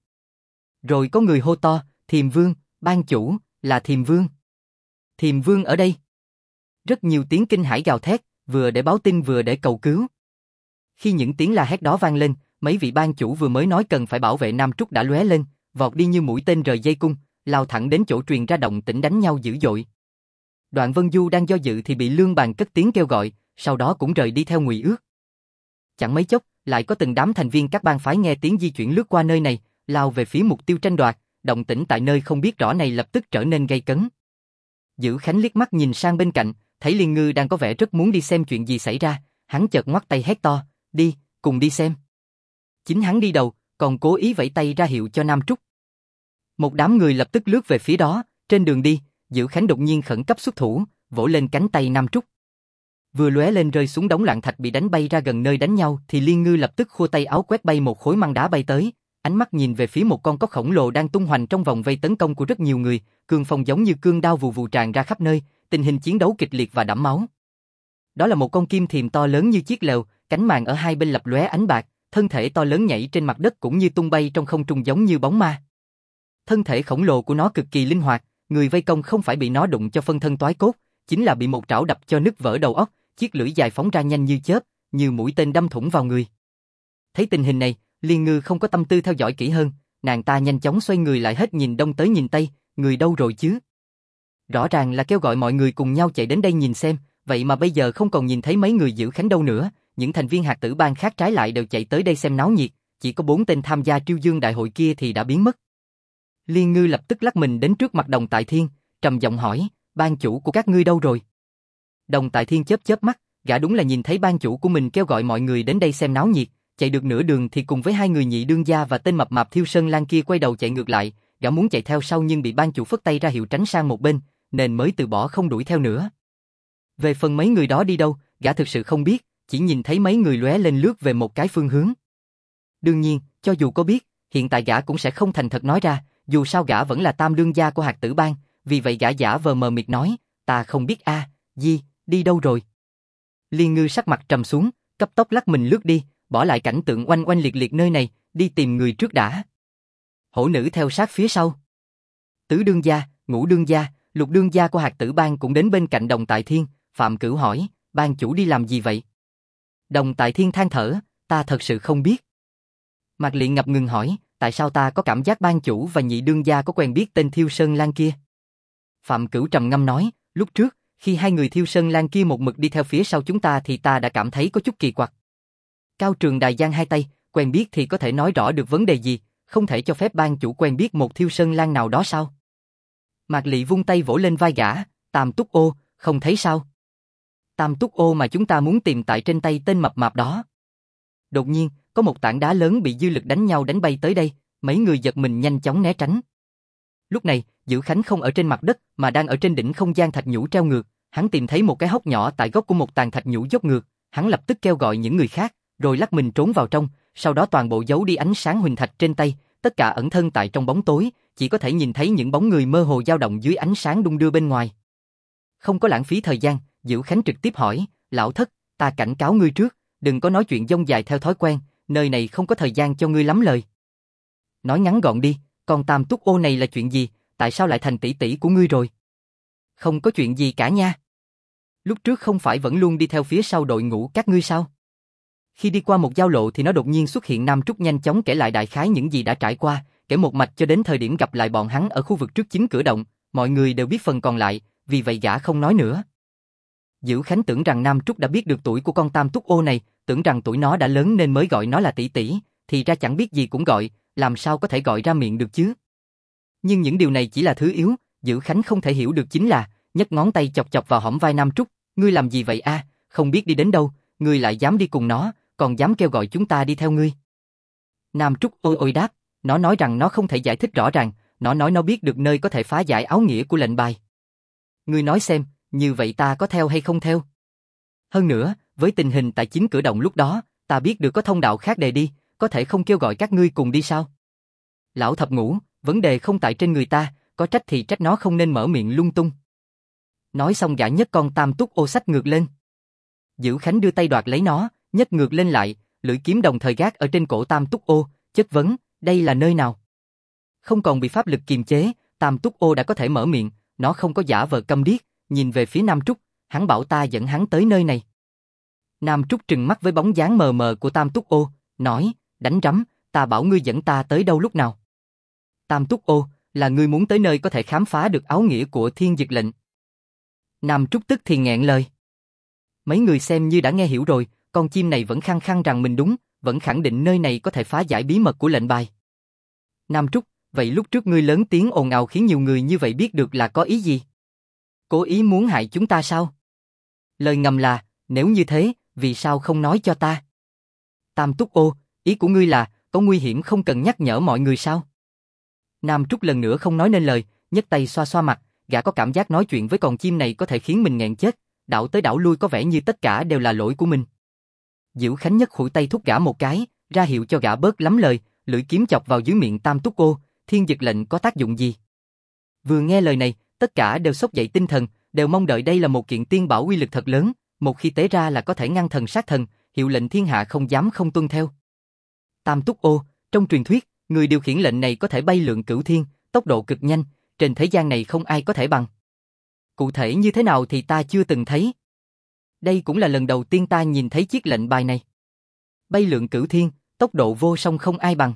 Rồi có người hô to, Thiềm Vương, ban chủ, là Thiềm Vương. Thiềm Vương ở đây. Rất nhiều tiếng kinh hãi gào thét, vừa để báo tin vừa để cầu cứu. Khi những tiếng la hét đó vang lên, mấy vị ban chủ vừa mới nói cần phải bảo vệ Nam Trúc đã lóe lên, vọt đi như mũi tên rời dây cung, lao thẳng đến chỗ truyền ra động tĩnh đánh nhau dữ dội. Đoạn Vân Du đang do dự thì bị Lương Bàn cất tiếng kêu gọi, sau đó cũng rời đi theo ngụy ước. Chẳng mấy chốc, lại có từng đám thành viên các bang phái nghe tiếng di chuyển lướt qua nơi này, lao về phía mục tiêu tranh đoạt, động tĩnh tại nơi không biết rõ này lập tức trở nên gay cấn. Dữ Khánh liếc mắt nhìn sang bên cạnh, thấy Liên Ngư đang có vẻ rất muốn đi xem chuyện gì xảy ra, hắn chợt ngoắt tay hét to, đi, cùng đi xem. Chính hắn đi đầu, còn cố ý vẫy tay ra hiệu cho Nam Trúc. Một đám người lập tức lướt về phía đó, trên đường đi, Dữ Khánh đột nhiên khẩn cấp xuất thủ, vỗ lên cánh tay Nam Trúc. Vừa lóe lên rơi xuống đống loạn thạch bị đánh bay ra gần nơi đánh nhau thì Liên Ngư lập tức khua tay áo quét bay một khối măng đá bay tới, ánh mắt nhìn về phía một con cóc khổng lồ đang tung hoành trong vòng vây tấn công của rất nhiều người, cương phong giống như cương đao vù vù tràn ra khắp nơi, tình hình chiến đấu kịch liệt và đẫm máu. Đó là một con kim thiềm to lớn như chiếc lều, cánh màng ở hai bên lập lóe ánh bạc, thân thể to lớn nhảy trên mặt đất cũng như tung bay trong không trung giống như bóng ma. Thân thể khổng lồ của nó cực kỳ linh hoạt, người vây công không phải bị nó đụng cho phân thân toái cốt, chính là bị một trảo đập cho nứt vỡ đầu óc, chiếc lưỡi dài phóng ra nhanh như chớp, như mũi tên đâm thủng vào người. Thấy tình hình này, Liên Ngư không có tâm tư theo dõi kỹ hơn, nàng ta nhanh chóng xoay người lại hết nhìn đông tới nhìn tây, người đâu rồi chứ? Rõ ràng là kêu gọi mọi người cùng nhau chạy đến đây nhìn xem, vậy mà bây giờ không còn nhìn thấy mấy người Dữ Khánh đâu nữa, những thành viên hạt tử bang khác trái lại đều chạy tới đây xem náo nhiệt, chỉ có 4 tên tham gia Triêu Dương đại hội kia thì đã biến mất. Liên Ngư lập tức lắc mình đến trước mặt Đồng Tại Thiên, trầm giọng hỏi, ban chủ của các ngươi đâu rồi? Đồng Tại Thiên chớp chớp mắt, gã đúng là nhìn thấy ban chủ của mình kêu gọi mọi người đến đây xem náo nhiệt, chạy được nửa đường thì cùng với hai người nhị đương gia và tên mập mạp Thiêu Sơn Lan kia quay đầu chạy ngược lại, gã muốn chạy theo sau nhưng bị ban chủ phất tay ra hiệu tránh sang một bên, nên mới từ bỏ không đuổi theo nữa. Về phần mấy người đó đi đâu, gã thực sự không biết, chỉ nhìn thấy mấy người lóe lên lướt về một cái phương hướng. Đương nhiên, cho dù có biết, hiện tại gã cũng sẽ không thành thật nói ra, dù sao gã vẫn là tam đương gia của hạt tử bang, vì vậy gã giả vờ mờ mịt nói, ta không biết a, đi đâu rồi? Liên Ngư sắc mặt trầm xuống, cấp tốc lắc mình lướt đi, bỏ lại cảnh tượng oanh oanh liệt liệt nơi này, đi tìm người trước đã. Hổ nữ theo sát phía sau. Tứ đương gia, ngũ đương gia, lục đương gia của hạt tử bang cũng đến bên cạnh Đồng Tại Thiên, Phạm Cửu hỏi, ban chủ đi làm gì vậy? Đồng Tại Thiên than thở, ta thật sự không biết. Mạc Liện ngập ngừng hỏi, tại sao ta có cảm giác ban chủ và nhị đương gia có quen biết tên Thiêu Sơn Lan kia? Phạm Cửu trầm ngâm nói, lúc trước, khi hai người Thiêu Sơn Lan kia một mực đi theo phía sau chúng ta thì ta đã cảm thấy có chút kỳ quặc. Cao Trường Đài giang hai tay, quen biết thì có thể nói rõ được vấn đề gì, không thể cho phép ban chủ quen biết một Thiêu Sơn Lan nào đó sao? Mạc Lị vung tay vỗ lên vai gã, Tam Túc Ô, không thấy sao? Tam Túc Ô mà chúng ta muốn tìm tại trên tay tên mập mạp đó. Đột nhiên, có một tảng đá lớn bị dư lực đánh nhau đánh bay tới đây, mấy người giật mình nhanh chóng né tránh. Lúc này, Dữ Khánh không ở trên mặt đất mà đang ở trên đỉnh không gian thạch nhũ treo ngược, hắn tìm thấy một cái hốc nhỏ tại góc của một tàn thạch nhũ dốc ngược, hắn lập tức kêu gọi những người khác, rồi lắc mình trốn vào trong, sau đó toàn bộ giấu đi ánh sáng huỳnh thạch trên tay, tất cả ẩn thân tại trong bóng tối, chỉ có thể nhìn thấy những bóng người mơ hồ dao động dưới ánh sáng đung đưa bên ngoài. Không có lãng phí thời gian, Dữ Khánh trực tiếp hỏi, lão thất, ta cảnh cáo ngươi trước, đừng có nói chuyện dông dài theo thói quen, nơi này không có thời gian cho ngươi lắm lời. Nói ngắn gọn đi, còn Tam Túc Ô này là chuyện gì, tại sao lại thành tỷ tỷ của ngươi rồi? Không có chuyện gì cả nha. Lúc trước không phải vẫn luôn đi theo phía sau đội ngũ các ngươi sao? Khi đi qua một giao lộ thì nó đột nhiên xuất hiện. Nam Trúc nhanh chóng kể lại đại khái những gì đã trải qua, kể một mạch cho đến thời điểm gặp lại bọn hắn ở khu vực trước chính cửa động, mọi người đều biết phần còn lại, vì vậy gã không nói nữa. Dữ Khánh tưởng rằng Nam Trúc đã biết được tuổi của con Tam Túc Ô này, tưởng rằng tuổi nó đã lớn nên mới gọi nó là tỷ tỷ, thì ra chẳng biết gì cũng gọi, làm sao có thể gọi ra miệng được chứ? Nhưng những điều này chỉ là thứ yếu, Dữ Khánh không thể hiểu được chính là, nhấc ngón tay chọc chọc vào hõm vai Nam Trúc, ngươi làm gì vậy a? Không biết đi đến đâu, ngươi lại dám đi cùng nó, còn dám kêu gọi chúng ta đi theo ngươi. Nam Trúc ôi ôi đáp, nó nói rằng nó không thể giải thích rõ ràng, nó nói nó biết được nơi có thể phá giải áo nghĩa của lệnh bài. Ngươi nói xem, như vậy ta có theo hay không theo? Hơn nữa, với tình hình tại chính cửa động lúc đó, ta biết được có thông đạo khác để đi, có thể không kêu gọi các ngươi cùng đi sao? Lão thập ngũ, vấn đề không tại trên người ta, có trách thì trách nó không nên mở miệng lung tung. Nói xong gã nhấc con tam túc ô sách ngược lên. Dữ Khánh đưa tay đoạt lấy nó, nhấc ngược lên lại, lưỡi kiếm đồng thời gác ở trên cổ tam túc ô, chất vấn, đây là nơi nào? Không còn bị pháp lực kiềm chế, tam túc ô đã có thể mở miệng, nó không có giả vờ câm điếc, nhìn về phía Nam Trúc, hắn bảo ta dẫn hắn tới nơi này. Nam Trúc trừng mắt với bóng dáng mờ mờ của tam túc ô, nói, đánh rắm, ta bảo ngươi dẫn ta tới đâu lúc nào? Tam túc ô, là ngươi muốn tới nơi có thể khám phá được áo nghĩa của thiên dực lệnh. Nam Trúc tức thì nghẹn lời. Mấy người xem như đã nghe hiểu rồi, con chim này vẫn khăng khăng rằng mình đúng, vẫn khẳng định nơi này có thể phá giải bí mật của lệnh bài. Nam Trúc, vậy lúc trước ngươi lớn tiếng ồn ào khiến nhiều người như vậy biết được là có ý gì? Cố ý muốn hại chúng ta sao? Lời ngầm là, nếu như thế, vì sao không nói cho ta? Tam Túc ô, ý của ngươi là, có nguy hiểm không cần nhắc nhở mọi người sao? Nam Trúc lần nữa không nói nên lời, nhấc tay xoa xoa mặt, gã có cảm giác nói chuyện với con chim này có thể khiến mình nghẹn chết, đảo tới đảo lui có vẻ như tất cả đều là lỗi của mình. Dữ Khánh nhấc khuỷu tay thúc gã một cái, ra hiệu cho gã bớt lắm lời, lưỡi kiếm chọc vào dưới miệng Tam Túc ô, thiên dực lệnh có tác dụng gì? Vừa nghe lời này, tất cả đều sốc dậy tinh thần, đều mong đợi đây là một kiện tiên bảo uy lực thật lớn, một khi tế ra là có thể ngăn thần sát thần, hiệu lệnh thiên hạ không dám không tuân theo. Tam Túc ô, trong truyền thuyết, người điều khiển lệnh này có thể bay lượn cửu thiên, tốc độ cực nhanh, trên thế gian này không ai có thể bằng. Cụ thể như thế nào thì ta chưa từng thấy. Đây cũng là lần đầu tiên ta nhìn thấy chiếc lệnh bài này. Bay lượn cửu thiên, tốc độ vô song không ai bằng.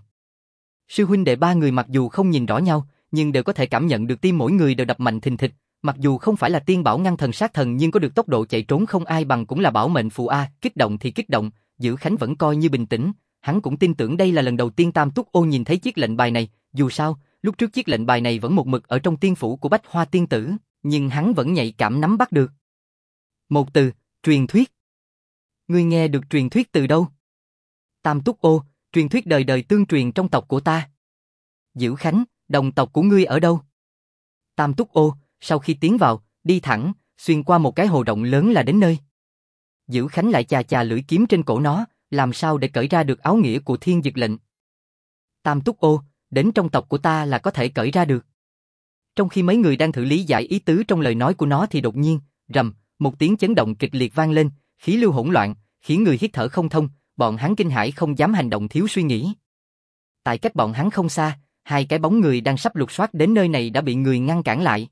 Sư huynh đệ ba người mặc dù không nhìn rõ nhau, nhưng đều có thể cảm nhận được tim mỗi người đều đập mạnh thình thịch. Mặc dù không phải là tiên bảo ngăn thần sát thần nhưng có được tốc độ chạy trốn không ai bằng cũng là bảo mệnh phù a. Kích động thì kích động, Dữ Khánh vẫn coi như bình tĩnh. Hắn cũng tin tưởng đây là lần đầu tiên Tam Túc ô nhìn thấy chiếc lệnh bài này. Dù sao, lúc trước chiếc lệnh bài này vẫn một mực ở trong tiên phủ của Bách Hoa tiên tử, nhưng hắn vẫn nhạy cảm nắm bắt được. Một từ, truyền thuyết. Ngươi nghe được truyền thuyết từ đâu? Tam Túc ô, truyền thuyết đời đời tương truyền trong tộc của ta. Dữ Khánh, đồng tộc của ngươi ở đâu? Tam Túc ô, sau khi tiến vào, đi thẳng, xuyên qua một cái hồ rộng lớn là đến nơi. Dữ Khánh lại chà chà lưỡi kiếm trên cổ nó, làm sao để cởi ra được áo nghĩa của thiên dực lệnh? Tam Túc ô, đến trong tộc của ta là có thể cởi ra được. Trong khi mấy người đang thử lý giải ý tứ trong lời nói của nó thì đột nhiên, rầm, một tiếng chấn động kịch liệt vang lên, khí lưu hỗn loạn, khiến người hít thở không thông, bọn hắn kinh hãi không dám hành động thiếu suy nghĩ. Tại cách bọn hắn không xa, hai cái bóng người đang sắp lục soát đến nơi này đã bị người ngăn cản lại.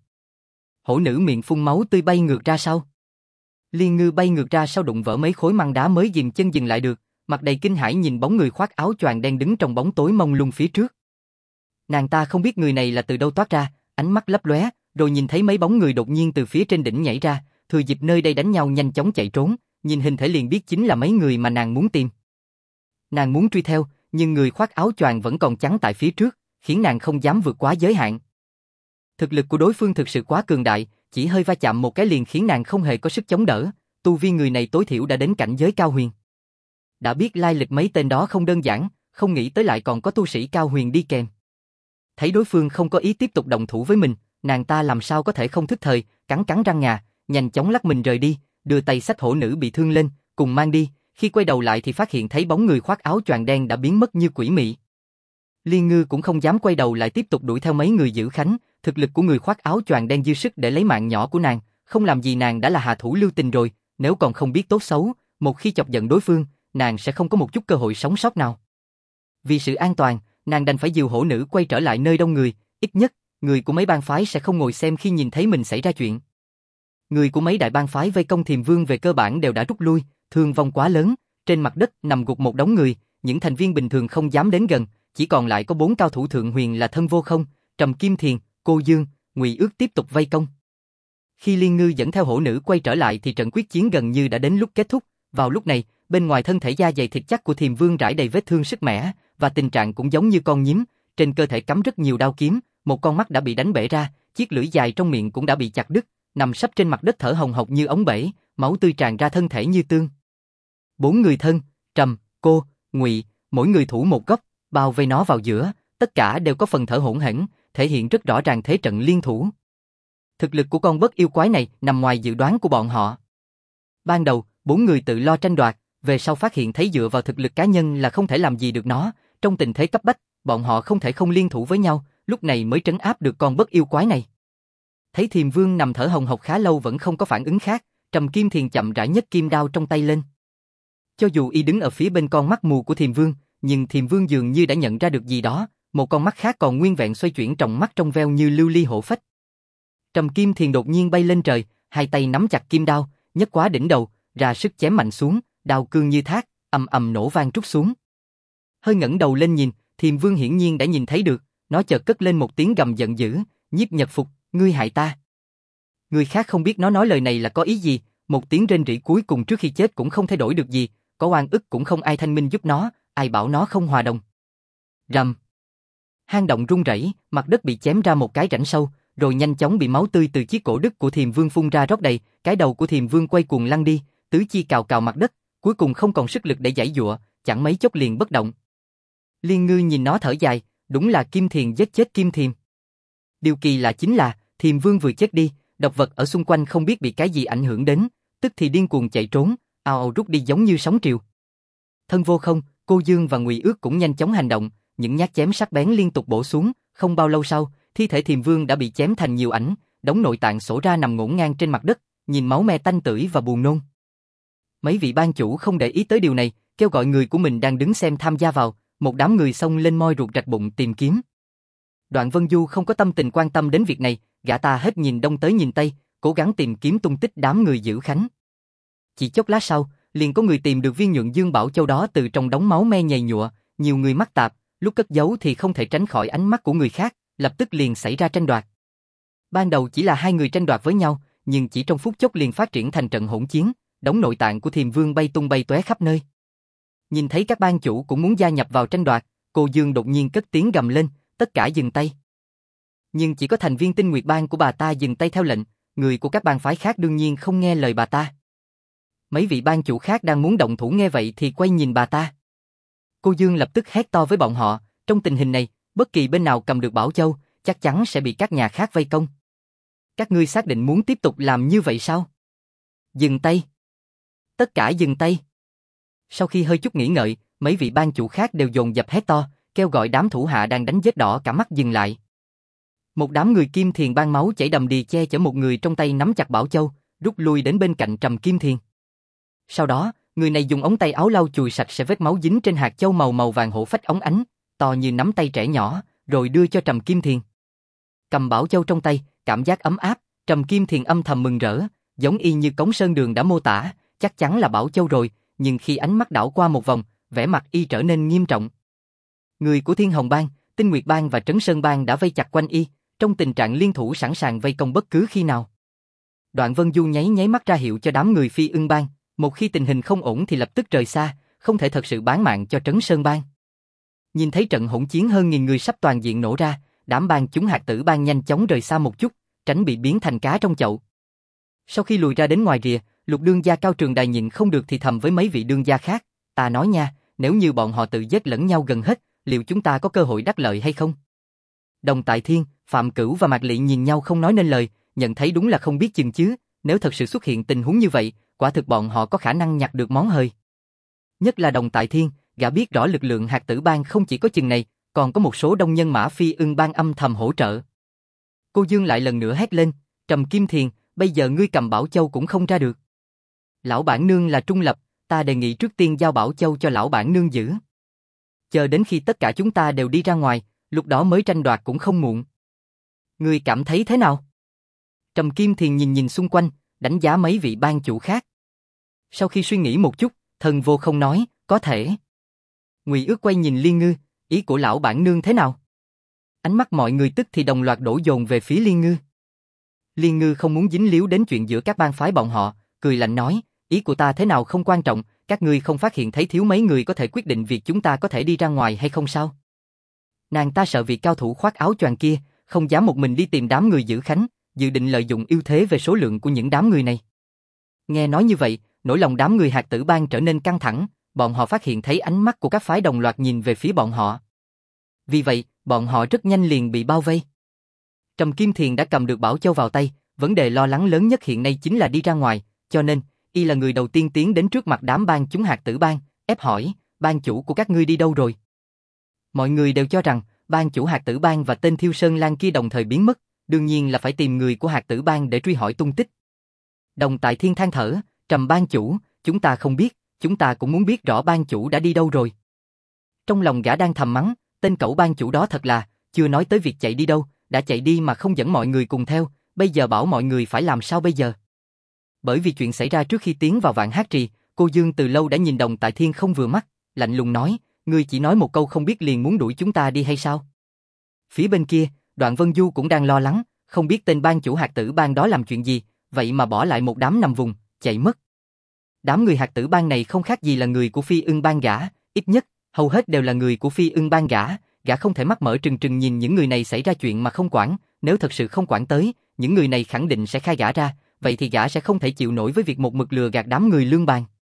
Hổ nữ miệng phun máu tươi bay ngược ra sau. Liên Ngư bay ngược ra sau đụng vỡ mấy khối măng đá mới dìm chân dừng lại được, mặt đầy kinh hãi nhìn bóng người khoác áo choàng đen đứng trong bóng tối mông lung phía trước. Nàng ta không biết người này là từ đâu toát ra, ánh mắt lấp lóe, rồi nhìn thấy mấy bóng người đột nhiên từ phía trên đỉnh nhảy ra, thừa dịp nơi đây đánh nhau nhanh chóng chạy trốn, nhìn hình thể liền biết chính là mấy người mà nàng muốn tìm. Nàng muốn truy theo, nhưng người khoác áo choàng vẫn còn chắn tại phía trước, khiến nàng không dám vượt quá giới hạn. Thực lực của đối phương thực sự quá cường đại, chỉ hơi va chạm một cái liền khiến nàng không hề có sức chống đỡ, tu vi người này tối thiểu đã đến cảnh giới cao huyền. Đã biết lai lịch mấy tên đó không đơn giản, không nghĩ tới lại còn có tu sĩ cao huyền đi kèm. Thấy đối phương không có ý tiếp tục động thủ với mình, nàng ta làm sao có thể không thức thời, cắn cắn răng ngà, nhanh chóng lắc mình rời đi, đưa tay xách hổ nữ bị thương lên, cùng mang đi, khi quay đầu lại thì phát hiện thấy bóng người khoác áo choàng đen đã biến mất như quỷ mị. Liên Ngư cũng không dám quay đầu lại tiếp tục đuổi theo mấy người Dữ Khánh, thực lực của người khoác áo choàng đen dư sức để lấy mạng nhỏ của nàng, không làm gì nàng đã là hạ thủ lưu tình rồi, nếu còn không biết tốt xấu, một khi chọc giận đối phương, nàng sẽ không có một chút cơ hội sống sót nào. Vì sự an toàn, nàng đành phải dìu hổ nữ quay trở lại nơi đông người, ít nhất, người của mấy bang phái sẽ không ngồi xem khi nhìn thấy mình xảy ra chuyện. Người của mấy đại bang phái vây công Thiềm Vương về cơ bản đều đã rút lui, thương vong quá lớn, trên mặt đất nằm gục một đống người, những thành viên bình thường không dám đến gần, chỉ còn lại có 4 cao thủ thượng huyền là Thân Vô Không, Trầm Kim Thiền, Cô Dương, Ngụy Ước tiếp tục vây công. Khi Liên Ngư dẫn theo hổ nữ quay trở lại thì trận quyết chiến gần như đã đến lúc kết thúc, vào lúc này, bên ngoài thân thể da dày thịt chắc của Thiềm Vương rải đầy vết thương sức mẻ, và tình trạng cũng giống như con nhím, trên cơ thể cắm rất nhiều đao kiếm, một con mắt đã bị đánh bể ra, chiếc lưỡi dài trong miệng cũng đã bị chặt đứt, nằm sấp trên mặt đất thở hồng hộc như ống bể, máu tươi tràn ra thân thể như tương. 4 người Thân, Trầm, Cô, Ngụy, mỗi người thủ một góc, bao vây nó vào giữa, tất cả đều có phần thở hổn hển, thể hiện rất rõ ràng thế trận liên thủ. Thực lực của con bất yêu quái này nằm ngoài dự đoán của bọn họ. Ban đầu, 4 người tự lo tranh đoạt, về sau phát hiện thấy dựa vào thực lực cá nhân là không thể làm gì được nó, trong tình thế cấp bách, bọn họ không thể không liên thủ với nhau, lúc này mới trấn áp được con bất yêu quái này. Thấy Thiềm Vương nằm thở hồng hộc khá lâu vẫn không có phản ứng khác, Trầm Kim Thiền chậm rãi nhấc kim đao trong tay lên. Cho dù y đứng ở phía bên con mắt mù của Thiềm Vương, nhưng Thiềm Vương dường như đã nhận ra được gì đó, một con mắt khác còn nguyên vẹn xoay chuyển trong mắt trong veo như lưu ly hổ phách. Trầm Kim Thiền đột nhiên bay lên trời, hai tay nắm chặt kim đao, nhấc quá đỉnh đầu, ra sức chém mạnh xuống, đao cương như thác, ầm ầm nổ vang trút xuống. Hơi ngẩng đầu lên nhìn, Thiềm Vương hiển nhiên đã nhìn thấy được, nó chợt cất lên một tiếng gầm giận dữ, Nhiếp Nhật Phục, ngươi hại ta. Người khác không biết nó nói lời này là có ý gì, một tiếng rên rỉ cuối cùng trước khi chết cũng không thay đổi được gì, có oan ức cũng không ai thanh minh giúp nó, ai bảo nó không hòa đồng. Rầm. Hang động rung rẩy, mặt đất bị chém ra một cái rãnh sâu, rồi nhanh chóng bị máu tươi từ chiếc cổ đứt của Thiềm Vương phun ra rót đầy, cái đầu của Thiềm Vương quay cuồng lăn đi, tứ chi cào cào mặt đất, cuối cùng không còn sức lực để giãy giụa, chẳng mấy chốc liền bất động. Liên Ngư nhìn nó thở dài, đúng là Kim Thiền giết chết Kim Thiềm. Điều kỳ lạ chính là, Thiềm Vương vừa chết đi, độc vật ở xung quanh không biết bị cái gì ảnh hưởng đến, tức thì điên cuồng chạy trốn, ào ào rút đi giống như sóng triều. Thân Vô Không, Cô Dương và Ngụy Ước cũng nhanh chóng hành động, những nhát chém sắc bén liên tục bổ xuống, không bao lâu sau, thi thể Thiềm Vương đã bị chém thành nhiều ảnh, đống nội tạng xổ ra nằm ngổn ngang trên mặt đất, nhìn máu me tanh tưởi và buồn nôn. Mấy vị ban chủ không để ý tới điều này, kêu gọi người của mình đang đứng xem tham gia vào, một đám người xông lên moi ruột rạch bụng tìm kiếm. Đoạn Vân Du không có tâm tình quan tâm đến việc này, gã ta hết nhìn đông tới nhìn tây, cố gắng tìm kiếm tung tích đám người giữ khánh. Chỉ chốc lát sau, liền có người tìm được viên Nhuận Dương Bảo Châu đó từ trong đống máu me nhầy nhụa, nhiều người mắc tạp, lúc cất giấu thì không thể tránh khỏi ánh mắt của người khác, lập tức liền xảy ra tranh đoạt. Ban đầu chỉ là hai người tranh đoạt với nhau, nhưng chỉ trong phút chốc liền phát triển thành trận hỗn chiến, đống nội tạng của Thiềm Vương bay tung bay tóe khắp nơi. Nhìn thấy các ban chủ cũng muốn gia nhập vào tranh đoạt, Cô Dương đột nhiên cất tiếng gầm lên, tất cả dừng tay. Nhưng chỉ có thành viên Tinh Nguyệt Bang của bà ta dừng tay theo lệnh, người của các bang phái khác đương nhiên không nghe lời bà ta. Mấy vị ban chủ khác đang muốn động thủ nghe vậy thì quay nhìn bà ta. Cô Dương lập tức hét to với bọn họ, trong tình hình này, bất kỳ bên nào cầm được Bảo Châu, chắc chắn sẽ bị các nhà khác vây công. Các ngươi xác định muốn tiếp tục làm như vậy sao? Dừng tay. Tất cả dừng tay. Sau khi hơi chút nghĩ ngợi, mấy vị ban chủ khác đều dồn dập hét to, kêu gọi đám thủ hạ đang đánh giết đỏ cả mắt dừng lại. Một đám người Kim Thiền Bang máu chảy đầm đìa che chở một người trong tay nắm chặt Bảo Châu, rút lui đến bên cạnh Trầm Kim Thiền. Sau đó, người này dùng ống tay áo lau chùi sạch sẽ vết máu dính trên hạt châu màu vàng hổ phách óng ánh, to như nắm tay trẻ nhỏ, rồi đưa cho Trầm Kim Thiền. Cầm Bảo Châu trong tay, cảm giác ấm áp, Trầm Kim Thiền âm thầm mừng rỡ, giống y như Cống Sơn Đường đã mô tả, chắc chắn là Bảo Châu rồi, nhưng khi ánh mắt đảo qua một vòng, vẻ mặt y trở nên nghiêm trọng. Người của Thiên Hồng Bang, Tinh Nguyệt Bang và Trấn Sơn Bang đã vây chặt quanh y, trong tình trạng liên thủ sẵn sàng vây công bất cứ khi nào. Đoạn Vân Du nháy mắt ra hiệu cho đám người Phi Ưng Bang, một khi tình hình không ổn thì lập tức rời xa, không thể thật sự bán mạng cho Trấn Sơn Bang. Nhìn thấy trận hỗn chiến hơn 1000 người sắp toàn diện nổ ra, đám bang chúng Hạt Tử Bang nhanh chóng rời xa một chút, tránh bị biến thành cá trong chậu. Sau khi lùi ra đến ngoài rìa, Lục đương gia Cao Trường Đài nhịn không được thì thầm với mấy vị đương gia khác, ta nói nha, nếu như bọn họ tự giết lẫn nhau gần hết, liệu chúng ta có cơ hội đắc lợi hay không? Đồng Tại Thiên, Phạm Cửu và Mạc Lị nhìn nhau không nói nên lời, nhận thấy đúng là không biết chừng chứ, nếu thật sự xuất hiện tình huống như vậy, quả thực bọn họ có khả năng nhặt được món hời. Nhất là Đồng Tại Thiên, gã biết rõ lực lượng Hạt Tử Bang không chỉ có chừng này, còn có một số đông nhân mã Phi Ưng Bang âm thầm hỗ trợ. Cô Dương lại lần nữa hét lên, Trầm Kim Thiền, bây giờ ngươi cầm Bảo Châu cũng không ra được. Lão bản nương là trung lập, ta đề nghị trước tiên giao Bảo Châu cho lão bản nương giữ. Chờ đến khi tất cả chúng ta đều đi ra ngoài, lúc đó mới tranh đoạt cũng không muộn. Ngươi cảm thấy thế nào? Trầm Kim Thiền nhìn xung quanh, đánh giá mấy vị ban chủ khác. Sau khi suy nghĩ một chút, Thần Vô Không nói, có thể. Ngụy Ước quay nhìn Liên Ngư, ý của lão bản nương thế nào? Ánh mắt mọi người tức thì đồng loạt đổ dồn về phía Liên Ngư. Liên Ngư không muốn dính líu đến chuyện giữa các bang phái bọn họ, cười lạnh nói, ý của ta thế nào không quan trọng, các ngươi không phát hiện thấy thiếu mấy người có thể quyết định việc chúng ta có thể đi ra ngoài hay không sao? Nàng ta sợ vị cao thủ khoác áo choàng kia, không dám một mình đi tìm đám người giữ khánh, dự định lợi dụng ưu thế về số lượng của những đám người này. Nghe nói như vậy, nỗi lòng đám người Hạt Tử Bang trở nên căng thẳng, bọn họ phát hiện thấy ánh mắt của các phái đồng loạt nhìn về phía bọn họ. Vì vậy, bọn họ rất nhanh liền bị bao vây. Trầm Kim Thiền đã cầm được Bảo Châu vào tay, vấn đề lo lắng lớn nhất hiện nay chính là đi ra ngoài, cho nên, y là người đầu tiên tiến đến trước mặt đám bang chúng hạt tử bang, ép hỏi, bang chủ của các ngươi đi đâu rồi? Mọi người đều cho rằng, bang chủ hạt tử bang và tên Thiêu Sơn Lan kia đồng thời biến mất, đương nhiên là phải tìm người của hạt tử bang để truy hỏi tung tích. Đồng Tại Thiên than thở, trầm bang chủ, chúng ta không biết, chúng ta cũng muốn biết rõ bang chủ đã đi đâu rồi. Trong lòng gã đang thầm mắng, tên cẩu bang chủ đó thật là, chưa nói tới việc chạy đi đâu, đã chạy đi mà không dẫn mọi người cùng theo, bây giờ bảo mọi người phải làm sao bây giờ? Bởi vì chuyện xảy ra trước khi tiến vào Vạn Hát Trì, cô Dương từ lâu đã nhìn Đồng Tại Thiên không vừa mắt, lạnh lùng nói, ngươi chỉ nói một câu không biết liền muốn đuổi chúng ta đi hay sao? Phía bên kia, Đoạn Vân Du cũng đang lo lắng, không biết tên bang chủ hạt tử bang đó làm chuyện gì, vậy mà bỏ lại một đám nằm vùng, chạy mất. Đám người hạt tử bang này không khác gì là người của Phi Ưng bang gã, ít nhất, hầu hết đều là người của Phi Ưng bang gã không thể mắt mở trừng trừng nhìn những người này xảy ra chuyện mà không quản, nếu thật sự không quản tới, những người này khẳng định sẽ khai gã ra, vậy thì gã sẽ không thể chịu nổi với việc một mực lừa gạt đám người Lương Bàn.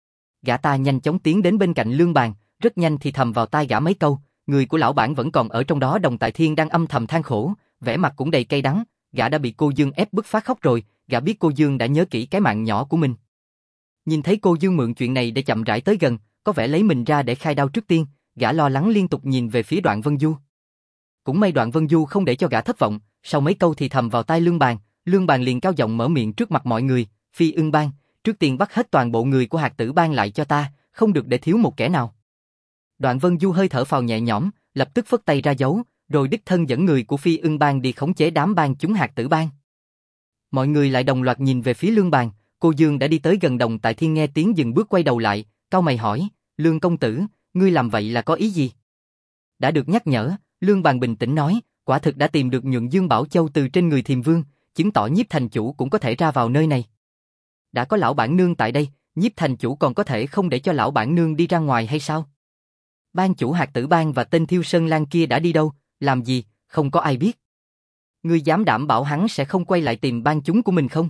Gã ta nhanh chóng tiến đến bên cạnh Lương Bàn, rất nhanh thì thầm vào tai gã mấy câu, người của lão bản vẫn còn ở trong đó. Đồng Tại Thiên đang âm thầm than khổ, vẻ mặt cũng đầy cay đắng, gã đã bị cô Dương ép bức phát khóc rồi, gã biết cô Dương đã nhớ kỹ cái mạng nhỏ của mình. Nhìn thấy cô Dương mượn chuyện này để chậm rãi tới gần, có vẻ lấy mình ra để khai đao trước tiên, gã lo lắng liên tục nhìn về phía Đoạn Vân Du. Cũng may Đoạn Vân Du không để cho gã thất vọng, sau mấy câu thì thầm vào tai Lương Bàn liền cao giọng mở miệng trước mặt mọi người, Phi Ưng bang, trước tiên bắt hết toàn bộ người của hạt tử bang lại cho ta, không được để thiếu một kẻ nào. Đoạn Vân Du hơi thở phào nhẹ nhõm, lập tức phất tay ra dấu, rồi đích thân dẫn người của Phi Ưng bang đi khống chế đám bang chúng hạt tử bang. Mọi người lại đồng loạt nhìn về phía Lương Bàn, cô Dương đã đi tới gần Đồng Tại Thiên nghe tiếng dừng bước quay đầu lại, cau mày hỏi, Lương công tử, ngươi làm vậy là có ý gì? Đã được nhắc nhở, Lương Bàn bình tĩnh nói, quả thực đã tìm được Nhuận Dương Bảo Châu từ trên người Thiềm Vương, chứng tỏ Nhiếp thành chủ cũng có thể ra vào nơi này. Đã có lão bản nương tại đây, Nhiếp thành chủ còn có thể không để cho lão bản nương đi ra ngoài hay sao? Ban chủ hạt tử bang và tên Thiêu Sơn Lan kia đã đi đâu, làm gì, không có ai biết. Ngươi dám đảm bảo hắn sẽ không quay lại tìm bang chúng của mình không?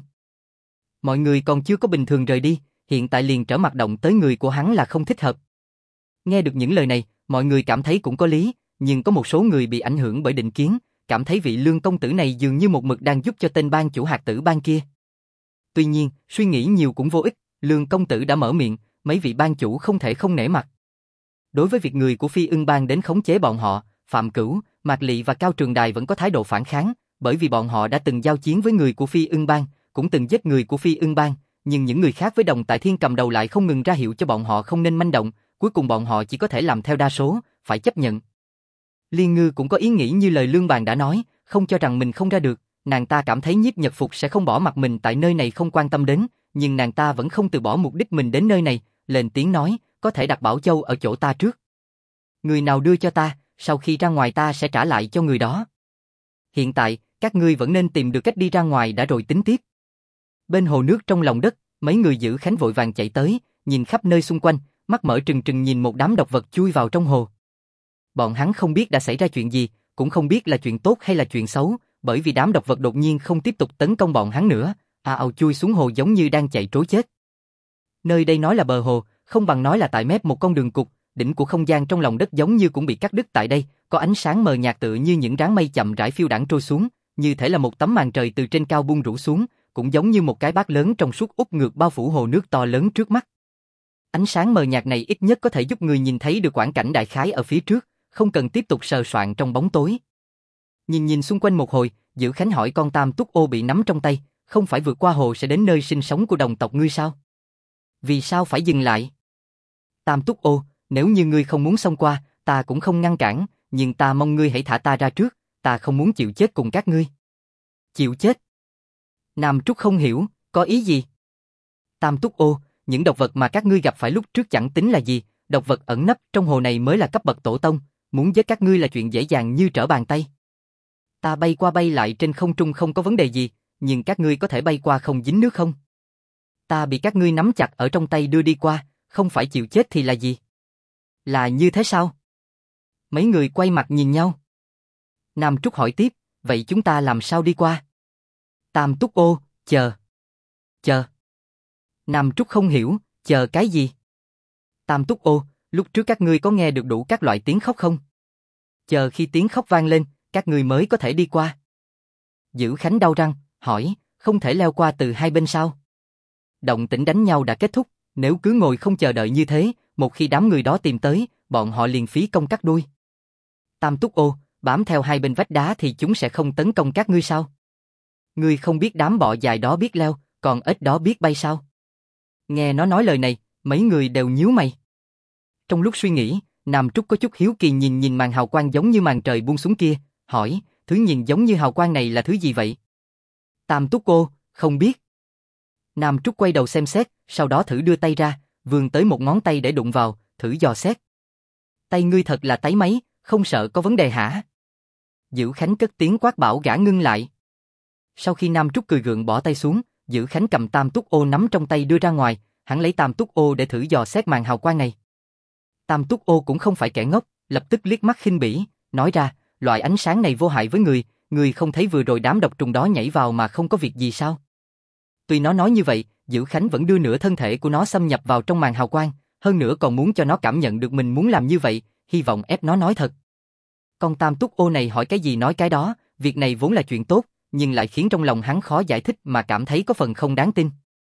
Mọi người còn chưa có bình thường rời đi, hiện tại liền trở mặt động tới người của hắn là không thích hợp. Nghe được những lời này, mọi người cảm thấy cũng có lý, nhưng có một số người bị ảnh hưởng bởi định kiến, cảm thấy vị Lương công tử này dường như một mực đang giúp cho tên bang chủ hạt tử bang kia. Tuy nhiên, suy nghĩ nhiều cũng vô ích, Lương công tử đã mở miệng, mấy vị bang chủ không thể không nể mặt. Đối với việc người của Phi Ưng bang đến khống chế bọn họ, Phạm Cửu, Mạc Lị và Cao Trường Đài vẫn có thái độ phản kháng, bởi vì bọn họ đã từng giao chiến với người của Phi Ưng bang, cũng từng giết người của Phi Ưng bang, nhưng những người khác với Đồng Tại Thiên cầm đầu lại không ngừng ra hiệu cho bọn họ không nên manh động, cuối cùng bọn họ chỉ có thể làm theo đa số, phải chấp nhận. Liên Ngư cũng có ý nghĩ như lời Lương Bàn đã nói, không cho rằng mình không ra được, nàng ta cảm thấy Nhiếp Nhật Phục sẽ không bỏ mặc mình tại nơi này không quan tâm đến, nhưng nàng ta vẫn không từ bỏ mục đích mình đến nơi này, lên tiếng nói, có thể đặt Bảo Châu ở chỗ ta trước. Người nào đưa cho ta, sau khi ra ngoài ta sẽ trả lại cho người đó. Hiện tại, các ngươi vẫn nên tìm được cách đi ra ngoài đã rồi tính tiếp. Bên hồ nước trong lòng đất, mấy người giữ khánh vội vàng chạy tới, nhìn khắp nơi xung quanh, mắt mở trừng trừng nhìn một đám độc vật chui vào trong hồ. Bọn hắn không biết đã xảy ra chuyện gì, cũng không biết là chuyện tốt hay là chuyện xấu, bởi vì đám độc vật đột nhiên không tiếp tục tấn công bọn hắn nữa, ào chui xuống hồ giống như đang chạy trối chết. Nơi đây nói là bờ hồ, không bằng nói là tại mép một con đường cụt, đỉnh của không gian trong lòng đất giống như cũng bị cắt đứt tại đây, có ánh sáng mờ nhạt tựa như những đám mây chậm rãi phiêu đãng trôi xuống, như thể là một tấm màn trời từ trên cao buông rủ xuống, cũng giống như một cái bát lớn trong suốt úp ngược bao phủ hồ nước to lớn trước mắt. Ánh sáng mờ nhạt này ít nhất có thể giúp người nhìn thấy được quãng cảnh đại khái ở phía trước, không cần tiếp tục sờ soạn trong bóng tối. Nhìn xung quanh một hồi, Giữ Khánh hỏi con Tam Túc Ô bị nắm trong tay, không phải vượt qua hồ sẽ đến nơi sinh sống của đồng tộc ngươi sao? Vì sao phải dừng lại? Tam Túc Ô, nếu như ngươi không muốn xông qua, ta cũng không ngăn cản, nhưng ta mong ngươi hãy thả ta ra trước, ta không muốn chịu chết cùng các ngươi. Chịu chết? Nam Trúc không hiểu, có ý gì? Tam Túc Ô, những độc vật mà các ngươi gặp phải lúc trước chẳng tính là gì, độc vật ẩn nấp trong hồ này mới là cấp bậc tổ tông, muốn giết các ngươi là chuyện dễ dàng như trở bàn tay. Ta bay qua bay lại trên không trung không có vấn đề gì, nhưng các ngươi có thể bay qua không dính nước không? Ta bị các ngươi nắm chặt ở trong tay đưa đi qua, không phải chịu chết thì là gì? Là như thế sao? Mấy người quay mặt nhìn nhau. Nam Trúc hỏi tiếp, vậy chúng ta làm sao đi qua? Tam Túc Ô, chờ. Chờ. Nam Trúc không hiểu, chờ cái gì? Tam Túc Ô, lúc trước các ngươi có nghe được đủ các loại tiếng khóc không? Chờ khi tiếng khóc vang lên, các ngươi mới có thể đi qua. Giữ Khánh đau răng, hỏi, không thể leo qua từ hai bên sao? Động tĩnh đánh nhau đã kết thúc, nếu cứ ngồi không chờ đợi như thế, một khi đám người đó tìm tới, bọn họ liền phí công cắt đuôi. Tam Túc Ô, bám theo hai bên vách đá thì chúng sẽ không tấn công các ngươi sao? Ngươi không biết đám bọ dài đó biết leo, còn ếch đó biết bay sao? Nghe nó nói lời này, mấy người đều nhíu mày. Trong lúc suy nghĩ, Nam Trúc có chút hiếu kỳ nhìn màn hào quang giống như màn trời buông xuống kia, hỏi, thứ nhìn giống như hào quang này là thứ gì vậy? Tam Túc Ô, không biết. Nam Trúc quay đầu xem xét, sau đó thử đưa tay ra, vươn tới một ngón tay để đụng vào, thử dò xét. Tay ngươi thật là táy máy, không sợ có vấn đề hả? Dữ Khánh cất tiếng quát bảo gã ngưng lại. Sau khi Nam Trúc cười gượng bỏ tay xuống, Dữ Khánh cầm Tam Túc Ô nắm trong tay đưa ra ngoài, hắn lấy Tam Túc Ô để thử dò xét màn hào quang này. Tam Túc Ô cũng không phải kẻ ngốc, lập tức liếc mắt khinh bỉ, nói ra, loại ánh sáng này vô hại với người không thấy vừa rồi đám độc trùng đó nhảy vào mà không có việc gì sao? Tuy nó nói như vậy, Dữ Khánh vẫn đưa nửa thân thể của nó xâm nhập vào trong màn hào quang, hơn nữa còn muốn cho nó cảm nhận được mình muốn làm như vậy, hy vọng ép nó nói thật. Con Tam Túc Ô này hỏi cái gì nói cái đó, việc này vốn là chuyện tốt, nhưng lại khiến trong lòng hắn khó giải thích mà cảm thấy có phần không đáng tin.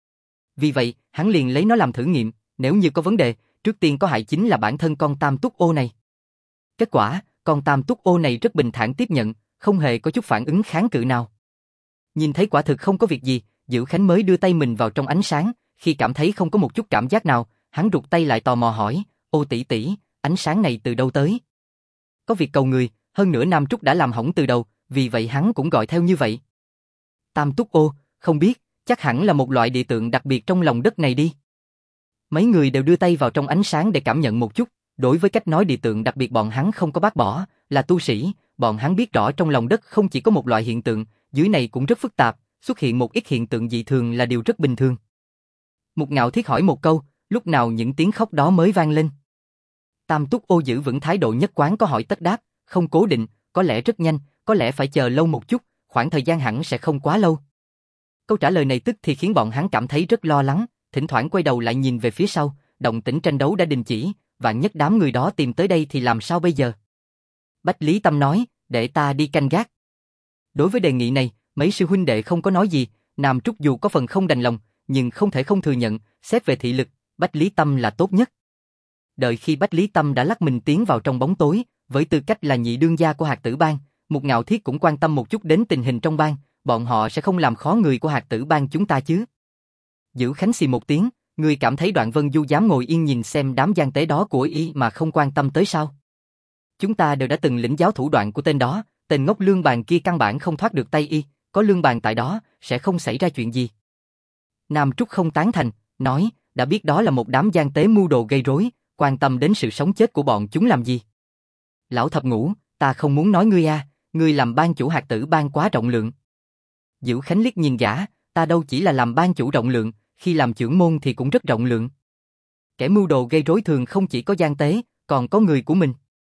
Vì vậy, hắn liền lấy nó làm thử nghiệm, nếu như có vấn đề, trước tiên có hại chính là bản thân con Tam Túc Ô này. Kết quả, con Tam Túc Ô này rất bình thản tiếp nhận, không hề có chút phản ứng kháng cự nào. Nhìn thấy quả thực không có việc gì, Dữ Khánh mới đưa tay mình vào trong ánh sáng, khi cảm thấy không có một chút cảm giác nào, hắn rụt tay lại tò mò hỏi, Ô tỷ tỷ, ánh sáng này từ đâu tới? Có việc cầu người, hơn nữa Nam Trúc đã làm hỏng từ đầu, vì vậy hắn cũng gọi theo như vậy. Tam Túc Ô, không biết, chắc hẳn là một loại địa tượng đặc biệt trong lòng đất này đi. Mấy người đều đưa tay vào trong ánh sáng để cảm nhận một chút, đối với cách nói địa tượng đặc biệt bọn hắn không có bác bỏ, là tu sĩ, bọn hắn biết rõ trong lòng đất không chỉ có một loại hiện tượng, dưới này cũng rất phức tạp, xuất hiện một ít hiện tượng dị thường là điều rất bình thường. Mục Ngạo Thiết hỏi một câu, lúc nào những tiếng khóc đó mới vang lên? Tam Túc Ô giữ vững thái độ nhất quán có hỏi tất đáp, không cố định, có lẽ rất nhanh, có lẽ phải chờ lâu một chút, khoảng thời gian hẳn sẽ không quá lâu. Câu trả lời này tức thì khiến bọn hắn cảm thấy rất lo lắng, thỉnh thoảng quay đầu lại nhìn về phía sau, động tĩnh tranh đấu đã đình chỉ, vạn nhất đám người đó tìm tới đây thì làm sao bây giờ? Bách Lý Tâm nói, để ta đi canh gác. Đối với đề nghị này, mấy sư huynh đệ không có nói gì, Nam Trúc dù có phần không đành lòng, nhưng không thể không thừa nhận, xét về thị lực, Bách Lý Tâm là tốt nhất. Đợi khi Bách Lý Tâm đã lắc mình tiến vào trong bóng tối, với tư cách là nhị đương gia của Hạt Tử Bang, Mục Ngạo Thiết cũng quan tâm một chút đến tình hình trong bang, bọn họ sẽ không làm khó người của Hạt Tử Bang chúng ta chứ. Dữ Khánh xì một tiếng, người cảm thấy Đoạn Vân Du dám ngồi yên nhìn xem đám gian tế đó của y mà không quan tâm tới sao? Chúng ta đều đã từng lĩnh giáo thủ đoạn của tên đó, tên ngốc lương bàn kia căn bản không thoát được tay y, có lương bàn tại đó, sẽ không xảy ra chuyện gì. Nam Trúc không tán thành, nói, đã biết đó là một đám gian tế mưu đồ gây rối, quan tâm đến sự sống chết của bọn chúng làm gì? Lão Thập Ngũ, ta không muốn nói ngươi a, ngươi làm ban chủ Hạt Tử Bang quá rộng lượng. Dữ Khánh liếc nhìn gã, ta đâu chỉ là làm ban chủ rộng lượng, khi làm trưởng môn thì cũng rất rộng lượng. Kẻ mưu đồ gây rối thường không chỉ có gian tế, còn có người của mình.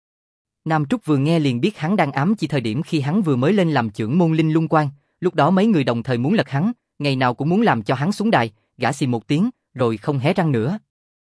Nam Trúc vừa nghe liền biết hắn đang ám chỉ thời điểm khi hắn vừa mới lên làm trưởng môn Linh Lung Quan, lúc đó mấy người đồng thời muốn lật hắn, ngày nào cũng muốn làm cho hắn xuống đài, gã xì một tiếng, rồi không hé răng nữa.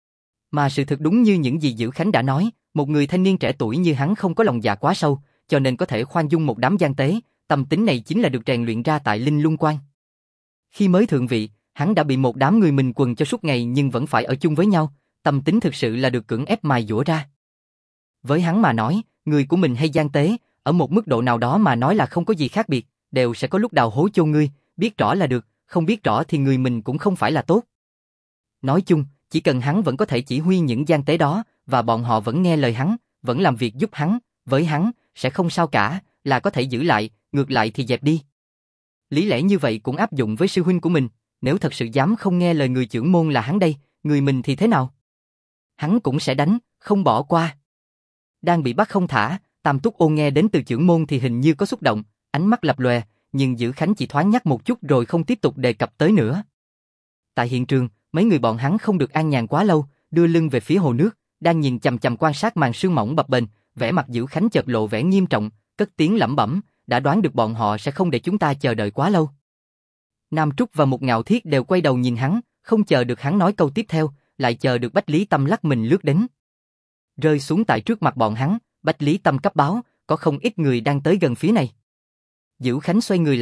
Mà sự thực đúng như những gì Dữ Khánh đã nói, một người thanh niên trẻ tuổi như hắn không có lòng dạ quá sâu, cho nên có thể khoan dung một đám gian tế, tâm tính này chính là được rèn luyện ra tại Linh Lung Quan. Khi mới thượng vị, hắn đã bị một đám người mình quần cho suốt ngày nhưng vẫn phải ở chung với nhau, tâm tính thực sự là được cưỡng ép mài dũa ra. Với hắn mà nói, người của mình hay gian tế, ở một mức độ nào đó mà nói là không có gì khác biệt, đều sẽ có lúc đào hố chôn ngươi, biết rõ là được, không biết rõ thì người mình cũng không phải là tốt. Nói chung, chỉ cần hắn vẫn có thể chỉ huy những gian tế đó, và bọn họ vẫn nghe lời hắn, vẫn làm việc giúp hắn, với hắn, sẽ không sao cả, là có thể giữ lại, ngược lại thì dẹp đi. Lý lẽ như vậy cũng áp dụng với sư huynh của mình, nếu thật sự dám không nghe lời người trưởng môn là hắn đây, người mình thì thế nào? Hắn cũng sẽ đánh, không bỏ qua. Đang bị bắt không thả, Tam Túc Ô nghe đến từ trưởng môn thì hình như có xúc động, ánh mắt lập lòe, nhưng Dữ Khánh chỉ thoáng nhắc một chút rồi không tiếp tục đề cập tới nữa. Tại hiện trường, mấy người bọn hắn không được an nhàn quá lâu, đưa lưng về phía hồ nước, đang nhìn chằm chằm quan sát màn sương mỏng bập bềnh, vẻ mặt Dữ Khánh chợt lộ vẻ nghiêm trọng, cất tiếng lẩm bẩm, đã đoán được bọn họ sẽ không để chúng ta chờ đợi quá lâu. Nam Trúc và Mục Ngạo Thiết đều quay đầu nhìn hắn, không chờ được hắn nói câu tiếp theo, lại chờ được Bách Lý Tâm lắc mình lướt đến. Rơi xuống tại trước mặt bọn hắn, Bách Lý Tâm cấp báo, có không ít người đang tới gần phía này. Dữ Khánh xoay người lại,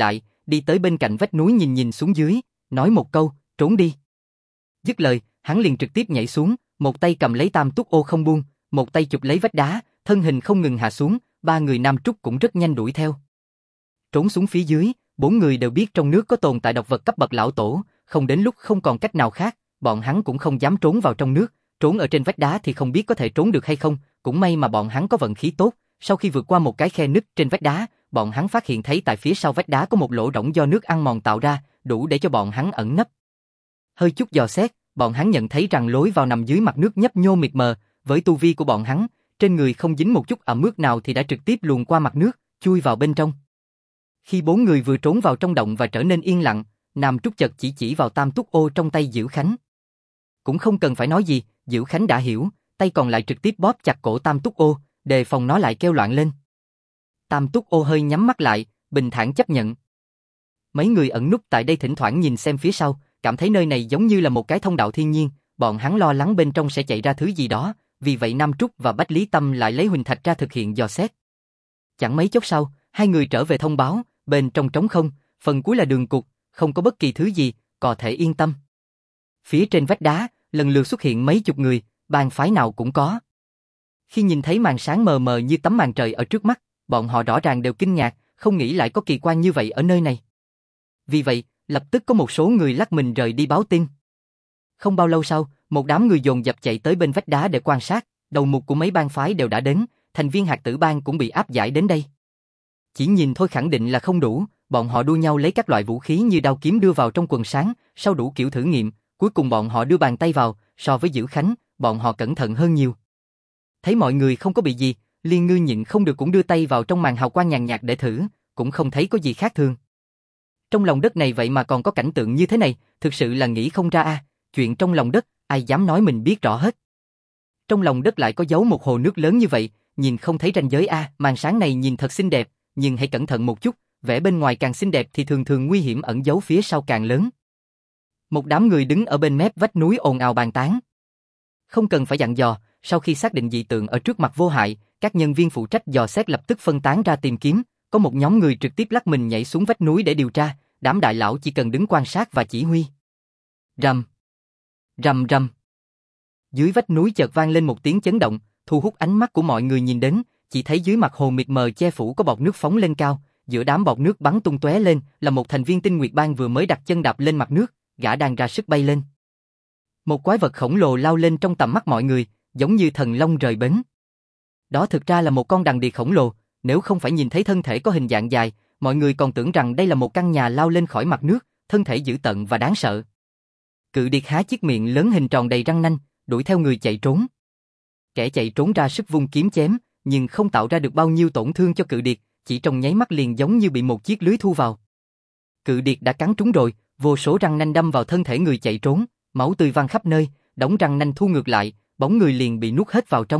đi tới bên cạnh vách núi nhìn nhìn xuống dưới, nói một câu, trốn đi. Dứt lời, hắn liền trực tiếp nhảy xuống, một tay cầm lấy tam túc ô không buông, một tay chụp lấy vách đá, thân hình không ngừng hạ xuống, ba người Nam Trúc cũng rất nhanh đuổi theo. Trốn xuống phía dưới, bốn người đều biết trong nước có tồn tại độc vật cấp bậc lão tổ, không đến lúc không còn cách nào khác, bọn hắn cũng không dám trốn vào trong nước, trốn ở trên vách đá thì không biết có thể trốn được hay không, cũng may mà bọn hắn có vận khí tốt, sau khi vượt qua một cái khe nứt trên vách đá, bọn hắn phát hiện thấy tại phía sau vách đá có một lỗ rỗng do nước ăn mòn tạo ra, đủ để cho bọn hắn ẩn nấp. Hơi chút dò xét, bọn hắn nhận thấy rằng lối vào nằm dưới mặt nước nhấp nhô mịt mờ, với tu vi của bọn hắn, trên người không dính một chút ẩm ướt nào thì đã trực tiếp luồn qua mặt nước, chui vào bên trong. Khi bốn người vừa trốn vào trong động và trở nên yên lặng, Nam Trúc chợt chỉ vào tam túc ô trong tay Diễu Khánh. Cũng không cần phải nói gì, Diễu Khánh đã hiểu, tay còn lại trực tiếp bóp chặt cổ tam túc ô, đề phòng nó lại kêu loạn lên. Tam túc ô hơi nhắm mắt lại, bình thản chấp nhận. Mấy người ẩn núp tại đây thỉnh thoảng nhìn xem phía sau, cảm thấy nơi này giống như là một cái thông đạo thiên nhiên, bọn hắn lo lắng bên trong sẽ chạy ra thứ gì đó, vì vậy Nam Trúc và Bách Lý Tâm lại lấy huỳnh thạch ra thực hiện dò xét. Chẳng mấy chốc sau, hai người trở về thông báo, bên trong trống không, phần cuối là đường cụt, không có bất kỳ thứ gì, có thể yên tâm. Phía trên vách đá, lần lượt xuất hiện mấy chục người, bang phái nào cũng có. Khi nhìn thấy màn sáng mờ mờ như tấm màn trời ở trước mắt, bọn họ rõ ràng đều kinh ngạc, không nghĩ lại có kỳ quan như vậy ở nơi này. Vì vậy, lập tức có một số người lắc mình rời đi báo tin. Không bao lâu sau, một đám người dồn dập chạy tới bên vách đá để quan sát, đầu mục của mấy bang phái đều đã đến, thành viên hạt tử bang cũng bị áp giải đến đây. Chỉ nhìn thôi khẳng định là không đủ, bọn họ đua nhau lấy các loại vũ khí như đao kiếm đưa vào trong quần sáng, sau đủ kiểu thử nghiệm, cuối cùng bọn họ đưa bàn tay vào, so với Diễu Khánh, bọn họ cẩn thận hơn nhiều. Thấy mọi người không có bị gì, Liên Ngư nhịn không được cũng đưa tay vào trong màn hào quang nhàn nhạt để thử, cũng không thấy có gì khác thường. Trong lòng đất này vậy mà còn có cảnh tượng như thế này, thực sự là nghĩ không ra a, chuyện trong lòng đất, ai dám nói mình biết rõ hết. Trong lòng đất lại có giấu một hồ nước lớn như vậy, nhìn không thấy ranh giới a, màn sáng này nhìn thật xinh đẹp, nhưng hãy cẩn thận một chút, vẻ bên ngoài càng xinh đẹp thì thường thường nguy hiểm ẩn giấu phía sau càng lớn. Một đám người đứng ở bên mép vách núi ồn ào bàn tán. Không cần phải dặn dò, sau khi xác định dị tượng ở trước mặt vô hại, các nhân viên phụ trách dò xét lập tức phân tán ra tìm kiếm, có một nhóm người trực tiếp lắc mình nhảy xuống vách núi để điều tra, đám đại lão chỉ cần đứng quan sát và chỉ huy. Rầm, rầm rầm. Dưới vách núi chợt vang lên một tiếng chấn động, thu hút ánh mắt của mọi người nhìn đến, chỉ thấy dưới mặt hồ mịt mờ che phủ có bọt nước phóng lên cao, giữa đám bọt nước bắn tung tóe lên, là một thành viên Tinh Nguyệt Bang vừa mới đặt chân đạp lên mặt nước, gã đang ra sức bay lên. Một quái vật khổng lồ lao lên trong tầm mắt mọi người, giống như thần long rời bến. Đó thực ra là một con đằng đì khổng lồ, nếu không phải nhìn thấy thân thể có hình dạng dài, mọi người còn tưởng rằng đây là một căn nhà lao lên khỏi mặt nước, thân thể dữ tợn và đáng sợ. Cự điệt há chiếc miệng lớn hình tròn đầy răng nanh, đuổi theo người chạy trốn. Kẻ chạy trốn ra sức vung kiếm chém, nhưng không tạo ra được bao nhiêu tổn thương cho cự điệt, chỉ trong nháy mắt liền giống như bị một chiếc lưới thu vào. Cự điệt đã cắn trúng rồi, vô số răng nanh đâm vào thân thể người chạy trốn, máu tươi văng khắp nơi, đống răng nanh thu ngược lại, bóng người liền bị nuốt hết vào trong.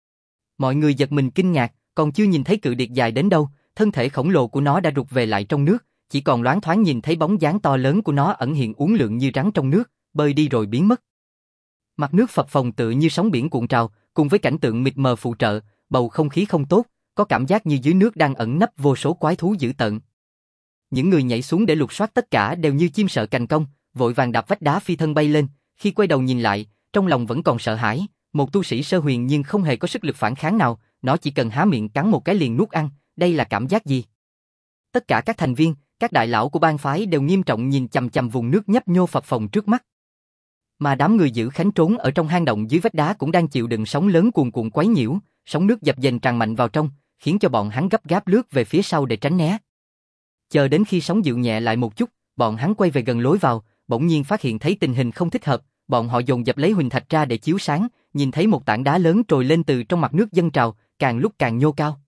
Mọi người giật mình kinh ngạc, còn chưa nhìn thấy cự điệt dài đến đâu, thân thể khổng lồ của nó đã rụt về lại trong nước, chỉ còn loáng thoáng nhìn thấy bóng dáng to lớn của nó ẩn hiện uốn lượn như rắn trong nước, bơi đi rồi biến mất. Mặt nước phập phồng tựa như sóng biển cuộn trào, cùng với cảnh tượng mịt mờ phụ trợ, bầu không khí không tốt, có cảm giác như dưới nước đang ẩn nấp vô số quái thú dữ tợn. Những người nhảy xuống để lục soát tất cả đều như chim sợ cành cong, vội vàng đạp vách đá phi thân bay lên, khi quay đầu nhìn lại, trong lòng vẫn còn sợ hãi, một tu sĩ sơ huyền nhưng không hề có sức lực phản kháng nào, nó chỉ cần há miệng cắn một cái liền nuốt ăn, đây là cảm giác gì? Tất cả các thành viên, các đại lão của bang phái đều nghiêm trọng nhìn chằm chằm vùng nước nhấp nhô phập phồng trước mắt. Mà đám người giữ Khánh trốn ở trong hang động dưới vách đá cũng đang chịu đựng sóng lớn cuồn cuộn quấy nhiễu, sóng nước dập dềnh tràn mạnh vào trong, khiến cho bọn hắn gấp gáp lướt về phía sau để tránh né. Chờ đến khi sóng dịu nhẹ lại một chút, bọn hắn quay về gần lối vào, bỗng nhiên phát hiện thấy tình hình không thích hợp, bọn họ dồn dập lấy huỳnh thạch ra để chiếu sáng, nhìn thấy một tảng đá lớn trồi lên từ trong mặt nước dâng trào, càng lúc càng nhô cao.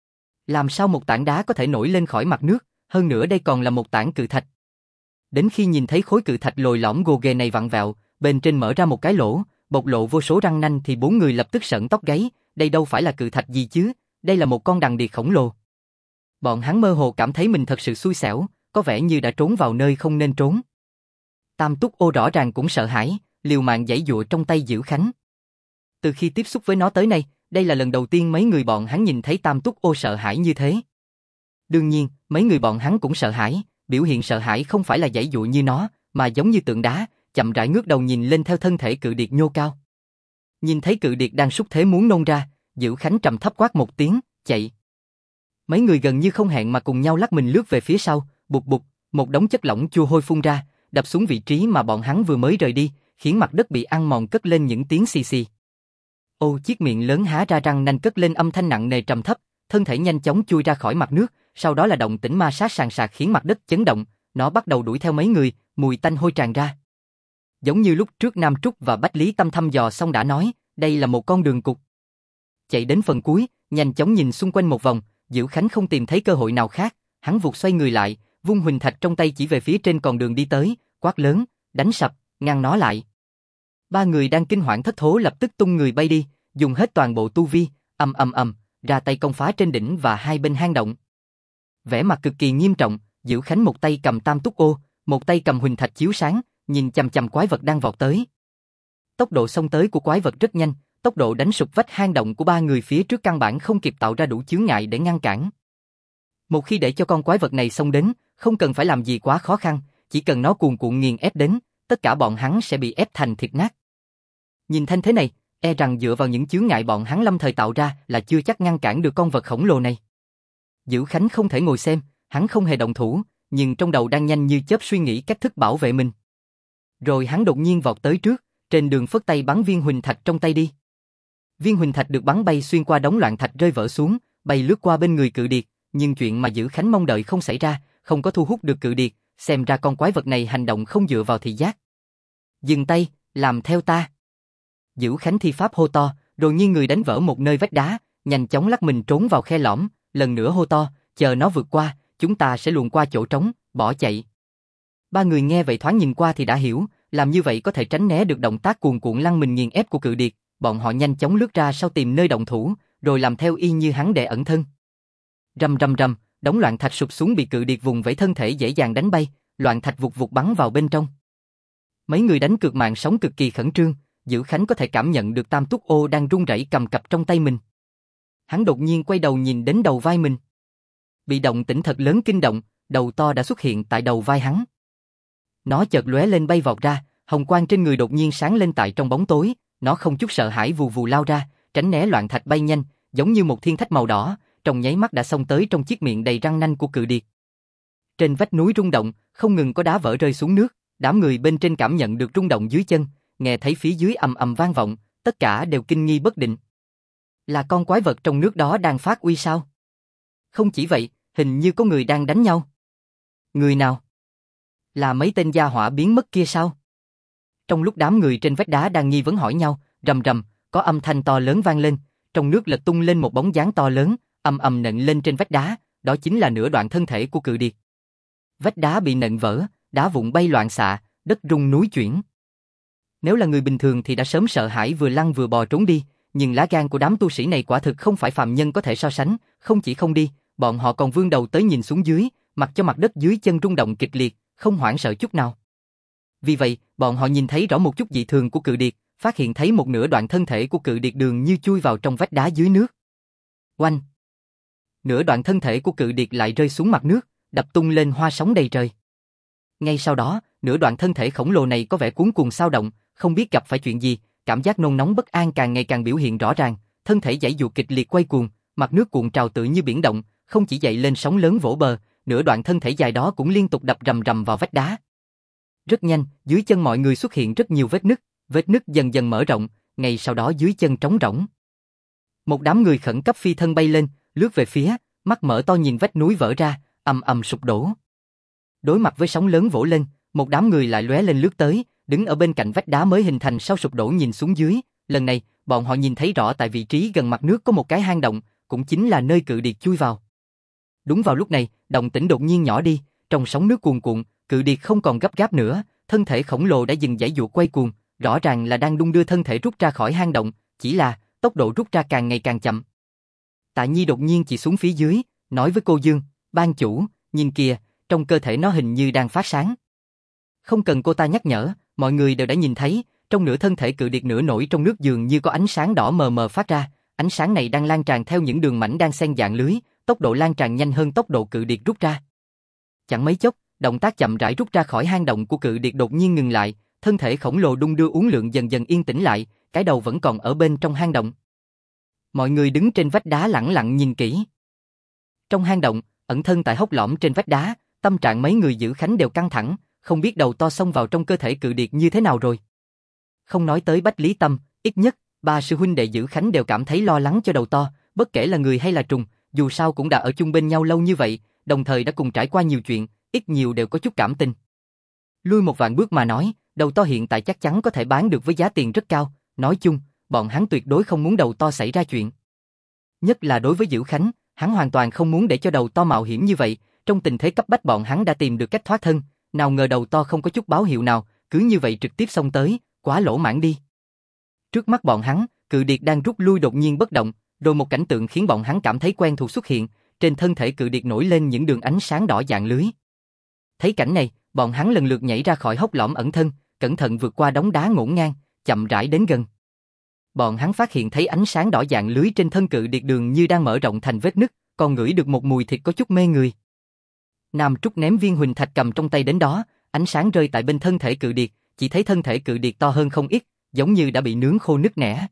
Làm sao một tảng đá có thể nổi lên khỏi mặt nước, hơn nữa đây còn là một tảng cự thạch. Đến khi nhìn thấy khối cự thạch lồi lõm gồ ghề này vặn vẹo, bên trên mở ra một cái lỗ, bộc lộ vô số răng nanh thì bốn người lập tức sởn tóc gáy, đây đâu phải là cự thạch gì chứ, đây là một con đằng điệt khổng lồ. Bọn hắn mơ hồ cảm thấy mình thật sự xui xẻo, có vẻ như đã trốn vào nơi không nên trốn. Tam Túc Ô rõ ràng cũng sợ hãi, liều mạng giãy giụa trong tay Diễu Khánh. Từ khi tiếp xúc với nó tới nay, đây là lần đầu tiên mấy người bọn hắn nhìn thấy Tam Túc Ô sợ hãi như thế. Đương nhiên, mấy người bọn hắn cũng sợ hãi, biểu hiện sợ hãi không phải là giãy giụa như nó, mà giống như tượng đá, chậm rãi ngước đầu nhìn lên theo thân thể cự điệt nhô cao. Nhìn thấy cự điệt đang súc thế muốn nôn ra, Dữ Khánh trầm thấp quát một tiếng, chạy. Mấy người gần như không hẹn mà cùng nhau lắc mình lướt về phía sau, bụt bụt, một đống chất lỏng chua hôi phun ra, đập xuống vị trí mà bọn hắn vừa mới rời đi, khiến mặt đất bị ăn mòn cất lên những tiếng xì xì. Ô, chiếc miệng lớn há ra răng nanh cất lên âm thanh nặng nề trầm thấp, thân thể nhanh chóng chui ra khỏi mặt nước, sau đó là động tĩnh ma sát sàn sạc khiến mặt đất chấn động, nó bắt đầu đuổi theo mấy người, mùi tanh hôi tràn ra. Giống như lúc trước Nam Trúc và Bách Lý Tâm thăm dò xong đã nói, đây là một con đường cụt. Chạy đến phần cuối, nhanh chóng nhìn xung quanh một vòng, Dữ Khánh không tìm thấy cơ hội nào khác, hắn vụt xoay người lại, vung huỳnh thạch trong tay chỉ về phía trên con đường đi tới, quát lớn, đánh sập, ngăn nó lại. Ba người đang kinh hoảng thất thố lập tức tung người bay đi, dùng hết toàn bộ tu vi, ra tay công phá trên đỉnh và hai bên hang động. Vẻ mặt cực kỳ nghiêm trọng, Dữ Khánh một tay cầm tam túc ô, một tay cầm huỳnh thạch chiếu sáng, nhìn chằm chằm quái vật đang vọt tới. Tốc độ xông tới của quái vật rất nhanh, tốc độ đánh sụp vách hang động của ba người phía trước căn bản không kịp tạo ra đủ chướng ngại để ngăn cản. Một khi để cho con quái vật này xông đến, không cần phải làm gì quá khó khăn, chỉ cần nó cuồn cuộn nghiền ép đến, tất cả bọn hắn sẽ bị ép thành thịt nát. Nhìn thanh thế này, e rằng dựa vào những chướng ngại bọn hắn lâm thời tạo ra là chưa chắc ngăn cản được con vật khổng lồ này. Dữ Khánh không thể ngồi xem, hắn không hề động thủ, nhưng trong đầu đang nhanh như chớp suy nghĩ cách thức bảo vệ mình. Rồi hắn đột nhiên vọt tới trước, trên đường phất tay bắn viên huỳnh thạch trong tay đi. Viên huỳnh thạch được bắn bay xuyên qua đống loạn thạch rơi vỡ xuống, bay lướt qua bên người cự điệt, nhưng chuyện mà Dữ Khánh mong đợi không xảy ra, không có thu hút được cự điệt, xem ra con quái vật này hành động không dựa vào thị giác. Dừng tay, làm theo ta. Dữ Khánh thi pháp hô to, rồi nghiêng người đánh vỡ một nơi vách đá, nhanh chóng lắc mình trốn vào khe lõm, lần nữa hô to, chờ nó vượt qua, chúng ta sẽ luồn qua chỗ trống, bỏ chạy. Ba người nghe vậy thoáng nhìn qua thì đã hiểu, làm như vậy có thể tránh né được động tác cuồn cuộn lăn mình nghiền ép của cự điệt, bọn họ nhanh chóng lướt ra sau tìm nơi động thủ, rồi làm theo y như hắn để ẩn thân. Rầm rầm rầm, đống loạn thạch sụp xuống bị cự điệt vùng vẫy thân thể dễ dàng đánh bay, loạn thạch vụt vụt bắn vào bên trong. Mấy người đánh cược mạng sống cực kỳ khẩn trương, Dữ Khánh có thể cảm nhận được tam túc ô đang run rẩy cầm cặp trong tay mình. Hắn đột nhiên quay đầu nhìn đến đầu vai mình. Bị động tĩnh thật lớn kinh động, đầu to đã xuất hiện tại đầu vai hắn. Nó chợt lóe lên bay vọt ra, hồng quang trên người đột nhiên sáng lên tại trong bóng tối, nó không chút sợ hãi vù vù lao ra, tránh né loạn thạch bay nhanh, giống như một thiên thạch màu đỏ, trong nháy mắt đã xông tới trong chiếc miệng đầy răng nanh của cự điệt. Trên vách núi rung động, không ngừng có đá vỡ rơi xuống nước, đám người bên trên cảm nhận được rung động dưới chân, nghe thấy phía dưới ầm ầm vang vọng, tất cả đều kinh nghi bất định. Là con quái vật trong nước đó đang phát uy sao? Không chỉ vậy, hình như có người đang đánh nhau. Người nào? Là mấy tên gia hỏa biến mất kia sao? Trong lúc đám người trên vách đá đang nghi vấn hỏi nhau, rầm rầm, có âm thanh to lớn vang lên, trong nước lật tung lên một bóng dáng to lớn, ầm ầm nện lên trên vách đá, đó chính là nửa đoạn thân thể của cự điệt. Vách đá bị nện vỡ, đá vụn bay loạn xạ, đất rung núi chuyển. Nếu là người bình thường thì đã sớm sợ hãi vừa lăn vừa bò trốn đi, nhưng lá gan của đám tu sĩ này quả thực không phải phàm nhân có thể so sánh, không chỉ không đi, bọn họ còn vươn đầu tới nhìn xuống dưới, mặc cho mặt đất dưới chân rung động kịch liệt, không hoảng sợ chút nào. Vì vậy, bọn họ nhìn thấy rõ một chút dị thường của cự điệt, phát hiện thấy một nửa đoạn thân thể của cự điệt đường như chui vào trong vách đá dưới nước. Oanh! Nửa đoạn thân thể của cự điệt lại rơi xuống mặt nước, đập tung lên hoa sóng đầy trời. Ngay sau đó, nửa đoạn thân thể khổng lồ này có vẻ cuống cuồng xao động, không biết gặp phải chuyện gì, cảm giác nôn nóng bất an càng ngày càng biểu hiện rõ ràng, thân thể giãy giụa kịch liệt quay cuồng, mặt nước cuộn trào tự như biển động, không chỉ dậy lên sóng lớn vỗ bờ, nửa đoạn thân thể dài đó cũng liên tục đập rầm rầm vào vách đá. Rất nhanh, dưới chân mọi người xuất hiện rất nhiều vết nứt dần dần mở rộng, ngay sau đó dưới chân trống rỗng. Một đám người khẩn cấp phi thân bay lên, lướt về phía, mắt mở to nhìn vách núi vỡ ra, ầm ầm sụp đổ. Đối mặt với sóng lớn vỗ lên, một đám người lại lóe lên lướt tới, đứng ở bên cạnh vách đá mới hình thành sau sụp đổ nhìn xuống dưới, lần này, bọn họ nhìn thấy rõ tại vị trí gần mặt nước có một cái hang động, cũng chính là nơi cự điệt chui vào. Đúng vào lúc này, động tĩnh đột nhiên nhỏ đi, trong sóng nước cuồn cuộn, cự điệt không còn gấp gáp nữa, thân thể khổng lồ đã dừng giãy giụa quay cuồng, rõ ràng là đang đung đưa thân thể rút ra khỏi hang động, chỉ là tốc độ rút ra càng ngày càng chậm. Tạ Nhi đột nhiên chỉ xuống phía dưới, nói với cô Dương, ban chủ, nhìn kìa, trong cơ thể nó hình như đang phát sáng. Không cần cô ta nhắc nhở, mọi người đều đã nhìn thấy, trong nửa thân thể cự điệt nửa nổi trong nước dường như có ánh sáng đỏ mờ mờ phát ra, ánh sáng này đang lan tràn theo những đường mảnh đang xen dạng lưới, tốc độ lan tràn nhanh hơn tốc độ cự điệt rút ra. Chẳng mấy chốc, động tác chậm rãi rút ra khỏi hang động của cự điệt đột nhiên ngừng lại, thân thể khổng lồ đung đưa uốn lượn dần dần yên tĩnh lại, cái đầu vẫn còn ở bên trong hang động. Mọi người đứng trên vách đá lẳng lặng nhìn kỹ. Trong hang động, ẩn thân tại hốc lõm trên vách đá, tâm trạng mấy người giữ khánh đều căng thẳng, không biết đầu to xông vào trong cơ thể cự điệt như thế nào rồi. Không nói tới Bách Lý Tâm, ít nhất, ba sư huynh đệ giữ khánh đều cảm thấy lo lắng cho đầu to, bất kể là người hay là trùng, dù sao cũng đã ở chung bên nhau lâu như vậy, đồng thời đã cùng trải qua nhiều chuyện, ít nhiều đều có chút cảm tình. Lui một vạn bước mà nói, đầu to hiện tại chắc chắn có thể bán được với giá tiền rất cao, nói chung, bọn hắn tuyệt đối không muốn đầu to xảy ra chuyện. Nhất là đối với Dữ Khánh, hắn hoàn toàn không muốn để cho đầu to mạo hiểm như vậy, trong tình thế cấp bách bọn hắn đã tìm được cách thoát thân, nào ngờ đầu to không có chút báo hiệu nào, cứ như vậy trực tiếp xông tới, quá lỗ mãng đi. Trước mắt bọn hắn, cự điệt đang rút lui đột nhiên bất động, rồi một cảnh tượng khiến bọn hắn cảm thấy quen thuộc xuất hiện, trên thân thể cự điệt nổi lên những đường ánh sáng đỏ dạng lưới. Thấy cảnh này, bọn hắn lần lượt nhảy ra khỏi hốc lõm ẩn thân, cẩn thận vượt qua đống đá ngổn ngang, chậm rãi đến gần. Bọn hắn phát hiện thấy ánh sáng đỏ dạng lưới trên thân cự điệt đường như đang mở rộng thành vết nứt, còn ngửi được một mùi thịt có chút mê người. Nam Trúc ném viên huỳnh thạch cầm trong tay đến đó, ánh sáng rơi tại bên thân thể cự điệt, chỉ thấy thân thể cự điệt to hơn không ít, giống như đã bị nướng khô nứt nẻ.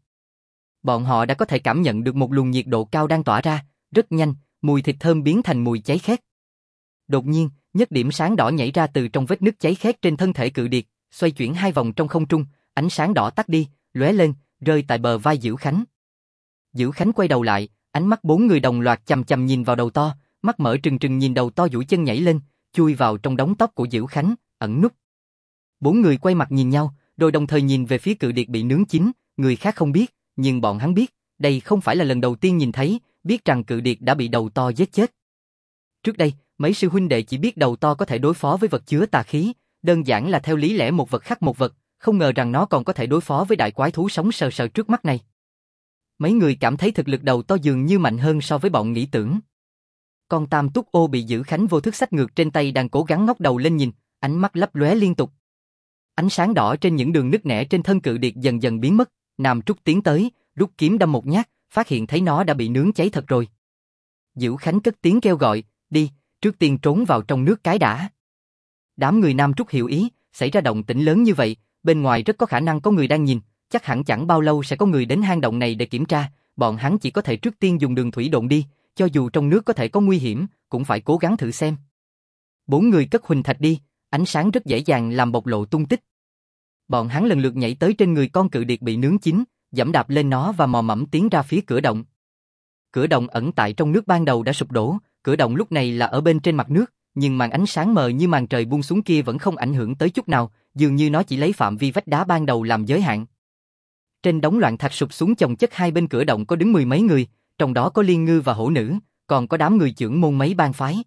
Bọn họ đã có thể cảm nhận được một luồng nhiệt độ cao đang tỏa ra, rất nhanh, mùi thịt thơm biến thành mùi cháy khét. Đột nhiên, nhất điểm sáng đỏ nhảy ra từ trong vết nứt cháy khét trên thân thể cự điệt, xoay chuyển hai vòng trong không trung, ánh sáng đỏ tắt đi, lóe lên, rơi tại bờ vai Dữ Khánh. Dữ Khánh quay đầu lại, ánh mắt bốn người đồng loạt chằm chằm nhìn vào đầu to, mắt mở trừng trừng nhìn đầu to duỗi chân nhảy lên, chui vào trong đống tóc của Dữ Khánh, ẩn núp. Bốn người quay mặt nhìn nhau, rồi đồng thời nhìn về phía cự điệt bị nướng chín, người khác không biết, nhưng bọn hắn biết, đây không phải là lần đầu tiên nhìn thấy, biết rằng cự điệt đã bị đầu to giết chết. Trước đây, mấy sư huynh đệ chỉ biết đầu to có thể đối phó với vật chứa tà khí, đơn giản là theo lý lẽ một vật khắc một vật, không ngờ rằng nó còn có thể đối phó với đại quái thú sống sờ sờ trước mắt này. Mấy người cảm thấy thực lực đầu to dường như mạnh hơn so với bọn nghĩ tưởng. Con Tam Túc Ô bị Dữ Khánh vô thức xách ngược trên tay đang cố gắng ngóc đầu lên nhìn, ánh mắt lấp lóe liên tục. Ánh sáng đỏ trên những đường nứt nẻ trên thân cự điệt dần dần biến mất, Nam Trúc tiến tới, rút kiếm đâm một nhát, phát hiện thấy nó đã bị nướng cháy thật rồi. Dữ Khánh cất tiếng kêu gọi, đi, trước tiên trốn vào trong nước cái đã. Đám người Nam Trúc hiểu ý, xảy ra động tĩnh lớn như vậy, bên ngoài rất có khả năng có người đang nhìn, chắc hẳn chẳng bao lâu sẽ có người đến hang động này để kiểm tra, bọn hắn chỉ có thể trước tiên dùng đường thủy độn đi, cho dù trong nước có thể có nguy hiểm, cũng phải cố gắng thử xem. Bốn người cất huỳnh thạch đi, ánh sáng rất dễ dàng làm bộc lộ tung tích. Bọn hắn lần lượt nhảy tới trên người con cự điệt bị nướng chín, giẫm đạp lên nó và mò mẫm tiến ra phía cửa động. Cửa động ẩn tại trong nước ban đầu đã sụp đổ, cửa động lúc này là ở bên trên mặt nước, nhưng màn ánh sáng mờ như màn trời buông xuống kia vẫn không ảnh hưởng tới chút nào, dường như nó chỉ lấy phạm vi vách đá ban đầu làm giới hạn. Trên đống loạn thạch sụp xuống chồng chất hai bên cửa động có đứng mười mấy người, trong đó có Liên Ngư và Hổ Nữ, còn có đám người chưởng môn mấy bang phái.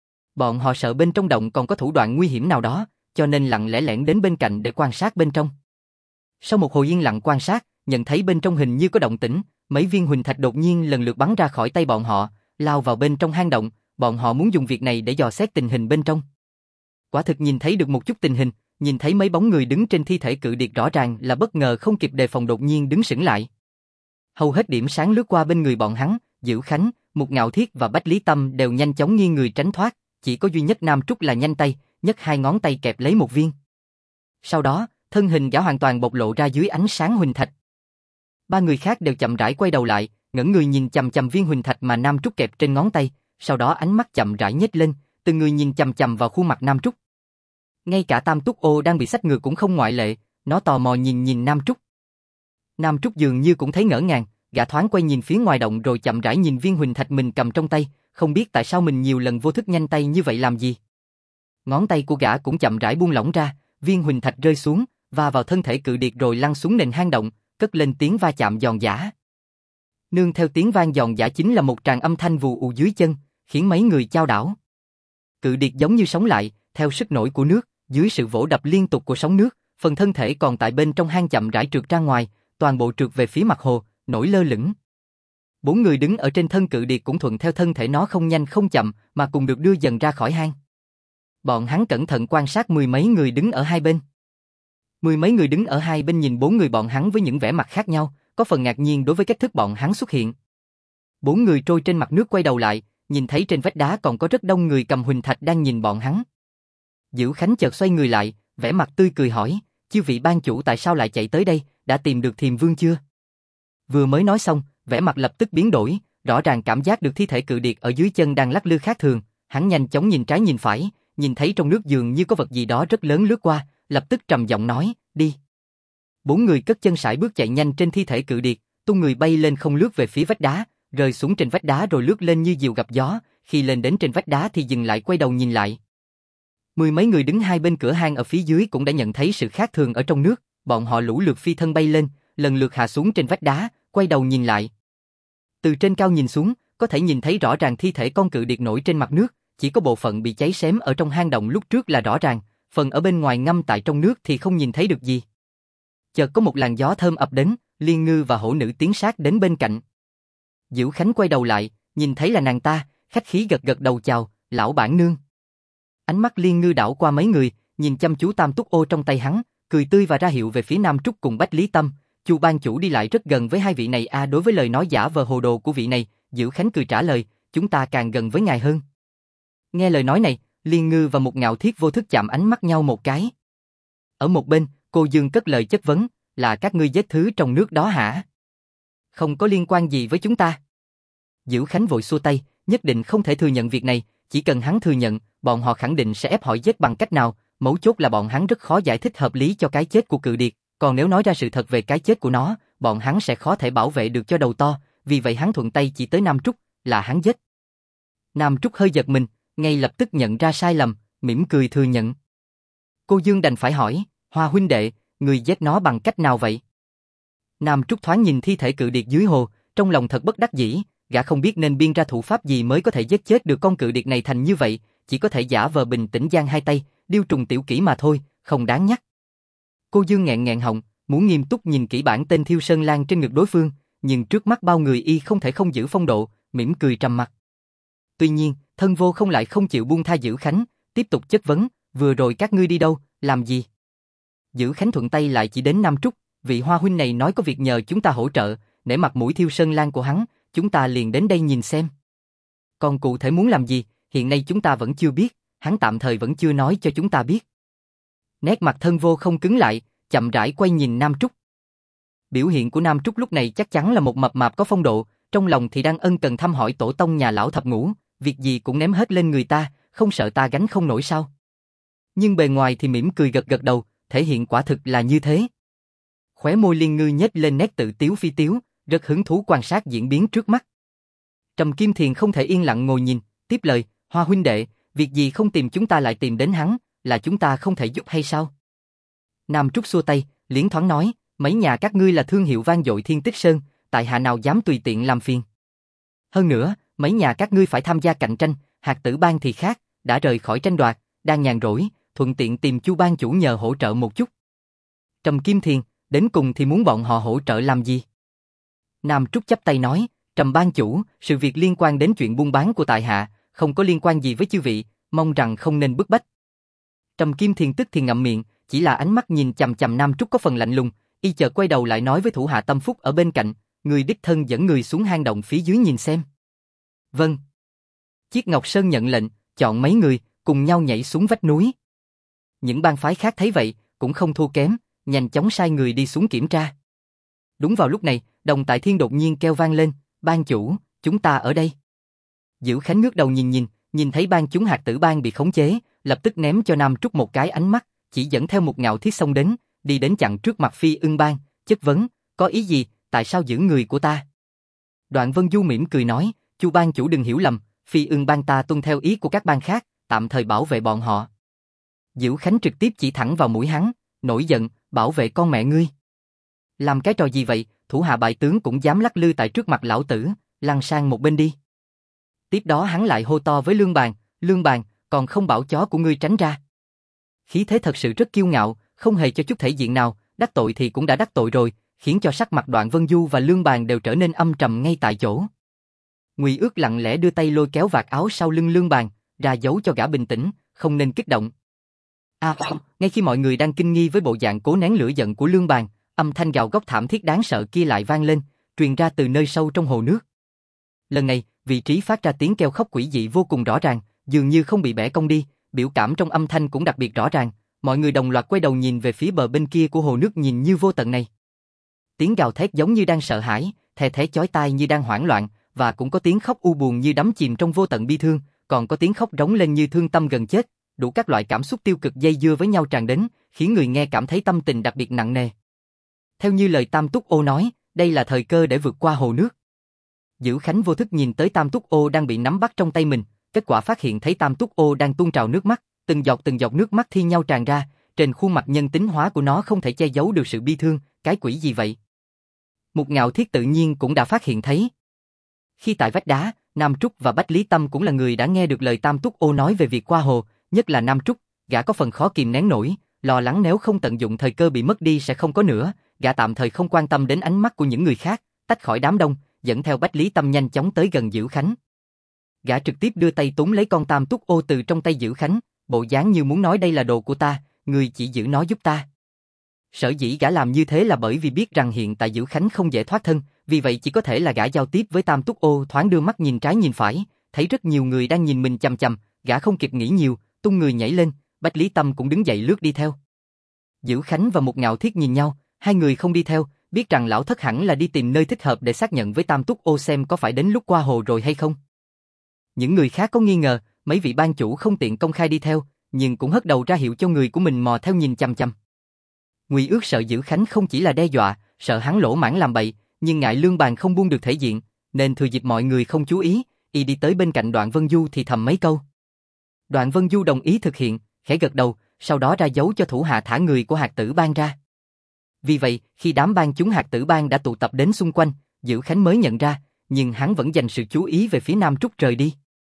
Bọn họ sợ bên trong động còn có thủ đoạn nguy hiểm nào đó, cho nên lặng lẽ lẻn đến bên cạnh để quan sát bên trong. Sau một hồi yên lặng quan sát, nhận thấy bên trong hình như có động tĩnh, mấy viên huỳnh thạch đột nhiên lần lượt bắn ra khỏi tay bọn họ, lao vào bên trong hang động, bọn họ muốn dùng việc này để dò xét tình hình bên trong. Quả thực nhìn thấy được một chút tình hình, nhìn thấy mấy bóng người đứng trên thi thể cự điệt rõ ràng là bất ngờ không kịp đề phòng đột nhiên đứng sững lại. Hầu hết điểm sáng lướt qua bên người bọn hắn, Dữ Khánh, Mục Ngạo Thiết và Bách Lý Tâm đều nhanh chóng nghiêng người tránh thoát, chỉ có duy nhất Nam Trúc là nhanh tay, nhấc hai ngón tay kẹp lấy một viên. Sau đó, thân hình gã hoàn toàn bộc lộ ra dưới ánh sáng huỳnh thạch. Ba người khác đều chậm rãi quay đầu lại, ngẩng người nhìn chằm chằm viên huỳnh thạch mà Nam Trúc kẹp trên ngón tay, sau đó ánh mắt chậm rãi nhếch lên, từng người nhìn chằm chằm vào khuôn mặt Nam Trúc. Ngay cả Tam Túc Ô đang bị xách ngược cũng không ngoại lệ, nó tò mò nhìn Nam Trúc. Nam Trúc dường như cũng thấy ngỡ ngàng, gã thoáng quay nhìn phía ngoài động rồi chậm rãi nhìn viên huỳnh thạch mình cầm trong tay, không biết tại sao mình nhiều lần vô thức nhanh tay như vậy làm gì. Ngón tay của gã cũng chậm rãi buông lỏng ra, viên huỳnh thạch rơi xuống, va vào thân thể cự điệt rồi lăn xuống nền hang động, cất lên tiếng va chạm giòn giã. Nương theo tiếng vang giòn giã chính là một tràng âm thanh vù ù dưới chân, khiến mấy người chao đảo. Cự điệt giống như sống lại, theo sức nổi của nước, dưới sự vỗ đập liên tục của sóng nước, phần thân thể còn tại bên trong hang chậm rãi trượt ra ngoài, toàn bộ trượt về phía mặt hồ, nổi lơ lửng. Bốn người đứng ở trên thân cự điệt cũng thuận theo thân thể nó không nhanh không chậm, mà cùng được đưa dần ra khỏi hang. Bọn hắn cẩn thận quan sát mười mấy người đứng ở hai bên. Mười mấy người đứng ở hai bên nhìn bốn người bọn hắn với những vẻ mặt khác nhau, có phần ngạc nhiên đối với cách thức bọn hắn xuất hiện. Bốn người trôi trên mặt nước quay đầu lại, nhìn thấy trên vách đá còn có rất đông người cầm huỳnh thạch đang nhìn bọn hắn. Dữ Khánh chợt xoay người lại, vẻ mặt tươi cười hỏi, chư vị ban chủ tại sao lại chạy tới đây, đã tìm được Thiềm Vương chưa? Vừa mới nói xong, vẻ mặt lập tức biến đổi, rõ ràng cảm giác được thi thể cự điệt ở dưới chân đang lắc lư khác thường, hắn nhanh chóng nhìn trái nhìn phải, nhìn thấy trong nước dường như có vật gì đó rất lớn lướt qua, lập tức trầm giọng nói, đi. Bốn người cất chân sải bước chạy nhanh trên thi thể cự điệt, tung người bay lên không lướt về phía vách đá, rơi xuống trên vách đá rồi lướt lên như diều gặp gió, khi lên đến trên vách đá thì dừng lại quay đầu nhìn lại. Mười mấy người đứng hai bên cửa hang ở phía dưới cũng đã nhận thấy sự khác thường ở trong nước, bọn họ lũ lượt phi thân bay lên, lần lượt hạ xuống trên vách đá, quay đầu nhìn lại. Từ trên cao nhìn xuống, có thể nhìn thấy rõ ràng thi thể con cự điệt nổi trên mặt nước, chỉ có bộ phận bị cháy xém ở trong hang động lúc trước là rõ ràng, phần ở bên ngoài ngâm tại trong nước thì không nhìn thấy được gì. Chợt có một làn gió thơm ập đến, Liên Ngư và hổ nữ tiến sát đến bên cạnh. Dữ Khánh quay đầu lại, nhìn thấy là nàng ta, khách khí gật gật đầu chào, lão bản nương. Ánh mắt Liên Ngư đảo qua mấy người, nhìn chăm chú tam túc ô trong tay hắn, cười tươi và ra hiệu về phía Nam Trúc cùng Bách Lý Tâm. Chu ban chủ đi lại rất gần với hai vị này đối với lời nói giả vờ hồ đồ của vị này, Dữ Khánh cười trả lời, chúng ta càng gần với ngài hơn. Nghe lời nói này, Liên Ngư và Mục Ngạo Thiết vô thức chạm ánh mắt nhau một cái. Ở một bên, cô Dương cất lời chất vấn, là các ngươi giết thứ trong nước đó hả? Không có liên quan gì với chúng ta. Dữ Khánh vội xua tay, nhất định không thể thừa nhận việc này, chỉ cần hắn thừa nhận, bọn họ khẳng định sẽ ép hỏi giết bằng cách nào, mấu chốt là bọn hắn rất khó giải thích hợp lý cho cái chết của cự điệt, còn nếu nói ra sự thật về cái chết của nó, bọn hắn sẽ khó thể bảo vệ được cho đầu to, vì vậy hắn thuận tay chỉ tới Nam Trúc, là hắn giết. Nam Trúc hơi giật mình, ngay lập tức nhận ra sai lầm, mỉm cười thừa nhận. Cô Dương đành phải hỏi, Hoa huynh đệ, người giết nó bằng cách nào vậy? Nam Trúc thoáng nhìn thi thể cự điệt dưới hồ, trong lòng thật bất đắc dĩ, gã không biết nên biên ra thủ pháp gì mới có thể giết chết được con cự điệt này thành như vậy, chỉ có thể giả vờ bình tĩnh giang hai tay, điêu trùng tiểu kỹ mà thôi, không đáng nhắc. Cô Dương nghẹn nghẹn họng, muốn nghiêm túc nhìn kỹ bản tên Thiêu Sơn Lan trên ngực đối phương, nhưng trước mắt bao người y không thể không giữ phong độ, mỉm cười trầm mặc. Tuy nhiên, Thân Vô không lại không chịu buông tha Dữ Khánh, tiếp tục chất vấn, vừa rồi các ngươi đi đâu, làm gì? Dữ Khánh thuận tay lại chỉ đến Nam Trúc, vị Hoa huynh này nói có việc nhờ chúng ta hỗ trợ, nể mặt mũi Thiêu Sơn Lan của hắn, chúng ta liền đến đây nhìn xem. Còn cụ thể muốn làm gì, hiện nay chúng ta vẫn chưa biết, hắn tạm thời vẫn chưa nói cho chúng ta biết. Nét mặt Thân Vô không cứng lại, chậm rãi quay nhìn Nam Trúc. Biểu hiện của Nam Trúc lúc này chắc chắn là một mập mạp có phong độ, trong lòng thì đang ân cần thăm hỏi tổ tông nhà lão thập ngũ, việc gì cũng ném hết lên người ta, không sợ ta gánh không nổi sao? Nhưng bề ngoài thì mỉm cười gật gật đầu, thể hiện quả thực là như thế. Khóe môi Liên Ngư nhếch lên nét tự tiếu phi tiếu, rất hứng thú quan sát diễn biến trước mắt. Trầm Kim Thiền không thể yên lặng ngồi nhìn, tiếp lời, Hoa huynh đệ, việc gì không tìm chúng ta lại tìm đến hắn, là chúng ta không thể giúp hay sao? Nam Trúc xua tay, liến thoáng nói, mấy nhà các ngươi là thương hiệu vang dội Thiên Tích Sơn, tại hạ nào dám tùy tiện làm phiền. Hơn nữa, mấy nhà các ngươi phải tham gia cạnh tranh, Hạt Tử Bang thì khác, đã rời khỏi tranh đoạt, đang nhàn rỗi, thuận tiện tìm Chu ban chủ nhờ hỗ trợ một chút. Trầm Kim Thiền, đến cùng thì muốn bọn họ hỗ trợ làm gì? Nam Trúc chắp tay nói, Trầm ban chủ, sự việc liên quan đến chuyện buôn bán của tại hạ, không có liên quan gì với chư vị, mong rằng không nên bức bách. Trầm Kim Thiền tức thì ngậm miệng, chỉ là ánh mắt nhìn chằm chằm Nam Trúc có phần lạnh lùng, y chợt quay đầu lại nói với thủ hạ Tâm Phúc ở bên cạnh, người đích thân dẫn người xuống hang động phía dưới nhìn xem. Vâng. Chiết Ngọc Sơn nhận lệnh, chọn mấy người, cùng nhau nhảy xuống vách núi. Những bang phái khác thấy vậy, cũng không thua kém, nhanh chóng sai người đi xuống kiểm tra. Đúng vào lúc này, Đồng Tại Thiên đột nhiên kêu vang lên, ban chủ, chúng ta ở đây. Dữ Khánh ngước đầu nhìn thấy bang chúng Hạt Tử Bang bị khống chế, lập tức ném cho Nam Trúc một cái ánh mắt, chỉ dẫn theo một Ngạo Thiết xông đến, đi đến chặn trước mặt Phi Ưng Bang, chất vấn, có ý gì, tại sao giữ người của ta? Đoạn Vân Du mỉm cười nói, Chu ban chủ đừng hiểu lầm, Phi Ưng Bang ta tuân theo ý của các bang khác, tạm thời bảo vệ bọn họ. Dữ Khánh trực tiếp chỉ thẳng vào mũi hắn, nổi giận, bảo vệ con mẹ ngươi. Làm cái trò gì vậy, thủ hạ bại tướng cũng dám lắc lư tại trước mặt lão tử, lăn sang một bên đi. Tiếp đó hắn lại hô to với Lương Bàn, còn không bảo chó của ngươi tránh ra. Khí thế thật sự rất kiêu ngạo, không hề cho chút thể diện nào, đắc tội thì cũng đã đắc tội rồi, khiến cho sắc mặt Đoạn Vân Du và Lương Bàn đều trở nên âm trầm ngay tại chỗ. Ngụy Ước lặng lẽ đưa tay lôi kéo vạt áo sau lưng Lương Bàn, ra dấu cho gã bình tĩnh, không nên kích động. Ngay khi mọi người đang kinh nghi với bộ dạng cố nén lửa giận của Lương Bàn, âm thanh gào góc thảm thiết đáng sợ kia lại vang lên, truyền ra từ nơi sâu trong hồ nước. Lần này, vị trí phát ra tiếng kêu khóc quỷ dị vô cùng rõ ràng, dường như không bị bẻ cong đi, biểu cảm trong âm thanh cũng đặc biệt rõ ràng, mọi người đồng loạt quay đầu nhìn về phía bờ bên kia của hồ nước nhìn như vô tận này. Tiếng gào thét giống như đang sợ hãi, thè thé chói tai như đang hoảng loạn, và cũng có tiếng khóc u buồn như đắm chìm trong vô tận bi thương, còn có tiếng khóc rống lên như thương tâm gần chết, đủ các loại cảm xúc tiêu cực dây dưa với nhau tràn đến, khiến người nghe cảm thấy tâm tình đặc biệt nặng nề. Theo như lời Tam Túc Ô nói, đây là thời cơ để vượt qua hồ nước. Dữ Khánh vô thức nhìn tới Tam Túc Ô đang bị nắm bắt trong tay mình, kết quả phát hiện thấy Tam Túc Ô đang tuôn trào nước mắt, từng giọt nước mắt thi nhau tràn ra, trên khuôn mặt nhân tính hóa của nó không thể che giấu được sự bi thương, cái quỷ gì vậy? Mục Ngạo Thiết tự nhiên cũng đã phát hiện thấy. Khi tại vách đá, Nam Trúc và Bách Lý Tâm cũng là người đã nghe được lời Tam Túc Ô nói về việc qua hồ, nhất là Nam Trúc, gã có phần khó kìm nén nổi, lo lắng nếu không tận dụng thời cơ bị mất đi sẽ không có nữa, gã tạm thời không quan tâm đến ánh mắt của những người khác, tách khỏi đám đông, dẫn theo Bách Lý Tâm nhanh chóng tới gần Dữ Khánh. Gã trực tiếp đưa tay túm lấy con Tam Túc Ô từ trong tay Dữ Khánh, bộ dáng như muốn nói đây là đồ của ta, người chỉ giữ nó giúp ta. Sở dĩ gã làm như thế là bởi vì biết rằng hiện tại Dữ Khánh không dễ thoát thân, vì vậy chỉ có thể là gã giao tiếp với Tam Túc Ô, thoáng đưa mắt nhìn trái nhìn phải, thấy rất nhiều người đang nhìn mình chằm chằm, gã không kịp nghĩ nhiều, tung người nhảy lên, Bách Lý Tâm cũng đứng dậy lướt đi theo. Dữ Khánh và Mục Ngạo Thiết nhìn nhau, hai người không đi theo, biết rằng lão thất hẳn là đi tìm nơi thích hợp để xác nhận với Tam Túc Ô xem có phải đến lúc qua hồ rồi hay không. Những người khác có nghi ngờ, mấy vị ban chủ không tiện công khai đi theo, nhưng cũng hất đầu ra hiệu cho người của mình mò theo nhìn chằm chằm. Ngụy Ước sợ Dữ Khánh không chỉ là đe dọa, sợ hắn lỗ mãng làm bậy, nhưng ngại lương bàn không buông được thể diện, nên thừa dịp mọi người không chú ý, y đi tới bên cạnh Đoạn Vân Du thì thầm mấy câu. Đoạn Vân Du đồng ý thực hiện, khẽ gật đầu, sau đó ra dấu cho thủ hạ thả người của Hạt Tử Bang ra. Vì vậy, khi đám ban chúng Hạt Tử Bang đã tụ tập đến xung quanh, Dữ Khánh mới nhận ra, nhưng hắn vẫn dành sự chú ý về phía Nam Trúc rời đi.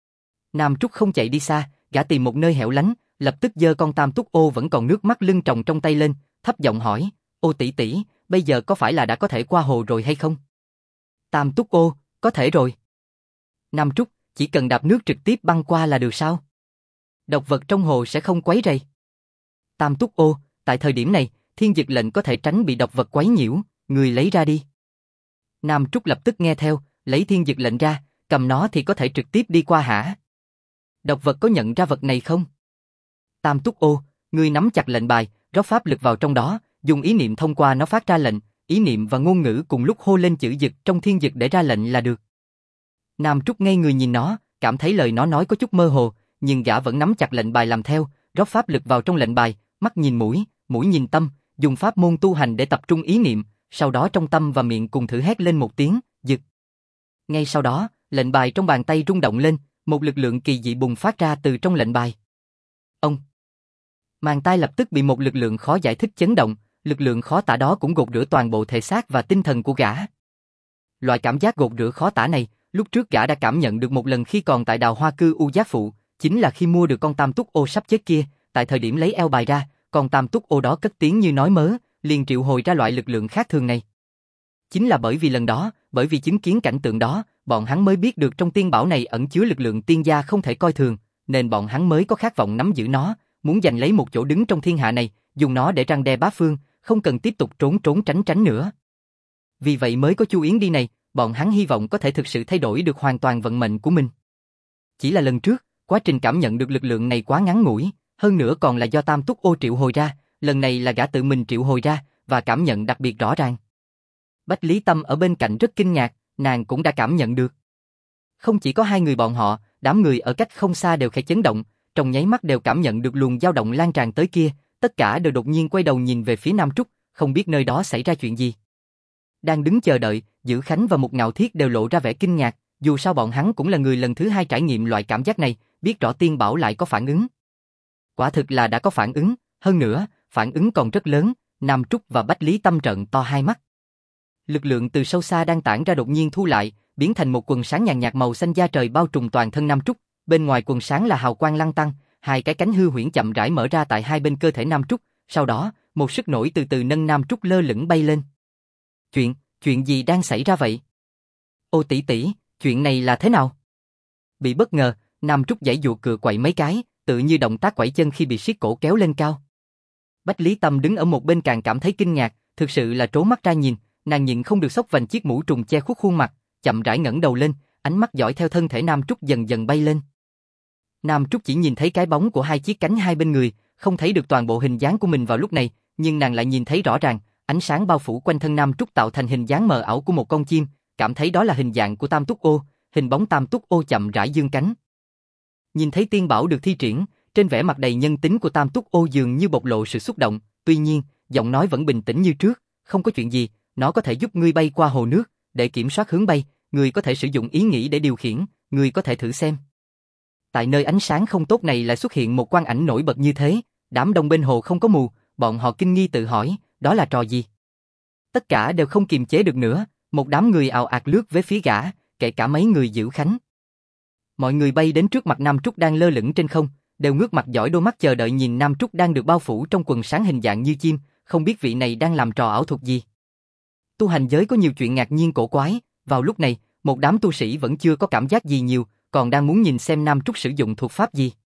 Nam Trúc không chạy đi xa, gã tìm một nơi hẻo lánh, lập tức giơ con Tam Túc Ô vẫn còn nước mắt lưng tròng trong tay lên, thấp giọng hỏi, Ô tỷ tỷ, bây giờ có phải là đã có thể qua hồ rồi hay không? Tam Túc Ô, có thể rồi. Nam Trúc, chỉ cần đạp nước trực tiếp băng qua là được sao? Độc vật trong hồ sẽ không quấy rầy. Tam Túc Ô, tại thời điểm này, thiên dực lệnh có thể tránh bị độc vật quấy nhiễu, người lấy ra đi. Nam Trúc lập tức nghe theo, lấy thiên dực lệnh ra, cầm nó thì có thể trực tiếp đi qua hả? Độc vật có nhận ra vật này không? Tam Túc Ô, ngươi nắm chặt lệnh bài, rót pháp lực vào trong đó, dùng ý niệm thông qua nó phát ra lệnh, ý niệm và ngôn ngữ cùng lúc hô lên chữ dực trong thiên dực để ra lệnh là được. Nam Trúc ngây người nhìn nó, cảm thấy lời nó nói có chút mơ hồ, nhưng gã vẫn nắm chặt lệnh bài làm theo, rót pháp lực vào trong lệnh bài, mắt nhìn mũi, mũi nhìn tâm, dùng pháp môn tu hành để tập trung ý niệm, sau đó trong tâm và miệng cùng thử hét lên một tiếng, dực. Ngay sau đó, lệnh bài trong bàn tay rung động lên, một lực lượng kỳ dị bùng phát ra từ trong lệnh bài. Ông. Màn tai lập tức bị một lực lượng khó giải thích chấn động, lực lượng khó tả đó cũng gột rửa toàn bộ thể xác và tinh thần của gã. Loại cảm giác gột rửa khó tả này, lúc trước gã đã cảm nhận được một lần khi còn tại Đào Hoa Cư U Giác Phụ, chính là khi mua được con Tam Túc Ô sắp chết kia, tại thời điểm lấy eo bài ra, con Tam Túc Ô đó cất tiếng như nói mớ, liền triệu hồi ra loại lực lượng khác thường này. Chính là bởi vì lần đó, bởi vì chứng kiến cảnh tượng đó, bọn hắn mới biết được trong tiên bảo này ẩn chứa lực lượng tiên gia không thể coi thường, nên bọn hắn mới có khát vọng nắm giữ nó, muốn giành lấy một chỗ đứng trong thiên hạ này, dùng nó để răn đe bá phương, không cần tiếp tục trốn trốn tránh tránh nữa. Vì vậy mới có Chu Yến đi này, bọn hắn hy vọng có thể thực sự thay đổi được hoàn toàn vận mệnh của mình. Chỉ là lần trước, quá trình cảm nhận được lực lượng này quá ngắn ngủi, hơn nữa còn là do Tam Túc Ô triệu hồi ra, lần này là gã tự mình triệu hồi ra, và cảm nhận đặc biệt rõ ràng. Bách Lý Tâm ở bên cạnh rất kinh ngạc, nàng cũng đã cảm nhận được. Không chỉ có hai người bọn họ, đám người ở cách không xa đều khẽ chấn động, trong nháy mắt đều cảm nhận được luồng dao động lan tràn tới kia, tất cả đều đột nhiên quay đầu nhìn về phía Nam Trúc, không biết nơi đó xảy ra chuyện gì. Đang đứng chờ đợi, Dữ Khánh và Mục Ngạo Thiết đều lộ ra vẻ kinh ngạc, dù sao bọn hắn cũng là người lần thứ hai trải nghiệm loại cảm giác này, biết rõ tiên bảo lại có phản ứng. Quả thực là đã có phản ứng, hơn nữa, phản ứng còn rất lớn, Nam Trúc và Bách Lý Tâm trợn to hai mắt. Lực lượng từ sâu xa đang tản ra đột nhiên thu lại, biến thành một quần sáng nhàn nhạt màu xanh da trời bao trùm toàn thân Nam Trúc, bên ngoài quần sáng là hào quang lăng tăng, hai cái cánh hư huyễn chậm rãi mở ra tại hai bên cơ thể Nam Trúc, sau đó, một sức nổi từ từ nâng Nam Trúc lơ lửng bay lên. Chuyện gì đang xảy ra vậy? Ô tỷ tỷ, chuyện này là thế nào? Bị bất ngờ, Nam Trúc giãy giụa cựa quậy mấy cái, tự như động tác quẩy chân khi bị siết cổ kéo lên cao. Bách Lý Tâm đứng ở một bên càng cảm thấy kinh ngạc, thực sự là trố mắt ra nhìn, nàng nhịn không được xốc vành chiếc mũ trùng che khuất khuôn mặt, chậm rãi ngẩng đầu lên, ánh mắt dõi theo thân thể Nam Trúc dần dần bay lên. Nam Trúc chỉ nhìn thấy cái bóng của hai chiếc cánh hai bên người, không thấy được toàn bộ hình dáng của mình vào lúc này, nhưng nàng lại nhìn thấy rõ ràng, ánh sáng bao phủ quanh thân Nam Trúc tạo thành hình dáng mờ ảo của một con chim, cảm thấy đó là hình dạng của Tam Túc Ô, hình bóng Tam Túc Ô chậm rãi dương cánh. Nhìn thấy tiên bảo được thi triển, trên vẻ mặt đầy nhân tính của Tam Túc Ô dường như bộc lộ sự xúc động, tuy nhiên, giọng nói vẫn bình tĩnh như trước, không có chuyện gì, nó có thể giúp ngươi bay qua hồ nước, để kiểm soát hướng bay, ngươi có thể sử dụng ý nghĩ để điều khiển, ngươi có thể thử xem. Tại nơi ánh sáng không tốt này lại xuất hiện một quang ảnh nổi bật như thế, đám đông bên hồ không có mù, bọn họ kinh nghi tự hỏi, đó là trò gì? Tất cả đều không kiềm chế được nữa, một đám người ào ạt lướt về phía gã, kể cả mấy người giữ khánh. Mọi người bay đến trước mặt Nam Trúc đang lơ lửng trên không, đều ngước mặt dõi đôi mắt chờ đợi nhìn Nam Trúc đang được bao phủ trong quần sáng hình dạng như chim, không biết vị này đang làm trò ảo thuật gì. Tu hành giới có nhiều chuyện ngạc nhiên cổ quái, vào lúc này, một đám tu sĩ vẫn chưa có cảm giác gì nhiều, còn đang muốn nhìn xem Nam Trúc sử dụng thuật pháp gì.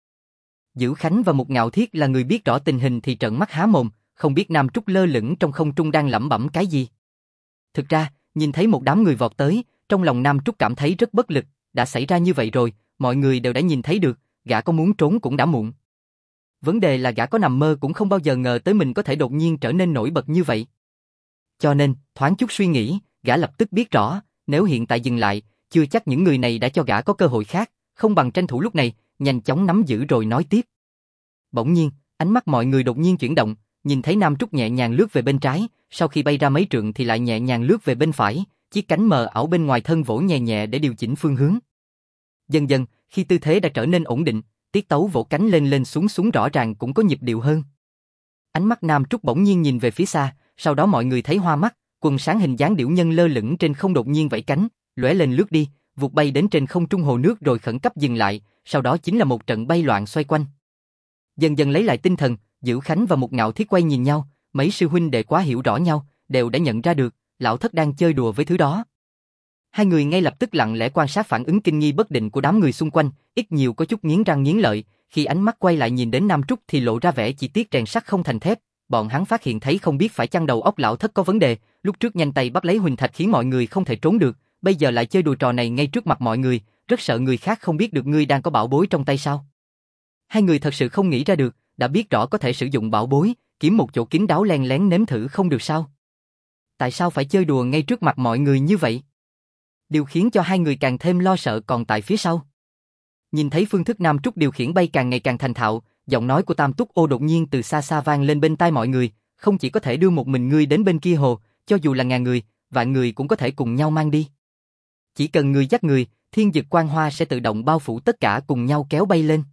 Dữ Khánh và Mục Ngạo Thiết là người biết rõ tình hình thì trợn mắt há mồm, không biết Nam Trúc lơ lửng trong không trung đang lẩm bẩm cái gì. Thực ra, nhìn thấy một đám người vọt tới, trong lòng Nam Trúc cảm thấy rất bất lực, đã xảy ra như vậy rồi, mọi người đều đã nhìn thấy được, gã có muốn trốn cũng đã muộn. Vấn đề là gã có nằm mơ cũng không bao giờ ngờ tới mình có thể đột nhiên trở nên nổi bật như vậy. Cho nên, thoáng chút suy nghĩ, gã lập tức biết rõ, nếu hiện tại dừng lại, chưa chắc những người này đã cho gã có cơ hội khác, không bằng tranh thủ lúc này, nhanh chóng nắm giữ rồi nói tiếp. Bỗng nhiên, ánh mắt mọi người đột nhiên chuyển động, nhìn thấy Nam Trúc nhẹ nhàng lướt về bên trái, sau khi bay ra mấy trượng thì lại nhẹ nhàng lướt về bên phải, chiếc cánh mờ ảo bên ngoài thân vỗ nhẹ nhẹ để điều chỉnh phương hướng. Dần dần, khi tư thế đã trở nên ổn định, tiết tấu vỗ cánh lên lên xuống xuống rõ ràng cũng có nhịp điệu hơn. Ánh mắt Nam Trúc bỗng nhiên nhìn về phía xa, sau đó mọi người thấy hoa mắt, quần sáng hình dáng điểu nhân lơ lửng trên không đột nhiên vẫy cánh, lóe lên lướt đi, vụt bay đến trên không trung hồ nước rồi khẩn cấp dừng lại, sau đó chính là một trận bay loạn xoay quanh. Dần dần lấy lại tinh thần, Dữ Khánh và Mục Ngạo Thiết quay nhìn nhau, mấy sư huynh đệ quá hiểu rõ nhau, đều đã nhận ra được, lão thất đang chơi đùa với thứ đó. Hai người ngay lập tức lặng lẽ quan sát phản ứng kinh nghi bất định của đám người xung quanh, ít nhiều có chút nghiến răng nghiến lợi, khi ánh mắt quay lại nhìn đến Nam Trúc thì lộ ra vẻ chi tiết rèn sắt không thành thép, bọn hắn phát hiện thấy không biết phải chăng đầu óc lão thất có vấn đề, lúc trước nhanh tay bắt lấy Huỳnh Thạch khiến mọi người không thể trốn được, bây giờ lại chơi đùa trò này ngay trước mặt mọi người, rất sợ người khác không biết được ngươi đang có bảo bối trong tay sao. Hai người thật sự không nghĩ ra được, đã biết rõ có thể sử dụng bảo bối, kiếm một chỗ kín đáo len lén nếm thử không được sao? Tại sao phải chơi đùa ngay trước mặt mọi người như vậy? Điều khiến cho hai người càng thêm lo sợ còn tại phía sau. Nhìn thấy phương thức Nam Trúc điều khiển bay càng ngày càng thành thạo, giọng nói của Tam Túc Ô đột nhiên từ xa xa vang lên bên tai mọi người, không chỉ có thể đưa một mình ngươi đến bên kia hồ, cho dù là ngàn người, vạn người cũng có thể cùng nhau mang đi. Chỉ cần người dắt người, thiên dực quang hoa sẽ tự động bao phủ tất cả cùng nhau kéo bay lên.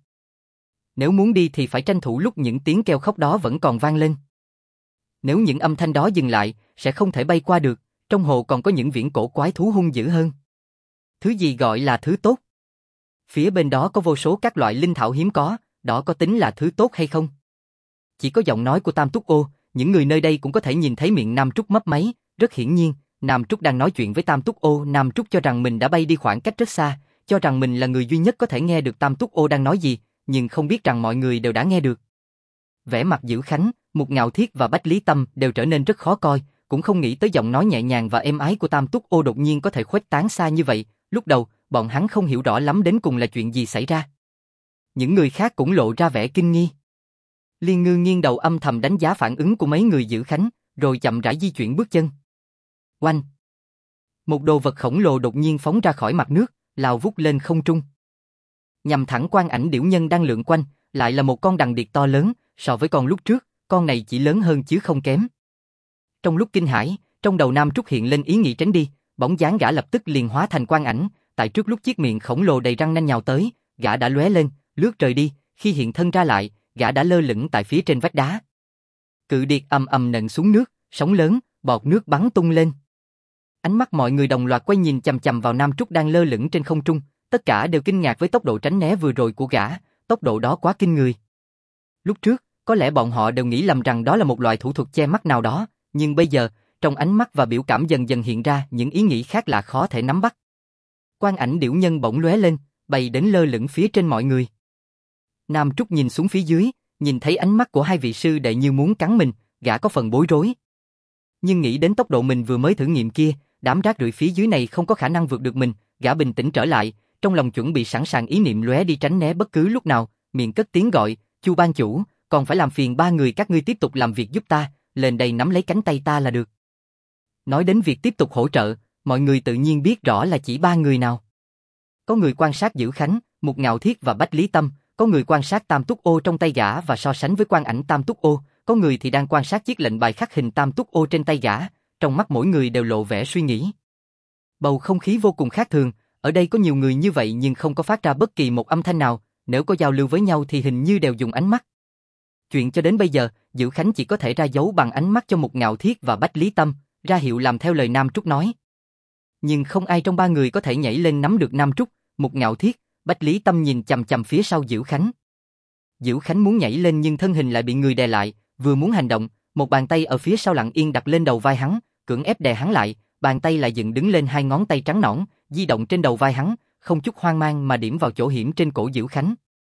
Nếu muốn đi thì phải tranh thủ lúc những tiếng kêu khóc đó vẫn còn vang lên. Nếu những âm thanh đó dừng lại, sẽ không thể bay qua được, trong hồ còn có những viễn cổ quái thú hung dữ hơn. Thứ gì gọi là thứ tốt? Phía bên đó có vô số các loại linh thảo hiếm có, đó có tính là thứ tốt hay không? Chỉ có giọng nói của Tam Túc Ô, những người nơi đây cũng có thể nhìn thấy miệng Nam Trúc mấp máy, rất hiển nhiên, Nam Trúc đang nói chuyện với Tam Túc Ô, Nam Trúc cho rằng mình đã bay đi khoảng cách rất xa, cho rằng mình là người duy nhất có thể nghe được Tam Túc Ô đang nói gì, nhưng không biết rằng mọi người đều đã nghe được. Vẻ mặt Dữ Khánh, Mục Ngạo Thiết và Bách Lý Tâm đều trở nên rất khó coi, cũng không nghĩ tới giọng nói nhẹ nhàng và êm ái của Tam Túc Ô đột nhiên có thể khuếch tán xa như vậy, lúc đầu, bọn hắn không hiểu rõ lắm đến cùng là chuyện gì xảy ra. Những người khác cũng lộ ra vẻ kinh nghi. Liên Ngư nghiêng đầu âm thầm đánh giá phản ứng của mấy người Dữ Khánh, rồi chậm rãi di chuyển bước chân. Oanh! Một đồ vật khổng lồ đột nhiên phóng ra khỏi mặt nước, lao vút lên không trung. Nhằm thẳng quang ảnh điểu nhân đang lượn quanh, lại là một con đằng điệt to lớn, so với con lúc trước, con này chỉ lớn hơn chứ không kém. Trong lúc kinh hãi, trong đầu Nam Trúc hiện lên ý nghĩ tránh đi, bóng dáng gã lập tức liền hóa thành quang ảnh, tại trước lúc chiếc miệng khổng lồ đầy răng nanh nhào tới, gã đã lóe lên, lướt rời đi, khi hiện thân ra lại, gã đã lơ lửng tại phía trên vách đá. Cự điệt ầm ầm nện xuống nước, sóng lớn, bọt nước bắn tung lên. Ánh mắt mọi người đồng loạt quay nhìn chằm chằm vào Nam Trúc đang lơ lửng trên không trung, tất cả đều kinh ngạc với tốc độ tránh né vừa rồi của gã, tốc độ đó quá kinh người. Lúc trước, có lẽ bọn họ đều nghĩ lầm rằng đó là một loại thủ thuật che mắt nào đó, nhưng bây giờ, trong ánh mắt và biểu cảm dần dần hiện ra những ý nghĩ khác lạ khó thể nắm bắt. Quang ảnh điểu nhân bỗng lóe lên, bay đến lơ lửng phía trên mọi người. Nam Trúc nhìn xuống phía dưới, nhìn thấy ánh mắt của hai vị sư đệ như muốn cắn mình, gã có phần bối rối. Nhưng nghĩ đến tốc độ mình vừa mới thử nghiệm kia, đám rác rưởi phía dưới này không có khả năng vượt được mình, gã bình tĩnh trở lại, trong lòng chuẩn bị sẵn sàng ý niệm lóe đi tránh né bất cứ lúc nào, miệng cất tiếng gọi, Chu ban chủ, còn phải làm phiền ba người các ngươi tiếp tục làm việc giúp ta, lên đây nắm lấy cánh tay ta là được. Nói đến việc tiếp tục hỗ trợ, mọi người tự nhiên biết rõ là chỉ ba người nào. Có người quan sát Dữ Khánh, Mục Ngạo Thiết và Bách Lý Tâm, có người quan sát tam túc ô trong tay gã và so sánh với quan ảnh tam túc ô, có người thì đang quan sát chiếc lệnh bài khắc hình tam túc ô trên tay gã, trong mắt mỗi người đều lộ vẻ suy nghĩ. Bầu không khí vô cùng khác thường, ở đây có nhiều người như vậy nhưng không có phát ra bất kỳ một âm thanh nào, nếu có giao lưu với nhau thì hình như đều dùng ánh mắt. Chuyện cho đến bây giờ, Dữ Khánh chỉ có thể ra dấu bằng ánh mắt cho Mục Ngạo Thiết và Bách Lý Tâm, ra hiệu làm theo lời Nam Trúc nói. Nhưng không ai trong ba người có thể nhảy lên nắm được Nam Trúc, Mục Ngạo Thiết, Bách Lý Tâm nhìn chằm chằm phía sau Dữ Khánh. Dữ Khánh muốn nhảy lên nhưng thân hình lại bị người đè lại, vừa muốn hành động, một bàn tay ở phía sau lặng yên đặt lên đầu vai hắn, cưỡng ép đè hắn lại, bàn tay lại dựng đứng lên hai ngón tay trắng nõn, di động trên đầu vai hắn, không chút hoang mang mà điểm vào chỗ hiểm trên cổ Dữ Khánh.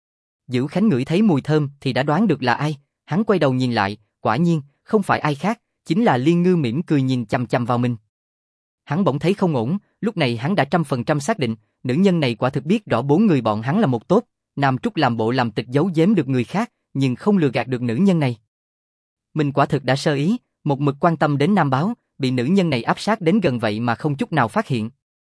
Dữ Khánh ngửi thấy mùi thơm thì đã đoán được là ai, hắn quay đầu nhìn lại, quả nhiên, không phải ai khác, chính là Liên Ngư mỉm cười nhìn chằm chằm vào mình. Hắn bỗng thấy không ổn, lúc này hắn đã 100% xác định, nữ nhân này quả thực biết rõ bốn người bọn hắn là một tốt, Nam Trúc làm bộ làm tịch giấu giếm được người khác, nhưng không lừa gạt được nữ nhân này. Mình quả thực đã sơ ý, một mực quan tâm đến Nam Báo, bị nữ nhân này áp sát đến gần vậy mà không chút nào phát hiện.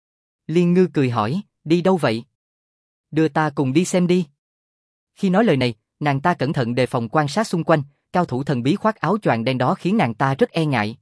Liên Ngư cười hỏi, đi đâu vậy? Đưa ta cùng đi xem đi. Khi nói lời này, nàng ta cẩn thận đề phòng quan sát xung quanh, cao thủ thần bí khoác áo choàng đen đó khiến nàng ta rất e ngại.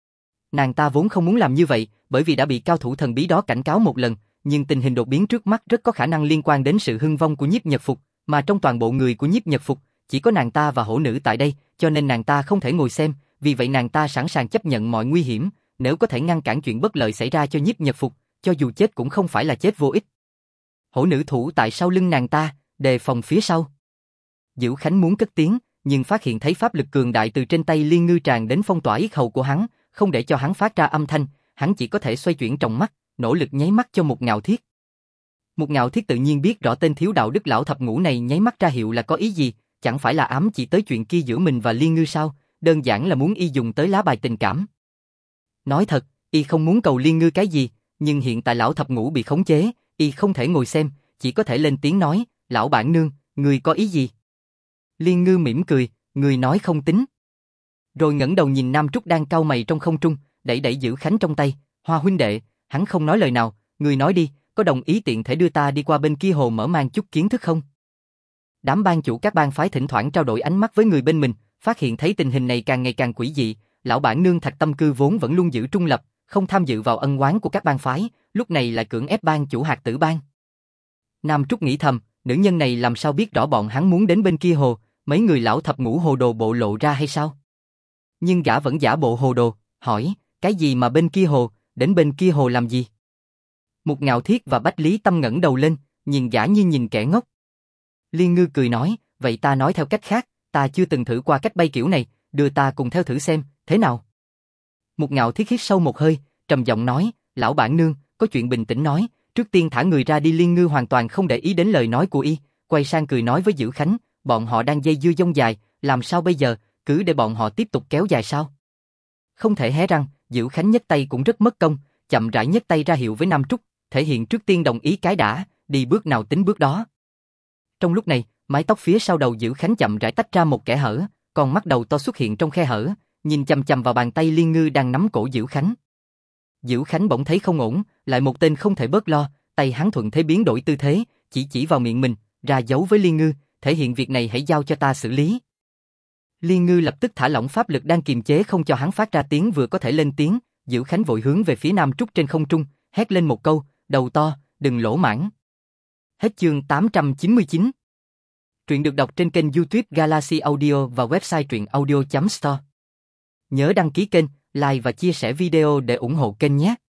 Nàng ta vốn không muốn làm như vậy, bởi vì đã bị cao thủ thần bí đó cảnh cáo một lần, nhưng tình hình đột biến trước mắt rất có khả năng liên quan đến sự hưng vong của Nhiếp Nhật Phục, mà trong toàn bộ người của Nhiếp Nhật Phục, chỉ có nàng ta và hổ nữ tại đây, cho nên nàng ta không thể ngồi xem, vì vậy nàng ta sẵn sàng chấp nhận mọi nguy hiểm, nếu có thể ngăn cản chuyện bất lợi xảy ra cho Nhiếp Nhật Phục, cho dù chết cũng không phải là chết vô ích. Hổ nữ thủ tại sau lưng nàng ta, đề phòng phía sau. Dữ Khánh muốn cất tiếng, nhưng phát hiện thấy pháp lực cường đại từ trên tay Liên Ngư tràn đến phong tỏa yết hầu của hắn, không để cho hắn phát ra âm thanh, hắn chỉ có thể xoay chuyển trong mắt, nỗ lực nháy mắt cho Mục Ngạo Thiết. Mục Ngạo Thiết tự nhiên biết rõ tên thiếu đạo đức lão thập ngũ này nháy mắt ra hiệu là có ý gì, chẳng phải là ám chỉ tới chuyện kia giữa mình và Liên Ngư sao, đơn giản là muốn y dùng tới lá bài tình cảm. Nói thật, y không muốn cầu Liên Ngư cái gì, nhưng hiện tại lão thập ngũ bị khống chế, y không thể ngồi xem, chỉ có thể lên tiếng nói, lão bản nương, người có ý gì? Liên Ngư mỉm cười, người nói không tính. Rồi ngẩng đầu nhìn Nam Trúc đang cau mày trong không trung, đẩy đẩy Dữ Khánh trong tay, Hoa huynh đệ, hắn không nói lời nào, người nói đi, có đồng ý tiện thể đưa ta đi qua bên kia hồ mở mang chút kiến thức không? Đám ban chủ các bang phái thỉnh thoảng trao đổi ánh mắt với người bên mình, phát hiện thấy tình hình này càng ngày càng quỷ dị, lão bản nương Thạch Tâm Cư vốn vẫn luôn giữ trung lập, không tham dự vào ân oán của các bang phái, lúc này lại cưỡng ép ban chủ Hạt Tử Bang. Nam Trúc nghĩ thầm, nữ nhân này làm sao biết rõ bọn hắn muốn đến bên kia hồ, mấy người lão thập ngũ hồ đồ bộ lộ ra hay sao? Nhưng gã vẫn giả bộ hồ đồ, hỏi, cái gì mà bên kia hồ, đến bên kia hồ làm gì? Mục Ngạo Thiết và Bách Lý Tâm ngẩng đầu lên, nhìn gã như nhìn kẻ ngốc. Liên Ngư cười nói, vậy ta nói theo cách khác, ta chưa từng thử qua cách bay kiểu này, đưa ta cùng theo thử xem, thế nào? Mục Ngạo Thiết hít sâu một hơi, trầm giọng nói, lão bản nương, có chuyện bình tĩnh nói, trước tiên thả người ra đi. Liên Ngư hoàn toàn không để ý đến lời nói của y, quay sang cười nói với Dữ Khánh, bọn họ đang dây dưa dông dài, làm sao bây giờ, cứ để bọn họ tiếp tục kéo dài sao? Không thể hé răng, Dữ Khánh nhấc tay cũng rất mất công, chậm rãi nhấc tay ra hiệu với Nam Trúc, thể hiện trước tiên đồng ý cái đã, đi bước nào tính bước đó. Trong lúc này, mái tóc phía sau đầu Dữ Khánh chậm rãi tách ra một kẽ hở, còn mắt đầu to xuất hiện trong khe hở, nhìn chằm chằm vào bàn tay Liên Ngư đang nắm cổ Dữ Khánh. Dữ Khánh bỗng thấy không ổn, lại một tên không thể bớt lo, tay hắn thuận thế biến đổi tư thế, chỉ vào miệng mình, ra dấu với Liên Ngư, thể hiện việc này hãy giao cho ta xử lý. Liên Ngư lập tức thả lỏng pháp lực đang kiềm chế không cho hắn phát ra tiếng, vừa có thể lên tiếng, Dữ Khánh vội hướng về phía Nam Trúc trên không trung, hét lên một câu, đầu to, đừng lỗ mãng. Hết chương 899. Truyện được đọc trên kênh YouTube Galaxy Audio và website truyệnaudio.store. Nhớ đăng ký kênh, like và chia sẻ video để ủng hộ kênh nhé.